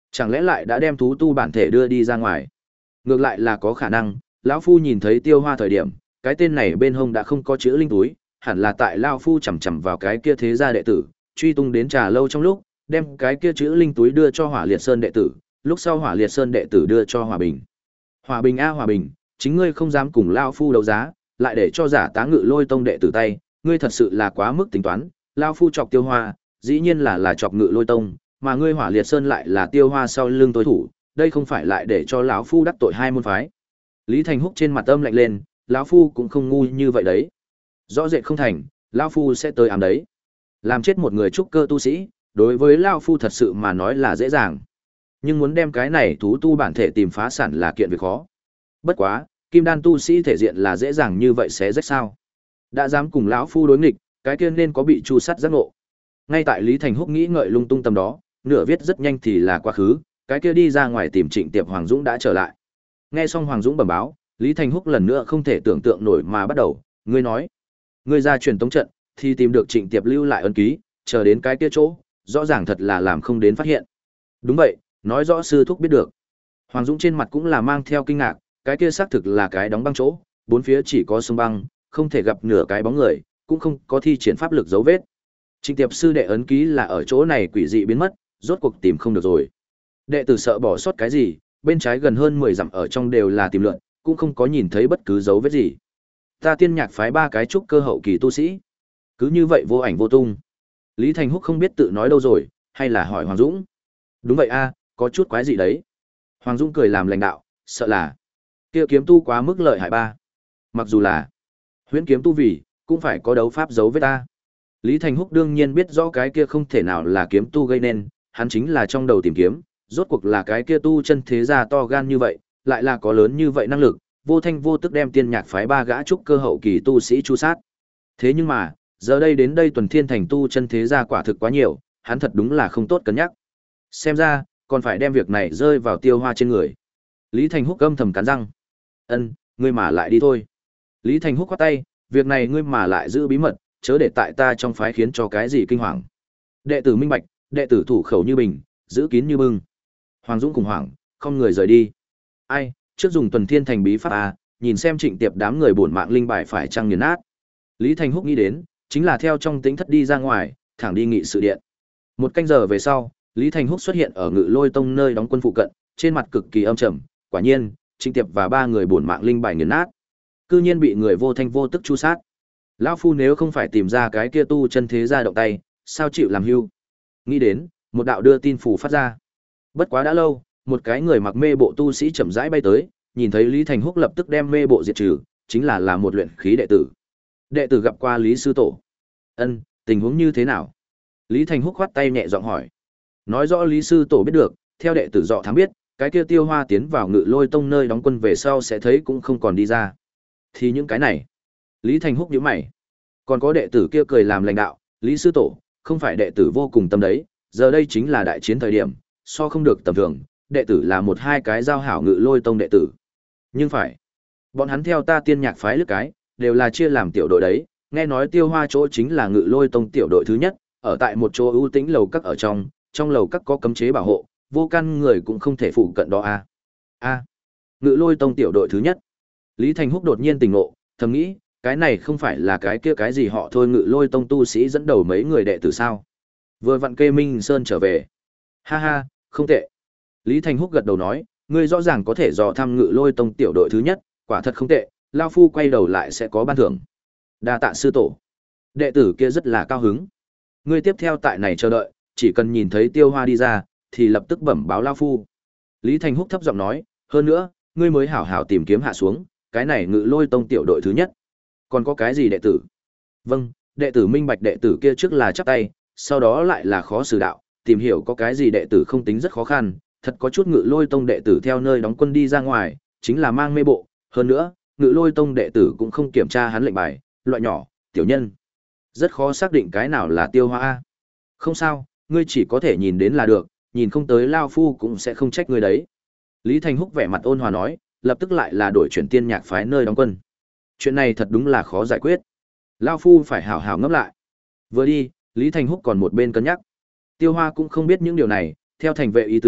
Speaker 1: Chẳng lẽ lại đã đem thú tu bản thể đưa đi ra ngoài? Ngược lại là có khả năng, lão phu nhìn thấy Tiêu Hoa thời điểm, cái tên này bên hông đã không có chữ linh túi, hẳn là tại lão phu chầm chậm vào cái kia thế gia đệ tử, truy tung đến trà lâu trong lúc, đem cái kia chữ linh túi đưa cho Hỏa Liệt Sơn đệ tử, lúc sau Hỏa Liệt Sơn đệ tử đưa cho Hòa Bình. Hòa Bình a Hòa Bình, chính ngươi không dám cùng lão phu đấu giá, lại để cho giả tá Ngự Lôi tông đệ tử tay, ngươi thật sự là quá mức tính toán, lão phu chọc Tiêu Hoa, dĩ nhiên là là chọc Ngự Lôi tông, mà ngươi Hỏa Liệt Sơn lại là Tiêu Hoa sau lưng tối thủ, đây không phải lại để cho lão phu đắc tội hai môn phái. Lý Thành Húc trên mặt âm lạnh lên, lão phu cũng không ngu như vậy đấy. Rõ rệt không thành, lão phu sẽ tới ám đấy. Làm chết một người trúc cơ tu sĩ, đối với lão phu thật sự mà nói là dễ dàng. Nhưng muốn đem cái này thú tu bản thể tìm phá sản là kiện việc khó. Bất quá, kim đan tu sĩ thể diện là dễ dàng như vậy sẽ rách sao? Đã dám cùng lão phu đối nghịch, cái kia nên có bị chu sắt giác ngộ. Ngay tại Lý Thành Húc nghĩ ngợi lung tung tầm đó, nửa viết rất nhanh thì là quá khứ, cái kia đi ra ngoài tìm Trịnh Tiệp Hoàng Dũng đã trở lại. Nghe xong Hoàng Dũng bẩm báo, Lý Thành Húc lần nữa không thể tưởng tượng nổi mà bắt đầu, ngươi nói, ngươi ra truyền tống trận thì tìm được Trịnh Tiệp lưu lại ấn ký, chờ đến cái kia chỗ, rõ ràng thật là làm không đến phát hiện. Đúng vậy, nói rõ sư thúc biết được. Hoàng Dũng trên mặt cũng là mang theo kinh ngạc, cái kia xác thực là cái đóng băng chỗ, bốn phía chỉ có sông băng, không thể gặp nửa cái bóng người, cũng không có thi triển pháp lực dấu vết. Trịnh Tiệp sư đệ ấn ký là ở chỗ này quỷ dị biến mất, rốt cuộc tìm không được rồi. Đệ tử sợ bỏ sót cái gì, bên trái gần hơn mười dặm ở trong đều là tìm lượn, cũng không có nhìn thấy bất cứ dấu vết gì. Ta tiên nhạc phái ba cái trúc cơ hậu kỳ tu sĩ, cứ như vậy vô ảnh vô tung. Lý Thành Húc không biết tự nói đâu rồi, hay là hỏi Hoàng Dũng. Đúng vậy a, có chút quái gì đấy. Hoàng Dũng cười làm lãnh đạo, sợ là kia kiếm tu quá mức lợi hại ba. Mặc dù là huyễn kiếm tu vì, cũng phải có đấu pháp dấu vết ta. Lý Thành Húc đương nhiên biết rõ cái kia không thể nào là kiếm tu gây nên, hắn chính là trong đầu tìm kiếm, rốt cuộc là cái kia tu chân thế gia to gan như vậy, lại là có lớn như vậy năng lực, vô thanh vô tức đem tiên nhạc phái ba gã trúc cơ hậu kỳ tu sĩ chu sát. Thế nhưng mà, giờ đây đến đây Tuần Thiên Thành tu chân thế gia quả thực quá nhiều, hắn thật đúng là không tốt cân nhắc. Xem ra, còn phải đem việc này rơi vào Tiêu Hoa trên người. Lý Thành Húc âm thầm cắn răng. Ân, ngươi mà lại đi thôi. Lý Thành Húc khoát tay, việc này ngươi mà lại giữ bí mật, chớ để tại ta trong phái khiến cho cái gì kinh hoàng. Đệ tử minh bạch, đệ tử thủ khẩu như bình, giữ kín như bưng. Hoàng Dũng cùng hoảng, không người rời đi. Ai, trước dùng Tuần Thiên Thành bí pháp a, nhìn xem Trịnh Tiệp đám người bổn mạng linh bài phải chăng nghiền nát. Lý Thành Húc nghĩ đến, chính là theo trong tính thất đi ra ngoài, thẳng đi nghị sự điện. Một canh giờ về sau, Lý Thành Húc xuất hiện ở Ngự Lôi tông nơi đóng quân phụ cận, trên mặt cực kỳ âm trầm, quả nhiên, Trịnh Tiệp và ba người bổn mạng linh bài nghiền nát. Cư nhiên bị người vô thanh vô tức chu sát. Lão phu nếu không phải tìm ra cái kia tu chân thế gia động tay, sao chịu làm hưu? Nghĩ đến, một đạo đưa tin phủ phát ra. Bất quá đã lâu, một cái người mặc mê bộ tu sĩ chậm rãi bay tới, nhìn thấy Lý Thành Húc lập tức đem mê bộ diệt trừ, chính là là một luyện khí đệ tử. Đệ tử gặp qua Lý sư tổ. Ân, tình huống như thế nào? Lý Thành Húc khoát tay nhẹ giọng hỏi. Nói rõ Lý sư tổ biết được, theo đệ tử dọ thám biết, cái kia Tiêu Hoa tiến vào Ngự Lôi tông nơi đóng quân về sau sẽ thấy cũng không còn đi ra. Thì những cái này. Lý Thành Húc nhíu mày. Còn có đệ tử kia cười làm lãnh đạo, Lý sư tổ, không phải đệ tử vô cùng tâm đấy, giờ đây chính là đại chiến thời điểm, so không được tầm thường, đệ tử là một hai cái giao hảo Ngự Lôi tông đệ tử. Nhưng phải, bọn hắn theo ta tiên nhạc phái lướt cái, đều là chia làm tiểu đội đấy, nghe nói Tiêu Hoa chỗ chính là Ngự Lôi tông tiểu đội thứ nhất, ở tại một chỗ ưu tĩnh lầu các ở trong, trong lầu các có cấm chế bảo hộ, vô căn người cũng không thể phụ cận đó a. A. Ngự Lôi tông tiểu đội thứ nhất. Lý Thành Húc đột nhiên tỉnh ngộ, thầm nghĩ, cái này không phải là cái kia cái gì họ thôi Ngự Lôi tông tu sĩ dẫn đầu mấy người đệ tử sao? Vừa vặn kê Minh Sơn trở về. Ha ha, không tệ. Lý Thành Húc gật đầu nói, ngươi rõ ràng có thể dò thăm Ngự Lôi tông tiểu đội thứ nhất, quả thật không tệ, lão phu quay đầu lại sẽ có ban thưởng. Đa tạ sư tổ. Đệ tử kia rất là cao hứng. Ngươi tiếp theo tại này chờ đợi, chỉ cần nhìn thấy Tiêu Hoa đi ra, thì lập tức bẩm báo lão phu. Lý Thành Húc thấp giọng nói, hơn nữa, ngươi mới hảo hảo tìm kiếm hạ xuống, cái này Ngự Lôi tông tiểu đội thứ nhất. Còn có cái gì đệ tử? Vâng, đệ tử minh bạch đệ tử kia trước là chắp tay, sau đó lại là khó xử đạo, tìm hiểu có cái gì đệ tử không tính rất khó khăn, thật có chút Ngự Lôi tông đệ tử theo nơi đóng quân đi ra ngoài, chính là mang mê bộ, hơn nữa, Ngự Lôi tông đệ tử cũng không kiểm tra hắn lệnh bài, loại nhỏ, tiểu nhân. Rất khó xác định cái nào là Tiêu Hoa a. Không sao, ngươi chỉ có thể nhìn đến là được, nhìn không tới lao phu cũng sẽ không trách ngươi đấy. Lý Thành Húc vẻ mặt ôn hòa nói, lập tức lại là đổi chuyển tiên nhạc phái nơi đóng quân. Chuyện này thật đúng là khó giải quyết. Lao phu phải hảo hảo ngẫm lại. Vừa đi, Lý Thành Húc còn một bên cân nhắc. Tiêu Hoa cũng không biết những điều này, theo thành vệ ý tứ,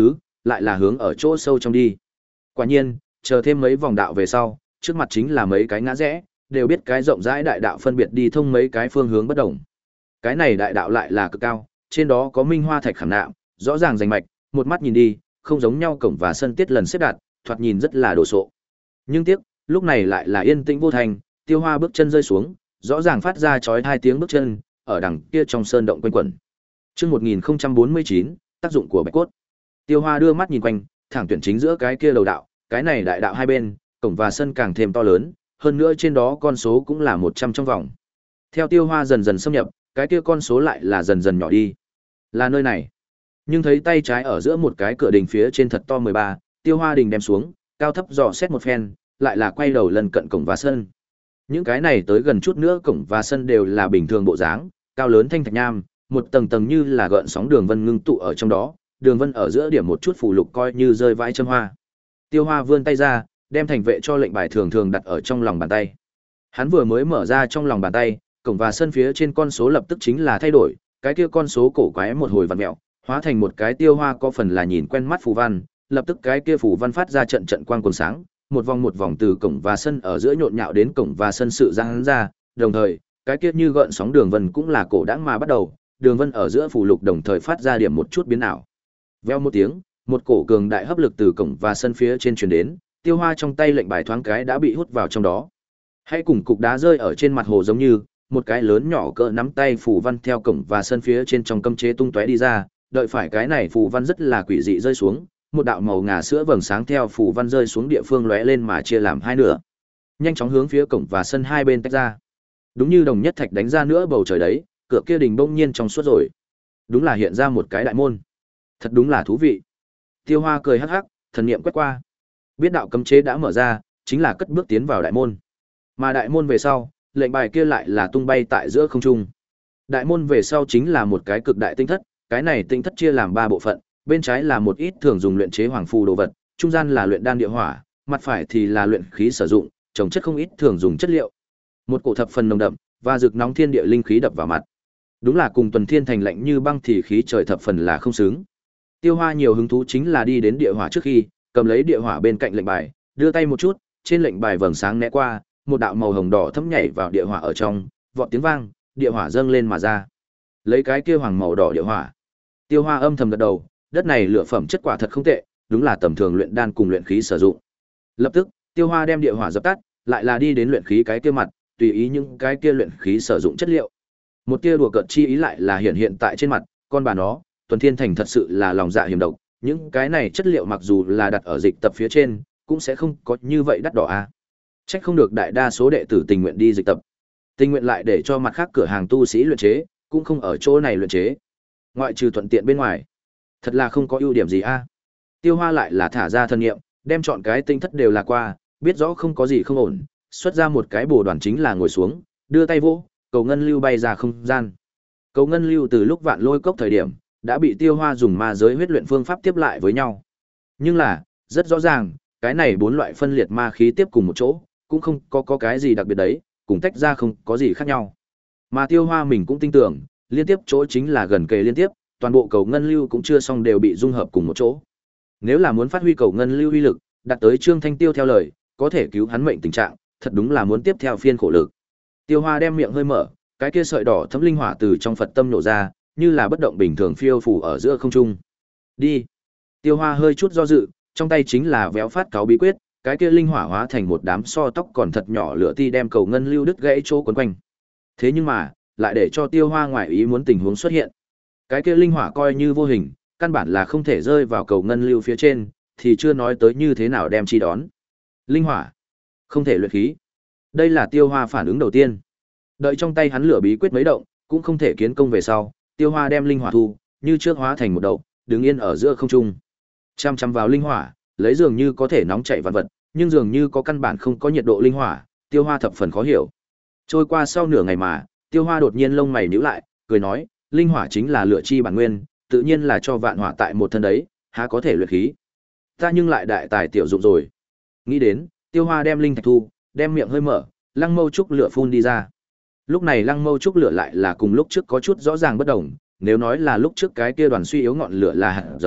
Speaker 1: lại là hướng ở chỗ sâu trong đi. Quả nhiên, chờ thêm mấy vòng đạo về sau, trước mặt chính là mấy cái ngã rẽ, đều biết cái rộng rãi đại đạo phân biệt đi thông mấy cái phương hướng bất đồng. Cái này đại đạo lại là cực cao, trên đó có minh hoa thạch khảm nạm, rõ ràng rành mạch, một mắt nhìn đi, không giống nhau cổng và sân tiết lần xếp đặt, thoạt nhìn rất là đồ sộ. Nhưng tiếc, lúc này lại là yên tĩnh vô thành, Tiêu Hoa bước chân rơi xuống, rõ ràng phát ra chói hai tiếng bước chân, ở đằng kia trong sơn động quanh quẩn. Chương một nghìn không trăm bốn mươi chín, tác dụng của bạch cốt. Tiêu Hoa đưa mắt nhìn quanh, thẳng tuyển chính giữa cái kia lầu đạo, cái này đại đạo hai bên, cổng và sân càng thêm to lớn, hơn nữa trên đó con số cũng là một trăm trong vòng. Theo Tiêu Hoa dần dần xâm nhập, cái kia con số lại là dần dần nhỏ đi. Là nơi này. Nhưng thấy tay trái ở giữa một cái cửa đình phía trên thật to mười ba, Tiêu Hoa đình đem xuống, cao thấp dò xét một phen, lại là quay đầu lần cận cổng và sân. Những cái này tới gần chút nữa cổng và sân đều là bình thường bộ dáng, cao lớn thanh thạch nham, một tầng tầng như là gợn sóng đường vân ngưng tụ ở trong đó, đường vân ở giữa điểm một chút phù lục coi như rơi vãi châm hoa. Tiêu Hoa vươn tay ra, đem thành vệ cho lệnh bài thường thường đặt ở trong lòng bàn tay. Hắn vừa mới mở ra trong lòng bàn tay, cổng và sân phía trên con số lập tức chính là thay đổi, cái kia con số cổ quái một hồi vặn mèo, hóa thành một cái Tiêu Hoa có phần là nhìn quen mắt phù văn, lập tức cái kia phù văn phát ra trận trận quang quần sáng, một vòng một vòng từ cổng và sân ở giữa nhộn nhạo đến cổng và sân sự giãn ra, đồng thời, cái kia như gợn sóng đường vân cũng là cổ đãng mà bắt đầu, đường vân ở giữa phù lục đồng thời phát ra điểm một chút biến ảo. Veo một tiếng, một cổ cường đại hấp lực từ cổng và sân phía trên truyền đến, Tiêu Hoa trong tay lệnh bài thoáng cái đã bị hút vào trong đó. Hãy cùng cục đá rơi ở trên mặt hồ giống như, một cái lớn nhỏ cỡ nắm tay phù văn theo cổng và sân phía trên trong cấm chế tung tóe đi ra, đợi phải cái này phù văn rất là quỷ dị rơi xuống, một đạo màu ngà sữa vầng sáng theo phù văn rơi xuống địa phương lóe lên mà chia làm hai nửa, nhanh chóng hướng phía cổng và sân hai bên tách ra. Đúng như đồng nhất thạch đánh ra nữa bầu trời đấy, cửa kia đình bỗng nhiên trong suốt rồi. Đúng là hiện ra một cái đại môn. Thật đúng là thú vị. Tiêu Hoa cười hắc hắc, thần niệm quét qua. Biết đạo cấm chế đã mở ra, chính là cất bước tiến vào đại môn. Mà đại môn về sau, lệnh bài kia lại là tung bay tại giữa không trung. Đại môn về sau chính là một cái cực đại tinh thất, cái này tinh thất chia làm ba bộ phận, bên trái là một ít thường dùng luyện chế hoàng phù đồ vật, trung gian là luyện đan địa hỏa, mặt phải thì là luyện khí sử dụng, trồng chất không ít thường dùng chất liệu. Một cổ thập phần nồng đậm và rực nóng thiên địa linh khí đập vào mặt. Đúng là cùng Tuần Thiên Thành lạnh như băng thì khí trời thập phần là không xứng. Tiêu Hoa nhiều hứng thú chính là đi đến địa hỏa trước khi, cầm lấy địa hỏa bên cạnh lệnh bài, đưa tay một chút, trên lệnh bài vầng sáng né qua, một đạo màu hồng đỏ thấm nhảy vào địa hỏa ở trong, vọt tiếng vang, địa hỏa dâng lên mà ra. Lấy cái kia hoàng màu đỏ địa hỏa. Tiêu Hoa âm thầm gật đầu, đất này lựa phẩm chất quả thật không tệ, đúng là tầm thường luyện đan cùng luyện khí sử dụng. Lập tức, Tiêu Hoa đem địa hỏa dập tắt, lại là đi đến luyện khí cái kia mặt, tùy ý những cái kia luyện khí sử dụng chất liệu. Một tia đùa cợt chi ý lại là hiện hiện tại trên mặt, con bà nó, Tuần Thiên Thành thật sự là lòng dạ hiểm độc, những cái này chất liệu mặc dù là đặt ở dịch tập phía trên, cũng sẽ không có như vậy đắt đỏ a. À. Trách không được đại đa số đệ tử tình nguyện đi dịch tập. Tình nguyện lại để cho mặt khác cửa hàng tu sĩ luyện chế, cũng không ở chỗ này luyện chế. Ngoại trừ thuận tiện bên ngoài, thật là không có ưu điểm gì a. À. Tiêu Hoa lại là thả ra thân nghiệm, đem chọn cái tinh thất đều là qua, biết rõ không có gì không ổn, xuất ra một cái bồ đoàn chính là ngồi xuống, đưa tay vỗ, cầu ngân lưu bay ra không gian. Cầu ngân lưu từ lúc Vạn Lôi Cốc thời điểm đã bị Tiêu Hoa dùng ma giới huyết luyện phương pháp tiếp lại với nhau. Nhưng là, rất rõ ràng, cái này bốn loại phân liệt ma khí tiếp cùng một chỗ, cũng không có có cái gì đặc biệt đấy, cùng tách ra không có gì khác nhau. Mà Tiêu Hoa mình cũng tin tưởng, liên tiếp chỗ chính là gần kề liên tiếp, toàn bộ cầu ngân lưu cũng chưa xong đều bị dung hợp cùng một chỗ. Nếu là muốn phát huy cầu ngân lưu uy lực, đặt tới Trương Thanh Tiêu theo lời, có thể cứu hắn mệnh tình trạng, thật đúng là muốn tiếp theo phiên khổ lực. Tiêu Hoa đem miệng hơi mở, cái kia sợi đỏ thấm linh hỏa từ trong Phật tâm nổ ra, như là bất động bình thường phiêu phù ở giữa không trung. Đi. Tiêu Hoa hơi chút do dự, trong tay chính là véo phát cáo bí quyết, cái kia linh hỏa hóa thành một đám so tóc còn thật nhỏ lửa ti đem cầu ngân lưu đứt gãy chỗ quấn quanh. Thế nhưng mà, lại để cho Tiêu Hoa ngoài ý muốn tình huống xuất hiện. Cái kia linh hỏa coi như vô hình, căn bản là không thể rơi vào cầu ngân lưu phía trên, thì chưa nói tới như thế nào đem chi đón. Linh hỏa, không thể luyện khí. Đây là Tiêu Hoa phản ứng đầu tiên. Đợi trong tay hắn lửa bí quyết mấy động, cũng không thể kiến công về sau, Tiêu Hoa đem linh hỏa thu, như trước hóa thành một đậu, đứng yên ở giữa không trung. Chăm chăm vào linh hỏa, lấy dường như có thể nóng chảy vạn vật, nhưng dường như có căn bản không có nhiệt độ linh hỏa, Tiêu Hoa thập phần khó hiểu. Trôi qua sau nửa ngày mà, Tiêu Hoa đột nhiên lông mày nhíu lại, cười nói, linh hỏa chính là lửa chi bản nguyên, tự nhiên là cho vạn hỏa tại một thân đấy, há có thể luyện khí. Ta nhưng lại đại tài tiểu dụng rồi. Nghĩ đến, Tiêu Hoa đem linh thạch thu, đem miệng hơi mở, lăng mâu trúc lửa phun đi ra. Lúc này lăng mâu trúc lửa lại là cùng lúc trước có chút rõ ràng bất đồng, nếu nói là lúc trước cái kia đoàn suy yếu ngọn lửa là hạt giống,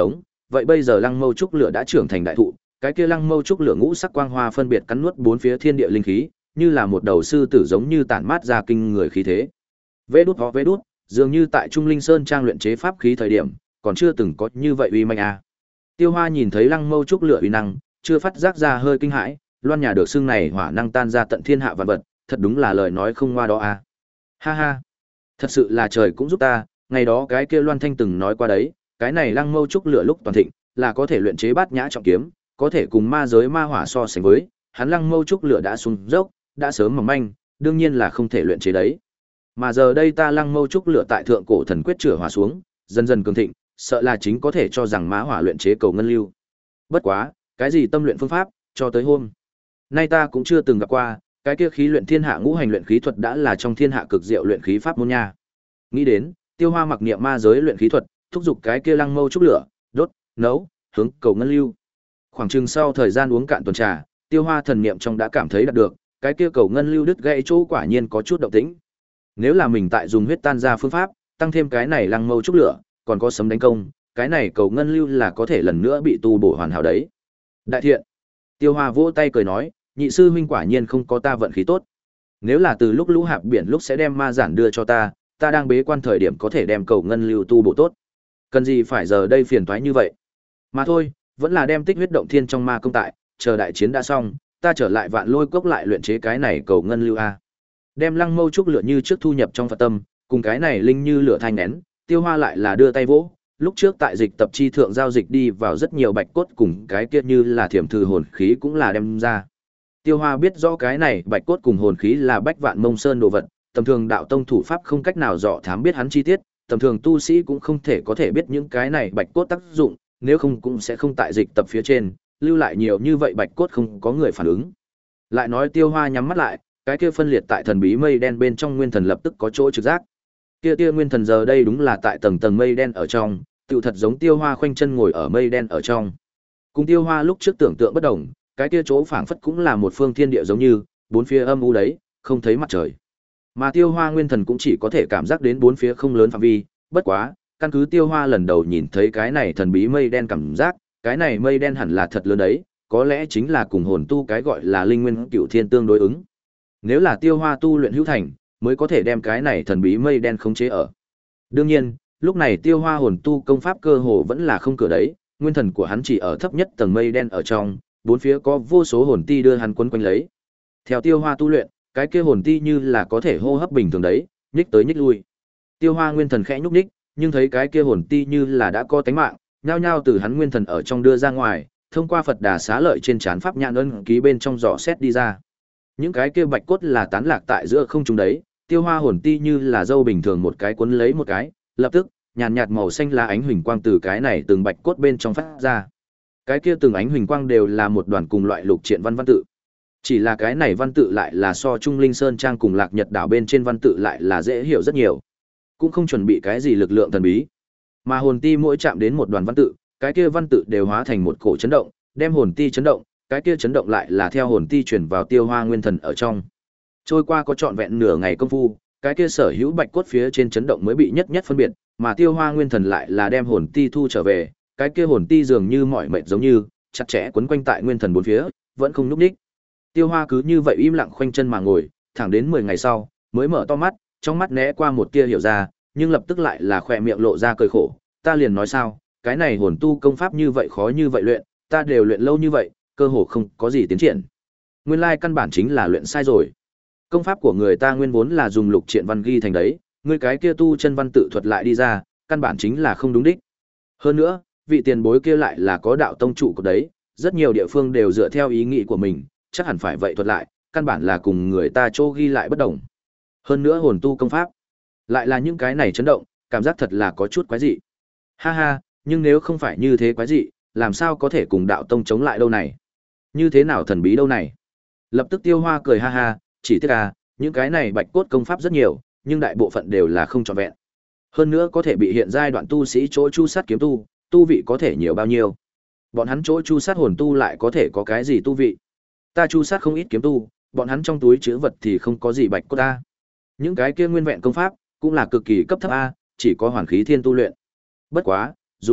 Speaker 1: vậy bây giờ Lăng Mâu trúc lửa đã trưởng thành đại thụ, cái kia Lăng Mâu trúc lửa ngũ sắc quang hoa phân biệt cắn nuốt bốn phía thiên địa linh khí, như là một đầu sư tử giống như tản mát ra kinh người khí thế. Vế đút ho vế đút, dường như tại Trung Linh Sơn trang luyện chế pháp khí thời điểm, còn chưa từng có như vậy uy manh a. Tiêu Hoa nhìn thấy Lăng Mâu trúc lửa uy năng, chưa phát giác ra hơi kinh hãi, loan nhà được xương này hỏa năng tan ra tận thiên hạ vạn vật, thật đúng là lời nói không ngoa đó a. Ha ha, thật sự là trời cũng giúp ta, ngày đó cái kia Loan Thanh từng nói qua đấy, cái này Lăng Mâu trúc lửa lúc toàn thịnh, là có thể luyện chế bát nhã trọng kiếm, có thể cùng ma giới ma hỏa so sánh với, hắn Lăng Mâu trúc lửa đã xuống dốc, đã sớm mỏng manh, đương nhiên là không thể luyện chế đấy. Mà giờ đây ta Lăng Mâu trúc lửa tại thượng cổ thần quyết chữa hỏa xuống, dần dần cường thịnh, sợ là chính có thể cho rằng má hỏa luyện chế cầu ngân lưu. Bất quá, cái gì tâm luyện phương pháp, cho tới hôm nay ta cũng chưa từng gặp qua, cái kia khí luyện thiên hạ ngũ hành luyện khí thuật đã là trong thiên hạ cực diệu luyện khí pháp môn nha. Nghĩ đến, Tiêu Hoa mặc niệm ma giới luyện khí thuật, thúc giục cái kia Lăng Mâu trúc lửa, đốt, nấu, hướng cầu ngân lưu. Khoảng chừng sau thời gian uống cạn tuần trà, Tiêu Hoa thần niệm trong đã cảm thấy đạt được, cái kia cầu ngân lưu đứt gãy chỗ quả nhiên có chút động tĩnh. Nếu là mình tại dùng huyết tan ra phương pháp, tăng thêm cái này Lăng Mâu trúc lửa, còn có sấm đánh công, cái này cầu ngân lưu là có thể lần nữa bị tu bổ hoàn hảo đấy. Đại thiện. Tiêu Hoa vỗ tay cười nói, nhị sư huynh quả nhiên không có ta vận khí tốt. Nếu là từ lúc lũ hạp biển lúc sẽ đem ma giản đưa cho ta, ta đang bế quan thời điểm có thể đem cầu ngân lưu tu bổ tốt. Cần gì phải giờ đây phiền toái như vậy? Mà thôi, vẫn là đem tích huyết động thiên trong ma công tại, chờ đại chiến đã xong, ta trở lại Vạn Lôi Cốc lại luyện chế cái này cầu ngân lưu a. Đem Lăng Mâu trúc lửa như trước thu nhập trong Phật tâm, cùng cái này linh như lửa thanh nén, Tiêu Hoa lại là đưa tay vỗ. Lúc trước tại dịch tập chi thượng giao dịch đi vào rất nhiều bạch cốt cùng cái kia như là thiểm thư hồn khí cũng là đem ra. Tiêu Hoa biết rõ cái này bạch cốt cùng hồn khí là bách vạn mông sơn đồ vật, tầm thường đạo tông thủ pháp không cách nào dò thám biết hắn chi tiết, tầm thường tu sĩ cũng không thể có thể biết những cái này bạch cốt tác dụng, nếu không cũng sẽ không tại dịch tập phía trên, lưu lại nhiều như vậy bạch cốt không có người phản ứng. Lại nói Tiêu Hoa nhắm mắt lại, cái kia phân liệt tại thần bí mây đen bên trong nguyên thần lập tức có chỗ trực giác. Kia kia nguyên thần giờ đây đúng là tại tầng tầng mây đen ở trong, tựu thật giống Tiêu Hoa khoanh chân ngồi ở mây đen ở trong. Cùng Tiêu Hoa lúc trước tưởng tượng bất đồng, cái kia chỗ phảng phất cũng là một phương thiên địa giống như, bốn phía âm u đấy, không thấy mặt trời. Mà Tiêu Hoa nguyên thần cũng chỉ có thể cảm giác đến bốn phía không lớn phạm vi, bất quá, căn cứ Tiêu Hoa lần đầu nhìn thấy cái này thần bí mây đen cảm giác, cái này mây đen hẳn là thật lớn đấy, có lẽ chính là cùng hồn tu cái gọi là linh nguyên cửu thiên tương đối ứng. Nếu là Tiêu Hoa tu luyện hữu thành, mới có thể đem cái này thần bí mây đen khống chế ở. Đương nhiên, lúc này Tiêu Hoa hồn tu công pháp cơ hồ vẫn là không cửa đấy, nguyên thần của hắn chỉ ở thấp nhất tầng mây đen ở trong, bốn phía có vô số hồn ti đưa hắn quấn quanh lấy. Theo Tiêu Hoa tu luyện, cái kia hồn ti như là có thể hô hấp bình thường đấy, nhích tới nhích lui. Tiêu Hoa nguyên thần khẽ nhúc nhích, nhưng thấy cái kia hồn ti như là đã có tánh mạng, nhao nhao từ hắn nguyên thần ở trong đưa ra ngoài, thông qua Phật Đà xá lợi trên trán pháp nhãn ân ký bên trong dò xét đi ra. Những cái kia bạch cốt là tán lạc tại giữa không trung đấy, Tiêu Hoa hồn ti như là dâu bình thường một cái cuốn lấy một cái, lập tức, nhàn nhạt màu xanh lá ánh huỳnh quang từ cái này từng bạch cốt bên trong phát ra. Cái kia từng ánh huỳnh quang đều là một đoàn cùng loại lục triện văn văn tự. Chỉ là cái này văn tự lại là so Trung Linh Sơn trang cùng Lạc Nhật đảo bên trên văn tự lại là dễ hiểu rất nhiều. Cũng không chuẩn bị cái gì lực lượng thần bí. Mà hồn ti mỗi chạm đến một đoàn văn tự, cái kia văn tự đều hóa thành một cổ chấn động, đem hồn ti chấn động, cái kia chấn động lại là theo hồn ti truyền vào Tiêu Hoa nguyên thần ở trong. Trôi qua có trọn vẹn nửa ngày công phu, cái kia sở hữu bạch cốt phía trên chấn động mới bị nhất nhất phân biệt, mà Tiêu Hoa nguyên thần lại là đem hồn ti thu trở về, cái kia hồn ti dường như mỏi mệt giống như, chặt chẽ quấn quanh tại nguyên thần bốn phía, vẫn không nhúc nhích. Tiêu Hoa cứ như vậy im lặng khoanh chân mà ngồi, thẳng đến mười ngày sau, mới mở to mắt, trong mắt né qua một tia hiểu ra, nhưng lập tức lại là khỏe miệng lộ ra cười khổ, ta liền nói sao, cái này hồn tu công pháp như vậy khó như vậy luyện, ta đều luyện lâu như vậy, cơ hồ không có gì tiến triển. Nguyên lai căn bản chính là luyện sai rồi. Công pháp của người ta nguyên vốn là dùng lục triện văn ghi thành đấy, ngươi cái kia tu chân văn tự thuật lại đi ra, căn bản chính là không đúng đích. Hơn nữa, vị tiền bối kia lại là có đạo tông trụ của đấy, rất nhiều địa phương đều dựa theo ý nghĩ của mình, chắc hẳn phải vậy thuật lại, căn bản là cùng người ta chỗ ghi lại bất đồng. Hơn nữa hồn tu công pháp, lại là những cái này chấn động, cảm giác thật là có chút quái dị. Ha ha, nhưng nếu không phải như thế quái dị, làm sao có thể cùng đạo tông chống lại đâu này? Như thế nào thần bí đâu này? Lập tức Tiêu Hoa cười ha ha, chỉ tiếc à, những cái này bạch cốt công pháp rất nhiều, nhưng đại bộ phận đều là không trọn vẹn. Hơn nữa có thể bị hiện giai đoạn tu sĩ chỗ chu sát kiếm tu, tu vị có thể nhiều bao nhiêu. Bọn hắn chỗ chu sát hồn tu lại có thể có cái gì tu vị. Ta chu sát không ít kiếm tu, bọn hắn trong túi chứa vật thì không có gì bạch cốt ta. Những cái kia nguyên vẹn công pháp, cũng là cực kỳ cấp thấp A, chỉ có hoàn khí thiên tu luyện. Bất quá, dù vậy,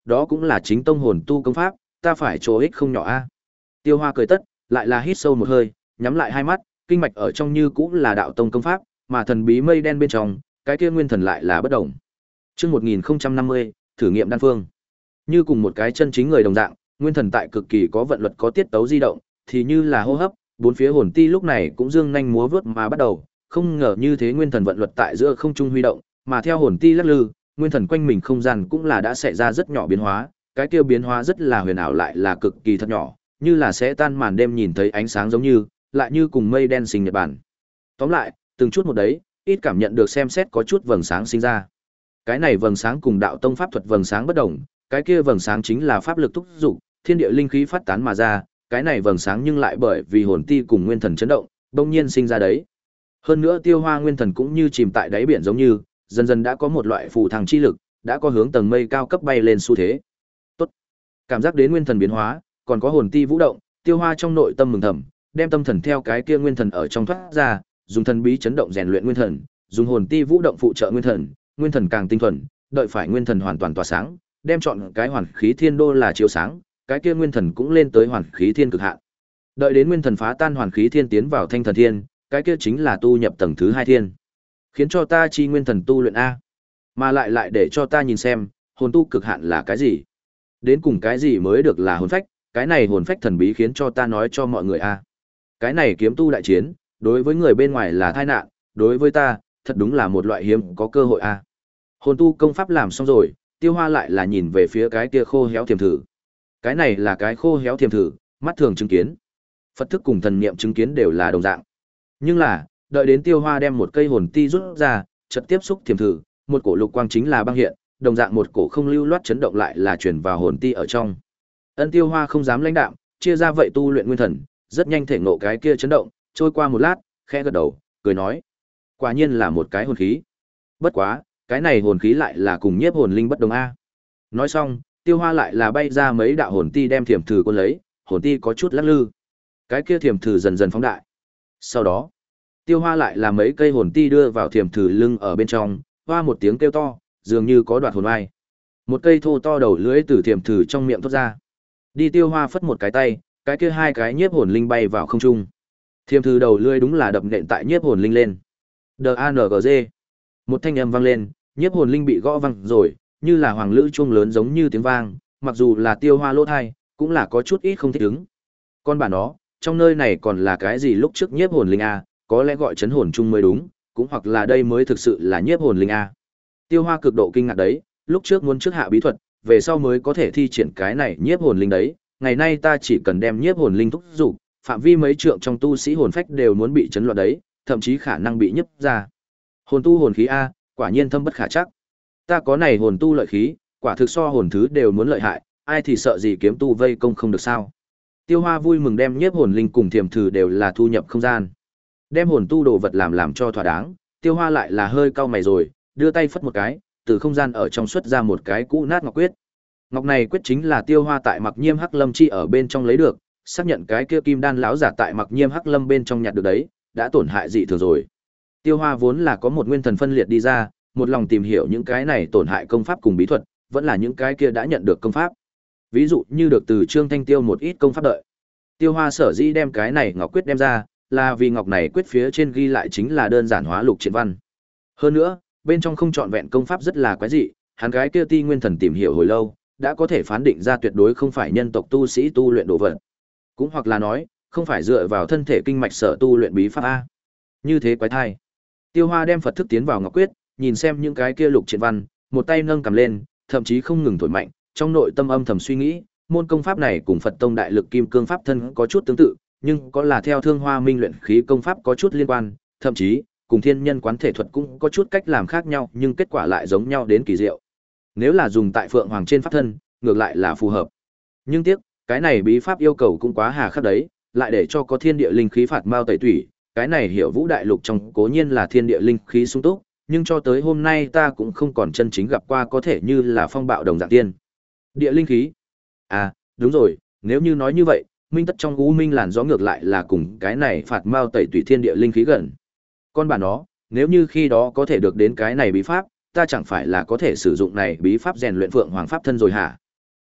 Speaker 1: đó cũng là chính tông hồn tu công pháp, ta phải chỗ ích không nhỏ a. Tiêu Hoa cười tất, lại là hít sâu một hơi, nhắm lại hai mắt, kinh mạch ở trong như cũng là đạo tông công pháp, mà thần bí mây đen bên trong, cái kia nguyên thần lại là bất động. Chương một nghìn không trăm năm mươi, thử nghiệm đan phương. Như cùng một cái chân chính người đồng dạng, nguyên thần tại cực kỳ có vận luật có tiết tấu di động, thì như là hô hấp, bốn phía hồn ti lúc này cũng dương nhanh múa vớt mà bắt đầu, không ngờ như thế nguyên thần vận luật tại giữa không trung huy động, mà theo hồn ti lắc lư, nguyên thần quanh mình không gian cũng là đã xảy ra rất nhỏ biến hóa, cái kia biến hóa rất là huyền ảo lại là cực kỳ thật nhỏ, như là sẽ tan màn đêm nhìn thấy ánh sáng giống như, lại như cùng mây đen sinh nhật bản. Tóm lại, từng chút một đấy, ít cảm nhận được xem xét có chút vầng sáng sinh ra. Cái này vầng sáng cùng đạo tông pháp thuật vầng sáng bất đồng, cái kia vầng sáng chính là pháp lực thúc dục, thiên địa linh khí phát tán mà ra, cái này vầng sáng nhưng lại bởi vì hồn ti cùng nguyên thần chấn động, bỗng nhiên sinh ra đấy. Hơn nữa Tiêu Hoa nguyên thần cũng như chìm tại đáy biển giống như, dần dần đã có một loại phù thăng chi lực, đã có hướng tầng mây cao cấp bay lên xu thế. Tốt. Cảm giác đến nguyên thần biến hóa, còn có hồn ti vũ động, Tiêu Hoa trong nội tâm mừng thầm, đem tâm thần theo cái kia nguyên thần ở trong thoát ra, dùng thần bí chấn động rèn luyện nguyên thần, dùng hồn ti vũ động phụ trợ nguyên thần, nguyên thần càng tinh thuần, đợi phải nguyên thần hoàn toàn tỏa sáng, đem chọn cái hoàn khí thiên đô là chiếu sáng, cái kia nguyên thần cũng lên tới hoàn khí thiên cực hạn. Đợi đến nguyên thần phá tan hoàn khí thiên tiến vào thanh thần thiên, cái kia chính là tu nhập tầng thứ hai thiên. Khiến cho ta chi nguyên thần tu luyện a, mà lại lại để cho ta nhìn xem, hồn tu cực hạn là cái gì? Đến cùng cái gì mới được là hồn phách, cái này hồn phách thần bí khiến cho ta nói cho mọi người a. Cái này kiếm tu đại chiến, đối với người bên ngoài là tai nạn, đối với ta, thật đúng là một loại hiếm có cơ hội a. Hồn tu công pháp làm xong rồi, Tiêu Hoa lại là nhìn về phía cái kia khô héo thiềm thử. Cái này là cái khô héo thiềm thử, mắt thường chứng kiến. Phật thức cùng thần niệm chứng kiến đều là đồng dạng. Nhưng là, đợi đến Tiêu Hoa đem một cây hồn ti rút ra, chợt tiếp xúc thiềm thử, một cổ lục quang chính là băng hiện, đồng dạng một cổ không lưu loát chấn động lại là truyền vào hồn ti ở trong. Ân Tiêu Hoa không dám lãnh đạm, chia ra vậy tu luyện nguyên thần, rất nhanh thể ngộ cái kia chấn động, trôi qua một lát, khẽ gật đầu, cười nói: "Quả nhiên là một cái hồn khí. Bất quá, cái này hồn khí lại là cùng nhiếp hồn linh bất đồng a." Nói xong, Tiêu Hoa lại là bay ra mấy đạo hồn ti đem thiềm thử cuốn lấy, hồn ti có chút lắc lư. Cái kia thiềm thử dần dần phóng đại. Sau đó, Tiêu Hoa lại là mấy cây hồn ti đưa vào thiềm thử lưng ở bên trong, hoa một tiếng kêu to, dường như có đoạt hồn ai. Một cây thô to đầu lưỡi từ thiềm thử trong miệng thoát ra. Đi Tiêu Hoa phất một cái tay, cái kia hai cái nhiếp hồn linh bay vào không trung. Thiềm thử đầu lưỡi đúng là đập nện tại nhiếp hồn linh lên. D A N G Z. Một thanh âm vang lên, nhiếp hồn linh bị gõ vang rồi, như là hoàng lữ chuông lớn giống như tiếng vang, mặc dù là Tiêu Hoa lỗ tai, cũng là có chút ít không thích ứng. Con bà nó, trong nơi này còn là cái gì lúc trước nhiếp hồn linh a, có lẽ gọi chấn hồn chung mới đúng, cũng hoặc là đây mới thực sự là nhiếp hồn linh a. Tiêu Hoa cực độ kinh ngạc đấy, lúc trước muốn trước hạ bí thuật, về sau mới có thể thi triển cái này nhiếp hồn linh đấy, ngày nay ta chỉ cần đem nhiếp hồn linh thúc dục, phạm vi mấy trượng trong tu sĩ hồn phách đều muốn bị chấn loạn đấy, thậm chí khả năng bị nhấp ra. Hồn tu hồn khí a, quả nhiên thâm bất khả chắc. Ta có này hồn tu lợi khí, quả thực so hồn thứ đều muốn lợi hại, ai thì sợ gì kiếm tu vây công không được sao? Tiêu Hoa vui mừng đem nhiếp hồn linh cùng thiềm thử đều là thu nhập không gian. Đem hồn tu đồ vật làm làm cho thỏa đáng, Tiêu Hoa lại là hơi cau mày rồi, đưa tay phất một cái, từ không gian ở trong xuất ra một cái cũ nát ngọc quyết. Ngọc này quyết chính là Tiêu Hoa tại Mặc Nhiêm Hắc Lâm chi ở bên trong lấy được, xác nhận cái kia kim đan lão giả tại Mặc Nhiêm Hắc Lâm bên trong nhặt được đấy, đã tổn hại dị thường rồi. Tiêu Hoa vốn là có một nguyên thần phân liệt đi ra, một lòng tìm hiểu những cái này tổn hại công pháp cùng bí thuật, vẫn là những cái kia đã nhận được công pháp. Ví dụ như được từ Trương Thanh Tiêu một ít công pháp đợi. Tiêu Hoa sở dĩ đem cái này ngọc quyết đem ra, là vì ngọc này quyết phía trên ghi lại chính là đơn giản hóa lục triển văn. Hơn nữa, bên trong không trọn vẹn công pháp rất là quái dị, hắn gái kia ti nguyên thần tìm hiểu hồi lâu, đã có thể phán định ra tuyệt đối không phải nhân tộc tu sĩ tu luyện đồ vật. Cũng hoặc là nói, không phải dựa vào thân thể kinh mạch sở tu luyện bí pháp a. Như thế quái thai. Tiêu Hoa đem Phật thức tiến vào ngọc quyết, nhìn xem những cái kia lục triển văn, một tay nâng cầm lên, thậm chí không ngừng thổi mạnh, trong nội tâm âm thầm suy nghĩ, môn công pháp này cùng Phật tông đại lực kim cương pháp thân có chút tương tự, nhưng có là theo Thương Hoa Minh luyện khí công pháp có chút liên quan, thậm chí cùng Thiên Nhân quán thể thuật cũng có chút cách làm khác nhau, nhưng kết quả lại giống nhau đến kỳ diệu. Nếu là dùng tại Phượng Hoàng trên pháp thân, ngược lại là phù hợp. Nhưng tiếc, cái này bí pháp yêu cầu cũng quá hà khắc đấy, lại để cho có thiên địa linh khí phạt mao tẩy tủy, cái này hiểu vũ đại lục trong cố nhiên là thiên địa linh khí sung túc, nhưng cho tới hôm nay ta cũng không còn chân chính gặp qua có thể như là phong bạo đồng dạng tiên. Địa linh khí. À, đúng rồi, nếu như nói như vậy, minh tất trong u minh làn gió ngược lại là cùng cái này phạt mao tẩy tùy thiên địa linh khí gần. Con bà nó, nếu như khi đó có thể được đến cái này bí pháp, ta chẳng phải là có thể sử dụng này bí pháp rèn luyện Phượng Hoàng pháp thân rồi hả?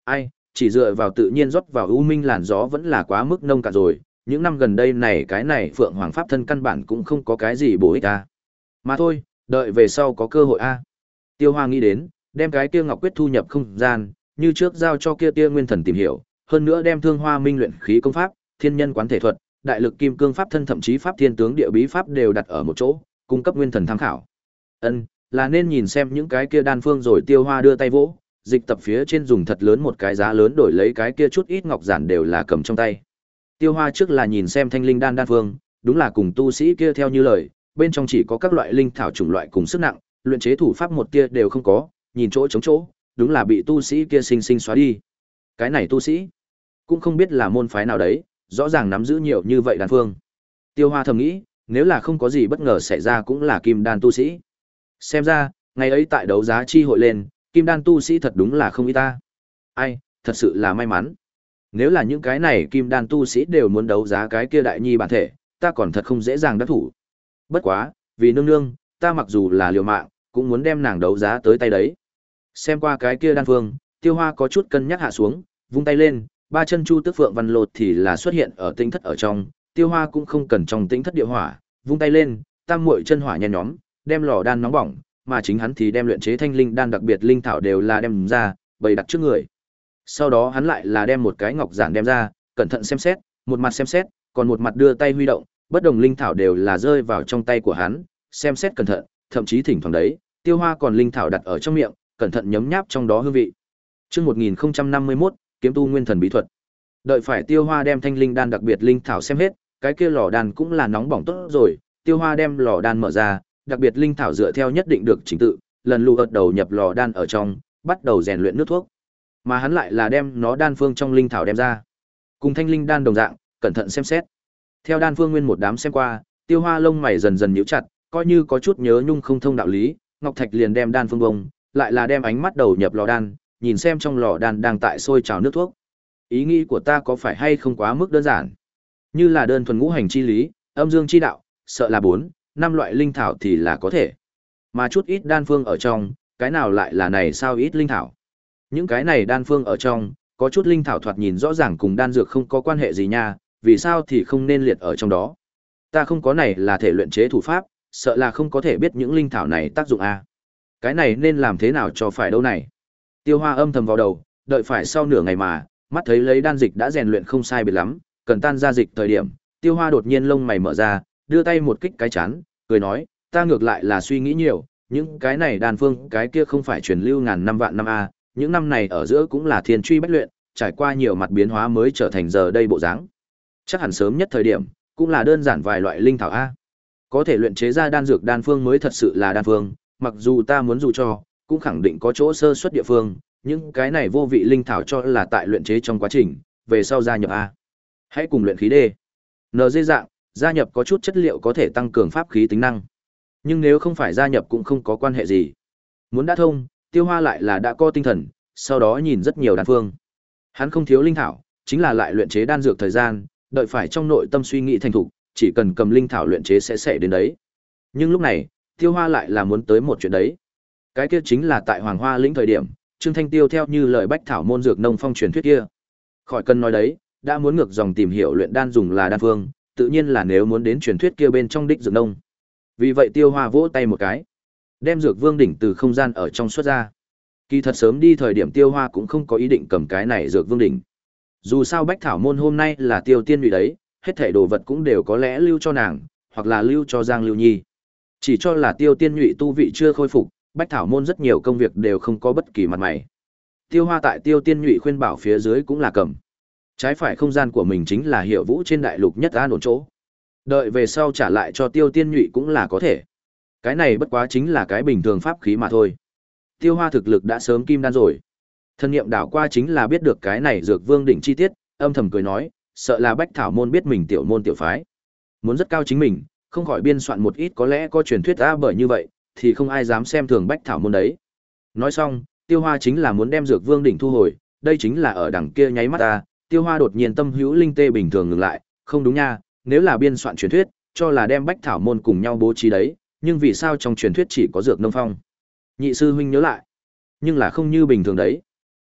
Speaker 1: Ai, chỉ dựa vào tự nhiên rót vào u minh làn gió vẫn là quá mức nông cạn rồi, những năm gần đây này cái này Phượng Hoàng Pháp thân căn bản cũng không có cái gì bổ ích a. Mà thôi, đợi về sau có cơ hội a. Tiêu Hoa nghĩ đến, đem cái kia ngọc quyết thu nhập không gian, như trước giao cho kia tia nguyên thần tìm hiểu, hơn nữa đem Thương Hoa Minh luyện khí công pháp, thiên nhân quán thể thuật, đại lực kim cương pháp thân thậm chí pháp thiên tướng địa bí pháp đều đặt ở một chỗ, cung cấp nguyên thần tham khảo. Ân, là nên nhìn xem những cái kia đan phương rồi. Tiêu Hoa đưa tay vỗ, dịch tập phía trên dùng thật lớn một cái giá lớn đổi lấy cái kia chút ít ngọc giản đều là cầm trong tay. Tiêu Hoa trước là nhìn xem thanh linh đan đan phương, đúng là cùng tu sĩ kia theo như lời, bên trong chỉ có các loại linh thảo chủng loại cùng sức nặng, luyện chế thủ pháp một tia đều không có, nhìn chỗ chống chỗ, đúng là bị tu sĩ kia sinh sinh xóa đi. Cái này tu sĩ, cũng không biết là môn phái nào đấy, rõ ràng nắm giữ nhiều như vậy đan phương. Tiêu Hoa thầm nghĩ, nếu là không có gì bất ngờ xảy ra cũng là kim đan tu sĩ. Xem ra, ngày ấy tại đấu giá chi hội lên, kim đan tu sĩ thật đúng là không ít ta. Ai, thật sự là may mắn. Nếu là những cái này kim đan tu sĩ đều muốn đấu giá cái kia đại nhi bản thể, ta còn thật không dễ dàng đắc thủ. Bất quá, vì nương nương, ta mặc dù là liều mạng, cũng muốn đem nàng đấu giá tới tay đấy. Xem qua cái kia đan phương, Tiêu Hoa có chút cân nhắc hạ xuống, vung tay lên, ba chân chu tước phượng văn lột thì là xuất hiện ở tinh thất ở trong, Tiêu Hoa cũng không cần trong tinh thất địa hỏa, vung tay lên, tam muội chân hỏa nhen nhóm, đem lò đan nóng bỏng, mà chính hắn thì đem luyện chế thanh linh đan đặc biệt linh thảo đều là đem ra, bày đặt trước người. Sau đó hắn lại là đem một cái ngọc giản đem ra, cẩn thận xem xét, một mặt xem xét, còn một mặt đưa tay huy động, bất đồng linh thảo đều là rơi vào trong tay của hắn, xem xét cẩn thận, thậm chí thỉnh thoảng đấy, Tiêu Hoa còn linh thảo đặt ở trong miệng, cẩn thận nhấm nháp trong đó hương vị. Chương một nghìn không trăm năm mươi mốt, kiếm tu nguyên thần bí thuật. Đợi phải Tiêu Hoa đem thanh linh đan đặc biệt linh thảo xem hết, cái kia lò đan cũng là nóng bỏng tốt rồi, Tiêu Hoa đem lò đan mở ra, đặc biệt linh thảo dựa theo nhất định được trình tự, lần lượt đầu nhập lò đan ở trong, bắt đầu rèn luyện nước thuốc. Mà hắn lại là đem nó đan phương trong linh thảo đem ra, cùng thanh linh đan đồng dạng, cẩn thận xem xét. Theo đan phương nguyên một đám xem qua, Tiêu Hoa lông mày dần dần nhíu chặt, coi như có chút nhớ nhung không thông đạo lý, Ngọc Thạch liền đem đan phương bông, lại là đem ánh mắt đầu nhập lò đan, nhìn xem trong lò đan đang tại sôi trào nước thuốc. Ý nghĩ của ta có phải hay không quá mức đơn giản? Như là đơn thuần ngũ hành chi lý, âm dương chi đạo, sợ là bốn, năm loại linh thảo thì là có thể. Mà chút ít đan phương ở trong, cái nào lại là này sao ít linh thảo? Những cái này đan phương ở trong, có chút linh thảo thoạt nhìn rõ ràng cùng đan dược không có quan hệ gì nha, vì sao thì không nên liệt ở trong đó? Ta không có này là thể luyện chế thủ pháp, sợ là không có thể biết những linh thảo này tác dụng a. Cái này nên làm thế nào cho phải đâu này? Tiêu Hoa âm thầm vào đầu, đợi phải sau nửa ngày mà, mắt thấy lấy đan dịch đã rèn luyện không sai biệt lắm, cần tan ra dịch thời điểm, Tiêu Hoa đột nhiên lông mày mở ra, đưa tay một kích cái chán, cười nói, ta ngược lại là suy nghĩ nhiều, những cái này đan phương, cái kia không phải truyền lưu ngàn năm vạn năm a, những năm này ở giữa cũng là thiên truy bách luyện, trải qua nhiều mặt biến hóa mới trở thành giờ đây bộ dáng. Chắc hẳn sớm nhất thời điểm, cũng là đơn giản vài loại linh thảo a. Có thể luyện chế ra đan dược đan phương mới thật sự là đan phương, mặc dù ta muốn dù cho, cũng khẳng định có chỗ sơ suất địa phương, những cái này vô vị linh thảo cho là tại luyện chế trong quá trình, về sau gia nhập a. Hãy cùng luyện khí D. en giê dạng, gia nhập có chút chất liệu có thể tăng cường pháp khí tính năng. Nhưng nếu không phải gia nhập cũng không có quan hệ gì. Muốn đã thông, Tiêu Hoa lại là đã có tinh thần, sau đó nhìn rất nhiều đan phương. Hắn không thiếu linh thảo, chính là lại luyện chế đan dược thời gian, đợi phải trong nội tâm suy nghĩ thành thục, chỉ cần cầm linh thảo luyện chế sẽ sẽ đến đấy. Nhưng lúc này, Tiêu Hoa lại là muốn tới một chuyện đấy. Cái kia chính là tại Hoàng Hoa lĩnh thời điểm, Trương Thanh Tiêu theo như lời Bách Thảo môn dược nông phong truyền thuyết kia. Khỏi cần nói đấy, đã muốn ngược dòng tìm hiểu luyện đan dùng là đan phương, tự nhiên là nếu muốn đến truyền thuyết kia bên trong đích dược nông. Vì vậy Tiêu Hoa vỗ tay một cái, đem dược vương đỉnh từ không gian ở trong xuất ra. Kỳ thật sớm đi thời điểm Tiêu Hoa cũng không có ý định cầm cái này dược vương đỉnh. Dù sao Bách Thảo môn hôm nay là Tiêu Tiên Nhụy đấy, hết thảy đồ vật cũng đều có lẽ lưu cho nàng, hoặc là lưu cho Giang Lưu Nhi. Chỉ cho là Tiêu Tiên Nhụy tu vị chưa khôi phục, Bách Thảo môn rất nhiều công việc đều không có bất kỳ mặt mày. Tiêu Hoa tại Tiêu Tiên Nhụy khuyên bảo phía dưới cũng là cầm. Trái phải không gian của mình chính là hiệu vũ trên đại lục nhất an ổn chỗ. Đợi về sau trả lại cho Tiêu Tiên Nhụy cũng là có thể. Cái này bất quá chính là cái bình thường pháp khí mà thôi. Tiêu Hoa thực lực đã sớm kim đan rồi. Thân niệm đảo qua chính là biết được cái này dược vương đỉnh chi tiết, âm thầm cười nói, sợ là Bách Thảo môn biết mình tiểu môn tiểu phái. Muốn rất cao chính mình, không khỏi biên soạn một ít có lẽ có truyền thuyết a, bởi như vậy thì không ai dám xem thường Bách Thảo môn đấy. Nói xong, Tiêu Hoa chính là muốn đem dược vương đỉnh thu hồi, đây chính là ở đằng kia nháy mắt ta, Tiêu Hoa đột nhiên tâm hữu linh tê bình thường ngừng lại, không đúng nha, nếu là biên soạn truyền thuyết, cho là đem Bách Thảo môn cùng nhau bố trí đấy, nhưng vì sao trong truyền thuyết chỉ có dược nông phong? Nhị sư huynh nhớ lại, nhưng là không như bình thường đấy.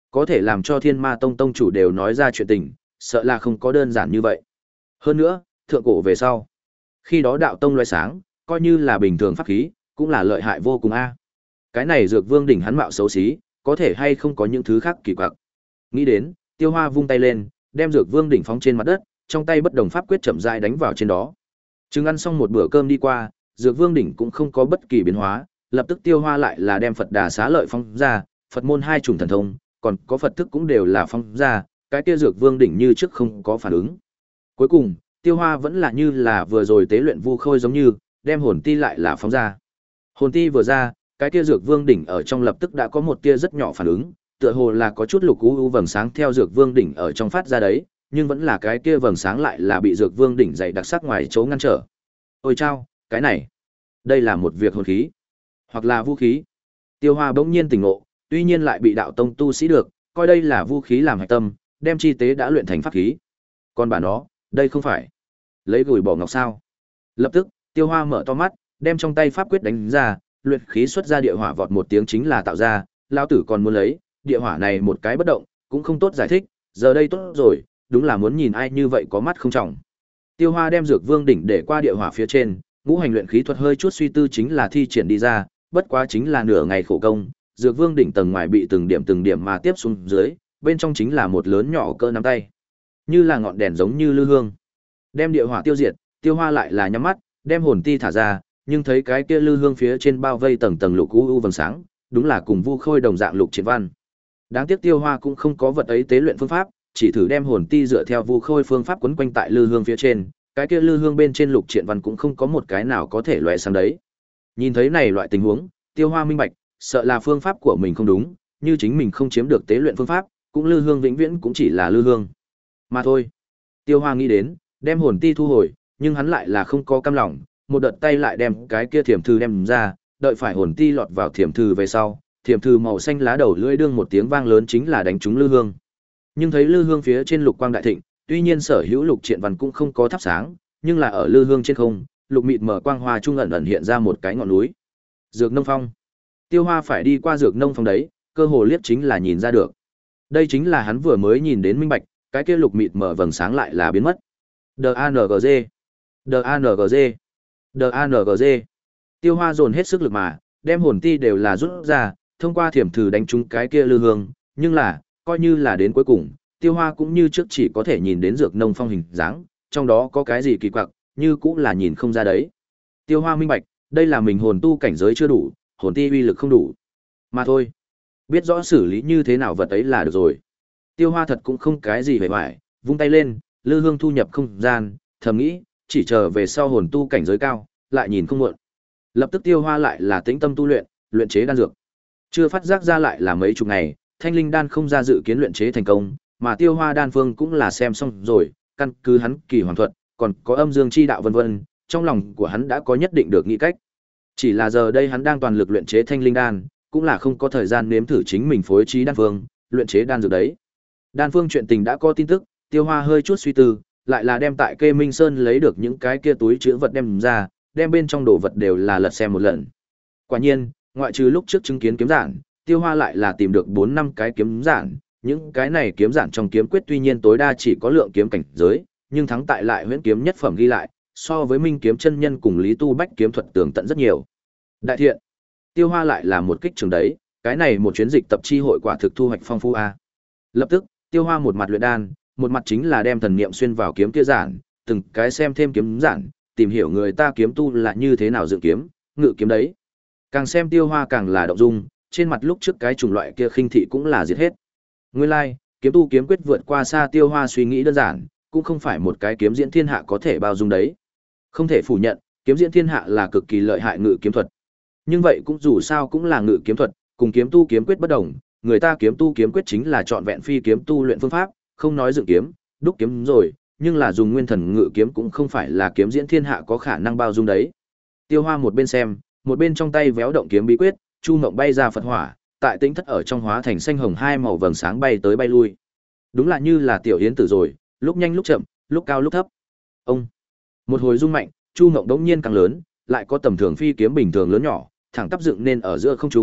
Speaker 1: Có thể làm cho Thiên Ma Tông tông chủ đều nói ra chuyện tình, sợ là không có đơn giản như vậy. Hơn nữa, thượng cổ về sau, khi đó đạo tông loé sáng, coi như là bình thường pháp khí, cũng là lợi hại vô cùng a. Cái này Dược Vương đỉnh hắn mạo xấu xí, có thể hay không có những thứ khác kỳ quặc. Nghĩ đến, Tiêu Hoa vung tay lên, đem Dược Vương đỉnh phóng trên mặt đất, trong tay bất đồng pháp quyết chậm rãi đánh vào trên đó. Chừng ăn xong một bữa cơm đi qua, Dược Vương đỉnh cũng không có bất kỳ biến hóa, lập tức Tiêu Hoa lại là đem Phật Đà Xá Lợi phóng ra, Phật môn hai chủng thần thông, còn có Phật thức cũng đều là phóng ra, cái kia Dược Vương đỉnh như trước không có phản ứng. Cuối cùng, Tiêu Hoa vẫn là như là vừa rồi tế luyện Vu Khôi giống như, đem hồn ti lại là phóng ra. Hồn ti vừa ra, cái kia Dược Vương đỉnh ở trong lập tức đã có một tia rất nhỏ phản ứng, tựa hồ là có chút lục u u vầng sáng theo Dược Vương đỉnh ở trong phát ra đấy, nhưng vẫn là cái kia vầng sáng lại là bị Dược Vương đỉnh dày đặc sắc ngoài chỗ ngăn trở. Ôi chao, cái này, đây là một việc hồn khí, hoặc là vũ khí. Tiêu Hoa bỗng nhiên tỉnh ngộ, tuy nhiên lại bị đạo tông tu sĩ được, coi đây là vũ khí làm hạch tâm, đem chi tế đã luyện thành pháp khí. Còn bản nó, đây không phải lấy gùi bỏ ngọc sao? Lập tức, Tiêu Hoa mở to mắt, đem trong tay pháp quyết đánh ra, luyện khí xuất ra địa hỏa vọt một tiếng chính là tạo ra, lão tử còn muốn lấy, địa hỏa này một cái bất động, cũng không tốt giải thích, giờ đây tốt rồi, đúng là muốn nhìn ai như vậy có mắt không trọng. Tiêu Hoa đem Dược Vương đỉnh để qua địa hỏa phía trên, ngũ hành luyện khí thuật hơi chút suy tư chính là thi triển đi ra, bất quá chính là nửa ngày khổ công, Dược Vương đỉnh tầng ngoài bị từng điểm từng điểm mà tiếp xuống dưới, bên trong chính là một lớn nhỏ cỡ nắm tay, như là ngọn đèn giống như lư hương. Đem địa hỏa tiêu diệt, Tiêu Hoa lại là nhắm mắt, đem hồn ti thả ra, nhưng thấy cái kia lư hương phía trên bao vây tầng tầng lục u u vầng sáng, đúng là cùng Vu Khôi đồng dạng lục triển văn. Đáng tiếc Tiêu Hoa cũng không có vật ấy tế luyện phương pháp, chỉ thử đem hồn ti dựa theo Vu Khôi phương pháp quấn quanh tại lư hương phía trên, cái kia lư hương bên trên lục triển văn cũng không có một cái nào có thể lóe sáng đấy. Nhìn thấy này loại tình huống, Tiêu Hoa minh bạch, sợ là phương pháp của mình không đúng, như chính mình không chiếm được tế luyện phương pháp, cũng lư hương vĩnh viễn cũng chỉ là lư hương mà thôi. Tiêu Hoa nghĩ đến, đem hồn ti thu hồi, nhưng hắn lại là không có cam lòng, một đợt tay lại đem cái kia thiểm thư đem ra, đợi phải hồn ti lọt vào thiểm thư về sau, thiểm thư màu xanh lá đầu lưỡi đương một tiếng vang lớn chính là đánh trúng lư hương. Nhưng thấy lư hương phía trên lục quang đại thịnh, tuy nhiên sở hữu lục triện văn cũng không có thắp sáng, nhưng là ở lư hương trên không, lục mịt mở quang hoa trung ẩn ẩn hiện ra một cái ngọn núi. Dược Nông Phong. Tiêu Hoa phải đi qua Dược Nông Phong đấy, cơ hồ liếc chính là nhìn ra được. Đây chính là hắn vừa mới nhìn đến minh bạch, cái kia lục mịt mở vầng sáng lại là biến mất. D A N G D, D A N G D, D A N G D. Tiêu Hoa dồn hết sức lực mà, đem hồn ti đều là rút ra, thông qua thiểm thử đánh trúng cái kia lư hương, nhưng là, coi như là đến cuối cùng, Tiêu Hoa cũng như trước chỉ có thể nhìn đến Dược Nông Phong hình dáng, trong đó có cái gì kỳ quặc, như cũng là nhìn không ra đấy. Tiêu Hoa minh bạch, đây là mình hồn tu cảnh giới chưa đủ, hồn ti uy lực không đủ. Mà thôi, biết rõ xử lý như thế nào vật ấy là được rồi. Tiêu Hoa thật cũng không cái gì vẻ vải, vung tay lên, lư hương thu nhập không gian, thầm nghĩ, chỉ chờ về sau hồn tu cảnh giới cao, lại nhìn không muộn. Lập tức Tiêu Hoa lại là tĩnh tâm tu luyện, luyện chế đan dược. Chưa phát giác ra lại là mấy chục ngày, Thanh Linh đan không ra dự kiến luyện chế thành công, mà Tiêu Hoa đan phương cũng là xem xong rồi, căn cứ hắn kỳ hoàn thuật, còn có âm dương chi đạo vân vân, trong lòng của hắn đã có nhất định được nghĩ cách. Chỉ là giờ đây hắn đang toàn lực luyện chế Thanh Linh đan, cũng là không có thời gian nếm thử chính mình phối trí đan phương, luyện chế đan dược đấy. Đan phương chuyện tình đã có tin tức, Tiêu Hoa hơi chút suy tư, lại là đem tại Kê Minh Sơn lấy được những cái kia túi chứa vật đem ra, đem bên trong đồ vật đều là lật xem một lần. Quả nhiên, ngoại trừ lúc trước chứng kiến kiếm giản, Tiêu Hoa lại là tìm được bốn năm cái kiếm giản, những cái này kiếm giản trong kiếm quyết tuy nhiên tối đa chỉ có lượng kiếm cảnh giới, nhưng thắng tại lại huyễn kiếm nhất phẩm ghi lại, so với Minh kiếm chân nhân cùng Lý Tu Bách kiếm thuật tường tận rất nhiều. Đại thiện, Tiêu Hoa lại là một kích trường đấy, cái này một chuyến dịch tập chi hội quả thực thu hoạch phong phú a. Lập tức, Tiêu Hoa một mặt luyện đan, một mặt chính là đem thần niệm xuyên vào kiếm kia giản, từng cái xem thêm kiếm giản, tìm hiểu người ta kiếm tu là như thế nào dựng kiếm, ngự kiếm đấy. Càng xem Tiêu Hoa càng là động dung, trên mặt lúc trước cái chủng loại kia khinh thị cũng là diệt hết. Nguyên lai, like, kiếm tu kiếm quyết vượt qua xa Tiêu Hoa suy nghĩ đơn giản, cũng không phải một cái kiếm diễn thiên hạ có thể bao dung đấy. Không thể phủ nhận, kiếm diễn thiên hạ là cực kỳ lợi hại ngự kiếm thuật. Nhưng vậy cũng dù sao cũng là ngự kiếm thuật, cùng kiếm tu kiếm quyết bất đồng, người ta kiếm tu kiếm quyết chính là chọn vẹn phi kiếm tu luyện phương pháp, không nói dựng kiếm, đúc kiếm rồi, nhưng là dùng nguyên thần ngự kiếm cũng không phải là kiếm diễn thiên hạ có khả năng bao dung đấy. Tiêu Hoa một bên xem, một bên trong tay véo động kiếm bí quyết, chu mộng bay ra Phật hỏa, tại tĩnh thất ở trong hóa thành xanh hồng hai màu vầng sáng bay tới bay lui. Đúng là như là tiểu yến tử rồi, lúc nhanh lúc chậm, lúc cao lúc thấp. Ông, một hồi rung mạnh, chu mộng đống nhiên càng lớn, lại có tầm thường phi kiếm bình thường lớn nhỏ, thẳng tắp dựng nên ở giữa không trung,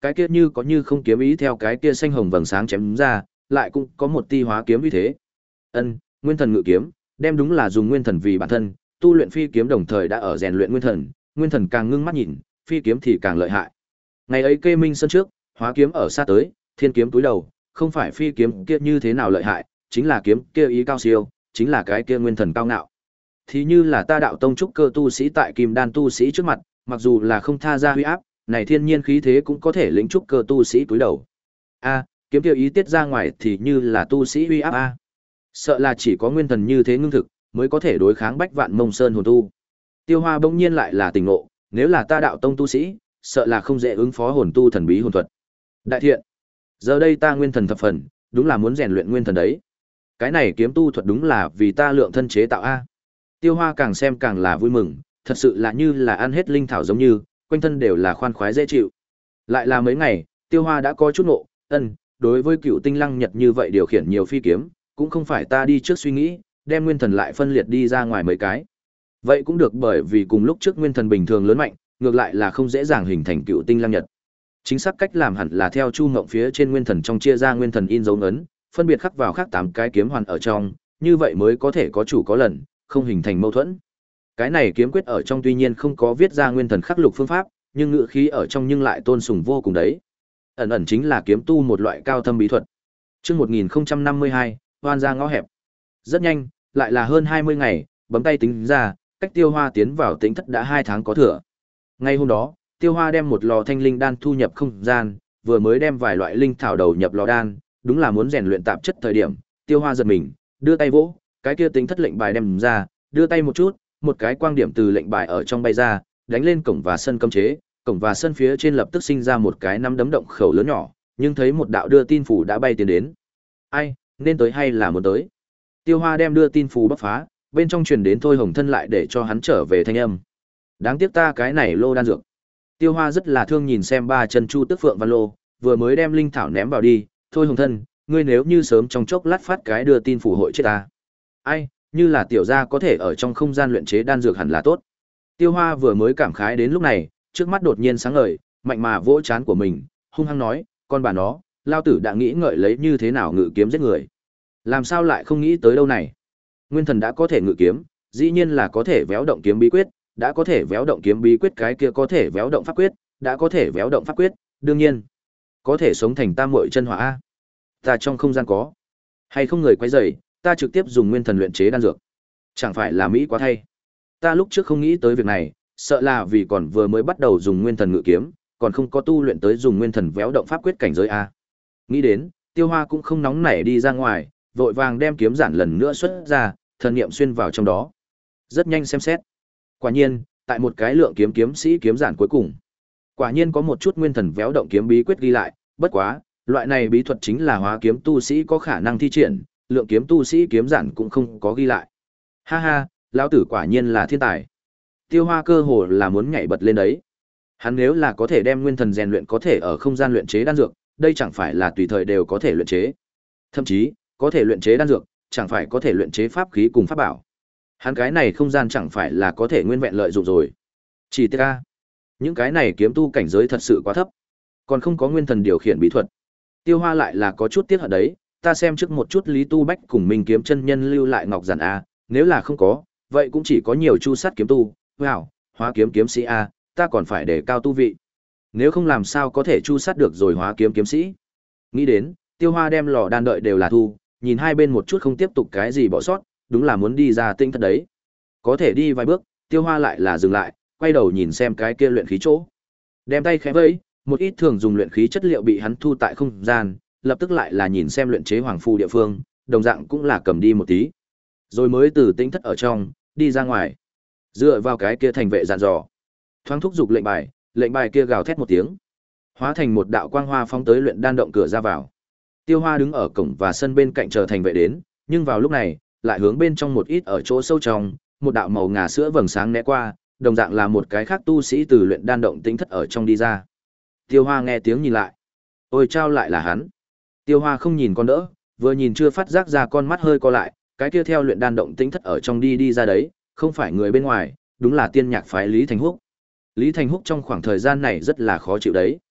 Speaker 1: cái kia như có như không kiếm ý theo cái kia xanh hồng vầng sáng chém ra, lại cũng có một ti hóa kiếm uy thế. Ân, Nguyên Thần Ngự Kiếm, đem đúng là dùng nguyên thần vì bản thân, tu luyện phi kiếm đồng thời đã ở rèn luyện nguyên thần, nguyên thần càng ngưng mắt nhìn, phi kiếm thì càng lợi hại. Ngày ấy Kê Minh sân trước, hóa kiếm ở xa tới, thiên kiếm túi đầu, không phải phi kiếm kia như thế nào lợi hại, chính là kiếm kia ý cao siêu, chính là cái kia nguyên thần cao ngạo. Thì như là ta đạo tông trúc cơ tu sĩ tại kim đan tu sĩ trước mặt, mặc dù là không tha ra huy áp, này thiên nhiên khí thế cũng có thể lĩnh trúc cơ tu sĩ túi đầu. A, kiếm kia ý tiết ra ngoài thì như là tu sĩ huy áp a. Sợ là chỉ có nguyên thần như thế ngưng thực, mới có thể đối kháng bách vạn mông sơn hồn tu. Tiêu Hoa bỗng nhiên lại là tỉnh ngộ, nếu là ta đạo tông tu sĩ, sợ là không dễ ứng phó hồn tu thần bí hồn thuật. Đại thiện, giờ đây ta nguyên thần thập phần, đúng là muốn rèn luyện nguyên thần đấy. Cái này kiếm tu thuật đúng là vì ta lượng thân chế tạo a. Tiêu Hoa càng xem càng là vui mừng, thật sự là như là ăn hết linh thảo giống như, quanh thân đều là khoan khoái dễ chịu. Lại là mấy ngày, Tiêu Hoa đã có chút ngộ, ân, đối với Cựu Tinh Lăng Nhật như vậy điều khiển nhiều phi kiếm, cũng không phải ta đi trước suy nghĩ, đem nguyên thần lại phân liệt đi ra ngoài mấy cái. Vậy cũng được, bởi vì cùng lúc trước nguyên thần bình thường lớn mạnh, ngược lại là không dễ dàng hình thành Cựu Tinh Lăng Nhật. Chính xác cách làm hẳn là theo Chu Ngộng phía trên nguyên thần trong chia ra nguyên thần in dấu ấn, phân biệt khắc vào khắc tám cái kiếm hoàn ở trong, như vậy mới có thể có chủ có lần, không hình thành mâu thuẫn. Cái này kiếm quyết ở trong tuy nhiên không có viết ra nguyên thần khắc lục phương pháp, nhưng ngữ khí ở trong nhưng lại tôn sùng vô cùng đấy. Ẩn ẩn chính là kiếm tu một loại cao thâm bí thuật. Chương một nghìn không trăm năm mươi hai, hoan ra ngõ hẹp. Rất nhanh, lại là hơn hai mươi ngày, bấm tay tính ra, cách Tiêu Hoa tiến vào Tĩnh Thất đã hai tháng có thừa. Ngay hôm đó, Tiêu Hoa đem một lò thanh linh đan thu nhập không gian, vừa mới đem vài loại linh thảo đầu nhập lò đan, đúng là muốn rèn luyện tạp chất thời điểm, Tiêu Hoa giật mình, đưa tay vỗ, cái kia Tĩnh Thất lệnh bài đem ra, đưa tay một chút, một cái quang điểm từ lệnh bài ở trong bay ra, đánh lên cổng và sân cấm chế, cổng và sân phía trên lập tức sinh ra một cái nắm đấm động khẩu lớn nhỏ, nhưng thấy một đạo đưa tin phủ đã bay tiến đến. Ai, nên tới hay là muốn tới? Tiêu Hoa đem đưa tin phù bóc phá, bên trong truyền đến Thôi Hồng Thân lại để cho hắn trở về thanh âm. Đáng tiếc ta cái này lô đan dược. Tiêu Hoa rất là thương nhìn xem ba chân chu tức phượng văn lô, vừa mới đem linh thảo ném vào đi, Thôi Hồng Thân, ngươi nếu như sớm trong chốc lát phát cái đưa tin phù hội chết ta. Ai, như là tiểu gia có thể ở trong không gian luyện chế đan dược hẳn là tốt. Tiêu Hoa vừa mới cảm khái đến lúc này, trước mắt đột nhiên sáng ngời, mạnh mà vỗ trán của mình, hung hăng nói, con bà nó, lao tử đã nghĩ ngợi lấy như thế nào ngự kiếm giết người. Làm sao lại không nghĩ tới đâu này? Nguyên thần đã có thể ngự kiếm, dĩ nhiên là có thể véo động kiếm bí quyết, đã có thể véo động kiếm bí quyết, cái kia có thể véo động pháp quyết, đã có thể véo động pháp quyết, đương nhiên có thể sống thành tam muội chân hỏa a. Ta trong không gian có hay không người quấy rầy, ta trực tiếp dùng nguyên thần luyện chế đan dược. Chẳng phải là mỹ quá thay. Ta lúc trước không nghĩ tới việc này, sợ là vì còn vừa mới bắt đầu dùng nguyên thần ngự kiếm, còn không có tu luyện tới dùng nguyên thần véo động pháp quyết cảnh giới a. Nghĩ đến, Tiêu Hoa cũng không nóng nảy đi ra ngoài, vội vàng đem kiếm giản lần nữa xuất ra, thần niệm xuyên vào trong đó. Rất nhanh xem xét. Quả nhiên, tại một cái lượng kiếm kiếm sĩ kiếm giản cuối cùng, quả nhiên có một chút nguyên thần véo động kiếm bí quyết ghi lại, bất quá, loại này bí thuật chính là hóa kiếm tu sĩ có khả năng thi triển, lượng kiếm tu sĩ kiếm giản cũng không có ghi lại. Ha ha, lão tử quả nhiên là thiên tài. Tiêu Hoa cơ hồ là muốn nhảy bật lên đấy. Hắn nếu là có thể đem nguyên thần rèn luyện có thể ở không gian luyện chế đan dược, đây chẳng phải là tùy thời đều có thể luyện chế. Thậm chí, có thể luyện chế đan dược, chẳng phải có thể luyện chế pháp khí cùng pháp bảo. Hắn cái này không gian chẳng phải là có thể nguyên vẹn lợi dụng rồi. Chỉ tiếc a, những cái này kiếm tu cảnh giới thật sự quá thấp, còn không có nguyên thần điều khiển bí thuật. Tiêu Hoa lại là có chút tiếc hận đấy, ta xem trước một chút Lý Tu Bách cùng Minh Kiếm chân nhân lưu lại ngọc giản a, nếu là không có, vậy cũng chỉ có nhiều chu sát kiếm tu, wow, hóa kiếm kiếm sĩ a, ta còn phải để cao tu vị. Nếu không làm sao có thể chu sát được rồi hóa kiếm kiếm sĩ. Nghĩ đến, Tiêu Hoa đem lò đan đợi đều là thu, nhìn hai bên một chút không tiếp tục cái gì bỏ sót, đúng là muốn đi ra tinh thất đấy. Có thể đi vài bước, Tiêu Hoa lại là dừng lại, quay đầu nhìn xem cái kia luyện khí chỗ. Đem tay khẽ vẫy, một ít thường dùng luyện khí chất liệu bị hắn thu tại không gian, lập tức lại là nhìn xem luyện chế hoàng phù địa phương, đồng dạng cũng là cầm đi một tí. Rồi mới từ tinh thất ở trong, đi ra ngoài. Dựa vào cái kia thành vệ dặn dò. Thoáng thúc giục lệnh bài, lệnh bài kia gào thét một tiếng, hóa thành một đạo quang hoa phóng tới luyện đan động cửa ra vào. Tiêu Hoa đứng ở cổng và sân bên cạnh chờ thành vệ đến, nhưng vào lúc này, lại hướng bên trong một ít ở chỗ sâu trong, một đạo màu ngà sữa vầng sáng né qua, đồng dạng là một cái khác tu sĩ từ luyện đan động tĩnh thất ở trong đi ra. Tiêu Hoa nghe tiếng nhìn lại. Ôi chao, lại là hắn. Tiêu Hoa không nhìn con đỡ, vừa nhìn chưa phát giác ra con mắt hơi co lại, cái kia theo luyện đan động tĩnh thất ở trong đi đi ra đấy, không phải người bên ngoài, đúng là tiên nhạc phái Lý Thành Húc. Lý Thành Húc trong khoảng thời gian này rất là khó chịu đấy.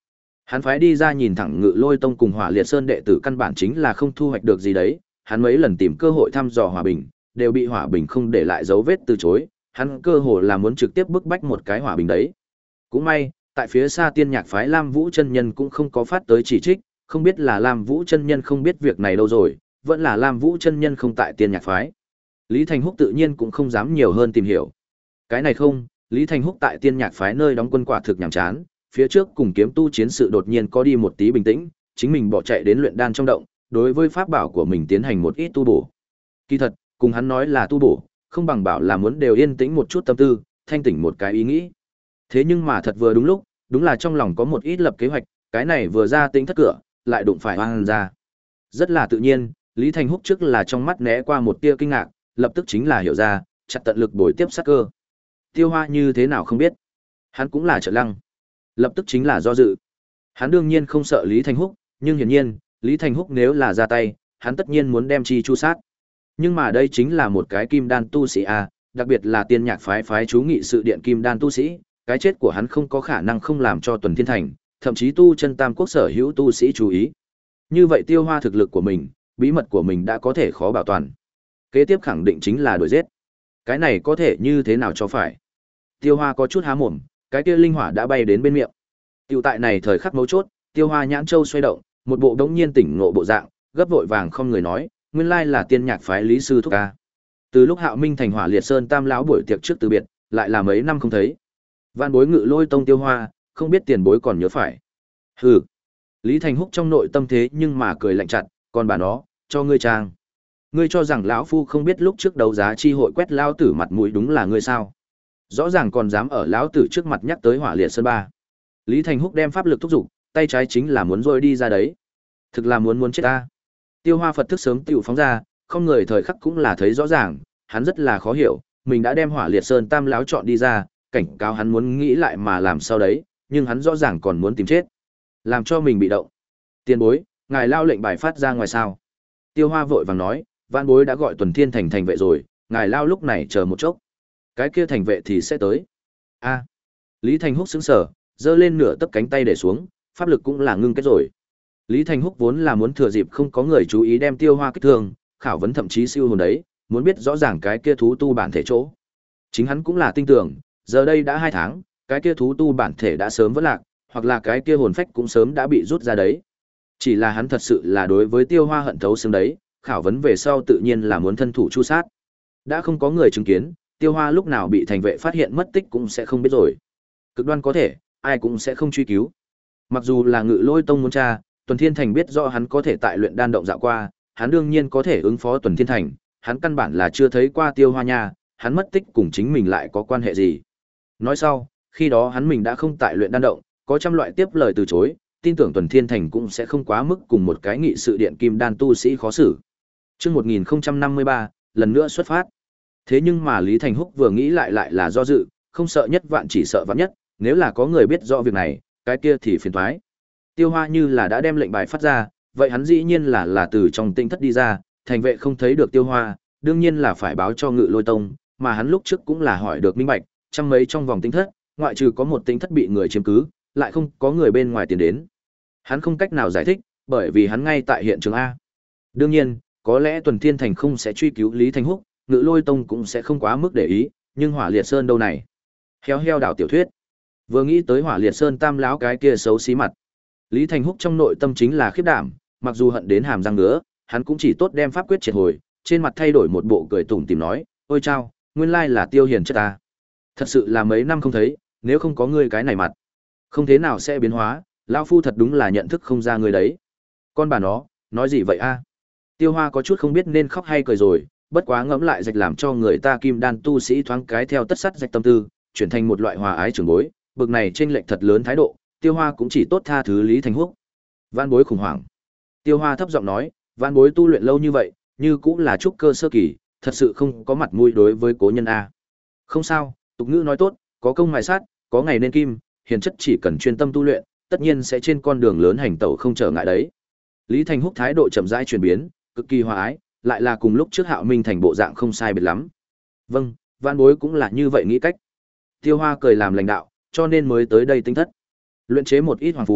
Speaker 1: Hắn phái đi ra nhìn thẳng Ngự Lôi Tông cùng Hỏa Liệt Sơn đệ tử căn bản chính là không thu hoạch được gì đấy, hắn mấy lần tìm cơ hội thăm dò Hòa Bình, đều bị Hỏa Bình không để lại dấu vết từ chối, hắn cơ hồ là muốn trực tiếp bức bách một cái Hòa Bình đấy. Cũng may, tại phía xa Tiên Nhạc phái Lam Vũ chân nhân cũng không có phát tới chỉ trích, không biết là Lam Vũ chân nhân không biết việc này đâu rồi, vẫn là Lam Vũ chân nhân không tại Tiên Nhạc phái. Lý Thành Húc tự nhiên cũng không dám nhiều hơn tìm hiểu. Cái này không, Lý Thành Húc tại Tiên Nhạc phái nơi đóng quân quả thực nhàm chán, phía trước cùng kiếm tu chiến sự đột nhiên có đi một tí bình tĩnh, chính mình bỏ chạy đến luyện đan trong động, đối với pháp bảo của mình tiến hành một ít tu bổ. Kỳ thật, cùng hắn nói là tu bổ, không bằng bảo là muốn đều yên tĩnh một chút tâm tư, thanh tỉnh một cái ý nghĩ. Thế nhưng mà thật vừa đúng lúc, đúng là trong lòng có một ít lập kế hoạch, cái này vừa ra tính thất cửa, lại đụng phải oan ra. Rất là tự nhiên, Lý Thành Húc trước là trong mắt né qua một tia kinh ngạc, lập tức chính là hiểu ra, chặt tận lực bồi tiếp sát cơ. Tiêu Hoa như thế nào không biết, hắn cũng là trợ lăng, lập tức chính là do dự. Hắn đương nhiên không sợ Lý Thành Húc, nhưng hiển nhiên, Lý Thành Húc nếu là ra tay, hắn tất nhiên muốn đem chi chu sát. Nhưng mà đây chính là một cái kim đan tu sĩ a, đặc biệt là Tiên Nhạc phái phái chú nghị sự điện kim đan tu sĩ, cái chết của hắn không có khả năng không làm cho Tuần Thiên Thành, thậm chí tu chân tam quốc sở hữu tu sĩ chú ý. Như vậy Tiêu Hoa thực lực của mình, bí mật của mình đã có thể khó bảo toàn. Kế tiếp khẳng định chính là đuổi giết. Cái này có thể như thế nào cho phải? Tiêu Hoa có chút há mồm, cái kia linh hỏa đã bay đến bên miệng. Tiểu tại này thời khắc mấu chốt, Tiêu Hoa nhãn châu xoay động, một bộ đống nhiên tỉnh ngộ bộ dạng, gấp vội vàng không người nói, nguyên lai là Tiên Nhạc phái Lý sư thúc ca. Từ lúc Hạo Minh thành Hỏa Liệt Sơn Tam lão buổi tiệc trước từ biệt, lại là mấy năm không thấy. Vạn bối Ngự Lôi Tông Tiêu Hoa, không biết tiền bối còn nhớ phải. Hừ. Lý Thành Húc trong nội tâm thế nhưng mà cười lạnh chặt, còn bà nó, cho ngươi trang. Ngươi cho rằng lão phu không biết lúc trước đấu giá chi hội quét lão tử mặt mũi đúng là ngươi sao? Rõ ràng còn dám ở lão tử trước mặt nhắc tới Hỏa Liệt Sơn ba. Lý Thành Húc đem pháp lực thúc giục, tay trái chính là muốn rôi đi ra đấy. Thực là muốn muốn chết ta. Tiêu Hoa Phật thức sớm tiểu phóng ra, không người thời khắc cũng là thấy rõ ràng, hắn rất là khó hiểu, mình đã đem Hỏa Liệt Sơn Tam lão chọn đi ra, cảnh cáo hắn muốn nghĩ lại mà làm sao đấy, nhưng hắn rõ ràng còn muốn tìm chết, làm cho mình bị động. Tiền bối, ngài lao lệnh bài phát ra ngoài sao? Tiêu Hoa vội vàng nói, Vạn bối đã gọi Tuần Thiên Thành thành vệ rồi, ngài lao lúc này chờ một chốc. Cái kia thành vệ thì sẽ tới. A. Lý Thành Húc sững sờ, giơ lên nửa tấc cánh tay để xuống, pháp lực cũng là ngưng kết rồi. Lý Thành Húc vốn là muốn thừa dịp không có người chú ý đem Tiêu Hoa kích thương, khảo vấn thậm chí siêu hồn đấy, muốn biết rõ ràng cái kia thú tu bản thể chỗ. Chính hắn cũng là tin tưởng, giờ đây đã hai tháng, cái kia thú tu bản thể đã sớm vỡ lạc, hoặc là cái kia hồn phách cũng sớm đã bị rút ra đấy. Chỉ là hắn thật sự là đối với Tiêu Hoa hận thấu xương đấy, khảo vấn về sau tự nhiên là muốn thân thủ chu sát. Đã không có người chứng kiến, Tiêu Hoa lúc nào bị thành vệ phát hiện mất tích cũng sẽ không biết rồi. Cực đoan có thể, ai cũng sẽ không truy cứu. Mặc dù là Ngự Lôi Tông muốn tra, Tuần Thiên Thành biết rõ hắn có thể tại luyện đan động dạo qua, hắn đương nhiên có thể ứng phó Tuần Thiên Thành, hắn căn bản là chưa thấy qua Tiêu Hoa nha, hắn mất tích cùng chính mình lại có quan hệ gì. Nói sau, khi đó hắn mình đã không tại luyện đan động, có trăm loại tiếp lời từ chối, tin tưởng Tuần Thiên Thành cũng sẽ không quá mức cùng một cái nghị sự điện kim đan tu sĩ khó xử. Chương một nghìn không trăm năm mươi ba, lần nữa xuất phát. Thế nhưng mà Lý Thành Húc vừa nghĩ lại lại là do dự, không sợ nhất vạn chỉ sợ vạn nhất, nếu là có người biết rõ việc này, cái kia thì phiền toái. Tiêu Hoa như là đã đem lệnh bài phát ra, vậy hắn dĩ nhiên là là từ trong tinh thất đi ra, thành vệ không thấy được Tiêu Hoa, đương nhiên là phải báo cho Ngự Lôi Tông, mà hắn lúc trước cũng là hỏi được minh bạch, trăm mấy trong vòng tinh thất, ngoại trừ có một tinh thất bị người chiếm cứ, lại không có người bên ngoài tiến đến. Hắn không cách nào giải thích, bởi vì hắn ngay tại hiện trường a. Đương nhiên, có lẽ Tuần Thiên Thành không sẽ truy cứu Lý Thành Húc, Ngự Lôi Tông cũng sẽ không quá mức để ý, nhưng Hỏa Liệt Sơn đâu này? Heo heo đảo tiểu thuyết. Vừa nghĩ tới Hỏa Liệt Sơn Tam lão cái kia xấu xí mặt, Lý Thành Húc trong nội tâm chính là khiếp đảm, mặc dù hận đến hàm răng ngứa, hắn cũng chỉ tốt đem pháp quyết triệt hồi, trên mặt thay đổi một bộ cười tủm tỉm nói, "Ôi chao, nguyên lai là Tiêu Hiền chất ta. Thật sự là mấy năm không thấy, nếu không có ngươi cái này mặt, không thế nào sẽ biến hóa, lão phu thật đúng là nhận thức không ra ngươi đấy." Con bà nó, nói gì vậy a? Tiêu Hoa có chút không biết nên khóc hay cười rồi, bất quá ngẫm lại rạch làm cho người ta kim đan tu sĩ thoáng cái theo tất sắt rạch tâm tư, chuyển thành một loại hòa ái trưởng bối, bực này chênh lệch thật lớn thái độ, Tiêu Hoa cũng chỉ tốt tha thứ Lý Thành Húc. Vạn bối khủng hoảng. Tiêu Hoa thấp giọng nói, vạn bối tu luyện lâu như vậy, như cũng là trúc cơ sơ kỳ, thật sự không có mặt mũi đối với cố nhân a. Không sao, tục ngữ nói tốt, có công mài sát, có ngày nên kim, hiền chất chỉ cần chuyên tâm tu luyện, tất nhiên sẽ trên con đường lớn hành tẩu không trở ngại đấy. Lý Thành Húc thái độ chậm rãi chuyển biến, cực kỳ hòa ái, lại là cùng lúc trước Hạo Minh thành bộ dạng không sai biệt lắm. Vâng, vạn bối cũng là như vậy nghĩ cách. Tiêu Hoa cười làm lãnh đạo, cho nên mới tới đây tinh thất. Luyện chế một ít hoàng phù,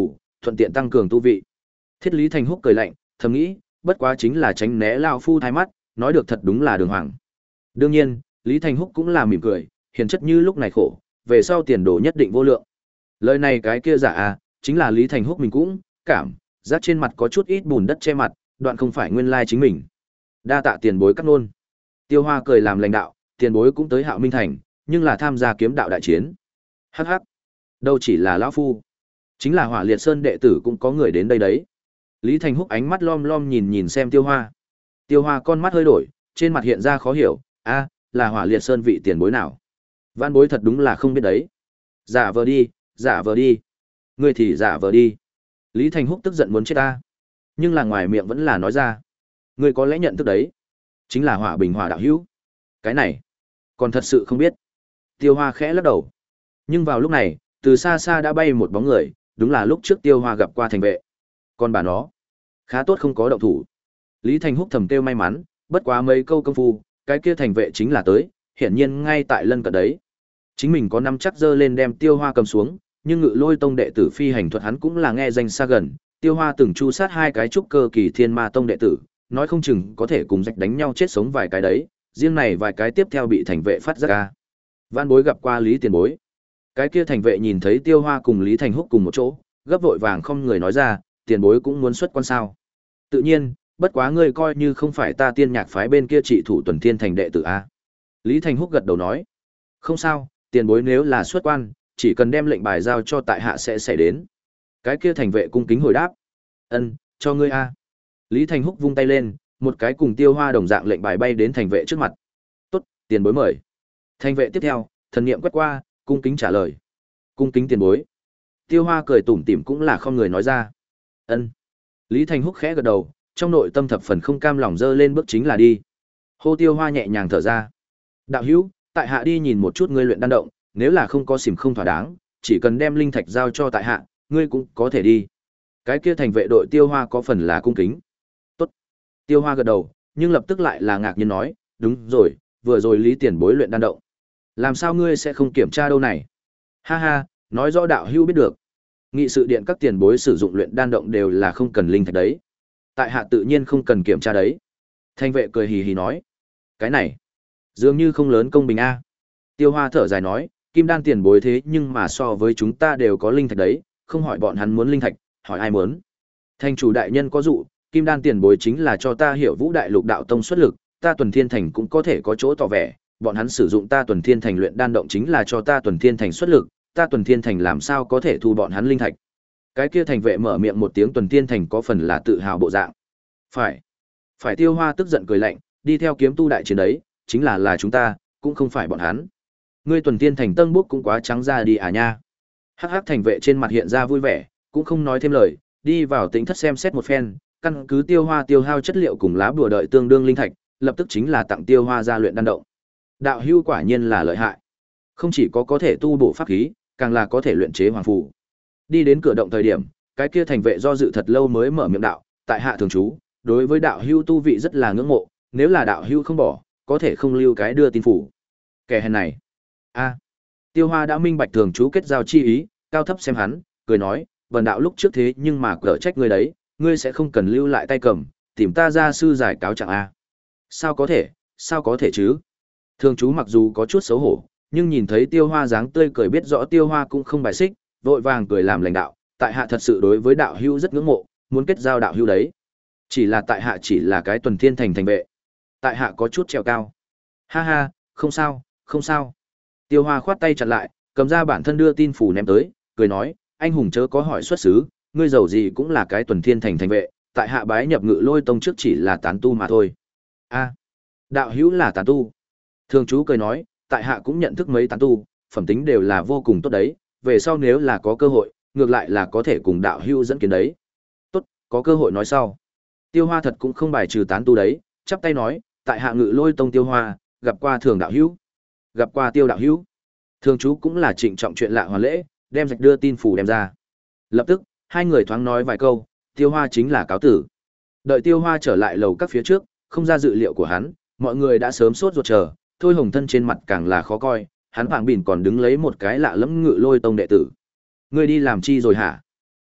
Speaker 1: thuận tiện tăng cường tu vị. Thiết Lý Thành Húc cười lạnh, thầm nghĩ, bất quá chính là tránh né lao phu thái mắt, nói được thật đúng là đường hoàng. Đương nhiên, Lý Thành Húc cũng là mỉm cười, hiền chất như lúc này khổ, về sau tiền đồ nhất định vô lượng. Lời này cái kia giả à, chính là Lý Thành Húc mình cũng cảm giác trên mặt có chút ít bùn đất che mặt, đoạn không phải nguyên lai chính mình. Đa tạ tiền bối cắt nôn. Tiêu Hoa cười làm lãnh đạo, tiền bối cũng tới Hạo Minh Thành, nhưng là tham gia kiếm đạo đại chiến. Hắc hắc, đâu chỉ là lão phu, chính là Hỏa Liệt Sơn đệ tử cũng có người đến đây đấy. Lý Thành Húc ánh mắt lom lom nhìn nhìn xem Tiêu Hoa. Tiêu Hoa con mắt hơi đổi, trên mặt hiện ra khó hiểu, a, là Hỏa Liệt Sơn vị tiền bối nào? Vãn bối thật đúng là không biết đấy. Giả vờ đi, giả vờ đi. Ngươi thì giả vờ đi. Lý Thành Húc tức giận muốn chết ta. Nhưng là ngoài miệng vẫn là nói ra. Ngươi có lẽ nhận thức đấy. Chính là Hỏa Bình Hỏa đạo hữu. Cái này, còn thật sự không biết. Tiêu Hoa khẽ lắc đầu. Nhưng vào lúc này, từ xa xa đã bay một bóng người, đúng là lúc trước Tiêu Hoa gặp qua thành vệ. Còn bà nó, khá tốt không có động thủ. Lý Thành Húc thầm kêu may mắn, bất quá mấy câu công phu, cái kia thành vệ chính là tới, hiển nhiên ngay tại lân cận đấy. Chính mình có nắm chắc dơ lên đem Tiêu Hoa cầm xuống, nhưng Ngự Lôi Tông đệ tử phi hành thuật hắn cũng là nghe danh xa gần, Tiêu Hoa từng chu sát hai cái trúc cơ kỳ Thiên Ma Tông đệ tử, nói không chừng có thể cùng rạch đánh nhau chết sống vài cái đấy, riêng này vài cái tiếp theo bị thành vệ phát giác ra. Vãn bối gặp qua Lý tiền bối. Cái kia thành vệ nhìn thấy Tiêu Hoa cùng Lý Thành Húc cùng một chỗ, gấp vội vàng không người nói ra, tiền bối cũng muốn xuất quan sao? Tự nhiên, bất quá ngươi coi như không phải ta Tiên Nhạc phái bên kia trị thủ Tuần Thiên Thành đệ tử a. Lý Thành Húc gật đầu nói, không sao, tiền bối nếu là xuất quan, chỉ cần đem lệnh bài giao cho tại hạ sẽ xảy đến. Cái kia thành vệ cung kính hồi đáp, ân, cho ngươi a. Lý Thành Húc vung tay lên, một cái cùng Tiêu Hoa đồng dạng lệnh bài bay đến thành vệ trước mặt. Tốt, tiền bối mời. Thành vệ tiếp theo, thần niệm quét qua, cung kính trả lời. Cung kính tiền bối. Tiêu Hoa cười tủm tỉm cũng là không người nói ra. Ân. Lý Thành Húc khẽ gật đầu, trong nội tâm thập phần không cam lòng dơ lên bước chính là đi. Hô Tiêu Hoa nhẹ nhàng thở ra. Đạo hữu, tại hạ đi nhìn một chút ngươi luyện đan động, nếu là không có xỉm không thỏa đáng, chỉ cần đem linh thạch giao cho tại hạ, ngươi cũng có thể đi. Cái kia thành vệ đội Tiêu Hoa có phần là cung kính. Tốt. Tiêu Hoa gật đầu, nhưng lập tức lại là ngạc nhiên nói, đúng rồi, vừa rồi Lý tiền bối luyện đan động. Làm sao ngươi sẽ không kiểm tra đâu này? Ha ha, nói rõ đạo hữu biết được. Nghị sự điện các tiền bối sử dụng luyện đan động đều là không cần linh thạch đấy. Tại hạ tự nhiên không cần kiểm tra đấy. Thanh vệ cười hì hì nói. Cái này, dường như không lớn công bình a. Tiêu Hoa thở dài nói, kim đan tiền bối thế nhưng mà so với chúng ta đều có linh thạch đấy, không hỏi bọn hắn muốn linh thạch, hỏi ai muốn. Thành chủ đại nhân có dụ, kim đan tiền bối chính là cho ta hiểu Vũ Đại Lục đạo tông xuất lực, ta Tuần Thiên Thành cũng có thể có chỗ tỏ vẻ, bọn hắn sử dụng ta Tuần Thiên Thành luyện đan động chính là cho ta Tuần Thiên Thành xuất lực, ta Tuần Thiên Thành làm sao có thể thu bọn hắn linh thạch. Cái kia thành vệ mở miệng một tiếng Tuần Thiên Thành có phần là tự hào bộ dạng. Phải. Phải. Tiêu Hoa tức giận cười lạnh, đi theo kiếm tu đại chiến đấy, chính là là chúng ta, cũng không phải bọn hắn. Ngươi Tuần Thiên Thành tân bốc cũng quá trắng ra đi à nha. Hắc hắc thành vệ trên mặt hiện ra vui vẻ, cũng không nói thêm lời, đi vào tính thất xem xét một phen, căn cứ Tiêu Hoa tiêu hao chất liệu cùng lá bùa đợi tương đương linh thạch, lập tức chính là tặng Tiêu Hoa ra luyện đan động. Đạo hưu quả nhiên là lợi hại. Không chỉ có có thể tu bổ pháp khí, càng là có thể luyện chế hoàng phù. Đi đến cửa động thời điểm, cái kia thành vệ do dự thật lâu mới mở miệng đạo, tại hạ thường trú, đối với đạo hưu tu vị rất là ngưỡng mộ, nếu là đạo hưu không bỏ, có thể không lưu cái đưa tin phủ. Kẻ hèn này. A. Tiêu Hoa đã minh bạch thường trú kết giao chi ý, cao thấp xem hắn, cười nói, vần đạo lúc trước thế nhưng mà cỡ trách ngươi đấy, ngươi sẽ không cần lưu lại tay cầm, tìm ta ra sư giải cáo trạng a. Sao có thể, sao có thể chứ? Thường trú mặc dù có chút xấu hổ, nhưng nhìn thấy Tiêu Hoa dáng tươi cười biết rõ Tiêu Hoa cũng không bài xích, vội vàng cười làm lãnh đạo, tại hạ thật sự đối với đạo hữu rất ngưỡng mộ, muốn kết giao đạo hữu đấy. Chỉ là tại hạ chỉ là cái Tuần Thiên Thành thành vệ. Tại hạ có chút trèo cao. Ha ha, không sao, không sao. Tiêu Hoa khoát tay chặn lại, cầm ra bản thân đưa tin phủ ném tới, cười nói, anh hùng chớ có hỏi xuất xứ, ngươi giàu gì cũng là cái Tuần Thiên Thành thành vệ, tại hạ bái nhập Ngự Lôi Tông trước chỉ là tán tu mà thôi. A, đạo hữu là tán tu. Thường chú cười nói, tại hạ cũng nhận thức mấy tán tu, phẩm tính đều là vô cùng tốt đấy, về sau nếu là có cơ hội, ngược lại là có thể cùng đạo hữu dẫn kiến đấy. Tốt, có cơ hội nói sau. Tiêu Hoa thật cũng không bài trừ tán tu đấy, chắp tay nói, tại hạ Ngự Lôi Tông Tiêu Hoa, gặp qua Thường đạo hữu. Gặp qua Tiêu đạo hữu. Thường chú cũng là trịnh trọng chuyện lạ hoàn lễ, đem rạch đưa tin phủ đem ra. Lập tức, hai người thoáng nói vài câu, Tiêu Hoa chính là cáo tử. Đợi Tiêu Hoa trở lại lầu các phía trước, không ra dự liệu của hắn, mọi người đã sớm sốt ruột chờ, Thôi Hồng Thân trên mặt càng là khó coi, hắn Phảng Bỉn còn đứng lấy một cái lạ lẫm Ngự Lôi Tông đệ tử. Ngươi đi làm chi rồi hả?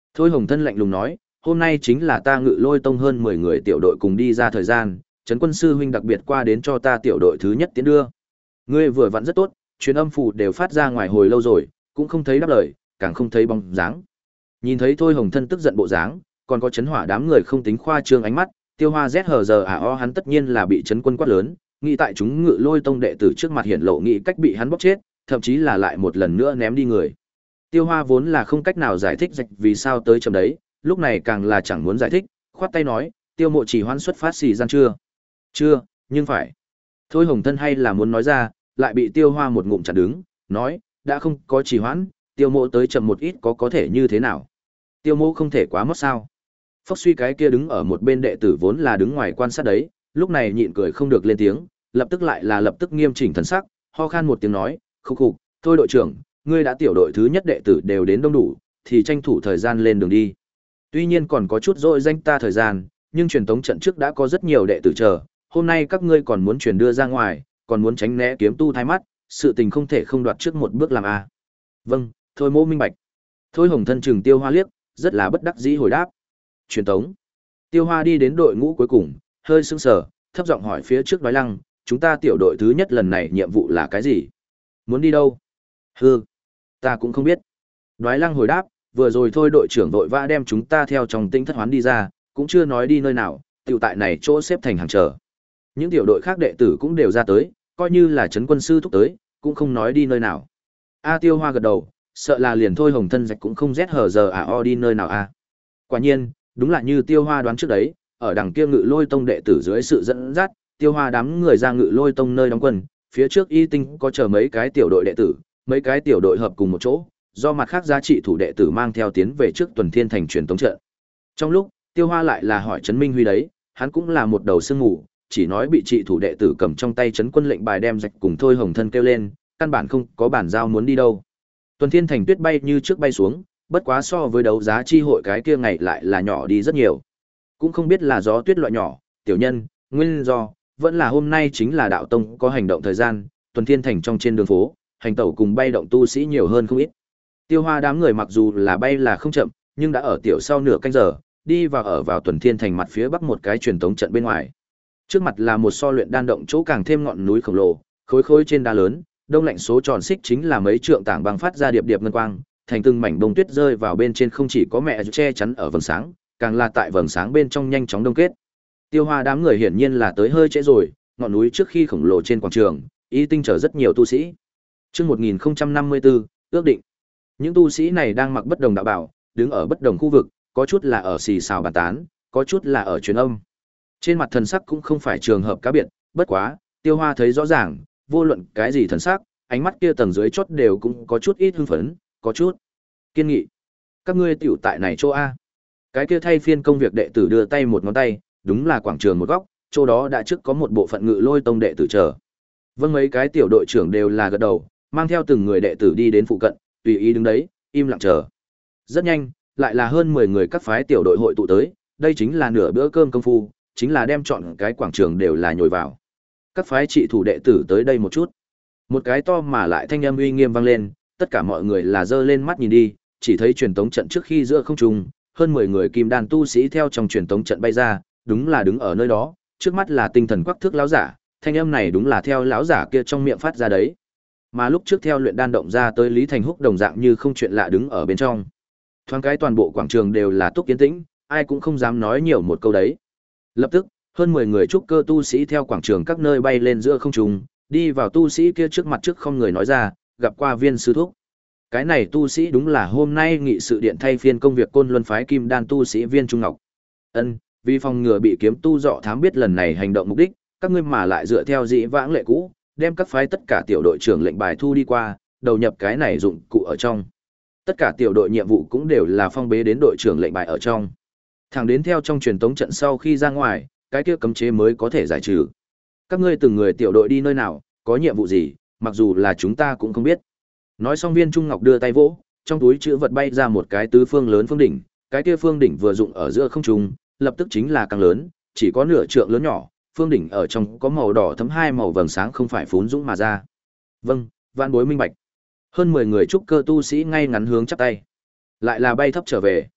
Speaker 1: Thôi Hồng Thân lạnh lùng nói, hôm nay chính là ta Ngự Lôi Tông hơn mười người tiểu đội cùng đi ra thời gian, Trấn Quân sư huynh đặc biệt qua đến cho ta tiểu đội thứ nhất tiến đưa. Ngươi vừa vặn rất tốt, truyền âm phù đều phát ra ngoài hồi lâu rồi, cũng không thấy đáp lời, càng không thấy bóng dáng. Nhìn thấy Thôi Hồng Thân tức giận bộ dáng, còn có chấn hỏa đám người không tính khoa trương ánh mắt, Tiêu Hoa Z hờ giờ à o hắn tất nhiên là bị Trấn Quân quát lớn, nghĩ tại chúng Ngự Lôi Tông đệ tử trước mặt hiển lộ nghĩ cách bị hắn bóc chết, thậm chí là lại một lần nữa ném đi người. Tiêu Hoa vốn là không cách nào giải thích rạch vì sao tới chậm đấy, lúc này càng là chẳng muốn giải thích, khoát tay nói, Tiêu Mộ chỉ hoãn xuất phát xì gian chưa? Chưa, nhưng phải. Thôi Hồng Thân hay là muốn nói ra, lại bị Tiêu Hoa một ngụm chặn đứng, nói, đã không có trì hoãn, Tiêu Mộ tới chậm một ít có có thể như thế nào? Tiêu Mộ không thể quá mất sao? Phốc suy cái kia đứng ở một bên đệ tử vốn là đứng ngoài quan sát đấy, lúc này nhịn cười không được lên tiếng, lập tức lại là lập tức nghiêm chỉnh thần sắc, ho khan một tiếng nói, khục khục, thôi đội trưởng, ngươi đã tiểu đội thứ nhất đệ tử đều đến đông đủ, thì tranh thủ thời gian lên đường đi. Tuy nhiên còn có chút dỗi danh ta thời gian, nhưng truyền tống trận trước đã có rất nhiều đệ tử chờ, hôm nay các ngươi còn muốn truyền đưa ra ngoài, còn muốn tránh né kiếm tu thay mắt, sự tình không thể không đoạt trước một bước làm a. À. Vâng, thôi Mỗ minh bạch. Thôi Hồng Thân chừng Tiêu Hoa liếc, rất là bất đắc dĩ hồi đáp. Truyền tống. Tiêu Hoa đi đến đội ngũ cuối cùng, hơi sững sờ, thấp giọng hỏi phía trước Đoái Lăng, chúng ta tiểu đội thứ nhất lần này nhiệm vụ là cái gì? Muốn đi đâu? Hừ, ta cũng không biết. Đoái Lăng hồi đáp, vừa rồi thôi đội trưởng vội vã đem chúng ta theo trong tinh thất hoán đi ra, cũng chưa nói đi nơi nào, tiểu tại này chỗ xếp thành hàng chờ. Những tiểu đội khác đệ tử cũng đều ra tới, coi như là Trấn Quân sư thúc tới, cũng không nói đi nơi nào. A Tiêu Hoa gật đầu, sợ là liền thôi Hồng Thân rạch cũng không rét hở giờ à o đi nơi nào a. Quả nhiên, đúng là như Tiêu Hoa đoán trước đấy, ở đằng kia Ngự Lôi Tông đệ tử dưới sự dẫn dắt, Tiêu Hoa đám người ra Ngự Lôi Tông nơi đóng quân, phía trước Y Tinh có chờ mấy cái tiểu đội đệ tử, mấy cái tiểu đội hợp cùng một chỗ, do mặt khác giá trị thủ đệ tử mang theo tiến về trước Tuần Thiên thành truyền tống trận. Trong lúc, Tiêu Hoa lại là hỏi Trấn Minh Huy đấy, hắn cũng là một đầu sương ngủ, chỉ nói bị trị thủ đệ tử cầm trong tay Trấn Quân lệnh bài đem rạch cùng thôi Hồng Thân kêu lên, căn bản không có bản giao muốn đi đâu. Tuần Thiên thành tuyết bay như trước bay xuống, bất quá so với đấu giá chi hội cái kia ngày lại là nhỏ đi rất nhiều. Cũng không biết là gió tuyết loại nhỏ, tiểu nhân, nguyên do, vẫn là hôm nay chính là đạo tông có hành động thời gian, Tuần Thiên thành trong trên đường phố, hành tẩu cùng bay động tu sĩ nhiều hơn không ít. Tiêu Hoa đám người mặc dù là bay là không chậm, nhưng đã ở tiểu sau nửa canh giờ, đi vào ở vào Tuần Thiên thành mặt phía bắc một cái truyền tống trận bên ngoài. Trước mặt là một so luyện đan động chỗ càng thêm ngọn núi khổng lồ, khối khối trên đá lớn, đông lạnh số tròn xích chính là mấy trượng tảng băng phát ra điệp điệp ngân quang, thành từng mảnh bông tuyết rơi vào bên trên không chỉ có mẹ che chắn ở vầng sáng, càng là tại vầng sáng bên trong nhanh chóng đông kết. Tiêu Hoa đám người hiển nhiên là tới hơi trễ rồi, ngọn núi trước khi khổng lồ trên quảng trường, Y Tinh chở rất nhiều tu sĩ. Chương một nghìn không trăm năm mươi tư, ước định. Những tu sĩ này đang mặc bất đồng đạo bảo, đứng ở bất đồng khu vực, có chút là ở xì xào bàn tán, có chút là ở truyền âm. Trên mặt thần sắc cũng không phải trường hợp cá biệt, bất quá, Tiêu Hoa thấy rõ ràng, vô luận cái gì thần sắc, ánh mắt kia tầng dưới chốt đều cũng có chút ít hưng phấn, có chút kiên nghị. Các ngươi tiểu tại này chỗ a? Cái kia thay phiên công việc đệ tử đưa tay một ngón tay, đúng là quảng trường một góc, chỗ đó đã trước có một bộ phận Ngự Lôi Tông đệ tử chờ. Vâng, mấy cái tiểu đội trưởng đều là gật đầu, mang theo từng người đệ tử đi đến phụ cận, tùy ý đứng đấy, im lặng chờ. Rất nhanh, lại là hơn mười người các phái tiểu đội hội tụ tới, đây chính là nửa bữa cơm công phu, chính là đem chọn cái quảng trường đều là nhồi vào. Các phái trị thủ đệ tử tới đây một chút. Một cái to mà lại thanh âm uy nghiêm vang lên, tất cả mọi người là giơ lên mắt nhìn đi, chỉ thấy truyền tống trận trước khi giữa không trung, hơn mười người kim đan tu sĩ theo trong truyền tống trận bay ra, đúng là đứng ở nơi đó, trước mắt là tinh thần quắc thước lão giả, thanh âm này đúng là theo lão giả kia trong miệng phát ra đấy. Mà lúc trước theo luyện đan động ra tới Lý Thành Húc đồng dạng như không chuyện lạ đứng ở bên trong. Thoáng cái toàn bộ quảng trường đều là túc kiến tĩnh, ai cũng không dám nói nhiều một câu đấy. Lập tức, hơn mười người trúc cơ tu sĩ theo quảng trường các nơi bay lên giữa không trung, đi vào tu sĩ kia trước mặt trước không người nói ra, gặp qua Viên sư thúc. Cái này tu sĩ đúng là hôm nay nghị sự điện thay phiên công việc Côn Luân phái kim đan tu sĩ Viên Trung Ngọc. Ân, vì phòng ngừa bị kiếm tu dọ thám biết lần này hành động mục đích, các ngươi mà lại dựa theo dĩ vãng lệ cũ, đem các phái tất cả tiểu đội trưởng lệnh bài thu đi qua, đầu nhập cái này dụng cụ ở trong. Tất cả tiểu đội nhiệm vụ cũng đều là phong bế đến đội trưởng lệnh bài ở trong. Thẳng đến theo trong truyền tống trận sau khi ra ngoài, cái kia cấm chế mới có thể giải trừ. Các ngươi từng người tiểu đội đi nơi nào, có nhiệm vụ gì, mặc dù là chúng ta cũng không biết. Nói xong Viên Trung Ngọc đưa tay vỗ, trong túi chữ vật bay ra một cái tứ phương lớn phương đỉnh, cái kia phương đỉnh vừa dụng ở giữa không trung, lập tức chính là càng lớn, chỉ có nửa trượng lớn nhỏ, phương đỉnh ở trong có màu đỏ thấm hai màu vầng sáng không phải phún dũng mà ra. Vâng, vạn bối minh bạch. Hơn mười người trúc cơ tu sĩ ngay ngắn hướng chắp tay, lại là bay thấp trở về.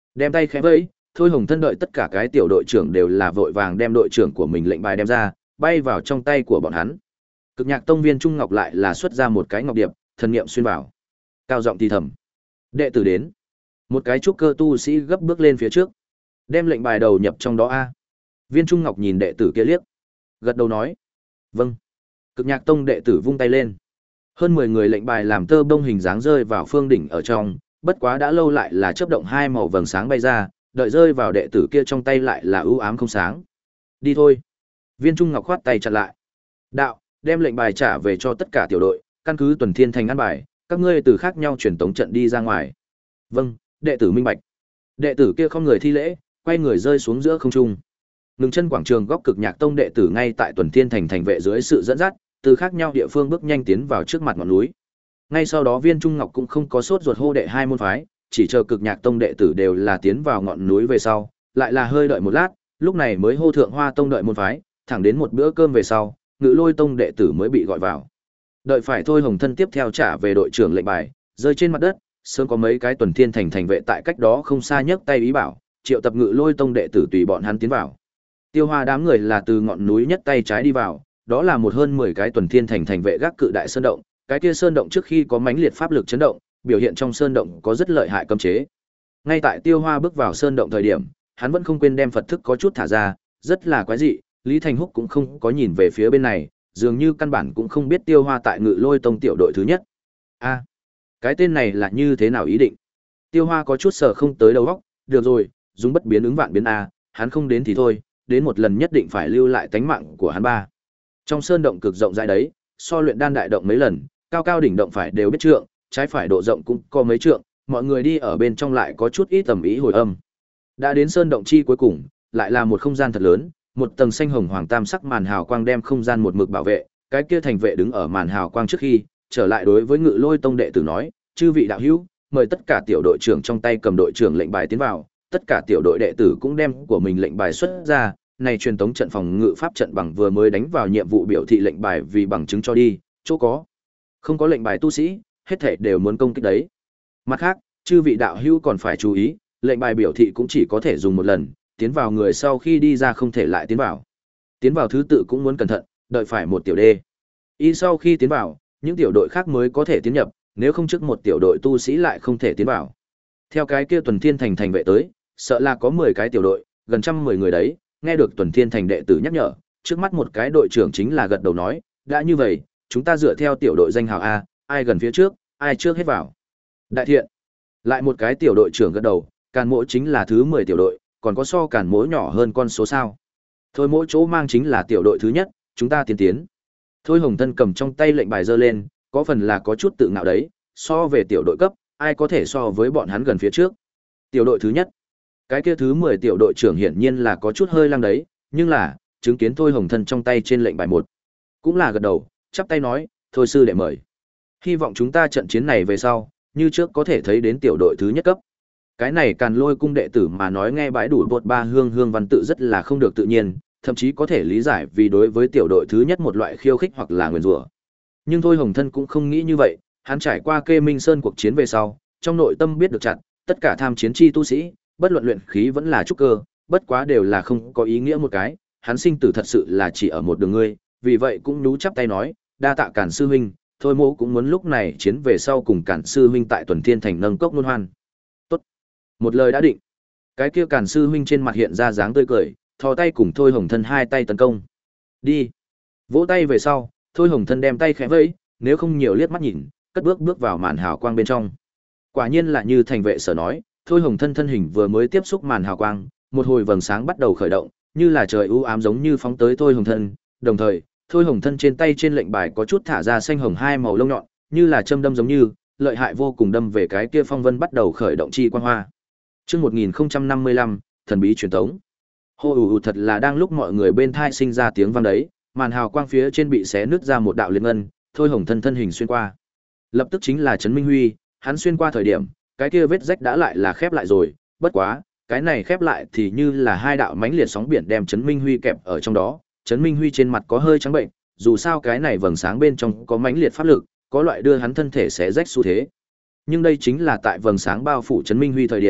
Speaker 1: Đem tay khẽ vẫy, Thôi Hồng Thân đợi tất cả cái tiểu đội trưởng đều là vội vàng đem đội trưởng của mình lệnh bài đem ra, bay vào trong tay của bọn hắn. Cực Nhạc Tông Viên Trung Ngọc lại là xuất ra một cái ngọc điệp, thần niệm xuyên vào. Cao giọng thì thầm: "Đệ tử đến." Một cái trúc cơ tu sĩ gấp bước lên phía trước, đem lệnh bài đầu nhập trong đó a. Viên Trung Ngọc nhìn đệ tử kia liếc, gật đầu nói: "Vâng." Cực Nhạc Tông đệ tử vung tay lên. Hơn mười người lệnh bài làm tơ bông hình dáng rơi vào phương đỉnh ở trong, bất quá đã lâu lại là chớp động hai màu vầng sáng bay ra, đợi rơi vào đệ tử kia trong tay lại là ưu ám không sáng. "Đi thôi." Viên Trung Ngọc khoát tay chặn lại. "Đạo, đem lệnh bài trả về cho tất cả tiểu đội, căn cứ Tuần Thiên Thành ăn bài, các ngươi từ khác nhau truyền tống trận đi ra ngoài." "Vâng, đệ tử minh bạch." Đệ tử kia không người thi lễ, quay người rơi xuống giữa không trung. Ngừng chân quảng trường góc Cực Nhạc Tông đệ tử ngay tại Tuần Thiên Thành thành vệ dưới sự dẫn dắt, từ khác nhau địa phương bước nhanh tiến vào trước mặt ngọn núi. Ngay sau đó Viên Trung Ngọc cũng không có sốt ruột hô đệ hai môn phái, chỉ chờ Cực Nhạc Tông đệ tử đều là tiến vào ngọn núi về sau, lại là hơi đợi một lát, lúc này mới hô Thượng Hoa Tông đợi môn phái, thẳng đến một bữa cơm về sau, Ngự Lôi Tông đệ tử mới bị gọi vào. Đợi phải Thôi Hồng Thân tiếp theo trả về đội trưởng lệnh bài, rơi trên mặt đất, sớm có mấy cái Tuần Thiên Thành thành vệ tại cách đó không xa nhấc tay ý bảo, triệu tập Ngự Lôi Tông đệ tử tùy bọn hắn tiến vào. Tiêu Hoa đám người là từ ngọn núi nhất tay trái đi vào, đó là một hơn mười cái Tuần Thiên Thành thành vệ gác cự đại sơn động, cái kia sơn động trước khi có mãnh liệt pháp lực chấn động, biểu hiện trong sơn động có rất lợi hại cấm chế. Ngay tại Tiêu Hoa bước vào sơn động thời điểm, hắn vẫn không quên đem Phật thức có chút thả ra, rất là quái dị, Lý Thành Húc cũng không có nhìn về phía bên này, dường như căn bản cũng không biết Tiêu Hoa tại Ngự Lôi Tông tiểu đội thứ nhất. A, cái tên này là như thế nào ý định? Tiêu Hoa có chút sợ không tới đầu óc, được rồi, dùng bất biến ứng vạn biến a, hắn không đến thì thôi, đến một lần nhất định phải lưu lại tánh mạng của hắn ba. Trong sơn động cực rộng rãi đấy, so luyện đan đại động mấy lần, cao cao đỉnh động phải đều biết trượng, trái phải độ rộng cũng có mấy trượng, mọi người đi ở bên trong lại có chút ít tầm ý hồi âm. Đã đến sơn động chi cuối cùng, lại là một không gian thật lớn, một tầng xanh hồng hoàng tam sắc màn hào quang đem không gian một mực bảo vệ, cái kia thành vệ đứng ở màn hào quang trước khi, trở lại đối với Ngự Lôi Tông đệ tử nói: "Chư vị đạo hữu, mời tất cả tiểu đội trưởng trong tay cầm đội trưởng lệnh bài tiến vào." Tất cả tiểu đội đệ tử cũng đem của mình lệnh bài xuất ra, này truyền tống trận phòng ngự pháp trận bằng vừa mới đánh vào nhiệm vụ biểu thị lệnh bài vì bằng chứng cho đi, chỗ có không có lệnh bài tu sĩ, hết thảy đều muốn công kích đấy. Mặt khác, chư vị đạo hữu còn phải chú ý, lệnh bài biểu thị cũng chỉ có thể dùng một lần, tiến vào người sau khi đi ra không thể lại tiến vào. Tiến vào thứ tự cũng muốn cẩn thận, đợi phải một tiểu đê. Y sau khi tiến vào, những tiểu đội khác mới có thể tiến nhập, nếu không trước một tiểu đội tu sĩ lại không thể tiến vào. Theo cái kia Tuần Thiên Thành thành vệ tới, sợ là có mười cái tiểu đội, gần trăm mười người đấy, nghe được Tuần Thiên Thành đệ tử nhắc nhở, trước mắt một cái đội trưởng chính là gật đầu nói: "Đã như vậy, chúng ta dựa theo tiểu đội danh hào a, ai gần phía trước, ai trước hết vào." Đại thiện. Lại một cái tiểu đội trưởng gật đầu, Càn Mỗ chính là thứ mười tiểu đội, còn có so Càn Mỗ nhỏ hơn con số sao? Thôi mỗi chỗ mang chính là tiểu đội thứ nhất, chúng ta tiến tiến. Thôi Hồng Thân cầm trong tay lệnh bài giơ lên, có phần là có chút tự ngạo đấy, so về tiểu đội cấp, ai có thể so với bọn hắn gần phía trước. Tiểu đội thứ nhất. Cái kia thứ mười tiểu đội trưởng hiển nhiên là có chút hơi lăng đấy, nhưng là, chứng kiến Thôi Hồng Thân trong tay trên lệnh bài một, cũng là gật đầu, chắp tay nói: "Thôi sư đệ mời. Hy vọng chúng ta trận chiến này về sau, như trước có thể thấy đến tiểu đội thứ nhất cấp." Cái này Càn Lôi cung đệ tử mà nói nghe bãi đủ bột ba hương hương văn tự rất là không được tự nhiên, thậm chí có thể lý giải vì đối với tiểu đội thứ nhất một loại khiêu khích hoặc là nguyền rủa. Nhưng Thôi Hồng Thân cũng không nghĩ như vậy, hắn trải qua Kê Minh Sơn cuộc chiến về sau, trong nội tâm biết được chặt, tất cả tham chiến chi tu sĩ, bất luận luyện khí vẫn là trúc cơ, bất quá đều là không có ý nghĩa một cái, hắn sinh tử thật sự là chỉ ở một đường ngươi, vì vậy cũng nú chắp tay nói: "Đa tạ Càn sư huynh, Thôi Mỗ cũng muốn lúc này chiến về sau cùng Càn sư huynh tại Tuần Thiên Thành nâng cốc luân hoan." Tốt. Một lời đã định. Cái kia Càn sư huynh trên mặt hiện ra dáng tươi cười, thò tay cùng Thôi Hồng Thân hai tay tấn công. Đi. Vỗ tay về sau, Thôi Hồng Thân đem tay khẽ vẫy, nếu không nhiều liếc mắt nhìn, cất bước bước vào màn hào quang bên trong. Quả nhiên là như thành vệ sở nói, Thôi Hồng Thân thân hình vừa mới tiếp xúc màn hào quang, một hồi vầng sáng bắt đầu khởi động, như là trời u ám giống như phóng tới Thôi Hồng Thân, đồng thời, Thôi Hồng Thân trên tay trên lệnh bài có chút thả ra xanh hồng hai màu lông nhọn, như là châm đâm giống như, lợi hại vô cùng đâm về cái kia phong vân bắt đầu khởi động chi quang hoa. Chương một nghìn không trăm năm mươi lăm, thần bí truyền tống. Hô ù ù thật là đang lúc mọi người bên thai sinh ra tiếng vang đấy, màn hào quang phía trên bị xé nứt ra một đạo liên ngân, Thôi Hồng Thân thân hình xuyên qua. Lập tức chính là Trấn Minh Huy, hắn xuyên qua thời điểm, cái kia vết rách đã lại là khép lại rồi, bất quá, cái này khép lại thì như là hai đạo mãnh liệt sóng biển đem Trấn Minh Huy kẹp ở trong đó, Trấn Minh Huy trên mặt có hơi trắng bệnh, dù sao cái này vầng sáng bên trong có mãnh liệt pháp lực, có loại đưa hắn thân thể xé rách xu thế. Nhưng đây chính là tại vầng sáng bao phủ Trấn Minh Huy thời điểm,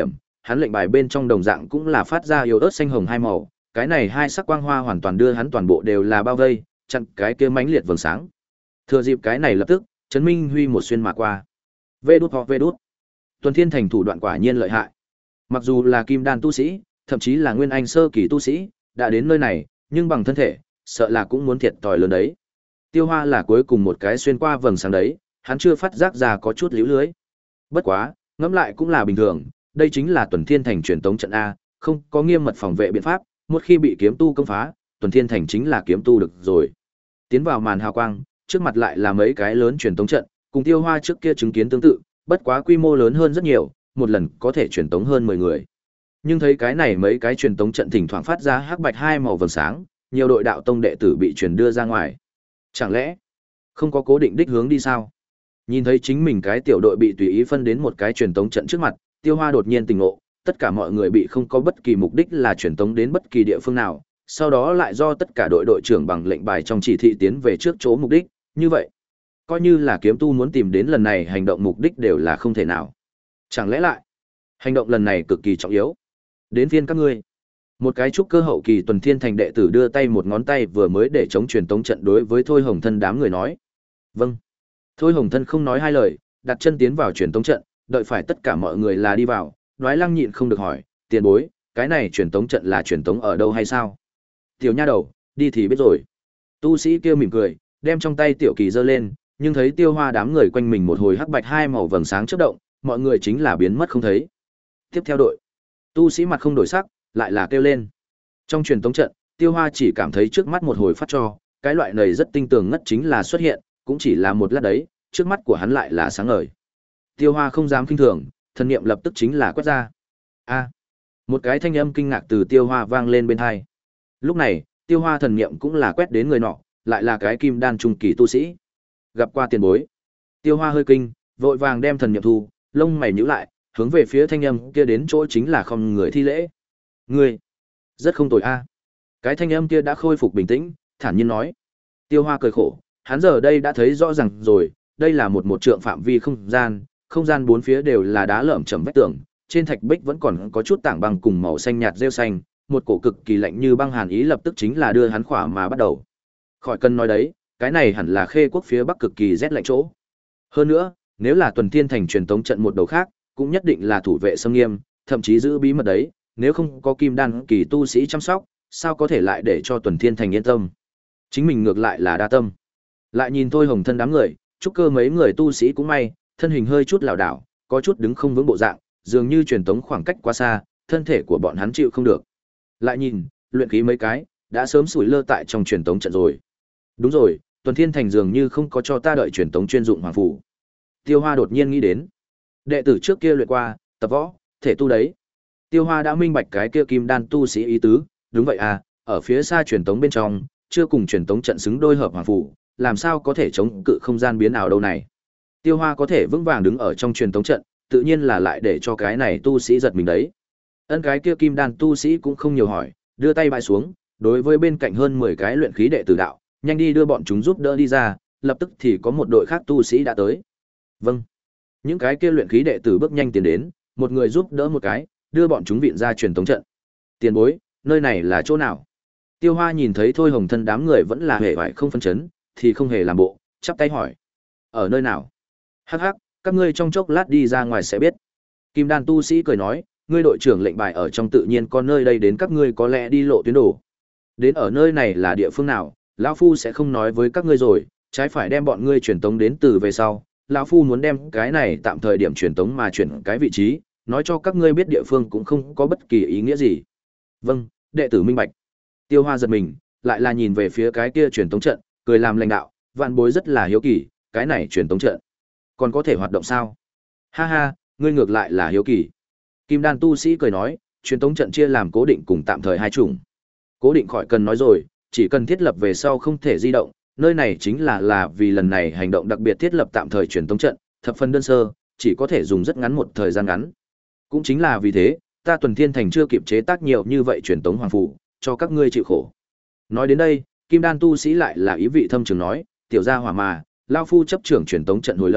Speaker 1: hắn lệnh bài bên trong đồng dạng cũng là phát ra yếu ớt xanh hồng hai màu, cái này hai sắc quang hoa hoàn toàn đưa hắn toàn bộ đều là bao vây, chặn cái kia mãnh liệt vầng sáng. Thừa dịp cái này lập tức, Trấn Minh Huy một xuyên mà qua. Vê đút hoặc vê đút. Tuần Thiên Thành thủ đoạn quả nhiên lợi hại. Mặc dù là kim đan tu sĩ, thậm chí là nguyên anh sơ kỳ tu sĩ, đã đến nơi này, nhưng bằng thân thể, sợ là cũng muốn thiệt thòi lớn đấy. Tiêu Hoa là cuối cùng một cái xuyên qua vầng sáng đấy, hắn chưa phát giác ra có chút liễu lưới. Bất quá, ngẫm lại cũng là bình thường, đây chính là Tuần Thiên Thành truyền tống trận a, không có nghiêm mật phòng vệ biện pháp, một khi bị kiếm tu công phá, Tuần Thiên Thành chính là kiếm tu được rồi. Tiến vào màn hào quang, trước mặt lại là mấy cái lớn truyền tống trận, cùng Tiêu Hoa trước kia chứng kiến tương tự, bất quá quy mô lớn hơn rất nhiều, một lần có thể truyền tống hơn mười người. Nhưng thấy cái này mấy cái truyền tống trận thỉnh thoảng phát ra hắc bạch hai màu vầng sáng, nhiều đội đạo tông đệ tử bị truyền đưa ra ngoài. Chẳng lẽ không có cố định đích hướng đi sao? Nhìn thấy chính mình cái tiểu đội bị tùy ý phân đến một cái truyền tống trận trước mặt, Tiêu Hoa đột nhiên tỉnh ngộ, tất cả mọi người bị không có bất kỳ mục đích là truyền tống đến bất kỳ địa phương nào, sau đó lại do tất cả đội đội trưởng bằng lệnh bài trong chỉ thị tiến về trước chỗ mục đích, như vậy, coi như là kiếm tu muốn tìm đến lần này hành động mục đích đều là không thể nào. Chẳng lẽ lại, hành động lần này cực kỳ trọng yếu. Đến phiên các ngươi. Một cái trúc cơ hậu kỳ Tuần Thiên Thành đệ tử đưa tay một ngón tay vừa mới để chống truyền tống trận đối với Thôi Hồng Thân đám người nói. Vâng. Thôi Hồng Thân không nói hai lời, đặt chân tiến vào truyền tống trận, đợi phải tất cả mọi người là đi vào, Đoái Lăng nhịn không được hỏi, tiền bối, cái này truyền tống trận là truyền tống ở đâu hay sao? Tiểu nha đầu, đi thì biết rồi. Tu sĩ kia mỉm cười, đem trong tay tiểu kỳ giơ lên, nhưng thấy Tiêu Hoa đám người quanh mình một hồi hắc bạch hai màu vầng sáng chớp động, mọi người chính là biến mất không thấy. Tiếp theo đội, tu sĩ mặt không đổi sắc, lại là kêu lên. Trong truyền tống trận, Tiêu Hoa chỉ cảm thấy trước mắt một hồi phát cho, cái loại này rất tinh tường ngất chính là xuất hiện, cũng chỉ là một lát đấy, trước mắt của hắn lại là sáng ngời. Tiêu Hoa không dám kinh thường, thần niệm lập tức chính là quét ra. A, một cái thanh âm kinh ngạc từ Tiêu Hoa vang lên bên tai. Lúc này, Tiêu Hoa thần niệm cũng là quét đến người nọ, lại là cái kim đan trung kỳ tu sĩ. Gặp qua tiền bối. Tiêu Hoa hơi kinh, vội vàng đem thần niệm thu, lông mày nhíu lại, hướng về phía thanh âm kia đến chỗ chính là không người thi lễ. Ngươi, rất không tồi a. Cái thanh âm kia đã khôi phục bình tĩnh, thản nhiên nói. Tiêu Hoa cười khổ, hắn giờ đây đã thấy rõ ràng rồi, đây là một một trượng phạm vi không gian, không gian bốn phía đều là đá lởm chởm vách tường, trên thạch bích vẫn còn có chút tảng băng cùng màu xanh nhạt rêu xanh, một cổ cực kỳ lạnh như băng hàn ý lập tức chính là đưa hắn khỏa mà bắt đầu. Khỏi cần nói đấy, cái này hẳn là Khê quốc phía bắc cực kỳ rét lạnh chỗ. Hơn nữa, nếu là Tuần Thiên Thành truyền tống trận một đầu khác, cũng nhất định là thủ vệ xâm nghiêm, thậm chí giữ bí mật đấy, nếu không có kim đan kỳ tu sĩ chăm sóc, sao có thể lại để cho Tuần Thiên Thành yên tâm. Chính mình ngược lại là đa tâm. Lại nhìn Thôi Hồng Thân đám người, trúc cơ mấy người tu sĩ cũng may, thân hình hơi chút lảo đảo, có chút đứng không vững bộ dạng, dường như truyền tống khoảng cách quá xa, thân thể của bọn hắn chịu không được. Lại nhìn, luyện khí mấy cái, đã sớm sủi lơ tại trong truyền tống trận rồi. Đúng rồi, Tuần Thiên Thành dường như không có cho ta đợi truyền tống chuyên dụng hoàng phủ. Tiêu Hoa đột nhiên nghĩ đến, đệ tử trước kia luyện qua, tập võ, thể tu đấy. Tiêu Hoa đã minh bạch cái kia kim đan tu sĩ ý tứ, đúng vậy à, ở phía xa truyền tống bên trong, chưa cùng truyền tống trận xứng đôi hợp hoàng phủ, làm sao có thể chống cự không gian biến ảo đâu này. Tiêu Hoa có thể vững vàng đứng ở trong truyền tống trận, tự nhiên là lại để cho cái này tu sĩ giật mình đấy. Ân cái kia kim đan tu sĩ cũng không nhiều hỏi, đưa tay bãi xuống, đối với bên cạnh hơn mười cái luyện khí đệ tử đạo, nhanh đi đưa bọn chúng giúp đỡ đi ra, lập tức thì có một đội khác tu sĩ đã tới. Vâng. Những cái kia luyện khí đệ tử bước nhanh tiến đến, một người giúp đỡ một cái, đưa bọn chúng viện ra truyền tống trận. Tiền bối, nơi này là chỗ nào? Tiêu Hoa nhìn thấy Thôi Hồng Thân đám người vẫn là hề vải không phân chấn, thì không hề làm bộ, chắp tay hỏi. Ở nơi nào? Hắc hắc, các ngươi trong chốc lát đi ra ngoài sẽ biết. Kim đan tu sĩ cười nói, ngươi đội trưởng lệnh bài ở trong tự nhiên con nơi đây đến các ngươi có lẽ đi lộ tuyến đồ. Đến ở nơi này là địa phương nào, lão phu sẽ không nói với các ngươi rồi, trái phải đem bọn ngươi truyền tống đến từ về sau. Lão phu muốn đem cái này tạm thời điểm truyền tống mà chuyển cái vị trí, nói cho các ngươi biết địa phương cũng không có bất kỳ ý nghĩa gì. Vâng, đệ tử minh bạch. Tiêu Hoa giật mình, lại là nhìn về phía cái kia truyền tống trận, cười làm lãnh đạo, vạn bối rất là hiếu kỳ, cái này truyền tống trận còn có thể hoạt động sao? Ha ha, ngươi ngược lại là hiếu kỳ. Kim đan tu sĩ cười nói, truyền tống trận chia làm cố định cùng tạm thời hai chủng. Cố định khỏi cần nói rồi, chỉ cần thiết lập về sau không thể di động, nơi này chính là là vì lần này hành động đặc biệt thiết lập tạm thời truyền tống trận, thập phần đơn sơ, chỉ có thể dùng rất ngắn một thời gian ngắn. Cũng chính là vì thế, ta Tuần Thiên Thành chưa kịp chế tác nhiều như vậy truyền tống hoàng phủ, cho các ngươi chịu khổ. Nói đến đây, Kim đan tu sĩ lại là ý vị thâm trường nói, tiểu gia hỏa mà, lão phu chấp trưởng truyền tống trận hồi lâu,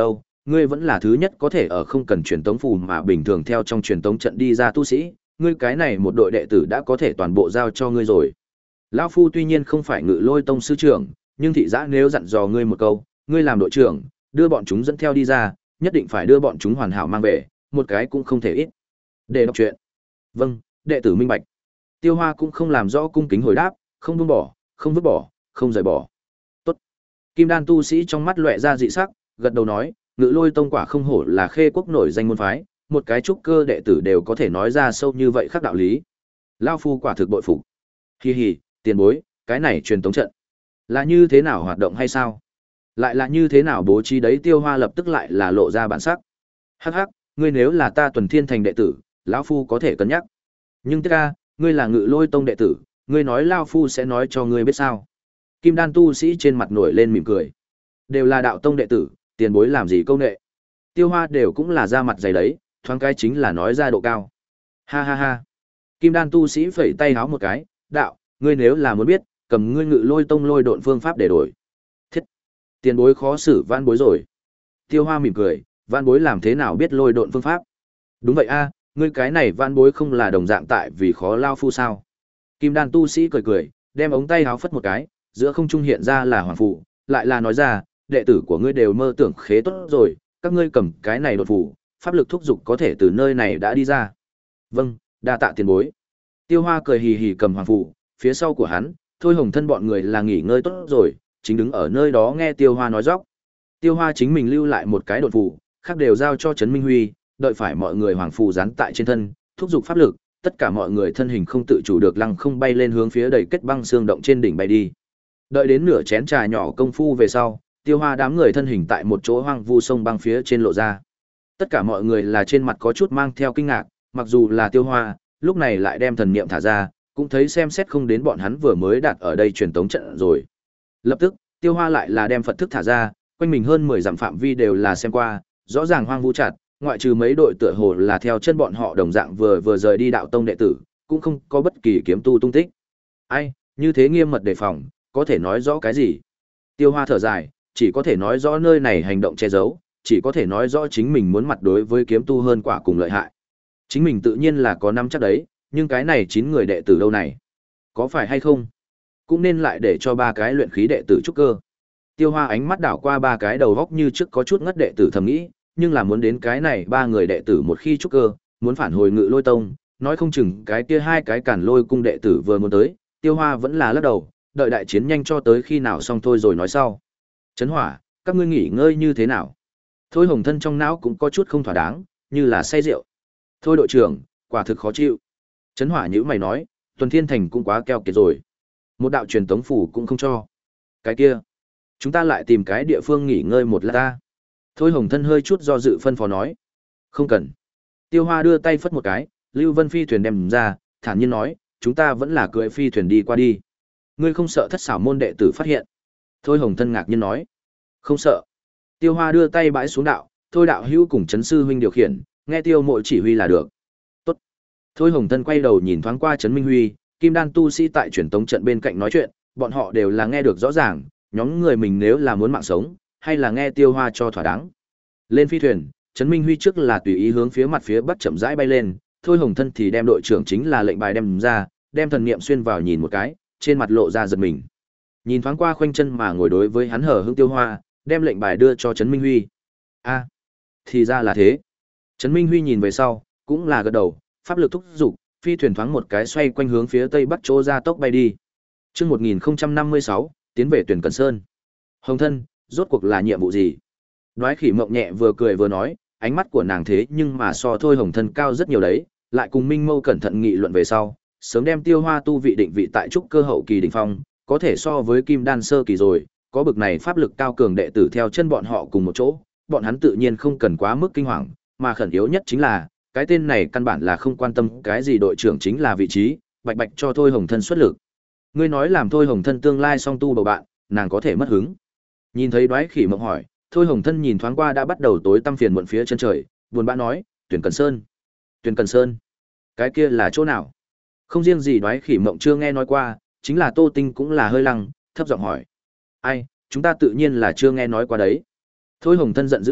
Speaker 1: ngươi vẫn là thứ nhất có thể ở không cần truyền tống phù mà bình thường theo trong truyền tống trận đi ra tu sĩ, ngươi cái này một đội đệ tử đã có thể toàn bộ giao cho ngươi rồi. Lão phu tuy nhiên không phải Ngự Lôi tông sư trưởng, nhưng thị giã nếu dặn dò ngươi một câu, ngươi làm đội trưởng, đưa bọn chúng dẫn theo đi ra, nhất định phải đưa bọn chúng hoàn hảo mang về, một cái cũng không thể ít. Để đọc chuyện. Vâng, đệ tử minh bạch. Tiêu Hoa cũng không làm rõ cung kính hồi đáp, không buông bỏ, không vứt bỏ, không rời bỏ. Tốt. Kim đan tu sĩ trong mắt lóe ra dị sắc, gật đầu nói, Ngự Lôi tông quả không hổ là Khê quốc nổi danh môn phái, một cái trúc cơ đệ tử đều có thể nói ra sâu như vậy khắc đạo lý. Lão phu quả thực bội phục. Hi hi, tiền bối, cái này truyền tống trận là như thế nào hoạt động hay sao? Lại là như thế nào bố trí đấy? Tiêu Hoa lập tức lại là lộ ra bản sắc. Hắc hắc, ngươi nếu là ta Tuần Thiên Thành đệ tử, lão phu có thể cân nhắc. Nhưng tiếc ca, ngươi là Ngự Lôi tông đệ tử, ngươi nói lão phu sẽ nói cho ngươi biết sao? Kim đan tu sĩ trên mặt nổi lên mỉm cười. Đều là đạo tông đệ tử, tiền bối làm gì câu nệ? Tiêu Hoa đều cũng là ra mặt dày đấy, thoáng cái chính là nói ra độ cao. Ha ha ha. Kim đan tu sĩ phẩy tay háo một cái, đạo, ngươi nếu là muốn biết, cầm ngươi Ngự Lôi tông lôi độn phương pháp để đổi. Thiết. Tiền bối khó xử van bối rồi. Tiêu Hoa mỉm cười, van bối làm thế nào biết lôi độn phương pháp? Đúng vậy a, ngươi cái này van bối không là đồng dạng tại vì khó lao phu sao? Kim đan tu sĩ cười cười, đem ống tay háo phất một cái, giữa không trung hiện ra là hoàng phụ, lại là nói ra, đệ tử của ngươi đều mơ tưởng khế tốt rồi, các ngươi cầm cái này đột phủ, pháp lực thúc dục có thể từ nơi này đã đi ra. Vâng, đa tạ tiền bối. Tiêu Hoa cười hì hì cầm hoàng phụ, phía sau của hắn, Thôi Hồng Thân bọn người là nghỉ ngơi tốt rồi, chính đứng ở nơi đó nghe Tiêu Hoa nói dóc. Tiêu Hoa chính mình lưu lại một cái đột phủ, khác đều giao cho Trấn Minh Huy, đợi phải mọi người hoàng phù dán tại trên thân, thúc dục pháp lực, tất cả mọi người thân hình không tự chủ được lăng không bay lên hướng phía đầy kết băng xương động trên đỉnh bay đi. Đợi đến nửa chén trà nhỏ công phu về sau, Tiêu Hoa đám người thân hình tại một chỗ hoang vu sông băng phía trên lộ ra. Tất cả mọi người là trên mặt có chút mang theo kinh ngạc, mặc dù là Tiêu Hoa, lúc này lại đem thần niệm thả ra, cũng thấy xem xét không đến bọn hắn vừa mới đạt ở đây truyền tống trận rồi. Lập tức, Tiêu Hoa lại là đem Phật thức thả ra, quanh mình hơn mười dặm phạm vi đều là xem qua, rõ ràng hoang vu chặt, ngoại trừ mấy đội tựa hồ là theo chân bọn họ đồng dạng vừa vừa rời đi đạo tông đệ tử, cũng không có bất kỳ kiếm tu tung tích. Ai, như thế nghiêm mật đề phòng, có thể nói rõ cái gì? Tiêu Hoa thở dài, chỉ có thể nói rõ nơi này hành động che giấu, chỉ có thể nói rõ chính mình muốn mặt đối với kiếm tu hơn quả cùng lợi hại. Chính mình tự nhiên là có năm chắc đấy, nhưng cái này chín người đệ tử đâu này? Có phải hay không? Cũng nên lại để cho ba cái luyện khí đệ tử trúc cơ. Tiêu Hoa ánh mắt đảo qua ba cái đầu góc như trước có chút ngất đệ tử thầm nghĩ, nhưng là muốn đến cái này ba người đệ tử một khi trúc cơ, muốn phản hồi Ngự Lôi tông, nói không chừng cái kia hai cái Càn Lôi cung đệ tử vừa muốn tới, Tiêu Hoa vẫn là lắc đầu, đợi đại chiến nhanh cho tới khi nào xong thôi rồi nói sau. Trấn Hỏa, các ngươi nghỉ ngơi như thế nào? Thôi Hồng Thân trong não cũng có chút không thỏa đáng, như là say rượu. Thôi đội trưởng, quả thực khó chịu. Trấn Hỏa nhíu mày nói, Tuần Thiên Thành cũng quá keo kiệt rồi. Một đạo truyền tống phủ cũng không cho. Cái kia, chúng ta lại tìm cái địa phương nghỉ ngơi một lát ta. Thôi Hồng Thân hơi chút do dự phân phó nói. Không cần. Tiêu Hoa đưa tay phất một cái, Lưu Vân phi thuyền đem ra, thản nhiên nói, chúng ta vẫn là cưỡi phi thuyền đi qua đi. Ngươi không sợ thất xảo môn đệ tử phát hiện? Thôi Hồng Thân ngạc nhiên nói. Không sợ. Tiêu Hoa đưa tay bãi xuống đạo, thôi đạo hữu cùng Trấn sư huynh điều khiển, nghe Tiêu Mộ chỉ huy là được. Tốt. Thôi Hồng Thân quay đầu nhìn thoáng qua Trấn Minh Huy, Kim Đan tu sĩ tại truyền tống trận bên cạnh nói chuyện, bọn họ đều là nghe được rõ ràng, nhóm người mình nếu là muốn mạng sống, hay là nghe Tiêu Hoa cho thỏa đáng. Lên phi thuyền, Trấn Minh Huy trước là tùy ý hướng phía mặt phía bắc chậm rãi bay lên, Thôi Hồng Thân thì đem đội trưởng chính là lệnh bài đem ra, đem thần niệm xuyên vào nhìn một cái, trên mặt lộ ra giật mình. Nhìn thoáng qua khoanh chân mà ngồi đối với hắn hở hững Tiêu Hoa, đem lệnh bài đưa cho Trấn Minh Huy. A, thì ra là thế. Trấn Minh Huy nhìn về sau, cũng là gật đầu, pháp lực thúc dục, phi thuyền thoáng một cái xoay quanh hướng phía tây bắc chỗ ra tốc bay đi. Chương một nghìn năm mươi sáu, tiến về Tuyển Cần Sơn. Hồng Thân, rốt cuộc là nhiệm vụ gì? Đoái Khỉ Mộng nhẹ vừa cười vừa nói, ánh mắt của nàng thế nhưng mà so thôi Hồng Thân cao rất nhiều đấy, lại cùng Minh Mâu cẩn thận nghị luận về sau, sớm đem Tiêu Hoa tu vị định vị tại trúc cơ hậu kỳ đỉnh phong, có thể so với Kim Đan sơ kỳ rồi, có bực này pháp lực cao cường đệ tử theo chân bọn họ cùng một chỗ, bọn hắn tự nhiên không cần quá mức kinh hoàng, mà khẩn yếu nhất chính là, cái tên này căn bản là không quan tâm cái gì đội trưởng chính là vị trí, bạch bạch cho thôi Hồng Thân xuất lực. Ngươi nói làm thôi Hồng Thân tương lai song tu bầu bạn, nàng có thể mất hứng. Nhìn thấy Đoái Khỉ Mộng hỏi, thôi Hồng Thân nhìn thoáng qua đã bắt đầu tối tăm phiền muộn phía chân trời, buồn bã nói, Tuyển Cần Sơn. Tuyển Cần Sơn? Cái kia là chỗ nào? Không riêng gì Đoái Khỉ Mộng chưa nghe nói qua, chính là Tô Tinh cũng là hơi lăng, thấp giọng hỏi. Ai, chúng ta tự nhiên là chưa nghe nói qua đấy. Thôi Hồng Thân giận dữ nói,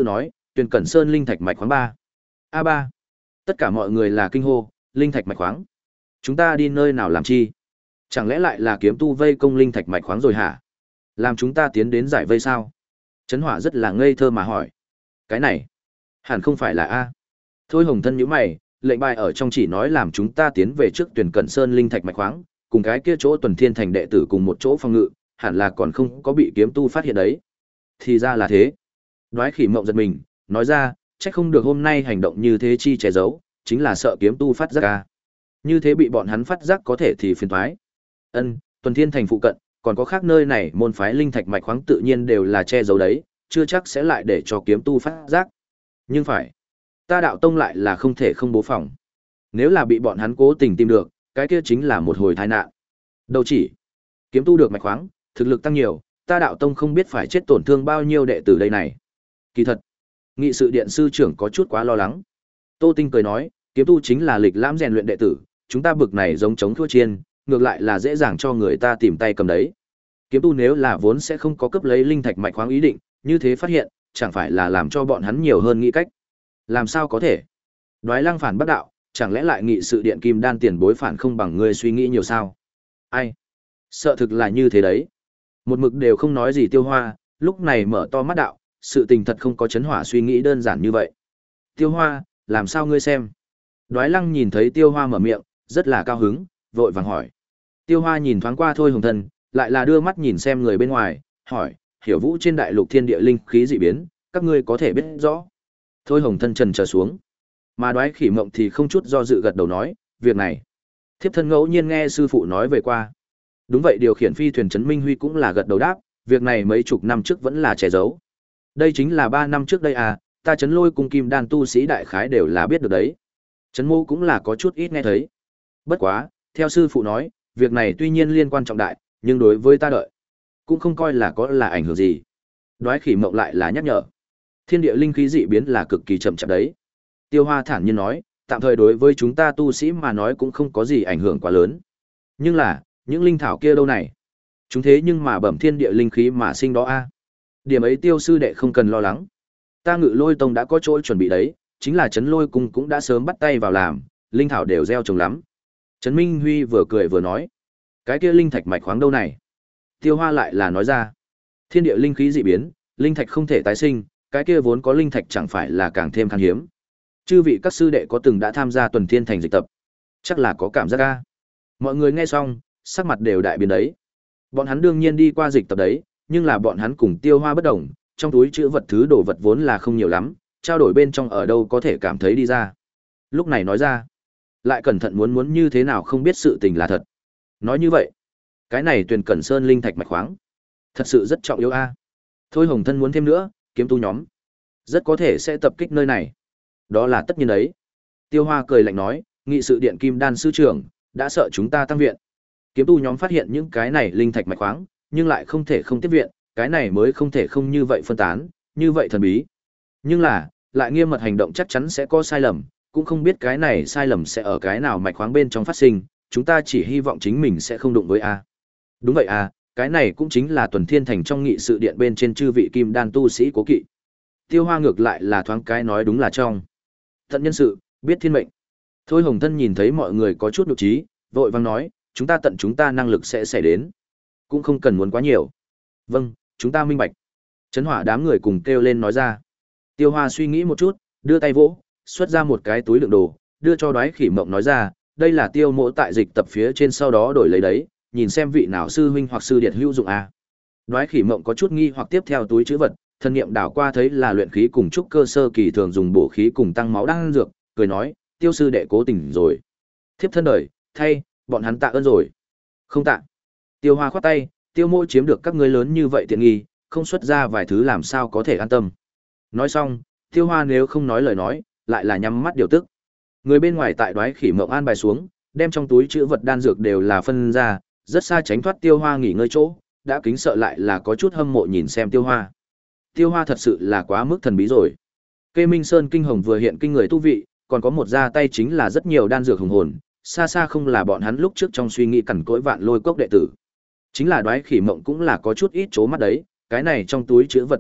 Speaker 1: Tuyền Cẩn Sơn linh thạch mạch khoáng ba. A ba. Tất cả mọi người là kinh hô, linh thạch mạch khoáng. Chúng ta đi nơi nào làm chi? Chẳng lẽ lại là kiếm tu vây công linh thạch mạch khoáng rồi hả? Làm chúng ta tiến đến giải vây sao? Trấn Hỏa rất là ngây thơ mà hỏi. Cái này, hẳn không phải là A. Thôi Hồng Thân nhíu mày, lệnh bài ở trong chỉ nói làm chúng ta tiến về trước Tuyền Cẩn Sơn linh thạch mạch khoáng, cùng cái kia chỗ Tuần Thiên Thành đệ tử cùng một chỗ phòng ngự, hẳn là còn không có bị kiếm tu phát hiện đấy. Thì ra là thế. Đoái Khỉ Mộng giật mình, nói ra, chắc không được hôm nay hành động như thế chi che giấu, chính là sợ kiếm tu phát giác ca. Như thế bị bọn hắn phát giác có thể thì phiền toái. Ân, Tuần Thiên Thành phụ cận, còn có khác nơi này môn phái linh thạch mạch khoáng tự nhiên đều là che giấu đấy, chưa chắc sẽ lại để cho kiếm tu phát giác. Nhưng phải, ta đạo tông lại là không thể không bố phòng. Nếu là bị bọn hắn cố tình tìm được, cái kia chính là một hồi tai nạn. Đâu chỉ, kiếm tu được mạch khoáng, thực lực tăng nhiều, ta đạo tông không biết phải chết tổn thương bao nhiêu đệ tử đây này. Kỳ thật, nghị sự điện sư trưởng có chút quá lo lắng. Tô Tinh cười nói, kiếm tu chính là lịch lãm rèn luyện đệ tử, chúng ta bực này giống chống thua chiên, ngược lại là dễ dàng cho người ta tìm tay cầm đấy. Kiếm tu nếu là vốn sẽ không có cấp lấy linh thạch mạch khoáng ý định, như thế phát hiện, chẳng phải là làm cho bọn hắn nhiều hơn nghĩ cách. Làm sao có thể? Đoái Lăng phản bác đạo, chẳng lẽ lại nghị sự điện kim đan tiền bối phản không bằng ngươi suy nghĩ nhiều sao? Ai? Sợ thực là như thế đấy. Một mực đều không nói gì Tiêu Hoa, lúc này mở to mắt đạo, sự tình thật không có Trấn Hỏa suy nghĩ đơn giản như vậy. Tiêu Hoa, làm sao ngươi xem? Đoái Lăng nhìn thấy Tiêu Hoa mở miệng, rất là cao hứng, vội vàng hỏi. Tiêu Hoa nhìn thoáng qua Thôi Hồng Thân, lại là đưa mắt nhìn xem người bên ngoài, hỏi, hiểu vũ trên đại lục thiên địa linh khí dị biến, các ngươi có thể biết rõ. Thôi Hồng Thân trần chờ xuống. Mà Đoái Khỉ Mộng thì không chút do dự gật đầu nói, việc này, thiếp thân ngẫu nhiên nghe sư phụ nói về qua. Đúng vậy, điều khiển phi thuyền Trấn Minh Huy cũng là gật đầu đáp, việc này mấy chục năm trước vẫn là che giấu. Đây chính là ba năm trước đây à, ta Trấn Lôi cùng Kim Đan tu sĩ đại khái đều là biết được đấy. Trấn Mô cũng là có chút ít nghe thấy. Bất quá, theo sư phụ nói, việc này tuy nhiên liên quan trọng đại, nhưng đối với ta đợi, cũng không coi là có là ảnh hưởng gì. Đoái Khỉ Mộng lại là nhắc nhở. Thiên địa linh khí dị biến là cực kỳ chậm chạp đấy. Tiêu Hoa thản nhiên nói, tạm thời đối với chúng ta tu sĩ mà nói cũng không có gì ảnh hưởng quá lớn. Nhưng là, những linh thảo kia đâu này? Chúng thế nhưng mà bẩm thiên địa linh khí mà sinh đó a. Điểm ấy Tiêu sư đệ không cần lo lắng. Ta Ngự Lôi tông đã có chỗ chuẩn bị đấy, chính là Trấn Lôi cung cũng đã sớm bắt tay vào làm, linh thảo đều gieo trồng lắm. Trấn Minh Huy vừa cười vừa nói, cái kia linh thạch mạch khoáng đâu này? Tiêu Hoa lại là nói ra, thiên địa linh khí dị biến, linh thạch không thể tái sinh, cái kia vốn có linh thạch chẳng phải là càng thêm khan hiếm. Chư vị các sư đệ có từng đã tham gia Tuần Thiên Thành dịch tập, chắc là có cảm giác a. Mọi người nghe xong, sắc mặt đều đại biến đấy. Bọn hắn đương nhiên đi qua dịch tập đấy, nhưng là bọn hắn cùng Tiêu Hoa bất đồng, trong túi chứa vật thứ đồ vật vốn là không nhiều lắm, trao đổi bên trong ở đâu có thể cảm thấy đi ra. Lúc này nói ra, lại cẩn thận muốn muốn như thế nào không biết sự tình là thật. Nói như vậy, cái này Tuyền Cẩn Sơn linh thạch mạch khoáng, thật sự rất trọng yếu a. Thôi Hồng Thân muốn thêm nữa, kiếm tu nhóm rất có thể sẽ tập kích nơi này. Đó là tất nhiên đấy. Tiêu Hoa cười lạnh nói, nghị sự điện Kim Đan sư trưởng đã sợ chúng ta tăng viện. Kiếm tu nhóm phát hiện những cái này linh thạch mạch khoáng, nhưng lại không thể không tiếp viện, cái này mới không thể không như vậy phân tán, như vậy thần bí. Nhưng là, lại nghiêm mật hành động chắc chắn sẽ có sai lầm, cũng không biết cái này sai lầm sẽ ở cái nào mạch khoáng bên trong phát sinh, chúng ta chỉ hy vọng chính mình sẽ không đụng với a. Đúng vậy a, cái này cũng chính là Tuần Thiên Thành trong nghị sự điện bên trên chư vị Kim Đan tu sĩ cố kỵ. Tiêu Hoa ngược lại là thoáng cái nói đúng là trong tận nhân sự, biết thiên mệnh. Thôi Hồng Thân nhìn thấy mọi người có chút nhục trí, vội vàng nói, chúng ta tận chúng ta năng lực sẽ xảy đến, cũng không cần muốn quá nhiều. Vâng, chúng ta minh bạch. Trấn Hỏa đám người cùng kêu lên nói ra. Tiêu Hoa suy nghĩ một chút, đưa tay vỗ, xuất ra một cái túi đựng đồ, đưa cho Đoái Khỉ Mộng nói ra, đây là Tiêu mỗ tại dịch tập phía trên sau đó đổi lấy đấy, nhìn xem vị nào sư huynh hoặc sư điệt hữu dụng a. Đoái Khỉ Mộng có chút nghi hoặc tiếp theo túi trữ vật, thân niệm đảo qua thấy là luyện khí cùng trúc cơ sơ kỳ thường dùng bổ khí cùng tăng máu đan dược, cười nói, Tiêu sư đệ cố tình rồi. Thiếp thân đời, thay, bọn hắn tạ ơn rồi. Không tạ. Tiêu Hoa khoát tay, Tiêu mỗ chiếm được các ngươi lớn như vậy tiện nghi, không xuất ra vài thứ làm sao có thể an tâm. Nói xong, Tiêu Hoa nếu không nói lời nói, lại là nhắm mắt điều tức. Người bên ngoài tại Đoái Khỉ Mộng an bài xuống, đem trong túi chữ vật đan dược đều là phân ra, rất xa tránh thoát Tiêu Hoa nghỉ ngơi chỗ, đã kính sợ lại là có chút hâm mộ nhìn xem Tiêu Hoa. Tiêu Hoa thật sự là quá mức thần bí rồi. Kê Minh Sơn kinh hồng vừa hiện kinh người tu vị, còn có một ra tay chính là rất nhiều đan dược hùng hồn, xa xa không là bọn hắn lúc trước trong suy nghĩ cẩn cỗi vạn lôi cốc đệ tử. Chính là Đoái Khỉ Mộng cũng là có chút ít chố mắt đấy, cái này trong túi chứa vật đan dược,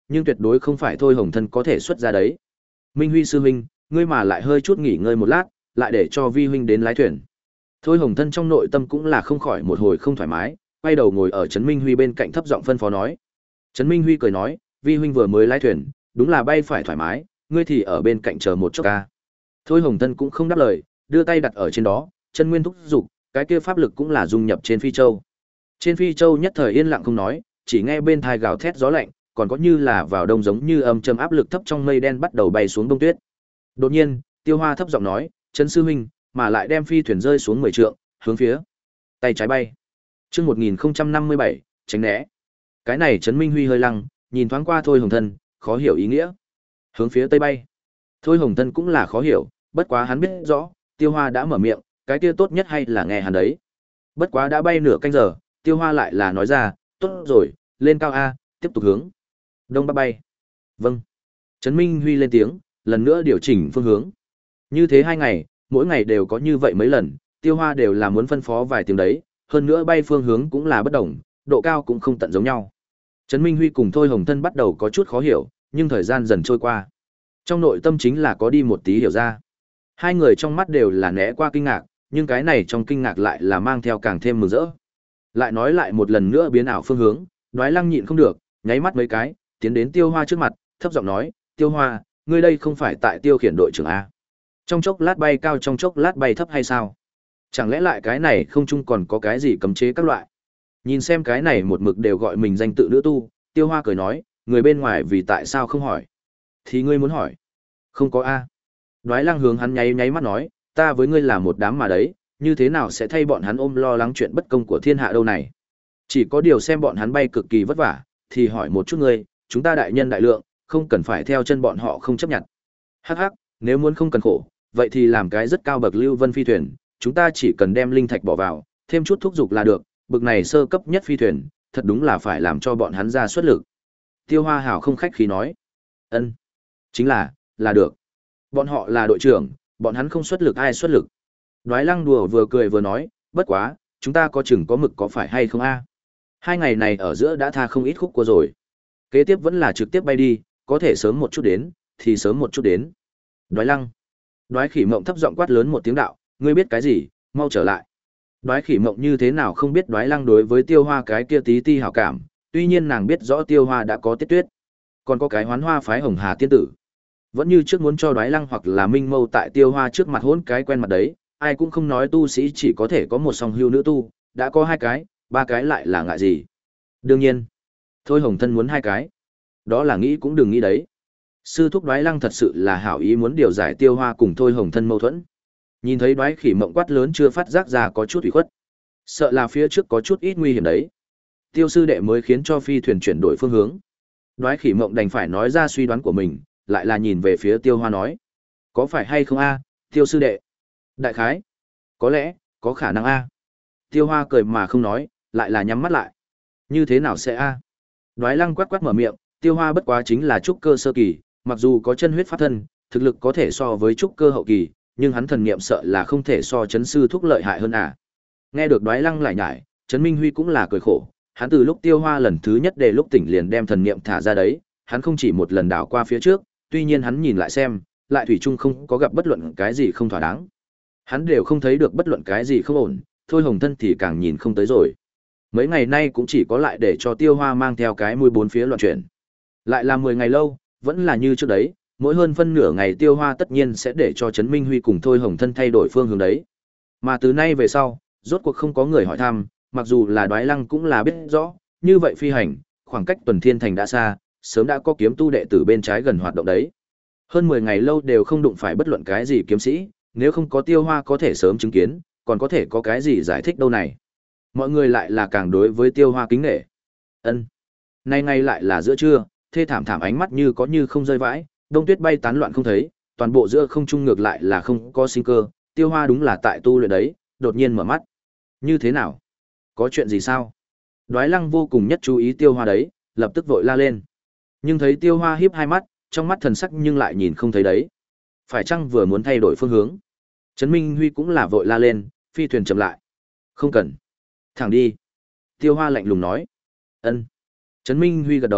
Speaker 1: nhưng tuyệt đối không phải Thôi Hồng Thân có thể xuất ra đấy. Minh Huy sư huynh, ngươi mà lại hơi chút nghỉ ngơi một lát, lại để cho vi huynh đến lái thuyền. Thôi Hồng Thân trong nội tâm cũng là không khỏi một hồi không thoải mái, quay đầu ngồi ở Trấn Minh Huy bên cạnh thấp giọng phân phó nói. Trấn Minh Huy cười nói, vi huynh vừa mới lái thuyền, đúng là bay phải thoải mái, ngươi thì ở bên cạnh chờ một chút ca. Thôi Hồng Thân cũng không đáp lời, đưa tay đặt ở trên đó, chân nguyên thúc dục, cái kia pháp lực cũng là dung nhập trên phi châu. Trên phi châu nhất thời yên lặng không nói, chỉ nghe bên tai gào thét gió lạnh, còn có như là vào đông giống như âm trầm áp lực thấp trong mây đen bắt đầu bay xuống đông tuyết. Đột nhiên, Tiêu Hoa thấp giọng nói, "Trấn sư huynh, mà lại đem phi thuyền rơi xuống mười trượng, hướng phía tay trái bay." Chương một nghìn không trăm năm mươi bảy, tránh né. Cái này Trấn Minh Huy hơi lăng, nhìn thoáng qua Thôi Hồng Thân, khó hiểu ý nghĩa. Hướng phía tây bay. Thôi Hồng Thân cũng là khó hiểu, bất quá hắn biết rõ, Tiêu Hoa đã mở miệng, cái kia tốt nhất hay là nghe hắn đấy. Bất quá đã bay nửa canh giờ, Tiêu Hoa lại là nói ra, "Tốt rồi, lên cao a, tiếp tục hướng đông bắc bay." Vâng. Trấn Minh Huy lên tiếng, lần nữa điều chỉnh phương hướng. Như thế hai ngày, mỗi ngày đều có như vậy mấy lần, Tiêu Hoa đều là muốn phân phó vài tiếng đấy, hơn nữa bay phương hướng cũng là bất đồng, độ cao cũng không tận giống nhau. Trấn Minh Huy cùng Thôi Hồng Thân bắt đầu có chút khó hiểu, nhưng thời gian dần trôi qua. Trong nội tâm chính là có đi một tí hiểu ra. Hai người trong mắt đều là né qua kinh ngạc, nhưng cái này trong kinh ngạc lại là mang theo càng thêm mừng rỡ. Lại nói lại một lần nữa biến ảo phương hướng, Đoái Lăng nhịn không được, nháy mắt mấy cái, tiến đến Tiêu Hoa trước mặt, thấp giọng nói, "Tiêu Hoa, ngươi đây không phải tại Tiêu khiển đội trưởng a? Trong chốc lát bay cao trong chốc lát bay thấp hay sao? Chẳng lẽ lại cái này không chung còn có cái gì cấm chế các loại?" Nhìn xem cái này một mực đều gọi mình danh tự nữ tu, Tiêu Hoa cười nói, "Người bên ngoài vì tại sao không hỏi? Thì ngươi muốn hỏi?" "Không có a." Đoái Lăng hướng hắn nháy nháy mắt nói, "Ta với ngươi là một đám mà đấy, như thế nào sẽ thay bọn hắn ôm lo lắng chuyện bất công của thiên hạ đâu này? Chỉ có điều xem bọn hắn bay cực kỳ vất vả, thì hỏi một chút ngươi, chúng ta đại nhân đại lượng, không cần phải theo chân bọn họ không chấp nhận." "Hắc hắc, nếu muốn không cần khổ, vậy thì làm cái rất cao bậc lưu vân phi thuyền, chúng ta chỉ cần đem linh thạch bỏ vào, thêm chút thúc dục là được, bậc này sơ cấp nhất phi thuyền, thật đúng là phải làm cho bọn hắn ra xuất lực." Tiêu Hoa hảo không khách khí nói, "Ân, chính là, là được. Bọn họ là đội trưởng, bọn hắn không xuất lực ai xuất lực." Đoái Lăng đùa vừa cười vừa nói, "Bất quá, chúng ta có chừng có mực có phải hay không a? Hai ngày này ở giữa đã tha không ít khúc cua rồi. Kế tiếp vẫn là trực tiếp bay đi, có thể sớm một chút đến, thì sớm một chút đến." Đoái Lăng. Đoái Khỉ Mộng thấp giọng quát lớn một tiếng đạo, "Ngươi biết cái gì, mau trở lại." Đoái Khỉ Mộng như thế nào không biết Đoái Lăng đối với Tiêu Hoa cái kia tí ti hảo cảm, tuy nhiên nàng biết rõ Tiêu Hoa đã có Tiết Tuyết, còn có cái Hoán Hoa phái Hồng Hà tiên tử. Vẫn như trước muốn cho Đoái Lăng hoặc là Minh Mâu tại Tiêu Hoa trước mặt hỗn cái quen mặt đấy, ai cũng không nói tu sĩ chỉ có thể có một song hưu nữ tu, đã có hai cái, ba cái lại là ngại gì? Đương nhiên, Thôi Hồng Thân muốn hai cái. Đó là nghĩ cũng đừng nghĩ đấy. Sư thúc Đoái Lăng thật sự là hảo ý muốn điều giải Tiêu Hoa cùng Thôi Hồng Thân mâu thuẫn. Nhìn thấy Đoái Khỉ Mộng quát lớn chưa phát giác ra có chút ủy khuất. Sợ là phía trước có chút ít nguy hiểm đấy. Tiêu sư đệ mới khiến cho phi thuyền chuyển đổi phương hướng. Đoái Khỉ Mộng đành phải nói ra suy đoán của mình, lại là nhìn về phía Tiêu Hoa nói, "Có phải hay không a, Tiêu sư đệ?" "Đại khái, có lẽ, có khả năng a." Tiêu Hoa cười mà không nói, lại là nhắm mắt lại. "Như thế nào sẽ a?" Đoái Lăng quát quát mở miệng, Tiêu Hoa bất quá chính là trúc cơ sơ kỳ, mặc dù có chân huyết pháp thân, thực lực có thể so với trúc cơ hậu kỳ, nhưng hắn thần niệm sợ là không thể so chấn sư thúc lợi hại hơn à. Nghe được Đoái Lăng lại nhải, Trấn Minh Huy cũng là cười khổ, hắn từ lúc Tiêu Hoa lần thứ nhất để lúc tỉnh liền đem thần niệm thả ra đấy, hắn không chỉ một lần đảo qua phía trước, tuy nhiên hắn nhìn lại xem, lại thủy chung không có gặp bất luận cái gì không thỏa đáng. Hắn đều không thấy được bất luận cái gì không ổn, Thôi Hồng Thân thì càng nhìn không tới rồi. Mấy ngày nay cũng chỉ có lại để cho Tiêu Hoa mang theo cái mũi bốn phía loạn chuyển. Lại là mười ngày lâu, vẫn là như trước đấy, mỗi hơn phân nửa ngày Tiêu Hoa tất nhiên sẽ để cho Trấn Minh Huy cùng Thôi Hồng Thân thay đổi phương hướng đấy. Mà từ nay về sau, rốt cuộc không có người hỏi thăm, mặc dù là Đoái Lăng cũng là biết rõ, như vậy phi hành, khoảng cách Tuần Thiên Thành đã xa, sớm đã có kiếm tu đệ tử bên trái gần hoạt động đấy. Hơn mười ngày lâu đều không đụng phải bất luận cái gì kiếm sĩ, nếu không có Tiêu Hoa có thể sớm chứng kiến, còn có thể có cái gì giải thích đâu này. Mọi người lại là càng đối với Tiêu Hoa kính nể. Ân. Nay ngay lại là giữa trưa, thê thảm thảm ánh mắt như có như không rơi vãi, đông tuyết bay tán loạn không thấy, toàn bộ giữa không trung ngược lại là không có sinh cơ, Tiêu Hoa đúng là tại tu luyện đấy, đột nhiên mở mắt. Như thế nào? Có chuyện gì sao? Đoái Lăng vô cùng nhất chú ý Tiêu Hoa đấy, lập tức vội la lên. Nhưng thấy Tiêu Hoa híp hai mắt, trong mắt thần sắc nhưng lại nhìn không thấy đấy. Phải chăng vừa muốn thay đổi phương hướng? Trấn Minh Huy cũng là vội la lên, phi thuyền chậm lại. Không cần. Thẳng đi. Tiêu Hoa lạnh lùng nói. Ân. Trấn Minh Huy gật đầu,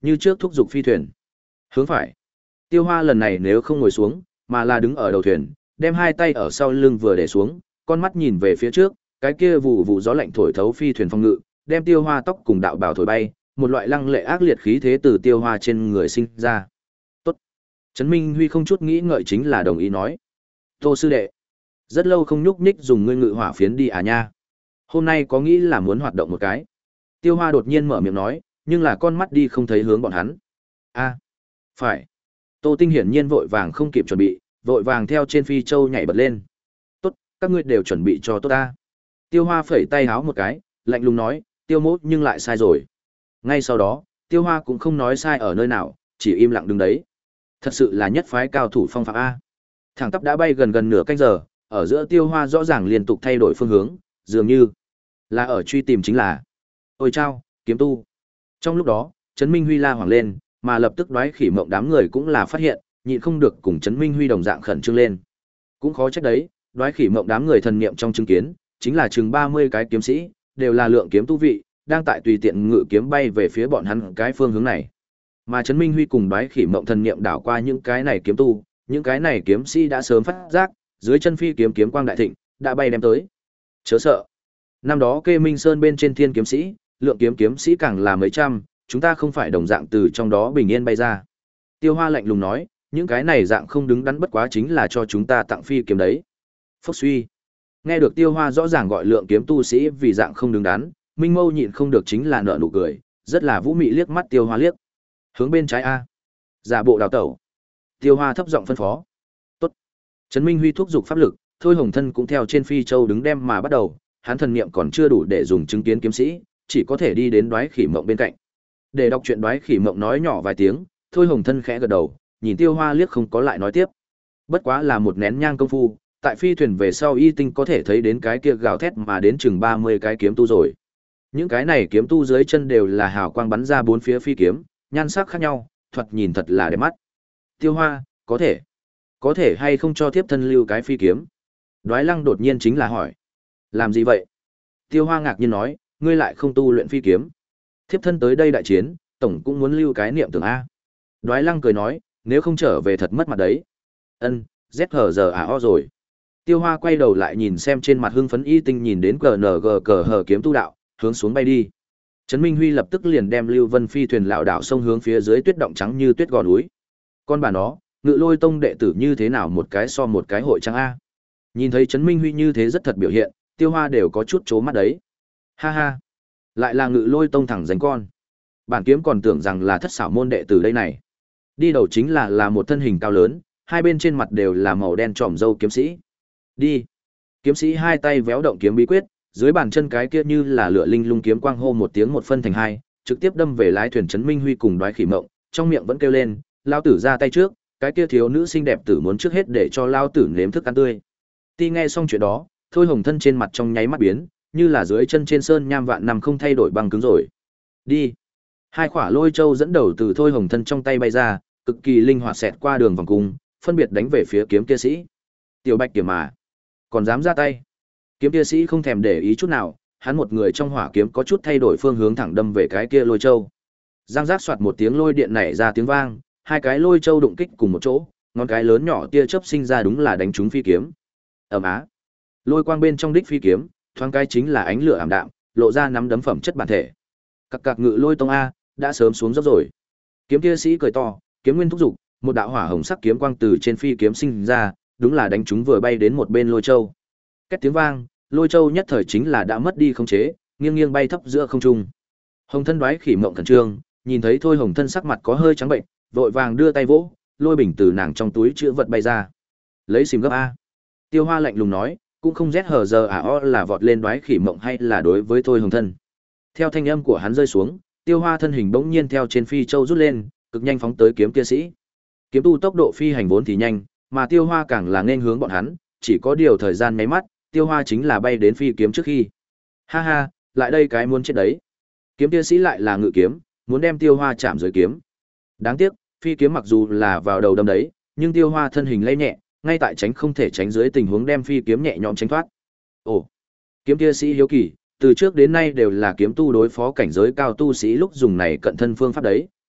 Speaker 1: như trước thúc giục phi thuyền. Hướng phải. Tiêu Hoa lần này nếu không ngồi xuống, mà là đứng ở đầu thuyền, đem hai tay ở sau lưng vừa để xuống, con mắt nhìn về phía trước, cái kia vụ vụ gió lạnh thổi thấu phi thuyền phong ngự, đem Tiêu Hoa tóc cùng đạo bào thổi bay, một loại lăng lệ ác liệt khí thế từ Tiêu Hoa trên người sinh ra. Tốt. Trấn Minh Huy không chút nghĩ ngợi chính là đồng ý nói. Tô sư đệ, rất lâu không nhúc nhích dùng ngươi ngự hỏa phiến đi à nha. Hôm nay có nghĩ là muốn hoạt động một cái. Tiêu Hoa đột nhiên mở miệng nói, nhưng là con mắt đi không thấy hướng bọn hắn. A, phải. Tô Tinh hiển nhiên vội vàng không kịp chuẩn bị, vội vàng theo trên phi châu nhảy bật lên. Tốt, các ngươi đều chuẩn bị cho tốt ta. Tiêu Hoa phẩy tay háo một cái, lạnh lùng nói, Tiêu Mốt nhưng lại sai rồi. Ngay sau đó, Tiêu Hoa cũng không nói sai ở nơi nào, chỉ im lặng đứng đấy. Thật sự là nhất phái cao thủ phong phạm A. Thẳng tắp đã bay gần gần nửa canh giờ, ở giữa Tiêu Hoa rõ ràng liên tục thay đổi phương hướng, dường như là ở truy tìm chính là. Ôi chao, kiếm tu. Trong lúc đó, Trấn Minh Huy la hoảng lên, mà lập tức Đoái Khỉ Mộng đám người cũng là phát hiện, nhịn không được cùng Trấn Minh Huy đồng dạng khẩn trương lên. Cũng khó trách đấy, Đoái Khỉ Mộng đám người thần niệm trong chứng kiến, chính là chừng ba mươi cái kiếm sĩ, đều là lượng kiếm tu vị, đang tại tùy tiện ngự kiếm bay về phía bọn hắn cái phương hướng này. Mà Trấn Minh Huy cùng Đoái Khỉ Mộng thần niệm đảo qua những cái này kiếm tu, những cái này kiếm sĩ đã sớm phát giác, dưới chân phi kiếm kiếm quang đại thịnh, đã bay đem tới. Chớ sợ. Năm đó Kê Minh Sơn bên trên thiên kiếm sĩ, lượng kiếm kiếm sĩ càng là mấy trăm, chúng ta không phải đồng dạng từ trong đó bình yên bay ra. Tiêu Hoa lạnh lùng nói, những cái này dạng không đứng đắn bất quá chính là cho chúng ta tặng phi kiếm đấy. Phốc suy. Nghe được Tiêu Hoa rõ ràng gọi lượng kiếm tu sĩ vì dạng không đứng đắn, Minh Mâu nhịn không được chính là nở nụ cười, rất là vũ mị liếc mắt Tiêu Hoa liếc. Hướng bên trái a. Giả bộ đào tẩu. Tiêu Hoa thấp giọng phân phó. Tốt. Trấn Minh Huy thúc giục pháp lực, Thôi Hồng Thân cũng theo trên phi châu đứng đem mà bắt đầu, hắn thần niệm còn chưa đủ để dùng chứng kiến kiếm sĩ, chỉ có thể đi đến Đoái Khỉ Mộng bên cạnh. Để đọc truyện Đoái Khỉ Mộng nói nhỏ vài tiếng, Thôi Hồng Thân khẽ gật đầu, nhìn Tiêu Hoa liếc không có lại nói tiếp. Bất quá là một nén nhang công phu, tại phi thuyền về sau y tinh có thể thấy đến cái kia gào thét mà đến chừng ba mươi cái kiếm tu rồi. Những cái này kiếm tu dưới chân đều là hào quang bắn ra bốn phía phi kiếm, nhan sắc khác nhau, thoạt nhìn thật là đẹp mắt. Tiêu Hoa, có thể, có thể hay không cho tiếp thân lưu cái phi kiếm? Đoái Lăng đột nhiên chính là hỏi. Làm gì vậy? Tiêu Hoa ngạc nhiên nói, ngươi lại không tu luyện phi kiếm. Thiếp thân tới đây đại chiến, tổng cũng muốn lưu cái niệm tưởng A. Đoái Lăng cười nói, nếu không trở về thật mất mặt đấy. Ân, Z hờ giờ à o rồi. Tiêu Hoa quay đầu lại nhìn xem trên mặt hưng phấn y tinh nhìn đến cờ nờ gờ cờ hờ kiếm tu đạo, hướng xuống bay đi. Trấn Minh Huy lập tức liền đem Lưu Vân phi thuyền lão đảo sông hướng phía dưới tuyết động trắng như tuyết gò núi. Con bà nó, Ngự Lôi Tông đệ tử như thế nào một cái so một cái hội trắng a. Nhìn thấy Trấn Minh Huy như thế rất thật biểu hiện, Tiêu Hoa đều có chút chố mắt đấy. Ha ha, lại là Ngự Lôi Tông thẳng dành con. Bản kiếm còn tưởng rằng là Thất Xảo môn đệ tử đây này. Đi đầu chính là là một thân hình cao lớn, hai bên trên mặt đều là màu đen tròm râu kiếm sĩ. Đi. Kiếm sĩ hai tay véo động kiếm bí quyết, dưới bàn chân cái kia như là lửa linh lung kiếm quang hô một tiếng một phân thành hai, trực tiếp đâm về lái thuyền Trấn Minh Huy cùng Đoái Khỉ Mộng, trong miệng vẫn kêu lên, lao tử ra tay trước, cái kia thiếu nữ xinh đẹp tử muốn trước hết để cho lao tử nếm thức ăn tươi. Ti nghe xong chuyện đó, Thôi Hồng Thân trên mặt trong nháy mắt biến, như là dưới chân trên sơn nham vạn năm không thay đổi băng cứng rồi. Đi. Hai quả lôi châu dẫn đầu từ Thôi Hồng Thân trong tay bay ra, cực kỳ linh hoạt xẹt qua đường vòng cung, phân biệt đánh về phía kiếm kia sĩ. Tiểu Bạch Kiểm mà, còn dám ra tay. Kiếm kia sĩ không thèm để ý chút nào, hắn một người trong hỏa kiếm có chút thay đổi phương hướng thẳng đâm về cái kia lôi châu. Giang giác soạt một tiếng lôi điện nảy ra tiếng vang, hai cái lôi châu đụng kích cùng một chỗ, ngón cái lớn nhỏ tia chớp sinh ra đúng là đánh trúng phi kiếm. Ầm á. Lôi quang bên trong đích phi kiếm, thoáng cái chính là ánh lửa ảm đạm, lộ ra nắm đấm phẩm chất bản thể. Cặc cặc Ngự Lôi Tông a, đã sớm xuống dốc rồi. Kiếm kia sĩ cười to, kiếm nguyên thúc dục, một đạo hỏa hồng sắc kiếm quang từ trên phi kiếm sinh ra, đúng là đánh trúng vừa bay đến một bên lôi châu. Két tiếng vang, lôi châu nhất thời chính là đã mất đi khống chế, nghiêng nghiêng bay thấp giữa không trung. Hồng Thân Đoái Khỉ Mộng khẩn trương, nhìn thấy Thôi Hồng Thân sắc mặt có hơi trắng bệnh, vội vàng đưa tay vỗ, lôi bình từ nàng trong túi chứa vật bay ra. Lấy xìm gấp a. Tiêu Hoa lạnh lùng nói, cũng không rét hờ giờ à o là vọt lên Đoái Khỉ Mộng hay là đối với Thôi Hồng Thân. Theo thanh âm của hắn rơi xuống, Tiêu Hoa thân hình bỗng nhiên theo trên phi châu rút lên, cực nhanh phóng tới kiếm kia sĩ. Kiếm tu tốc độ phi hành vốn thì nhanh, mà Tiêu Hoa càng là nên hướng bọn hắn, chỉ có điều thời gian mấy mắt, Tiêu Hoa chính là bay đến phi kiếm trước khi. Ha ha, lại đây cái muốn chết đấy. Kiếm kia sĩ lại là ngự kiếm, muốn đem Tiêu Hoa chạm dưới kiếm. Đáng tiếc, phi kiếm mặc dù là vào đầu đâm đấy, nhưng Tiêu Hoa thân hình lay nhẹ, ngay tại tránh không thể tránh dưới tình huống đem phi kiếm nhẹ nhõm tránh thoát. Ồ, kiếm kia sĩ hiếu kỳ, từ trước đến nay đều là kiếm tu đối phó cảnh giới cao tu sĩ lúc dùng này cận thân phương pháp đấy,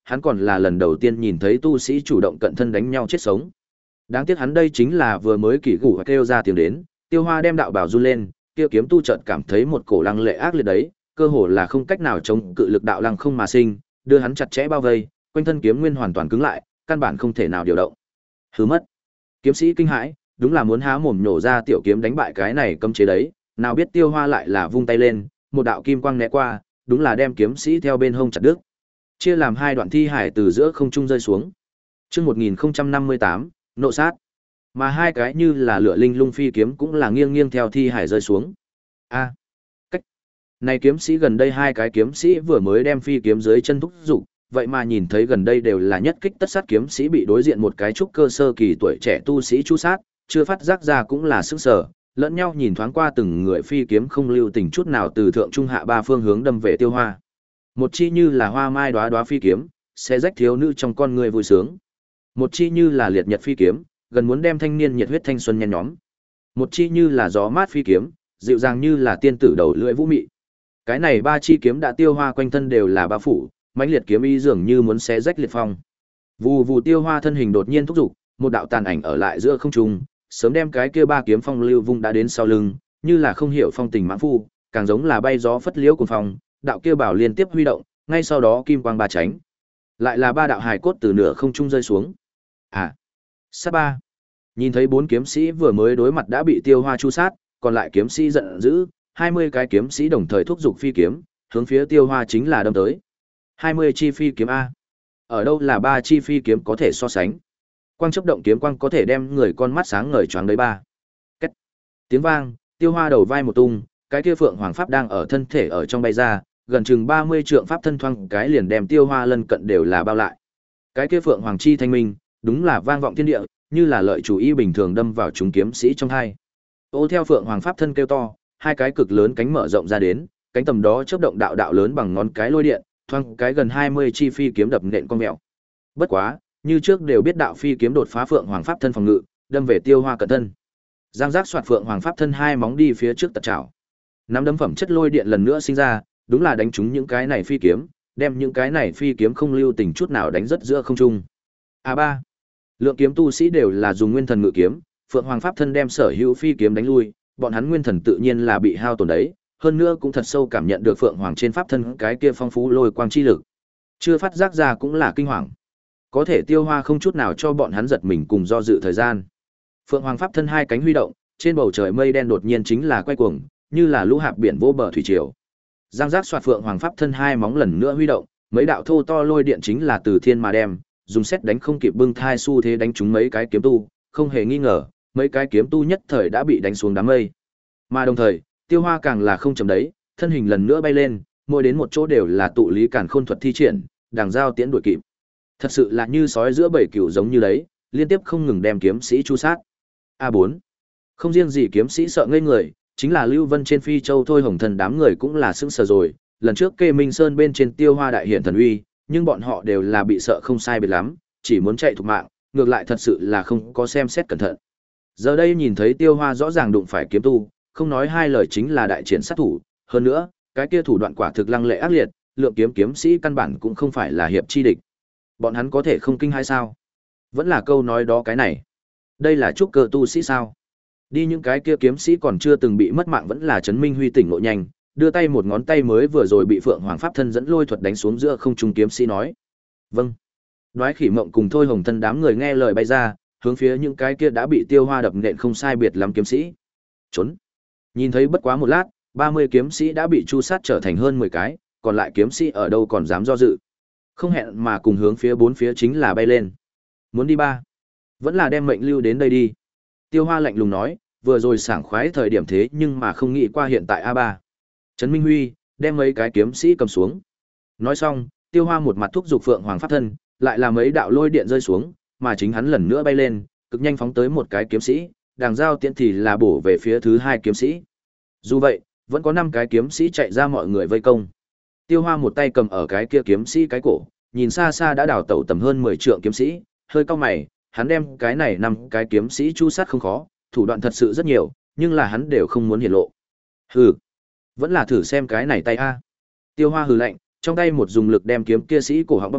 Speaker 1: hắn còn là lần đầu tiên nhìn thấy tu sĩ chủ động cận thân đánh nhau chết sống. Đáng tiếc hắn đây chính là vừa mới kỳ gủ kêu ra tiếng đến, Tiêu Hoa đem đạo bảo run lên, kia kiếm tu chợt cảm thấy một cổ lăng lệ ác liệt đấy, cơ hồ là không cách nào chống cự lực đạo lăng không mà sinh, đưa hắn chặt chẽ bao vây, quanh thân kiếm nguyên hoàn toàn cứng lại, căn bản không thể nào điều động. Hứ mất. Kiếm sĩ kinh hãi, đúng là muốn há mồm nhổ ra tiểu kiếm đánh bại cái này cấm chế đấy, nào biết Tiêu Hoa lại là vung tay lên, một đạo kim quang né qua, đúng là đem kiếm sĩ theo bên hông chặt đứt. Chia làm hai đoạn thi hải từ giữa không trung rơi xuống. Chương một nghìn không trăm năm mươi tám, nộ sát. Mà hai cái như là lửa linh lung phi kiếm cũng là nghiêng nghiêng theo thi hải rơi xuống. A. Cách. Này kiếm sĩ gần đây hai cái kiếm sĩ vừa mới đem phi kiếm dưới chân thúc dục, vậy mà nhìn thấy gần đây đều là nhất kích tất sát kiếm sĩ bị đối diện một cái trúc cơ sơ kỳ tuổi trẻ tu sĩ chu sát, chưa phát giác ra cũng là sức sở, lẫn nhau nhìn thoáng qua từng người phi kiếm không lưu tình chút nào từ thượng trung hạ ba phương hướng đâm về Tiêu Hoa. Một chi như là hoa mai đóa đóa phi kiếm, sẽ rách thiếu nữ trong con người vui sướng. Một chi như là liệt nhật phi kiếm, gần muốn đem thanh niên nhiệt huyết thanh xuân nhen nhóm. Một chi như là gió mát phi kiếm, dịu dàng như là tiên tử đầu lưỡi vũ mị. Cái này ba chi kiếm đã Tiêu Hoa quanh thân đều là bao phủ, mãnh liệt kiếm ý dường như muốn xé rách liệt phong. Vù vù Tiêu Hoa thân hình đột nhiên thúc giục, một đạo tàn ảnh ở lại giữa không trung, sớm đem cái kia ba kiếm phong lưu vung đã đến sau lưng, như là không hiểu phong tình mãn phu, càng giống là bay gió phất liễu cuồng phong, đạo kia bảo liên tiếp huy động, ngay sau đó kim quang ba tránh. Lại là ba đạo hài cốt từ nửa không trung rơi xuống. À, sát ba. Nhìn thấy bốn kiếm sĩ vừa mới đối mặt đã bị Tiêu Hoa chu sát, còn lại kiếm sĩ giận dữ, hai mươi cái kiếm sĩ đồng thời thúc giục phi kiếm, hướng phía Tiêu Hoa chính là đâm tới. hai mươi chi phi kiếm a. Ở đâu là ba chi phi kiếm có thể so sánh? Quang chớp động kiếm quang có thể đem người con mắt sáng ngời choáng đấy ba. Két. Tiếng vang, Tiêu Hoa đầu vai một tung, cái kia phượng hoàng pháp đang ở thân thể ở trong bay ra, gần chừng ba mươi trượng pháp thân thoang cái liền đem Tiêu Hoa lân cận đều là bao lại. Cái kia phượng hoàng chi thanh minh, đúng là vang vọng thiên địa, như là lợi chủ y bình thường đâm vào chúng kiếm sĩ trong hai. Ô theo phượng hoàng pháp thân kêu to, hai cái cực lớn cánh mở rộng ra đến, cánh tầm đó chớp động đạo đạo lớn bằng ngón cái lôi điện, thoang cái gần hai mươi chi phi kiếm đập nện con mèo. Bất quá, như trước đều biết đạo phi kiếm đột phá phượng hoàng pháp thân phòng ngự, đâm về Tiêu Hoa cận thân. Giang giác xoạt phượng hoàng pháp thân hai móng đi phía trước tật chảo. Nắm đấm phẩm chất lôi điện lần nữa sinh ra, đúng là đánh trúng những cái này phi kiếm, đem những cái này phi kiếm không lưu tình chút nào đánh rất giữa không trung. A ba. Lượng kiếm tu sĩ đều là dùng nguyên thần ngự kiếm, phượng hoàng pháp thân đem sở hữu phi kiếm đánh lui, bọn hắn nguyên thần tự nhiên là bị hao tổn đấy, hơn nữa cũng thật sâu cảm nhận được phượng hoàng trên pháp thân cái kia phong phú lôi quang chi lực. Chưa phát giác ra cũng là kinh hoàng. Có thể Tiêu Hoa không chút nào cho bọn hắn giật mình cùng do dự thời gian. Phượng hoàng pháp thân hai cánh huy động, trên bầu trời mây đen đột nhiên chính là quay cuồng, như là lũ hạp biển vô bờ thủy triều. Giang giác xoạt phượng hoàng pháp thân hai móng lần nữa huy động, mấy đạo thô to lôi điện chính là từ thiên mà đem, dùng xét đánh không kịp bưng thai xu thế đánh trúng mấy cái kiếm tu, không hề nghi ngờ, mấy cái kiếm tu nhất thời đã bị đánh xuống đám mây. Mà đồng thời, Tiêu Hoa càng là không chậm đấy, thân hình lần nữa bay lên, mỗi đến một chỗ đều là tụ lý càn khôn thuật thi triển, đằng giao tiễn đuổi kịp. Thật sự là như sói giữa bầy cừu giống như đấy, liên tiếp không ngừng đem kiếm sĩ chu sát. A bốn. Không riêng gì kiếm sĩ sợ ngây người, chính là Lưu Vân trên Phi Châu thôi hồng thần đám người cũng là sững sờ rồi, lần trước Kê Minh Sơn bên trên Tiêu Hoa đại hiển thần uy, nhưng bọn họ đều là bị sợ không sai biệt lắm, chỉ muốn chạy thục mạng, ngược lại thật sự là không có xem xét cẩn thận. Giờ đây nhìn thấy Tiêu Hoa rõ ràng đụng phải kiếm tu, không nói hai lời chính là đại triển sát thủ, hơn nữa, cái kia thủ đoạn quả thực lăng lệ ác liệt, lượng kiếm kiếm sĩ căn bản cũng không phải là hiệp chi địch. Bọn hắn có thể không kinh hay sao? Vẫn là câu nói đó cái này. Đây là trúc cơ tu sĩ sao? Đi những cái kia kiếm sĩ còn chưa từng bị mất mạng vẫn là Trấn Minh Huy tỉnh ngộ nhanh, đưa tay một ngón tay mới vừa rồi bị Phượng Hoàng pháp thân dẫn lôi thuật đánh xuống giữa không trung kiếm sĩ nói. Vâng. Đoái Khỉ Mộng cùng Thôi Hồng Thân đám người nghe lời bay ra, hướng phía những cái kia đã bị Tiêu Hoa đập nện không sai biệt lắm kiếm sĩ. Trốn. Nhìn thấy bất quá một lát, ba mươi kiếm sĩ đã bị chu sát trở thành hơn mười cái, còn lại kiếm sĩ ở đâu còn dám do dự. Không hẹn mà cùng hướng phía bốn phía chính là bay lên. Muốn đi ba. Vẫn là đem mệnh lưu đến đây đi. Tiêu Hoa lạnh lùng nói, vừa rồi sảng khoái thời điểm thế nhưng mà không nghĩ qua hiện tại a ba. Trấn Minh Huy, đem mấy cái kiếm sĩ cầm xuống. Nói xong, Tiêu Hoa một mặt thúc giục Phượng Hoàng pháp thân, lại là mấy đạo lôi điện rơi xuống, mà chính hắn lần nữa bay lên, cực nhanh phóng tới một cái kiếm sĩ, đằng giao tiễn thì là bổ về phía thứ hai kiếm sĩ. Dù vậy, vẫn có năm cái kiếm sĩ chạy ra mọi người vây công. Tiêu Hoa một tay cầm ở cái kia kiếm sĩ cái cổ, nhìn xa xa đã đào tẩu tầm hơn mười trượng kiếm sĩ, hơi cau mày, hắn đem cái này năm cái kiếm sĩ chu sát không khó, thủ đoạn thật sự rất nhiều, nhưng là hắn đều không muốn hiển lộ. Hừ, vẫn là thử xem cái này tay a. Tiêu Hoa hừ lạnh, trong tay một dùng lực đem kiếm kia sĩ cổ họng bóp nát,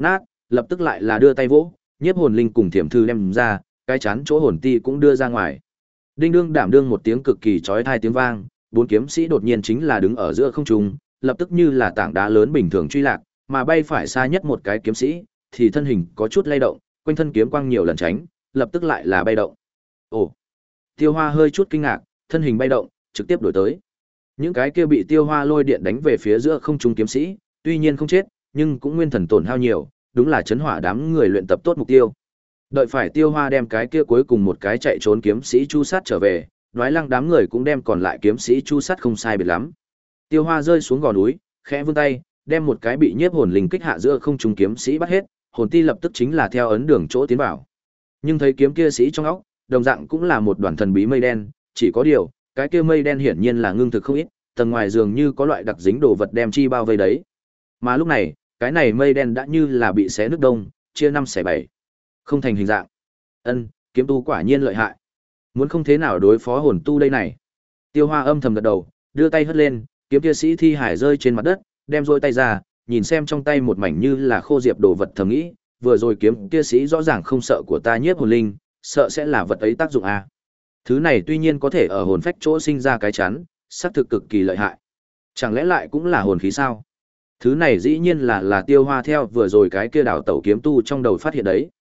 Speaker 1: lập tức lại là đưa tay vỗ, nhiếp hồn linh cùng thiểm thư đem ra, cái chán chỗ hồn ti cũng đưa ra ngoài. Đinh đương đảm đương một tiếng cực kỳ chói tai tiếng vang, bốn kiếm sĩ đột nhiên chính là đứng ở giữa không trung, lập tức như là tảng đá lớn bình thường truy lạc, mà bay phải xa nhất một cái kiếm sĩ thì thân hình có chút lay động, quanh thân kiếm quang nhiều lần tránh, lập tức lại là bay động. Ồ. Tiêu Hoa hơi chút kinh ngạc, thân hình bay động, trực tiếp đuổi tới. Những cái kia bị Tiêu Hoa lôi điện đánh về phía giữa không trung kiếm sĩ, tuy nhiên không chết, nhưng cũng nguyên thần tổn hao nhiều, đúng là chấn hỏa đám người luyện tập tốt mục tiêu. Đợi phải Tiêu Hoa đem cái kia cuối cùng một cái chạy trốn kiếm sĩ chu sát trở về, Đoái Lăng đám người cũng đem còn lại kiếm sĩ chu sát không sai biệt lắm. Tiêu Hoa rơi xuống gò núi, khẽ vươn tay, đem một cái bị nhiếp hồn linh kích hạ giữa không trung kiếm sĩ bắt hết, hồn ti lập tức chính là theo ấn đường chỗ tiến vào. Nhưng thấy kiếm kia sĩ trong óc, đồng dạng cũng là một đoàn thần bí mây đen, chỉ có điều, cái kia mây đen hiển nhiên là ngưng thực không ít, tầng ngoài dường như có loại đặc dính đồ vật đem chi bao vây đấy. Mà lúc này, cái này mây đen đã như là bị xé nứt đông, chia năm xẻ bảy, không thành hình dạng. Ân, kiếm tu quả nhiên lợi hại. Muốn không thế nào đối phó hồn tu đây này. Tiêu Hoa âm thầm gật đầu, đưa tay hất lên, kiếm kia sĩ thi hải rơi trên mặt đất, đem rôi tay ra, nhìn xem trong tay một mảnh như là khô diệp đồ vật thầm nghĩ, vừa rồi kiếm kia sĩ rõ ràng không sợ của ta nhiếp hồn linh, sợ sẽ là vật ấy tác dụng à. Thứ này tuy nhiên có thể ở hồn phách chỗ sinh ra cái chắn, xác thực cực kỳ lợi hại. Chẳng lẽ lại cũng là hồn khí sao? Thứ này dĩ nhiên là là Tiêu Hoa theo vừa rồi cái kia đảo tẩu kiếm tu trong đầu phát hiện đấy.